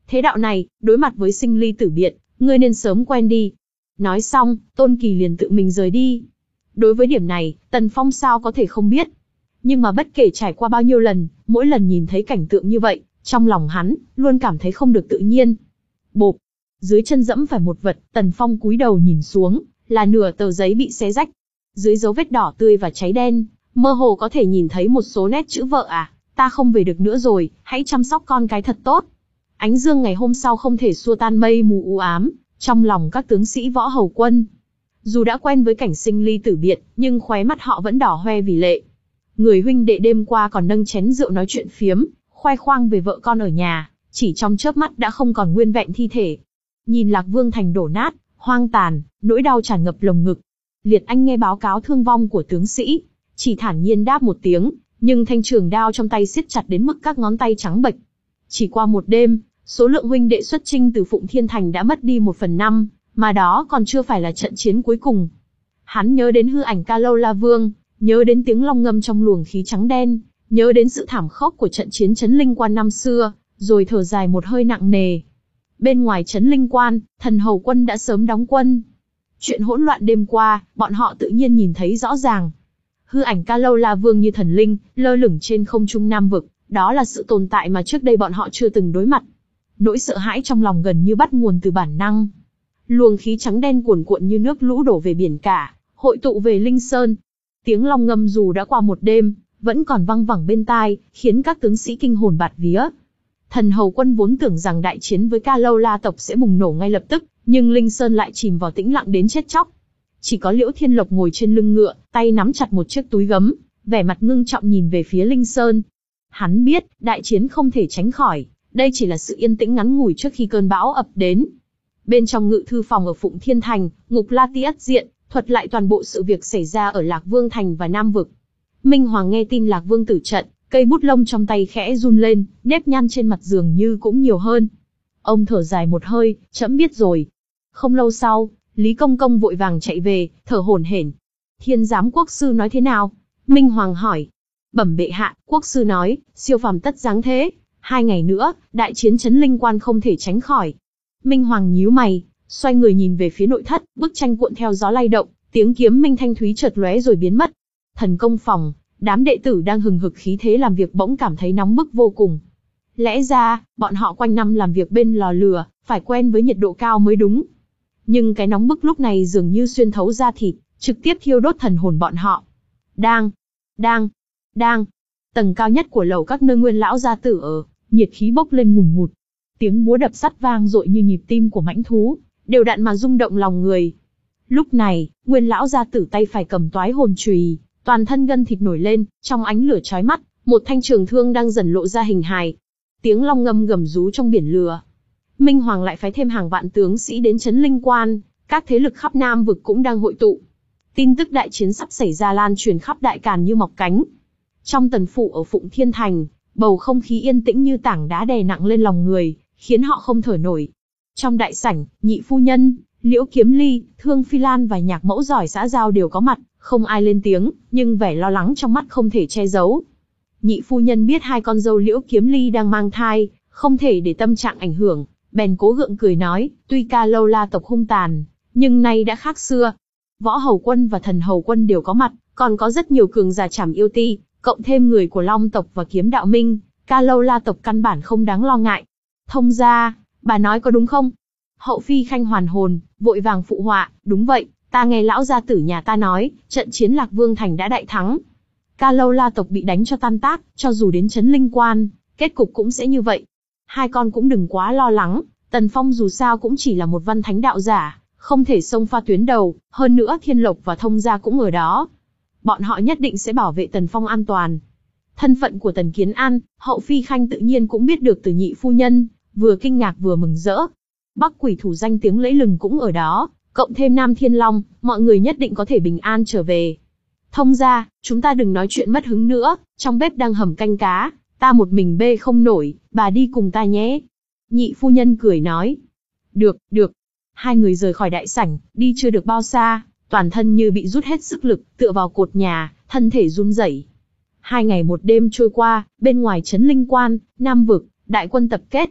Thế đạo này, đối mặt với sinh ly tử biệt, ngươi nên sớm quen đi. Nói xong, Tôn Kỳ liền tự mình rời đi. Đối với điểm này, Tần Phong sao có thể không biết. Nhưng mà bất kể trải qua bao nhiêu lần, mỗi lần nhìn thấy cảnh tượng như vậy, trong lòng hắn, luôn cảm thấy không được tự nhiên. Bộp! Dưới chân dẫm phải một vật, Tần Phong cúi đầu nhìn xuống, là nửa tờ giấy bị xé rách. Dưới dấu vết đỏ tươi và cháy đen, mơ hồ có thể nhìn thấy một số nét chữ vợ à, ta không về được nữa rồi, hãy chăm sóc con cái thật tốt. Ánh dương ngày hôm sau không thể xua tan mây mù u ám, trong lòng các tướng sĩ Võ Hầu Quân. Dù đã quen với cảnh sinh ly tử biệt, nhưng khóe mắt họ vẫn đỏ hoe vì lệ. Người huynh đệ đêm qua còn nâng chén rượu nói chuyện phiếm, khoe khoang về vợ con ở nhà, chỉ trong chớp mắt đã không còn nguyên vẹn thi thể. Nhìn Lạc Vương thành đổ nát, hoang tàn, nỗi đau tràn ngập lồng ngực. Liệt Anh nghe báo cáo thương vong của tướng sĩ, chỉ thản nhiên đáp một tiếng, nhưng thanh trường đao trong tay siết chặt đến mức các ngón tay trắng bệch. Chỉ qua một đêm, số lượng huynh đệ xuất chinh từ Phụng Thiên Thành đã mất đi một phần năm, mà đó còn chưa phải là trận chiến cuối cùng. Hắn nhớ đến hư ảnh Ca Lâu La Vương, nhớ đến tiếng long ngâm trong luồng khí trắng đen, nhớ đến sự thảm khốc của trận chiến Trấn Linh Quan năm xưa, rồi thở dài một hơi nặng nề. Bên ngoài Trấn Linh Quan, Thần Hầu quân đã sớm đóng quân. Chuyện hỗn loạn đêm qua, bọn họ tự nhiên nhìn thấy rõ ràng. Hư ảnh Ca Lâu La Vương như thần linh, lơ lửng trên không trung Nam vực, đó là sự tồn tại mà trước đây bọn họ chưa từng đối mặt. Nỗi sợ hãi trong lòng gần như bắt nguồn từ bản năng. Luồng khí trắng đen cuồn cuộn như nước lũ đổ về biển cả, hội tụ về Linh Sơn. Tiếng long ngâm dù đã qua một đêm, vẫn còn văng vẳng bên tai, khiến các tướng sĩ kinh hồn bạt vía. Thần Hầu quân vốn tưởng rằng đại chiến với Ca Lâu La tộc sẽ bùng nổ ngay lập tức, nhưng Linh Sơn lại chìm vào tĩnh lặng đến chết chóc. Chỉ có Liễu Thiên Lộc ngồi trên lưng ngựa, tay nắm chặt một chiếc túi gấm, vẻ mặt ngưng trọng nhìn về phía Linh Sơn. Hắn biết, đại chiến không thể tránh khỏi, đây chỉ là sự yên tĩnh ngắn ngủi trước khi cơn bão ập đến. Bên trong ngự thư phòng ở Phụng Thiên Thành, Ngục La Ti ất diện, thuật lại toàn bộ sự việc xảy ra ở Lạc Vương Thành và Nam Vực. Minh Hoàng nghe tin Lạc Vương tử trận, cây bút lông trong tay khẽ run lên, nếp nhăn trên mặt dường như cũng nhiều hơn. Ông thở dài một hơi, trẫm biết rồi. Không lâu sau, Lý Công Công vội vàng chạy về, thở hổn hển. Thiên giám quốc sư nói thế nào? Minh Hoàng hỏi. Bẩm bệ hạ, quốc sư nói, siêu phàm tất giáng thế. Hai ngày nữa, đại chiến Trấn Linh Quan không thể tránh khỏi. Minh Hoàng nhíu mày, xoay người nhìn về phía nội thất, bức tranh cuộn theo gió lay động, tiếng kiếm minh thanh thúy chợt lóe rồi biến mất. Thần công phòng, đám đệ tử đang hừng hực khí thế làm việc bỗng cảm thấy nóng bức vô cùng. Lẽ ra, bọn họ quanh năm làm việc bên lò lửa, phải quen với nhiệt độ cao mới đúng. Nhưng cái nóng bức lúc này dường như xuyên thấu da thịt, trực tiếp thiêu đốt thần hồn bọn họ. Đang, đang, đang. Tầng cao nhất của lầu các nơi Nguyên lão gia tử ở, nhiệt khí bốc lên ngùn ngụt. Tiếng búa đập sắt vang dội như nhịp tim của mãnh thú, đều đặn mà rung động lòng người. Lúc này, Nguyên lão gia tử tay phải cầm toái hồn chùy, toàn thân gân thịt nổi lên, trong ánh lửa chói mắt, một thanh trường thương đang dần lộ ra hình hài. Tiếng long ngâm gầm rú trong biển lửa. Minh Hoàng lại phái thêm hàng vạn tướng sĩ đến Trấn Linh Quan, các thế lực khắp Nam vực cũng đang hội tụ. Tin tức đại chiến sắp xảy ra lan truyền khắp Đại Càn như mọc cánh. Trong tần phủ ở Phụng Thiên Thành, bầu không khí yên tĩnh như tảng đá đè nặng lên lòng người, khiến họ không thở nổi. Trong đại sảnh, Nhị phu nhân, Liễu Kiếm Ly, Thương Phi Lan và Nhạc mẫu giỏi xã giao đều có mặt, không ai lên tiếng, nhưng vẻ lo lắng trong mắt không thể che giấu. Nhị phu nhân biết hai con dâu Liễu Kiếm Ly đang mang thai, không thể để tâm trạng ảnh hưởng, bèn cố gượng cười nói, tuy Ca Lâu La tộc hung tàn, nhưng nay đã khác xưa. Võ Hầu quân và Thần Hầu quân đều có mặt, còn có rất nhiều cường giả Trảm Yêu Ti, cộng thêm người của Long tộc và Kiếm Đạo Minh, Ca Lâu La tộc căn bản không đáng lo ngại. Thông gia, bà nói có đúng không? Hậu phi Khanh hoàn hồn, vội vàng phụ họa, đúng vậy, ta nghe lão gia tử nhà ta nói, trận chiến Lạc Vương Thành đã đại thắng. Ca Lâu La tộc bị đánh cho tan tác, cho dù đến Trấn Linh Quan, kết cục cũng sẽ như vậy. Hai con cũng đừng quá lo lắng, Tần Phong dù sao cũng chỉ là một văn thánh đạo giả, không thể xông pha tuyến đầu, hơn nữa Thiên Lộc và Thông gia cũng ở đó. Bọn họ nhất định sẽ bảo vệ Tần Phong an toàn. Thân phận của Tần Kiến An, Hậu phi Khanh tự nhiên cũng biết được từ nhị phu nhân, vừa kinh ngạc vừa mừng rỡ. Bắc Quỷ Thủ danh tiếng lẫy lừng cũng ở đó, cộng thêm Nam Thiên Long, mọi người nhất định có thể bình an trở về. Thông gia, chúng ta đừng nói chuyện mất hứng nữa, trong bếp đang hầm canh cá, ta một mình bê không nổi, bà đi cùng ta nhé. Nhị phu nhân cười nói. Được, được. Hai người rời khỏi đại sảnh, đi chưa được bao xa, toàn thân như bị rút hết sức lực, tựa vào cột nhà, thân thể run rẩy. Hai ngày một đêm trôi qua, bên ngoài Trấn Linh Quan, Nam vực, đại quân tập kết.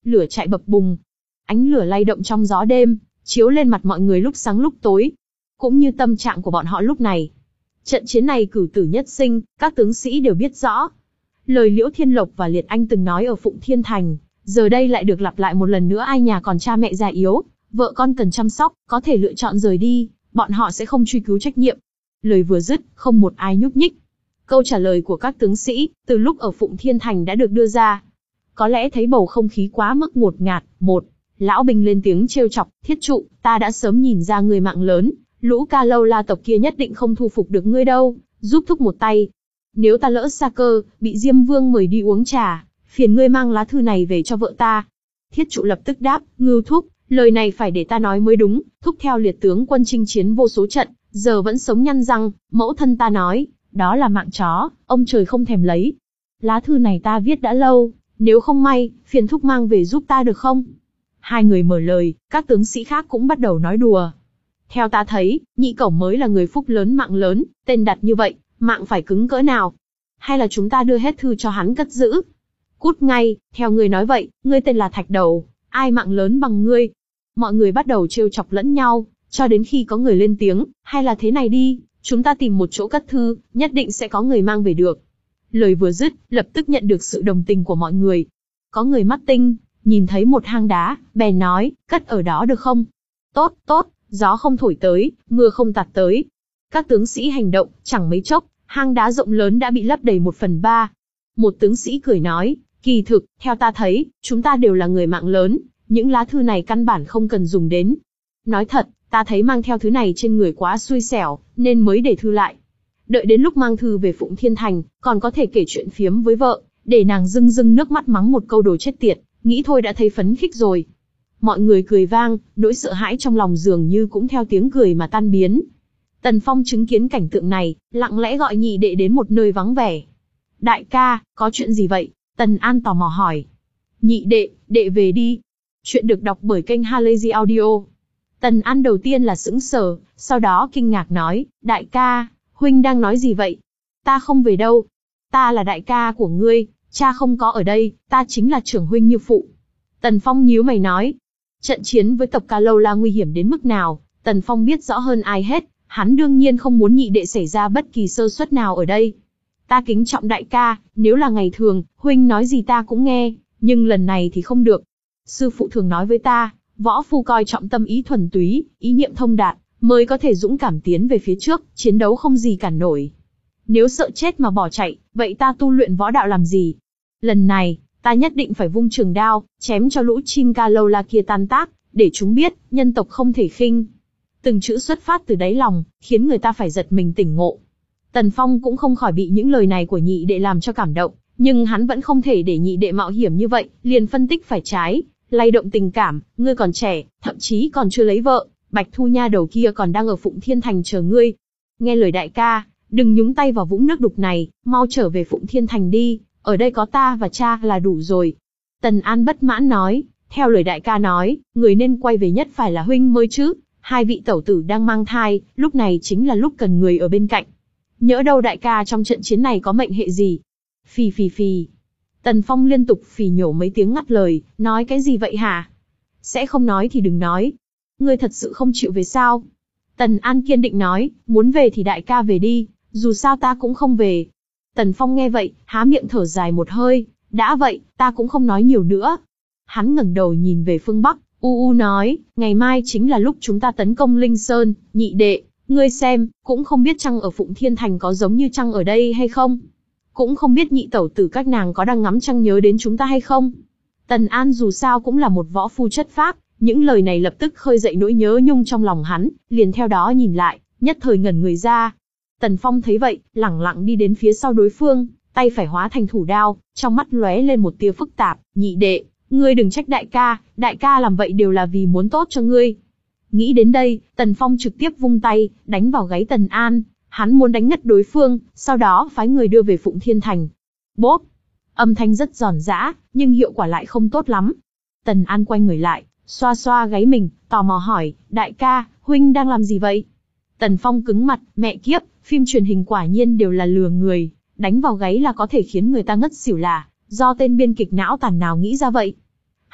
Lửa chạy bập bùng. Ánh lửa lay động trong gió đêm, chiếu lên mặt mọi người lúc sáng lúc tối. Cũng như tâm trạng của bọn họ lúc này. Trận chiến này cửu tử nhất sinh, các tướng sĩ đều biết rõ. Lời Liễu Thiên Lộc và Liệt Anh từng nói ở Phụng Thiên Thành, giờ đây lại được lặp lại một lần nữa. Ai nhà còn cha mẹ già yếu, vợ con cần chăm sóc, có thể lựa chọn rời đi, bọn họ sẽ không truy cứu trách nhiệm. Lời vừa dứt, không một ai nhúc nhích. Câu trả lời của các tướng sĩ, từ lúc ở Phụng Thiên Thành đã được đưa ra. Có lẽ thấy bầu không khí quá mức ngột ngạt. Một, lão binh lên tiếng trêu chọc, Thiết trụ, ta đã sớm nhìn ra người mạng lớn, lũ Ca Lâu La tộc kia nhất định không thu phục được ngươi đâu, giúp thúc một tay. Nếu ta lỡ xa cơ, bị Diêm Vương mời đi uống trà, phiền ngươi mang lá thư này về cho vợ ta. Thiết trụ lập tức đáp, Ngưu thúc, lời này phải để ta nói mới đúng, thúc theo liệt tướng quân chinh chiến vô số trận, giờ vẫn sống nhăn răng, mẫu thân ta nói, đó là mạng chó, ông trời không thèm lấy. Lá thư này ta viết đã lâu, nếu không may, phiền thúc mang về giúp ta được không? Hai người mở lời, các tướng sĩ khác cũng bắt đầu nói đùa. Theo ta thấy, nhị cổng mới là người phúc lớn mạng lớn, tên đặt như vậy, mạng phải cứng cỡ nào? Hay là chúng ta đưa hết thư cho hắn cất giữ? Cút ngay, theo ngươi nói vậy, ngươi tên là Thạch Đầu, ai mạng lớn bằng ngươi? Mọi người bắt đầu trêu chọc lẫn nhau, cho đến khi có người lên tiếng, hay là thế này đi, chúng ta tìm một chỗ cất thư, nhất định sẽ có người mang về được. Lời vừa dứt, lập tức nhận được sự đồng tình của mọi người. Có người mắt tinh, nhìn thấy một hang đá, bèn nói, cất ở đó được không? Tốt, tốt, gió không thổi tới, mưa không tạt tới. Các tướng sĩ hành động, chẳng mấy chốc, hang đá rộng lớn đã bị lấp đầy một phần ba. Một tướng sĩ cười nói, kỳ thực, theo ta thấy, chúng ta đều là người mạng lớn, những lá thư này căn bản không cần dùng đến. Nói thật, ta thấy mang theo thứ này trên người quá xui xẻo, nên mới để thư lại. Đợi đến lúc mang thư về Phụng Thiên Thành, còn có thể kể chuyện phiếm với vợ, để nàng rưng rưng nước mắt mắng một câu đồ chết tiệt, nghĩ thôi đã thấy phấn khích rồi. Mọi người cười vang, nỗi sợ hãi trong lòng dường như cũng theo tiếng cười mà tan biến. Tần Phong chứng kiến cảnh tượng này, lặng lẽ gọi nhị đệ đến một nơi vắng vẻ. Đại ca, có chuyện gì vậy? Tần An tò mò hỏi. Nhị đệ, đệ về đi. Chuyện được đọc bởi kênh Halazy Audio. Tần An đầu tiên là sững sờ, sau đó kinh ngạc nói, đại ca, huynh đang nói gì vậy? Ta không về đâu. Ta là đại ca của ngươi, cha không có ở đây, ta chính là trưởng huynh như phụ. Tần Phong nhíu mày nói. Trận chiến với tộc Ca Lâu La nguy hiểm đến mức nào, Tần Phong biết rõ hơn ai hết, hắn đương nhiên không muốn nhị đệ xảy ra bất kỳ sơ suất nào ở đây. Ta kính trọng đại ca, nếu là ngày thường, huynh nói gì ta cũng nghe, nhưng lần này thì không được. Sư phụ thường nói với ta, võ phu coi trọng tâm ý thuần túy, ý niệm thông đạt, mới có thể dũng cảm tiến về phía trước, chiến đấu không gì cản nổi. Nếu sợ chết mà bỏ chạy, vậy ta tu luyện võ đạo làm gì? Lần này, ta nhất định phải vung trường đao, chém cho lũ chim Ca Lâu La kia tan tác, để chúng biết, nhân tộc không thể khinh. Từng chữ xuất phát từ đáy lòng, khiến người ta phải giật mình tỉnh ngộ. Tần Phong cũng không khỏi bị những lời này của nhị đệ làm cho cảm động, nhưng hắn vẫn không thể để nhị đệ mạo hiểm như vậy, liền phân tích phải trái, lay động tình cảm, ngươi còn trẻ, thậm chí còn chưa lấy vợ, Bạch Thu nha đầu kia còn đang ở Phụng Thiên Thành chờ ngươi. Nghe lời đại ca, đừng nhúng tay vào vũng nước đục này, mau trở về Phụng Thiên Thành đi, ở đây có ta và cha là đủ rồi. Tần An bất mãn nói, theo lời đại ca nói, người nên quay về nhất phải là huynh mới chứ, hai vị tẩu tử đang mang thai, lúc này chính là lúc cần người ở bên cạnh. Nhỡ đâu đại ca trong trận chiến này có mệnh hệ gì? Phì phì phì. Tần Phong liên tục phì nhổ mấy tiếng ngắt lời, nói cái gì vậy hả? Sẽ không nói thì đừng nói. Ngươi thật sự không chịu về sao? Tần An kiên định nói, muốn về thì đại ca về đi, dù sao ta cũng không về. Tần Phong nghe vậy, há miệng thở dài một hơi, đã vậy, ta cũng không nói nhiều nữa. Hắn ngẩng đầu nhìn về phương Bắc, u u nói, ngày mai chính là lúc chúng ta tấn công Linh Sơn, nhị đệ, ngươi xem, cũng không biết trăng ở Phụng Thiên Thành có giống như trăng ở đây hay không. Cũng không biết nhị tẩu tử các nàng có đang ngắm trăng nhớ đến chúng ta hay không. Tần An dù sao cũng là một võ phu chất phác, những lời này lập tức khơi dậy nỗi nhớ nhung trong lòng hắn, liền theo đó nhìn lại, nhất thời ngẩn người ra. Tần Phong thấy vậy, lẳng lặng đi đến phía sau đối phương, tay phải hóa thành thủ đao, trong mắt lóe lên một tia phức tạp, nhị đệ, ngươi đừng trách đại ca, đại ca làm vậy đều là vì muốn tốt cho ngươi. Nghĩ đến đây, Tần Phong trực tiếp vung tay, đánh vào gáy Tần An, hắn muốn đánh ngất đối phương, sau đó phái người đưa về Phụng Thiên Thành. Bốp! Âm thanh rất giòn giã, nhưng hiệu quả lại không tốt lắm. Tần An quay người lại, xoa xoa gáy mình, tò mò hỏi, đại ca, huynh đang làm gì vậy? Tần Phong cứng mặt, mẹ kiếp, phim truyền hình quả nhiên đều là lừa người, đánh vào gáy là có thể khiến người ta ngất xỉu là, do tên biên kịch não tàn nào nghĩ ra vậy.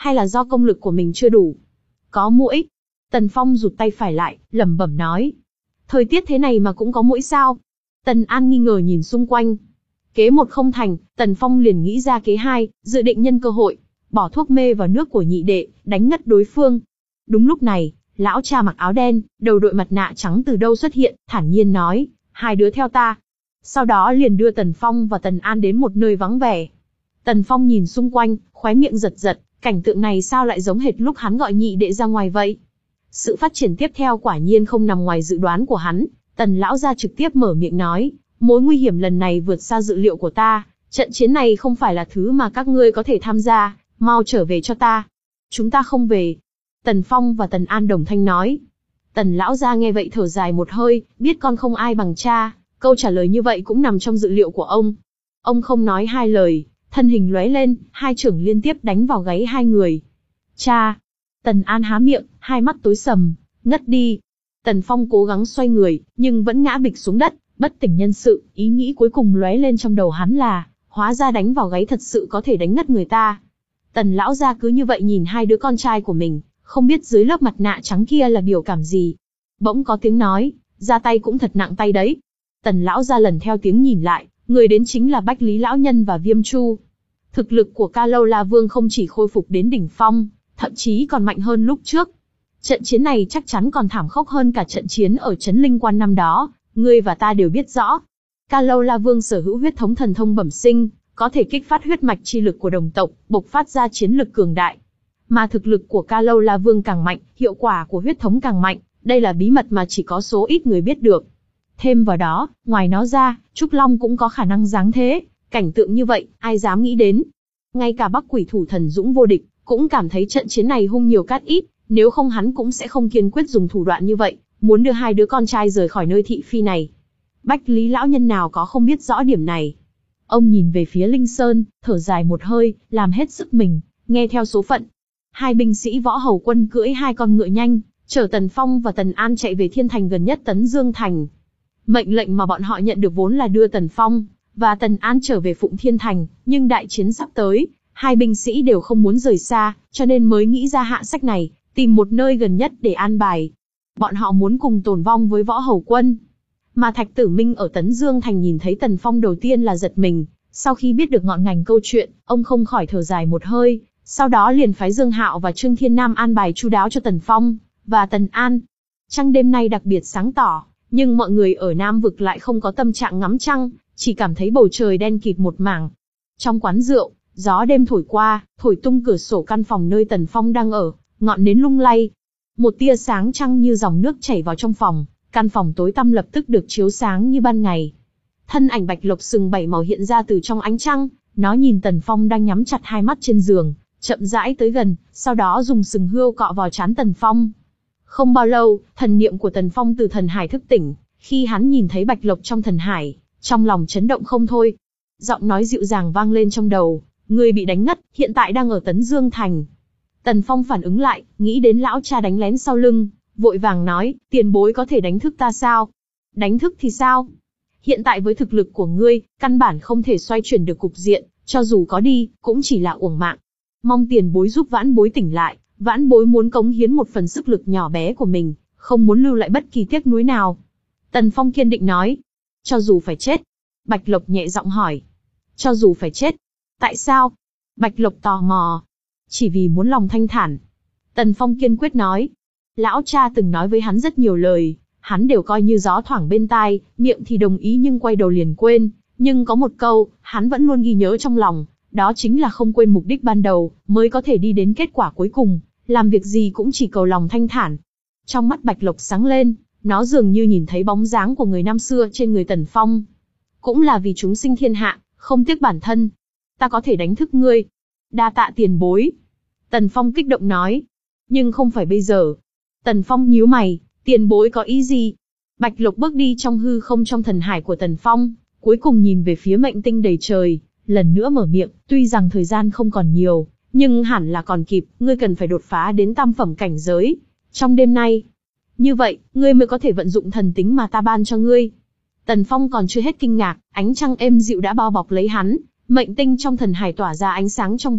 hay là do công lực của mình chưa đủ? Có muỗi. Tần Phong rụt tay phải lại, lẩm bẩm nói. Thời tiết thế này mà cũng có muỗi sao? Tần An nghi ngờ nhìn xung quanh. Kế một không thành, Tần Phong liền nghĩ ra kế hai, dự định nhân cơ hội, bỏ thuốc mê vào nước của nhị đệ, đánh ngất đối phương. Đúng lúc này, lão cha mặc áo đen, đầu đội mặt nạ trắng từ đâu xuất hiện, thản nhiên nói, hai đứa theo ta. Sau đó liền đưa Tần Phong và Tần An đến một nơi vắng vẻ. Tần Phong nhìn xung quanh, khóe miệng giật giật, cảnh tượng này sao lại giống hệt lúc hắn gọi nhị đệ ra ngoài vậy? Sự phát triển tiếp theo quả nhiên không nằm ngoài dự đoán của hắn. Tần lão gia trực tiếp mở miệng nói, mối nguy hiểm lần này vượt xa dự liệu của ta, trận chiến này không phải là thứ mà các ngươi có thể tham gia, mau trở về cho ta. Chúng ta không về. Tần Phong và Tần An đồng thanh nói. Tần lão gia nghe vậy thở dài một hơi, biết con không ai bằng cha, câu trả lời như vậy cũng nằm trong dự liệu của ông. Ông không nói hai lời, thân hình lóe lên, hai chưởng liên tiếp đánh vào gáy hai người. Cha! Tần An há miệng, hai mắt tối sầm, ngất đi. Tần Phong cố gắng xoay người, nhưng vẫn ngã bịch xuống đất, bất tỉnh nhân sự. Ý nghĩ cuối cùng lóe lên trong đầu hắn là, hóa ra đánh vào gáy thật sự có thể đánh ngất người ta. Tần lão gia cứ như vậy nhìn hai đứa con trai của mình, không biết dưới lớp mặt nạ trắng kia là biểu cảm gì. Bỗng có tiếng nói, ra tay cũng thật nặng tay đấy. Tần lão gia lần theo tiếng nhìn lại, người đến chính là Bách Lý lão nhân và Viêm Chu. Thực lực của Ca Lâu La Vương không chỉ khôi phục đến đỉnh phong, thậm chí còn mạnh hơn lúc trước. Trận chiến này chắc chắn còn thảm khốc hơn cả trận chiến ở Trấn Linh Quan năm đó, ngươi và ta đều biết rõ. Ca Lâu La Vương sở hữu huyết thống thần thông bẩm sinh, có thể kích phát huyết mạch chi lực của đồng tộc, bộc phát ra chiến lực cường đại. Mà thực lực của Ca Lâu La Vương càng mạnh, hiệu quả của huyết thống càng mạnh, đây là bí mật mà chỉ có số ít người biết được. Thêm vào đó, ngoài nó ra, Trúc Long cũng có khả năng giáng thế, cảnh tượng như vậy, ai dám nghĩ đến. Ngay cả Bắc Quỷ Thủ Thần Dũng vô địch, cũng cảm thấy trận chiến này hung nhiều cát ít, nếu không hắn cũng sẽ không kiên quyết dùng thủ đoạn như vậy, muốn đưa hai đứa con trai rời khỏi nơi thị phi này. Bách Lý lão nhân nào có không biết rõ điểm này. Ông nhìn về phía Linh Sơn, thở dài một hơi, làm hết sức mình, nghe theo số phận. Hai binh sĩ võ hầu quân cưỡi hai con ngựa nhanh, chở Tần Phong và Tần An chạy về thiên thành gần nhất Tấn Dương Thành. Mệnh lệnh mà bọn họ nhận được vốn là đưa Tần Phong và Tần An trở về Phụng Thiên Thành, nhưng đại chiến sắp tới, hai binh sĩ đều không muốn rời xa, cho nên mới nghĩ ra hạ sách này, tìm một nơi gần nhất để an bài. Bọn họ muốn cùng tồn vong với võ hầu quân. Mà Thạch Tử Minh ở Tấn Dương Thành nhìn thấy Tần Phong đầu tiên là giật mình, sau khi biết được ngọn ngành câu chuyện, ông không khỏi thở dài một hơi, sau đó liền phái Dương Hạo và Trương Thiên Nam an bài chu đáo cho Tần Phong và Tần An. Trăng đêm nay đặc biệt sáng tỏ, nhưng mọi người ở Nam Vực lại không có tâm trạng ngắm trăng, chỉ cảm thấy bầu trời đen kịt một mảng. Trong quán rượu, gió đêm thổi qua, thổi tung cửa sổ căn phòng nơi Tần Phong đang ở, ngọn nến lung lay. Một tia sáng trăng như dòng nước chảy vào trong phòng, căn phòng tối tăm lập tức được chiếu sáng như ban ngày. Thân ảnh bạch lộc sừng bảy màu hiện ra từ trong ánh trăng, nó nhìn Tần Phong đang nhắm chặt hai mắt trên giường, chậm rãi tới gần, sau đó dùng sừng hươu cọ vào trán Tần Phong. Không bao lâu, thần niệm của Tần Phong từ thần hải thức tỉnh, khi hắn nhìn thấy bạch lộc trong thần hải, trong lòng chấn động không thôi. Giọng nói dịu dàng vang lên trong đầu, ngươi bị đánh ngất, hiện tại đang ở Tấn Dương Thành. Tần Phong phản ứng lại, nghĩ đến lão cha đánh lén sau lưng, vội vàng nói, tiền bối có thể đánh thức ta sao? Đánh thức thì sao? Hiện tại với thực lực của ngươi, căn bản không thể xoay chuyển được cục diện, cho dù có đi, cũng chỉ là uổng mạng. Mong tiền bối giúp vãn bối tỉnh lại, vãn bối muốn cống hiến một phần sức lực nhỏ bé của mình, không muốn lưu lại bất kỳ tiếc nuối nào. Tần Phong kiên định nói, cho dù phải chết. Bạch Lộc nhẹ giọng hỏi, cho dù phải chết. Tại sao? Bạch Lộc tò mò. Chỉ vì muốn lòng thanh thản. Tần Phong kiên quyết nói. Lão cha từng nói với hắn rất nhiều lời, hắn đều coi như gió thoảng bên tai, miệng thì đồng ý nhưng quay đầu liền quên. Nhưng có một câu, hắn vẫn luôn ghi nhớ trong lòng, đó chính là không quên mục đích ban đầu, mới có thể đi đến kết quả cuối cùng, làm việc gì cũng chỉ cầu lòng thanh thản. Trong mắt Bạch Lộc sáng lên, nó dường như nhìn thấy bóng dáng của người năm xưa trên người Tần Phong. Cũng là vì chúng sinh thiên hạ, không tiếc bản thân. Ta có thể đánh thức ngươi. Đa tạ tiền bối. Tần Phong kích động nói. Nhưng không phải bây giờ. Tần Phong nhíu mày, tiền bối có ý gì? Bạch Lộc bước đi trong hư không trong thần hải của Tần Phong, cuối cùng nhìn về phía mệnh tinh đầy trời, lần nữa mở miệng, tuy rằng thời gian không còn nhiều, nhưng hẳn là còn kịp, ngươi cần phải đột phá đến tam phẩm cảnh giới, trong đêm nay. Như vậy, ngươi mới có thể vận dụng thần tính mà ta ban cho ngươi. Tần Phong còn chưa hết kinh ngạc, ánh trăng êm dịu đã bao bọc lấy hắn, mệnh tinh trong thần hải tỏa ra ánh sáng trong vắt,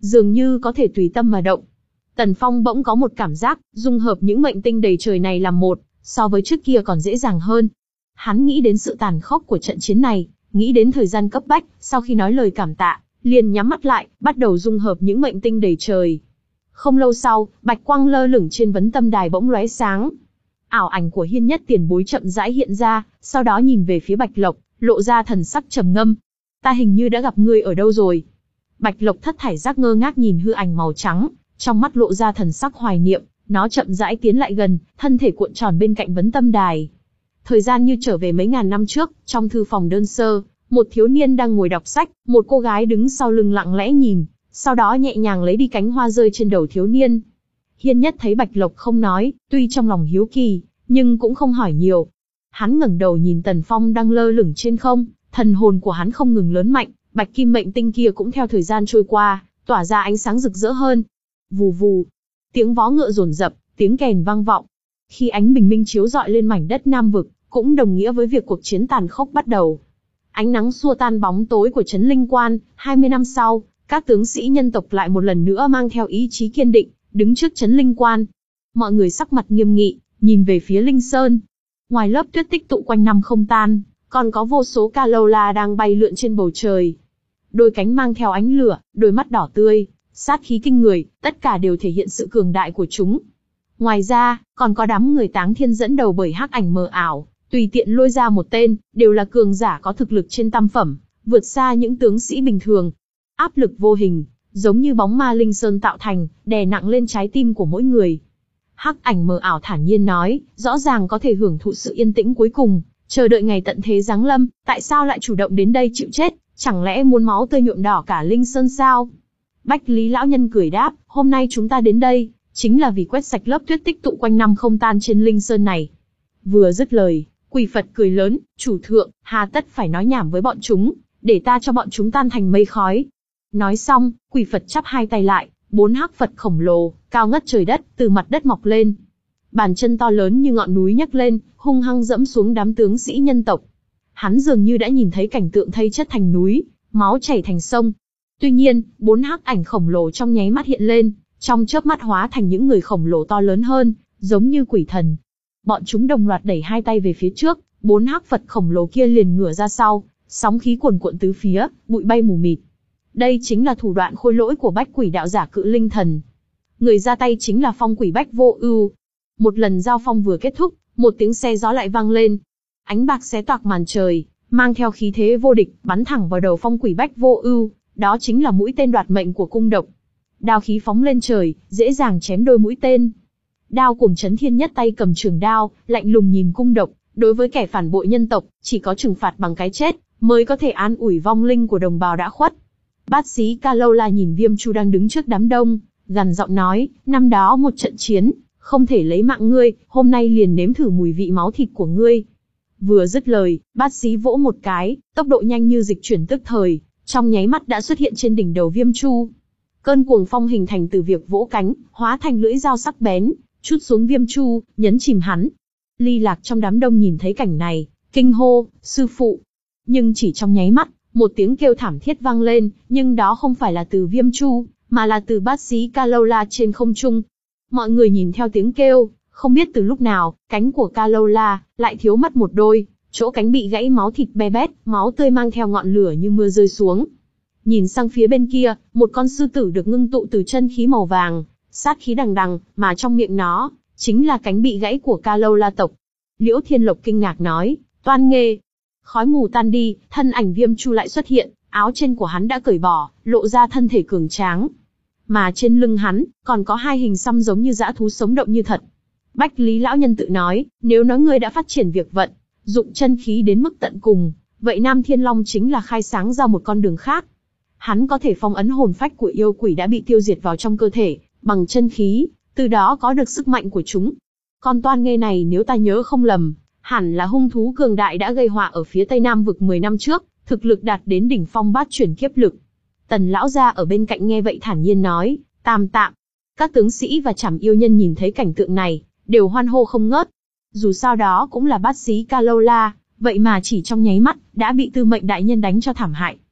dường như có thể tùy tâm mà động. Tần Phong bỗng có một cảm giác, dung hợp những mệnh tinh đầy trời này làm một, so với trước kia còn dễ dàng hơn. Hắn nghĩ đến sự tàn khốc của trận chiến này, nghĩ đến thời gian cấp bách, sau khi nói lời cảm tạ, liền nhắm mắt lại, bắt đầu dung hợp những mệnh tinh đầy trời. Không lâu sau, bạch quang lơ lửng trên vấn tâm đài bỗng lóe sáng. Ảo ảnh của Hiên Nhất tiền bối chậm rãi hiện ra, sau đó nhìn về phía Bạch Lộc, lộ ra thần sắc trầm ngâm. Ta hình như đã gặp ngươi ở đâu rồi. Bạch Lộc thất thải giác ngơ ngác nhìn hư ảnh màu trắng, trong mắt lộ ra thần sắc hoài niệm, nó chậm rãi tiến lại gần, thân thể cuộn tròn bên cạnh vấn tâm đài. Thời gian như trở về mấy ngàn năm trước, trong thư phòng đơn sơ, một thiếu niên đang ngồi đọc sách, một cô gái đứng sau lưng lặng lẽ nhìn, sau đó nhẹ nhàng lấy đi cánh hoa rơi trên đầu thiếu niên. Hiên Nhất thấy Bạch Lộc không nói, tuy trong lòng hiếu kỳ, nhưng cũng không hỏi nhiều. Hắn ngẩng đầu nhìn Tần Phong đang lơ lửng trên không, thần hồn của hắn không ngừng lớn mạnh, bạch kim mệnh tinh kia cũng theo thời gian trôi qua, tỏa ra ánh sáng rực rỡ hơn. Vù vù, tiếng vó ngựa dồn dập, tiếng kèn vang vọng. Khi ánh bình minh chiếu rọi lên mảnh đất Nam vực, cũng đồng nghĩa với việc cuộc chiến tàn khốc bắt đầu. Ánh nắng xua tan bóng tối của trấn Linh Quan, hai mươi năm sau, các tướng sĩ nhân tộc lại một lần nữa mang theo ý chí kiên định, đứng trước trấn Linh Quan. Mọi người sắc mặt nghiêm nghị, nhìn về phía Linh Sơn. Ngoài lớp tuyết tích tụ quanh năm không tan, còn có vô số ca lâu la đang bay lượn trên bầu trời. Đôi cánh mang theo ánh lửa, đôi mắt đỏ tươi, sát khí kinh người, tất cả đều thể hiện sự cường đại của chúng. Ngoài ra, còn có đám người Táng Thiên dẫn đầu bởi hắc ảnh mờ ảo, tùy tiện lôi ra một tên, đều là cường giả có thực lực trên tam phẩm, vượt xa những tướng sĩ bình thường. Áp lực vô hình, giống như bóng ma Linh Sơn tạo thành, đè nặng lên trái tim của mỗi người. Hắc ảnh mờ ảo thản nhiên nói, rõ ràng có thể hưởng thụ sự yên tĩnh cuối cùng, chờ đợi ngày tận thế giáng lâm, tại sao lại chủ động đến đây chịu chết, chẳng lẽ muốn máu tươi nhuộm đỏ cả Linh Sơn sao? Bách Lý lão nhân cười đáp, hôm nay chúng ta đến đây, chính là vì quét sạch lớp tuyết tích tụ quanh năm không tan trên Linh Sơn này. Vừa dứt lời, Quỷ Phật cười lớn, chủ thượng, hà tất phải nói nhảm với bọn chúng, để ta cho bọn chúng tan thành mây khói. Nói xong, Quỷ Phật chắp hai tay lại, bốn hắc Phật khổng lồ, cao ngất trời đất, từ mặt đất mọc lên. Bàn chân to lớn như ngọn núi nhấc lên, hung hăng dẫm xuống đám tướng sĩ nhân tộc. Hắn dường như đã nhìn thấy cảnh tượng thây chất thành núi, máu chảy thành sông. Tuy nhiên, bốn hắc ảnh khổng lồ trong nháy mắt hiện lên, trong chớp mắt hóa thành những người khổng lồ to lớn hơn, giống như quỷ thần. Bọn chúng đồng loạt đẩy hai tay về phía trước, bốn hắc Phật khổng lồ kia liền ngửa ra sau, sóng khí cuồn cuộn tứ phía, bụi bay mù mịt. Đây chính là thủ đoạn khôi lỗi của bách quỷ đạo giả Cự Linh Thần. Người ra tay chính là phong quỷ Bách Vô Ưu. Một lần giao phong vừa kết thúc, một tiếng xe gió lại vang lên. Ánh bạc xé toạc màn trời, mang theo khí thế vô địch, bắn thẳng vào đầu phong quỷ Bách Vô Ưu, đó chính là mũi tên đoạt mệnh của cung độc. Đao khí phóng lên trời, dễ dàng chém đôi mũi tên. Đao cùng Chấn Thiên Nhất tay cầm trường đao, lạnh lùng nhìn cung độc, đối với kẻ phản bội nhân tộc, chỉ có trừng phạt bằng cái chết, mới có thể an ủi vong linh của đồng bào đã khuất. Bát sĩ Ca Lâu La nhìn Viêm Chu đang đứng trước đám đông, gằn giọng nói, năm đó một trận chiến, không thể lấy mạng ngươi, hôm nay liền nếm thử mùi vị máu thịt của ngươi. Vừa dứt lời, bát sĩ vỗ một cái, tốc độ nhanh như dịch chuyển tức thời, trong nháy mắt đã xuất hiện trên đỉnh đầu Viêm Chu. Cơn cuồng phong hình thành từ việc vỗ cánh, hóa thành lưỡi dao sắc bén, trút xuống Viêm Chu, nhấn chìm hắn. Ly Lạc trong đám đông nhìn thấy cảnh này, kinh hô, sư phụ. Nhưng chỉ trong nháy mắt, một tiếng kêu thảm thiết vang lên, nhưng đó không phải là từ Viêm Chu, mà là từ bát sĩ Ca Lâu La trên không trung. Mọi người nhìn theo tiếng kêu, không biết từ lúc nào, cánh của Ca Lâu La lại thiếu mất một đôi, chỗ cánh bị gãy máu thịt be bét, máu tươi mang theo ngọn lửa như mưa rơi xuống. Nhìn sang phía bên kia, một con sư tử được ngưng tụ từ chân khí màu vàng, sát khí đằng đằng, mà trong miệng nó chính là cánh bị gãy của Ca Lâu La tộc. Liễu Thiên Lộc kinh ngạc nói, Toan Nghê. Khói mù tan đi, thân ảnh Viêm Chu lại xuất hiện, áo trên của hắn đã cởi bỏ, lộ ra thân thể cường tráng. Mà trên lưng hắn, còn có hai hình xăm giống như dã thú sống động như thật. Bách Lý lão nhân tự nói, nếu nói ngươi đã phát triển việc vận, dụng chân khí đến mức tận cùng, vậy Nam Thiên Long chính là khai sáng ra một con đường khác. Hắn có thể phong ấn hồn phách của yêu quỷ đã bị tiêu diệt vào trong cơ thể, bằng chân khí, từ đó có được sức mạnh của chúng. Con Toan Nghê này nếu ta nhớ không lầm, hẳn là hung thú cường đại đã gây họa ở phía Tây Nam vực mười năm trước, thực lực đạt đến đỉnh phong bát chuyển kiếp lực. Tần lão gia ở bên cạnh nghe vậy thản nhiên nói, tam tạm. Các tướng sĩ và trảm yêu nhân nhìn thấy cảnh tượng này, đều hoan hô không ngớt. Dù sao đó cũng là bát sĩ Ca Lâu La, vậy mà chỉ trong nháy mắt, đã bị Tư Mệnh đại nhân đánh cho thảm hại.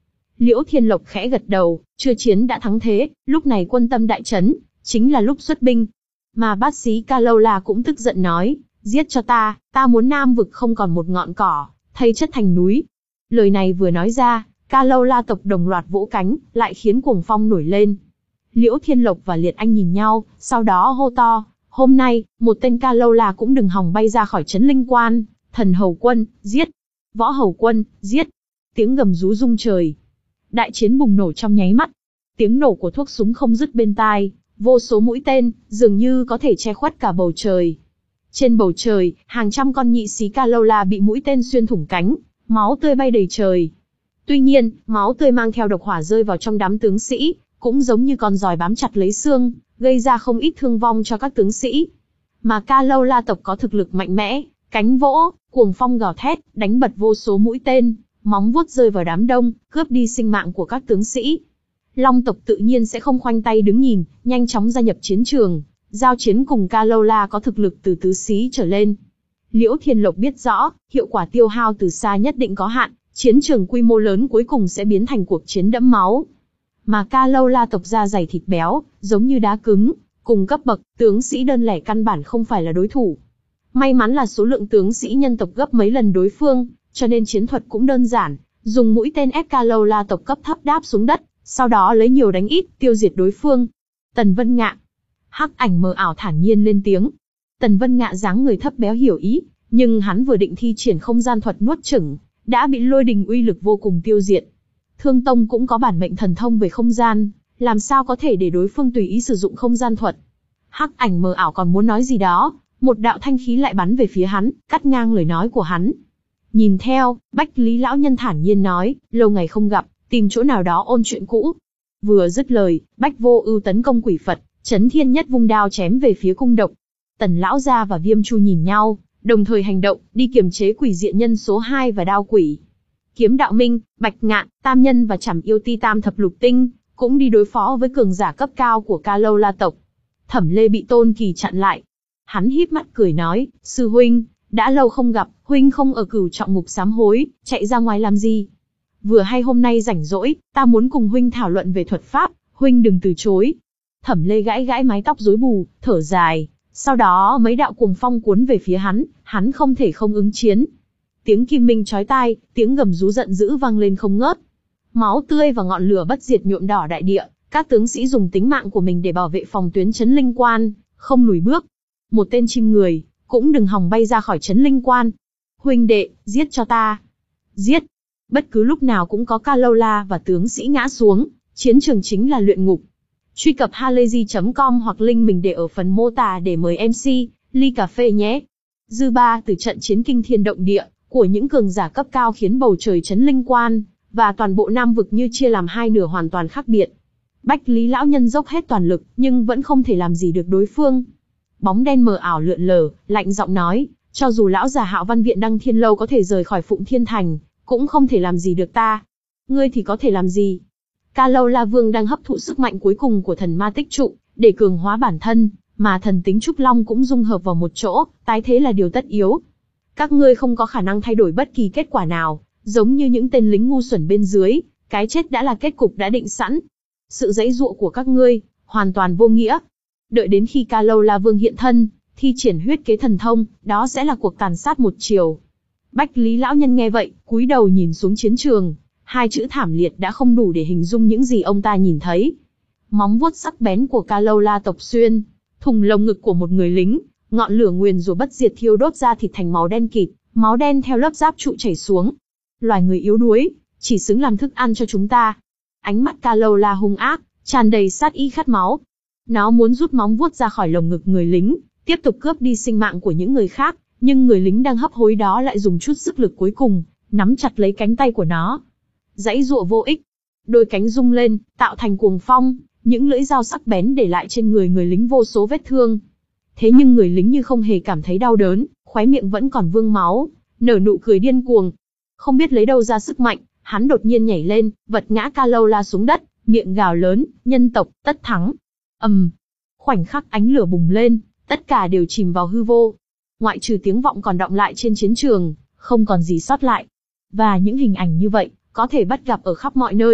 Liễu Thiên Lộc khẽ gật đầu, chưa chiến đã thắng thế, lúc này quân tâm đại chấn, chính là lúc xuất binh. Mà bát sĩ Ca Lâu La cũng tức giận nói, giết cho ta, ta muốn Nam vực không còn một ngọn cỏ, thay chất thành núi. Lời này vừa nói ra, Ca Lâu La tộc đồng loạt vỗ cánh, lại khiến cuồng phong nổi lên. Liễu Thiên Lộc và Liệt Anh nhìn nhau, sau đó hô to, hôm nay, một tên Ca Lâu La cũng đừng hòng bay ra khỏi trấn Linh Quan. Thần Hầu Quân, giết! Võ Hầu Quân, giết! Tiếng gầm rú rung trời. Đại chiến bùng nổ trong nháy mắt. Tiếng nổ của thuốc súng không dứt bên tai, vô số mũi tên, dường như có thể che khuất cả bầu trời. Trên bầu trời, hàng trăm con nhị xí Ca Lâu La bị mũi tên xuyên thủng cánh, máu tươi bay đầy trời. Tuy nhiên, máu tươi mang theo độc hỏa rơi vào trong đám tướng sĩ, cũng giống như con giòi bám chặt lấy xương, gây ra không ít thương vong cho các tướng sĩ. Mà Ca Lâu La tộc có thực lực mạnh mẽ, cánh vỗ, cuồng phong gào thét, đánh bật vô số mũi tên, móng vuốt rơi vào đám đông, cướp đi sinh mạng của các tướng sĩ. Long tộc tự nhiên sẽ không khoanh tay đứng nhìn, nhanh chóng gia nhập chiến trường, giao chiến cùng Ca Lâu La có thực lực từ tứ xí trở lên. Liễu Thiên Lộc biết rõ, hiệu quả tiêu hao từ xa nhất định có hạn, chiến trường quy mô lớn cuối cùng sẽ biến thành cuộc chiến đẫm máu. Mà Ca Lâu La tộc da dày thịt béo, giống như đá cứng, cùng cấp bậc, tướng sĩ đơn lẻ căn bản không phải là đối thủ. May mắn là số lượng tướng sĩ nhân tộc gấp mấy lần đối phương, cho nên chiến thuật cũng đơn giản, dùng mũi tên ép Ca Lâu La tộc cấp thấp đáp xuống đất, sau đó lấy nhiều đánh ít, tiêu diệt đối phương. Tần Vân Ngạ, hắc ảnh mờ ảo thản nhiên lên tiếng. Tần Vân Ngạ dáng người thấp béo hiểu ý, nhưng hắn vừa định thi triển không gian thuật nuốt chửng, đã bị lôi đình uy lực vô cùng tiêu diệt. Thương Tông cũng có bản mệnh thần thông về không gian, làm sao có thể để đối phương tùy ý sử dụng không gian thuật. Hắc ảnh mờ ảo còn muốn nói gì đó, một đạo thanh khí lại bắn về phía hắn, cắt ngang lời nói của hắn. Nhìn theo, Bách Lý lão nhân thản nhiên nói, lâu ngày không gặp, tìm chỗ nào đó ôn chuyện cũ. Vừa dứt lời, Bách Vô Ưu tấn công quỷ Phật, Chấn Thiên Nhất vung đao chém về phía cung độc. Tần lão gia và Viêm Chu nhìn nhau, đồng thời hành động, đi kiềm chế quỷ diện nhân số hai và đao quỷ. Kiếm Đạo Minh, Bạch Ngạn, Tam Nhân và Trảm Yêu Ti Tam Thập Lục Tinh cũng đi đối phó với cường giả cấp cao của Ca Lâu La tộc. Thẩm Lê bị Tôn Kỳ chặn lại. Hắn híp mắt cười nói, sư huynh, đã lâu không gặp, huynh không ở Cửu Trọng Ngục sám hối, chạy ra ngoài làm gì? Vừa hay hôm nay rảnh rỗi, ta muốn cùng huynh thảo luận về thuật pháp, huynh đừng từ chối. Thẩm Lê gãi gãi mái tóc rối bù, thở dài, sau đó mấy đạo cuồng phong cuốn về phía hắn, hắn không thể không ứng chiến. Tiếng kim minh chói tai, tiếng gầm rú giận dữ vang lên không ngớt. Máu tươi và ngọn lửa bất diệt nhuộm đỏ đại địa, các tướng sĩ dùng tính mạng của mình để bảo vệ phòng tuyến trấn Linh Quan, không lùi bước. Một tên chim người, cũng đừng hòng bay ra khỏi trấn Linh Quan. Huynh đệ, giết cho ta. Giết. Bất cứ lúc nào cũng có Ca Lâu La và tướng sĩ ngã xuống, chiến trường chính là luyện ngục. Truy cập halayzi chấm com hoặc link mình để ở phần mô tả để mời em xê, ly cà phê nhé. Dư ba từ trận chiến kinh thiên động địa của những cường giả cấp cao khiến bầu trời trấn Linh Quan và toàn bộ Nam vực như chia làm hai nửa hoàn toàn khác biệt. Bách Lý lão nhân dốc hết toàn lực, nhưng vẫn không thể làm gì được đối phương. Bóng đen mờ ảo lượn lờ, lạnh giọng nói, cho dù lão già Hạo Văn Viện Đăng Thiên Lâu có thể rời khỏi Phụng Thiên Thành, cũng không thể làm gì được ta. Ngươi thì có thể làm gì? Ca Lâu La Vương đang hấp thụ sức mạnh cuối cùng của thần ma tích trụ, để cường hóa bản thân, mà thần tính Trúc Long cũng dung hợp vào một chỗ, tái thế là điều tất yếu. Các ngươi không có khả năng thay đổi bất kỳ kết quả nào, giống như những tên lính ngu xuẩn bên dưới, cái chết đã là kết cục đã định sẵn. Sự giãy giụa của các ngươi, hoàn toàn vô nghĩa. Đợi đến khi Ca Lâu La Vương hiện thân, thi triển huyết kế thần thông, đó sẽ là cuộc tàn sát một chiều. Bách Lý lão nhân nghe vậy, cúi đầu nhìn xuống chiến trường, hai chữ thảm liệt đã không đủ để hình dung những gì ông ta nhìn thấy. Móng vuốt sắc bén của Ca Lâu La tộc xuyên thủng lồng ngực của một người lính, ngọn lửa nguyền rủa bất diệt thiêu đốt ra thịt thành màu đen kịt, máu đen theo lớp giáp trụ chảy xuống. Loài người yếu đuối, chỉ xứng làm thức ăn cho chúng ta. Ánh mắt Ca Lâu La hung ác, tràn đầy sát ý khát máu. Nó muốn rút móng vuốt ra khỏi lồng ngực người lính, tiếp tục cướp đi sinh mạng của những người khác, nhưng người lính đang hấp hối đó lại dùng chút sức lực cuối cùng, nắm chặt lấy cánh tay của nó. Giãy giụa vô ích. Đôi cánh rung lên, tạo thành cuồng phong, những lưỡi dao sắc bén để lại trên người người lính vô số vết thương. Thế nhưng người lính như không hề cảm thấy đau đớn, khóe miệng vẫn còn vương máu, nở nụ cười điên cuồng. Không biết lấy đâu ra sức mạnh, hắn đột nhiên nhảy lên, vật ngã Ca Lâu La xuống đất, miệng gào lớn, nhân tộc, tất thắng. ầm, um, khoảnh khắc ánh lửa bùng lên, tất cả đều chìm vào hư vô. Ngoại trừ tiếng vọng còn đọng lại trên chiến trường, không còn gì sót lại. Và những hình ảnh như vậy, có thể bắt gặp ở khắp mọi nơi.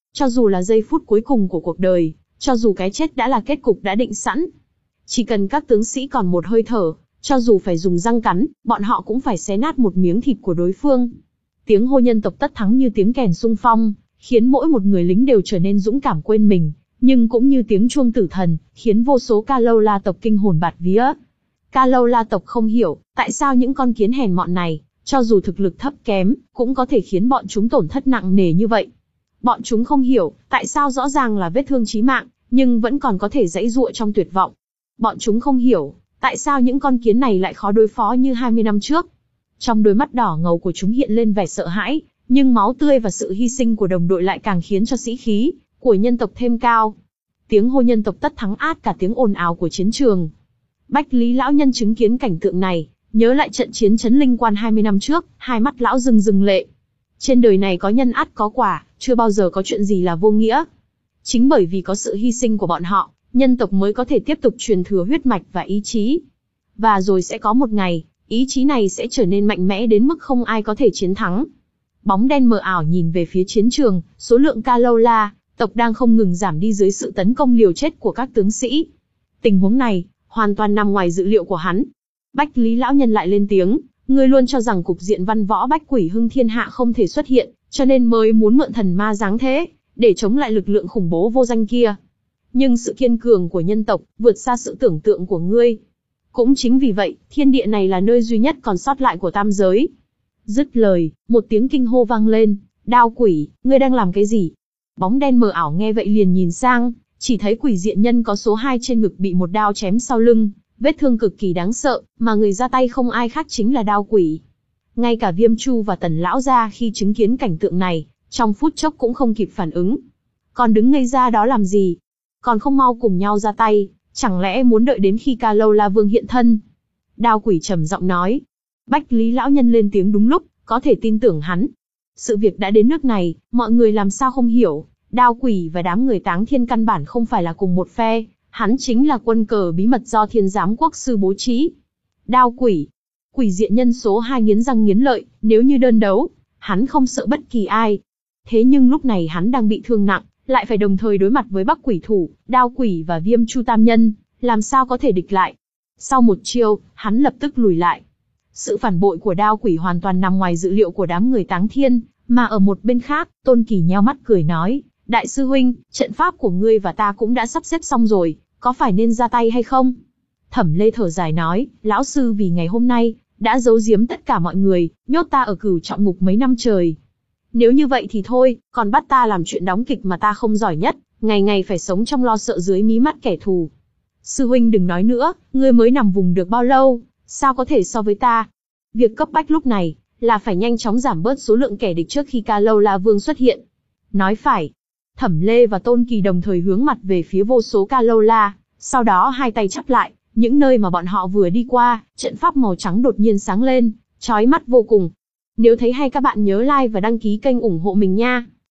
Cho dù là giây phút cuối cùng của cuộc đời, cho dù cái chết đã là kết cục đã định sẵn. Chỉ cần các tướng sĩ còn một hơi thở, cho dù phải dùng răng cắn, bọn họ cũng phải xé nát một miếng thịt của đối phương. Tiếng hô nhân tộc tất thắng như tiếng kèn xung phong, khiến mỗi một người lính đều trở nên dũng cảm quên mình, nhưng cũng như tiếng chuông tử thần, khiến vô số Ca Lâu La tộc kinh hồn bạt vía. Ca Lâu La tộc không hiểu, tại sao những con kiến hèn mọn này, cho dù thực lực thấp kém, cũng có thể khiến bọn chúng tổn thất nặng nề như vậy. Bọn chúng không hiểu, tại sao rõ ràng là vết thương chí mạng, nhưng vẫn còn có thể giãy giụa trong tuyệt vọng. Bọn chúng không hiểu, tại sao những con kiến này lại khó đối phó như hai mươi năm trước. Trong đôi mắt đỏ ngầu của chúng hiện lên vẻ sợ hãi, nhưng máu tươi và sự hy sinh của đồng đội lại càng khiến cho sĩ khí của nhân tộc thêm cao. Tiếng hô nhân tộc tất thắng át cả tiếng ồn ào của chiến trường. Bách Lý lão nhân chứng kiến cảnh tượng này, nhớ lại trận chiến Trấn Linh Quan hai mươi năm trước, hai mắt lão rưng rưng lệ. Trên đời này có nhân ắt có quả, chưa bao giờ có chuyện gì là vô nghĩa. Chính bởi vì có sự hy sinh của bọn họ, nhân tộc mới có thể tiếp tục truyền thừa huyết mạch và ý chí. Và rồi sẽ có một ngày, ý chí này sẽ trở nên mạnh mẽ đến mức không ai có thể chiến thắng. Bóng đen mờ ảo nhìn về phía chiến trường, số lượng Ca Lâu La tộc đang không ngừng giảm đi dưới sự tấn công liều chết của các tướng sĩ. Tình huống này, hoàn toàn nằm ngoài dự liệu của hắn. Bách Lý lão nhân lại lên tiếng, ngươi luôn cho rằng cục diện văn võ bách quỷ hưng thiên hạ không thể xuất hiện, cho nên mới muốn mượn thần ma giáng thế, để chống lại lực lượng khủng bố vô danh kia. Nhưng sự kiên cường của nhân tộc, vượt xa sự tưởng tượng của ngươi. Cũng chính vì vậy, thiên địa này là nơi duy nhất còn sót lại của tam giới. Dứt lời, một tiếng kinh hô vang lên, Đao quỷ, ngươi đang làm cái gì? Bóng đen mờ ảo nghe vậy liền nhìn sang, chỉ thấy quỷ diện nhân có số hai trên ngực bị một đao chém sau lưng, vết thương cực kỳ đáng sợ, mà người ra tay không ai khác chính là Đao quỷ. Ngay cả Viêm Chu và Tần lão gia khi chứng kiến cảnh tượng này, trong phút chốc cũng không kịp phản ứng. Còn đứng ngây ra đó làm gì? Còn không mau cùng nhau ra tay, chẳng lẽ muốn đợi đến khi Ca Lâu La Vương hiện thân? Đao quỷ trầm giọng nói. Bách Lý lão nhân lên tiếng đúng lúc, có thể tin tưởng hắn. Sự việc đã đến nước này, mọi người làm sao không hiểu, Đao quỷ và đám người Táng Thiên căn bản không phải là cùng một phe, hắn chính là quân cờ bí mật do Thiên Giám Quốc sư bố trí. Đao quỷ, quỷ diện nhân số hai nghiến răng nghiến lợi, nếu như đơn đấu, hắn không sợ bất kỳ ai. Thế nhưng lúc này hắn đang bị thương nặng, lại phải đồng thời đối mặt với Bắc quỷ thủ, Đao quỷ và Viêm Chu tam nhân, làm sao có thể địch lại. Sau một chiêu, hắn lập tức lùi lại. Sự phản bội của Đao quỷ hoàn toàn nằm ngoài dự liệu của đám người Táng Thiên, mà ở một bên khác, Tôn Kỳ nheo mắt cười nói, đại sư huynh, trận pháp của ngươi và ta cũng đã sắp xếp xong rồi, có phải nên ra tay hay không? Thẩm Lê thở dài nói, lão sư vì ngày hôm nay, đã giấu giếm tất cả mọi người, nhốt ta ở Cửu Trọng Ngục mấy năm trời. Nếu như vậy thì thôi, còn bắt ta làm chuyện đóng kịch mà ta không giỏi nhất, ngày ngày phải sống trong lo sợ dưới mí mắt kẻ thù. Sư huynh đừng nói nữa, ngươi mới nằm vùng được bao lâu, sao có thể so với ta? Việc cấp bách lúc này, là phải nhanh chóng giảm bớt số lượng kẻ địch trước khi Ca Lâu La Vương xuất hiện. Nói phải. Thẩm Lê và Tôn Kỳ đồng thời hướng mặt về phía vô số Ca Lâu La, sau đó hai tay chắp lại, những nơi mà bọn họ vừa đi qua, trận pháp màu trắng đột nhiên sáng lên, chói mắt vô cùng. Nếu thấy hay các bạn nhớ like và đăng ký kênh ủng hộ mình nha.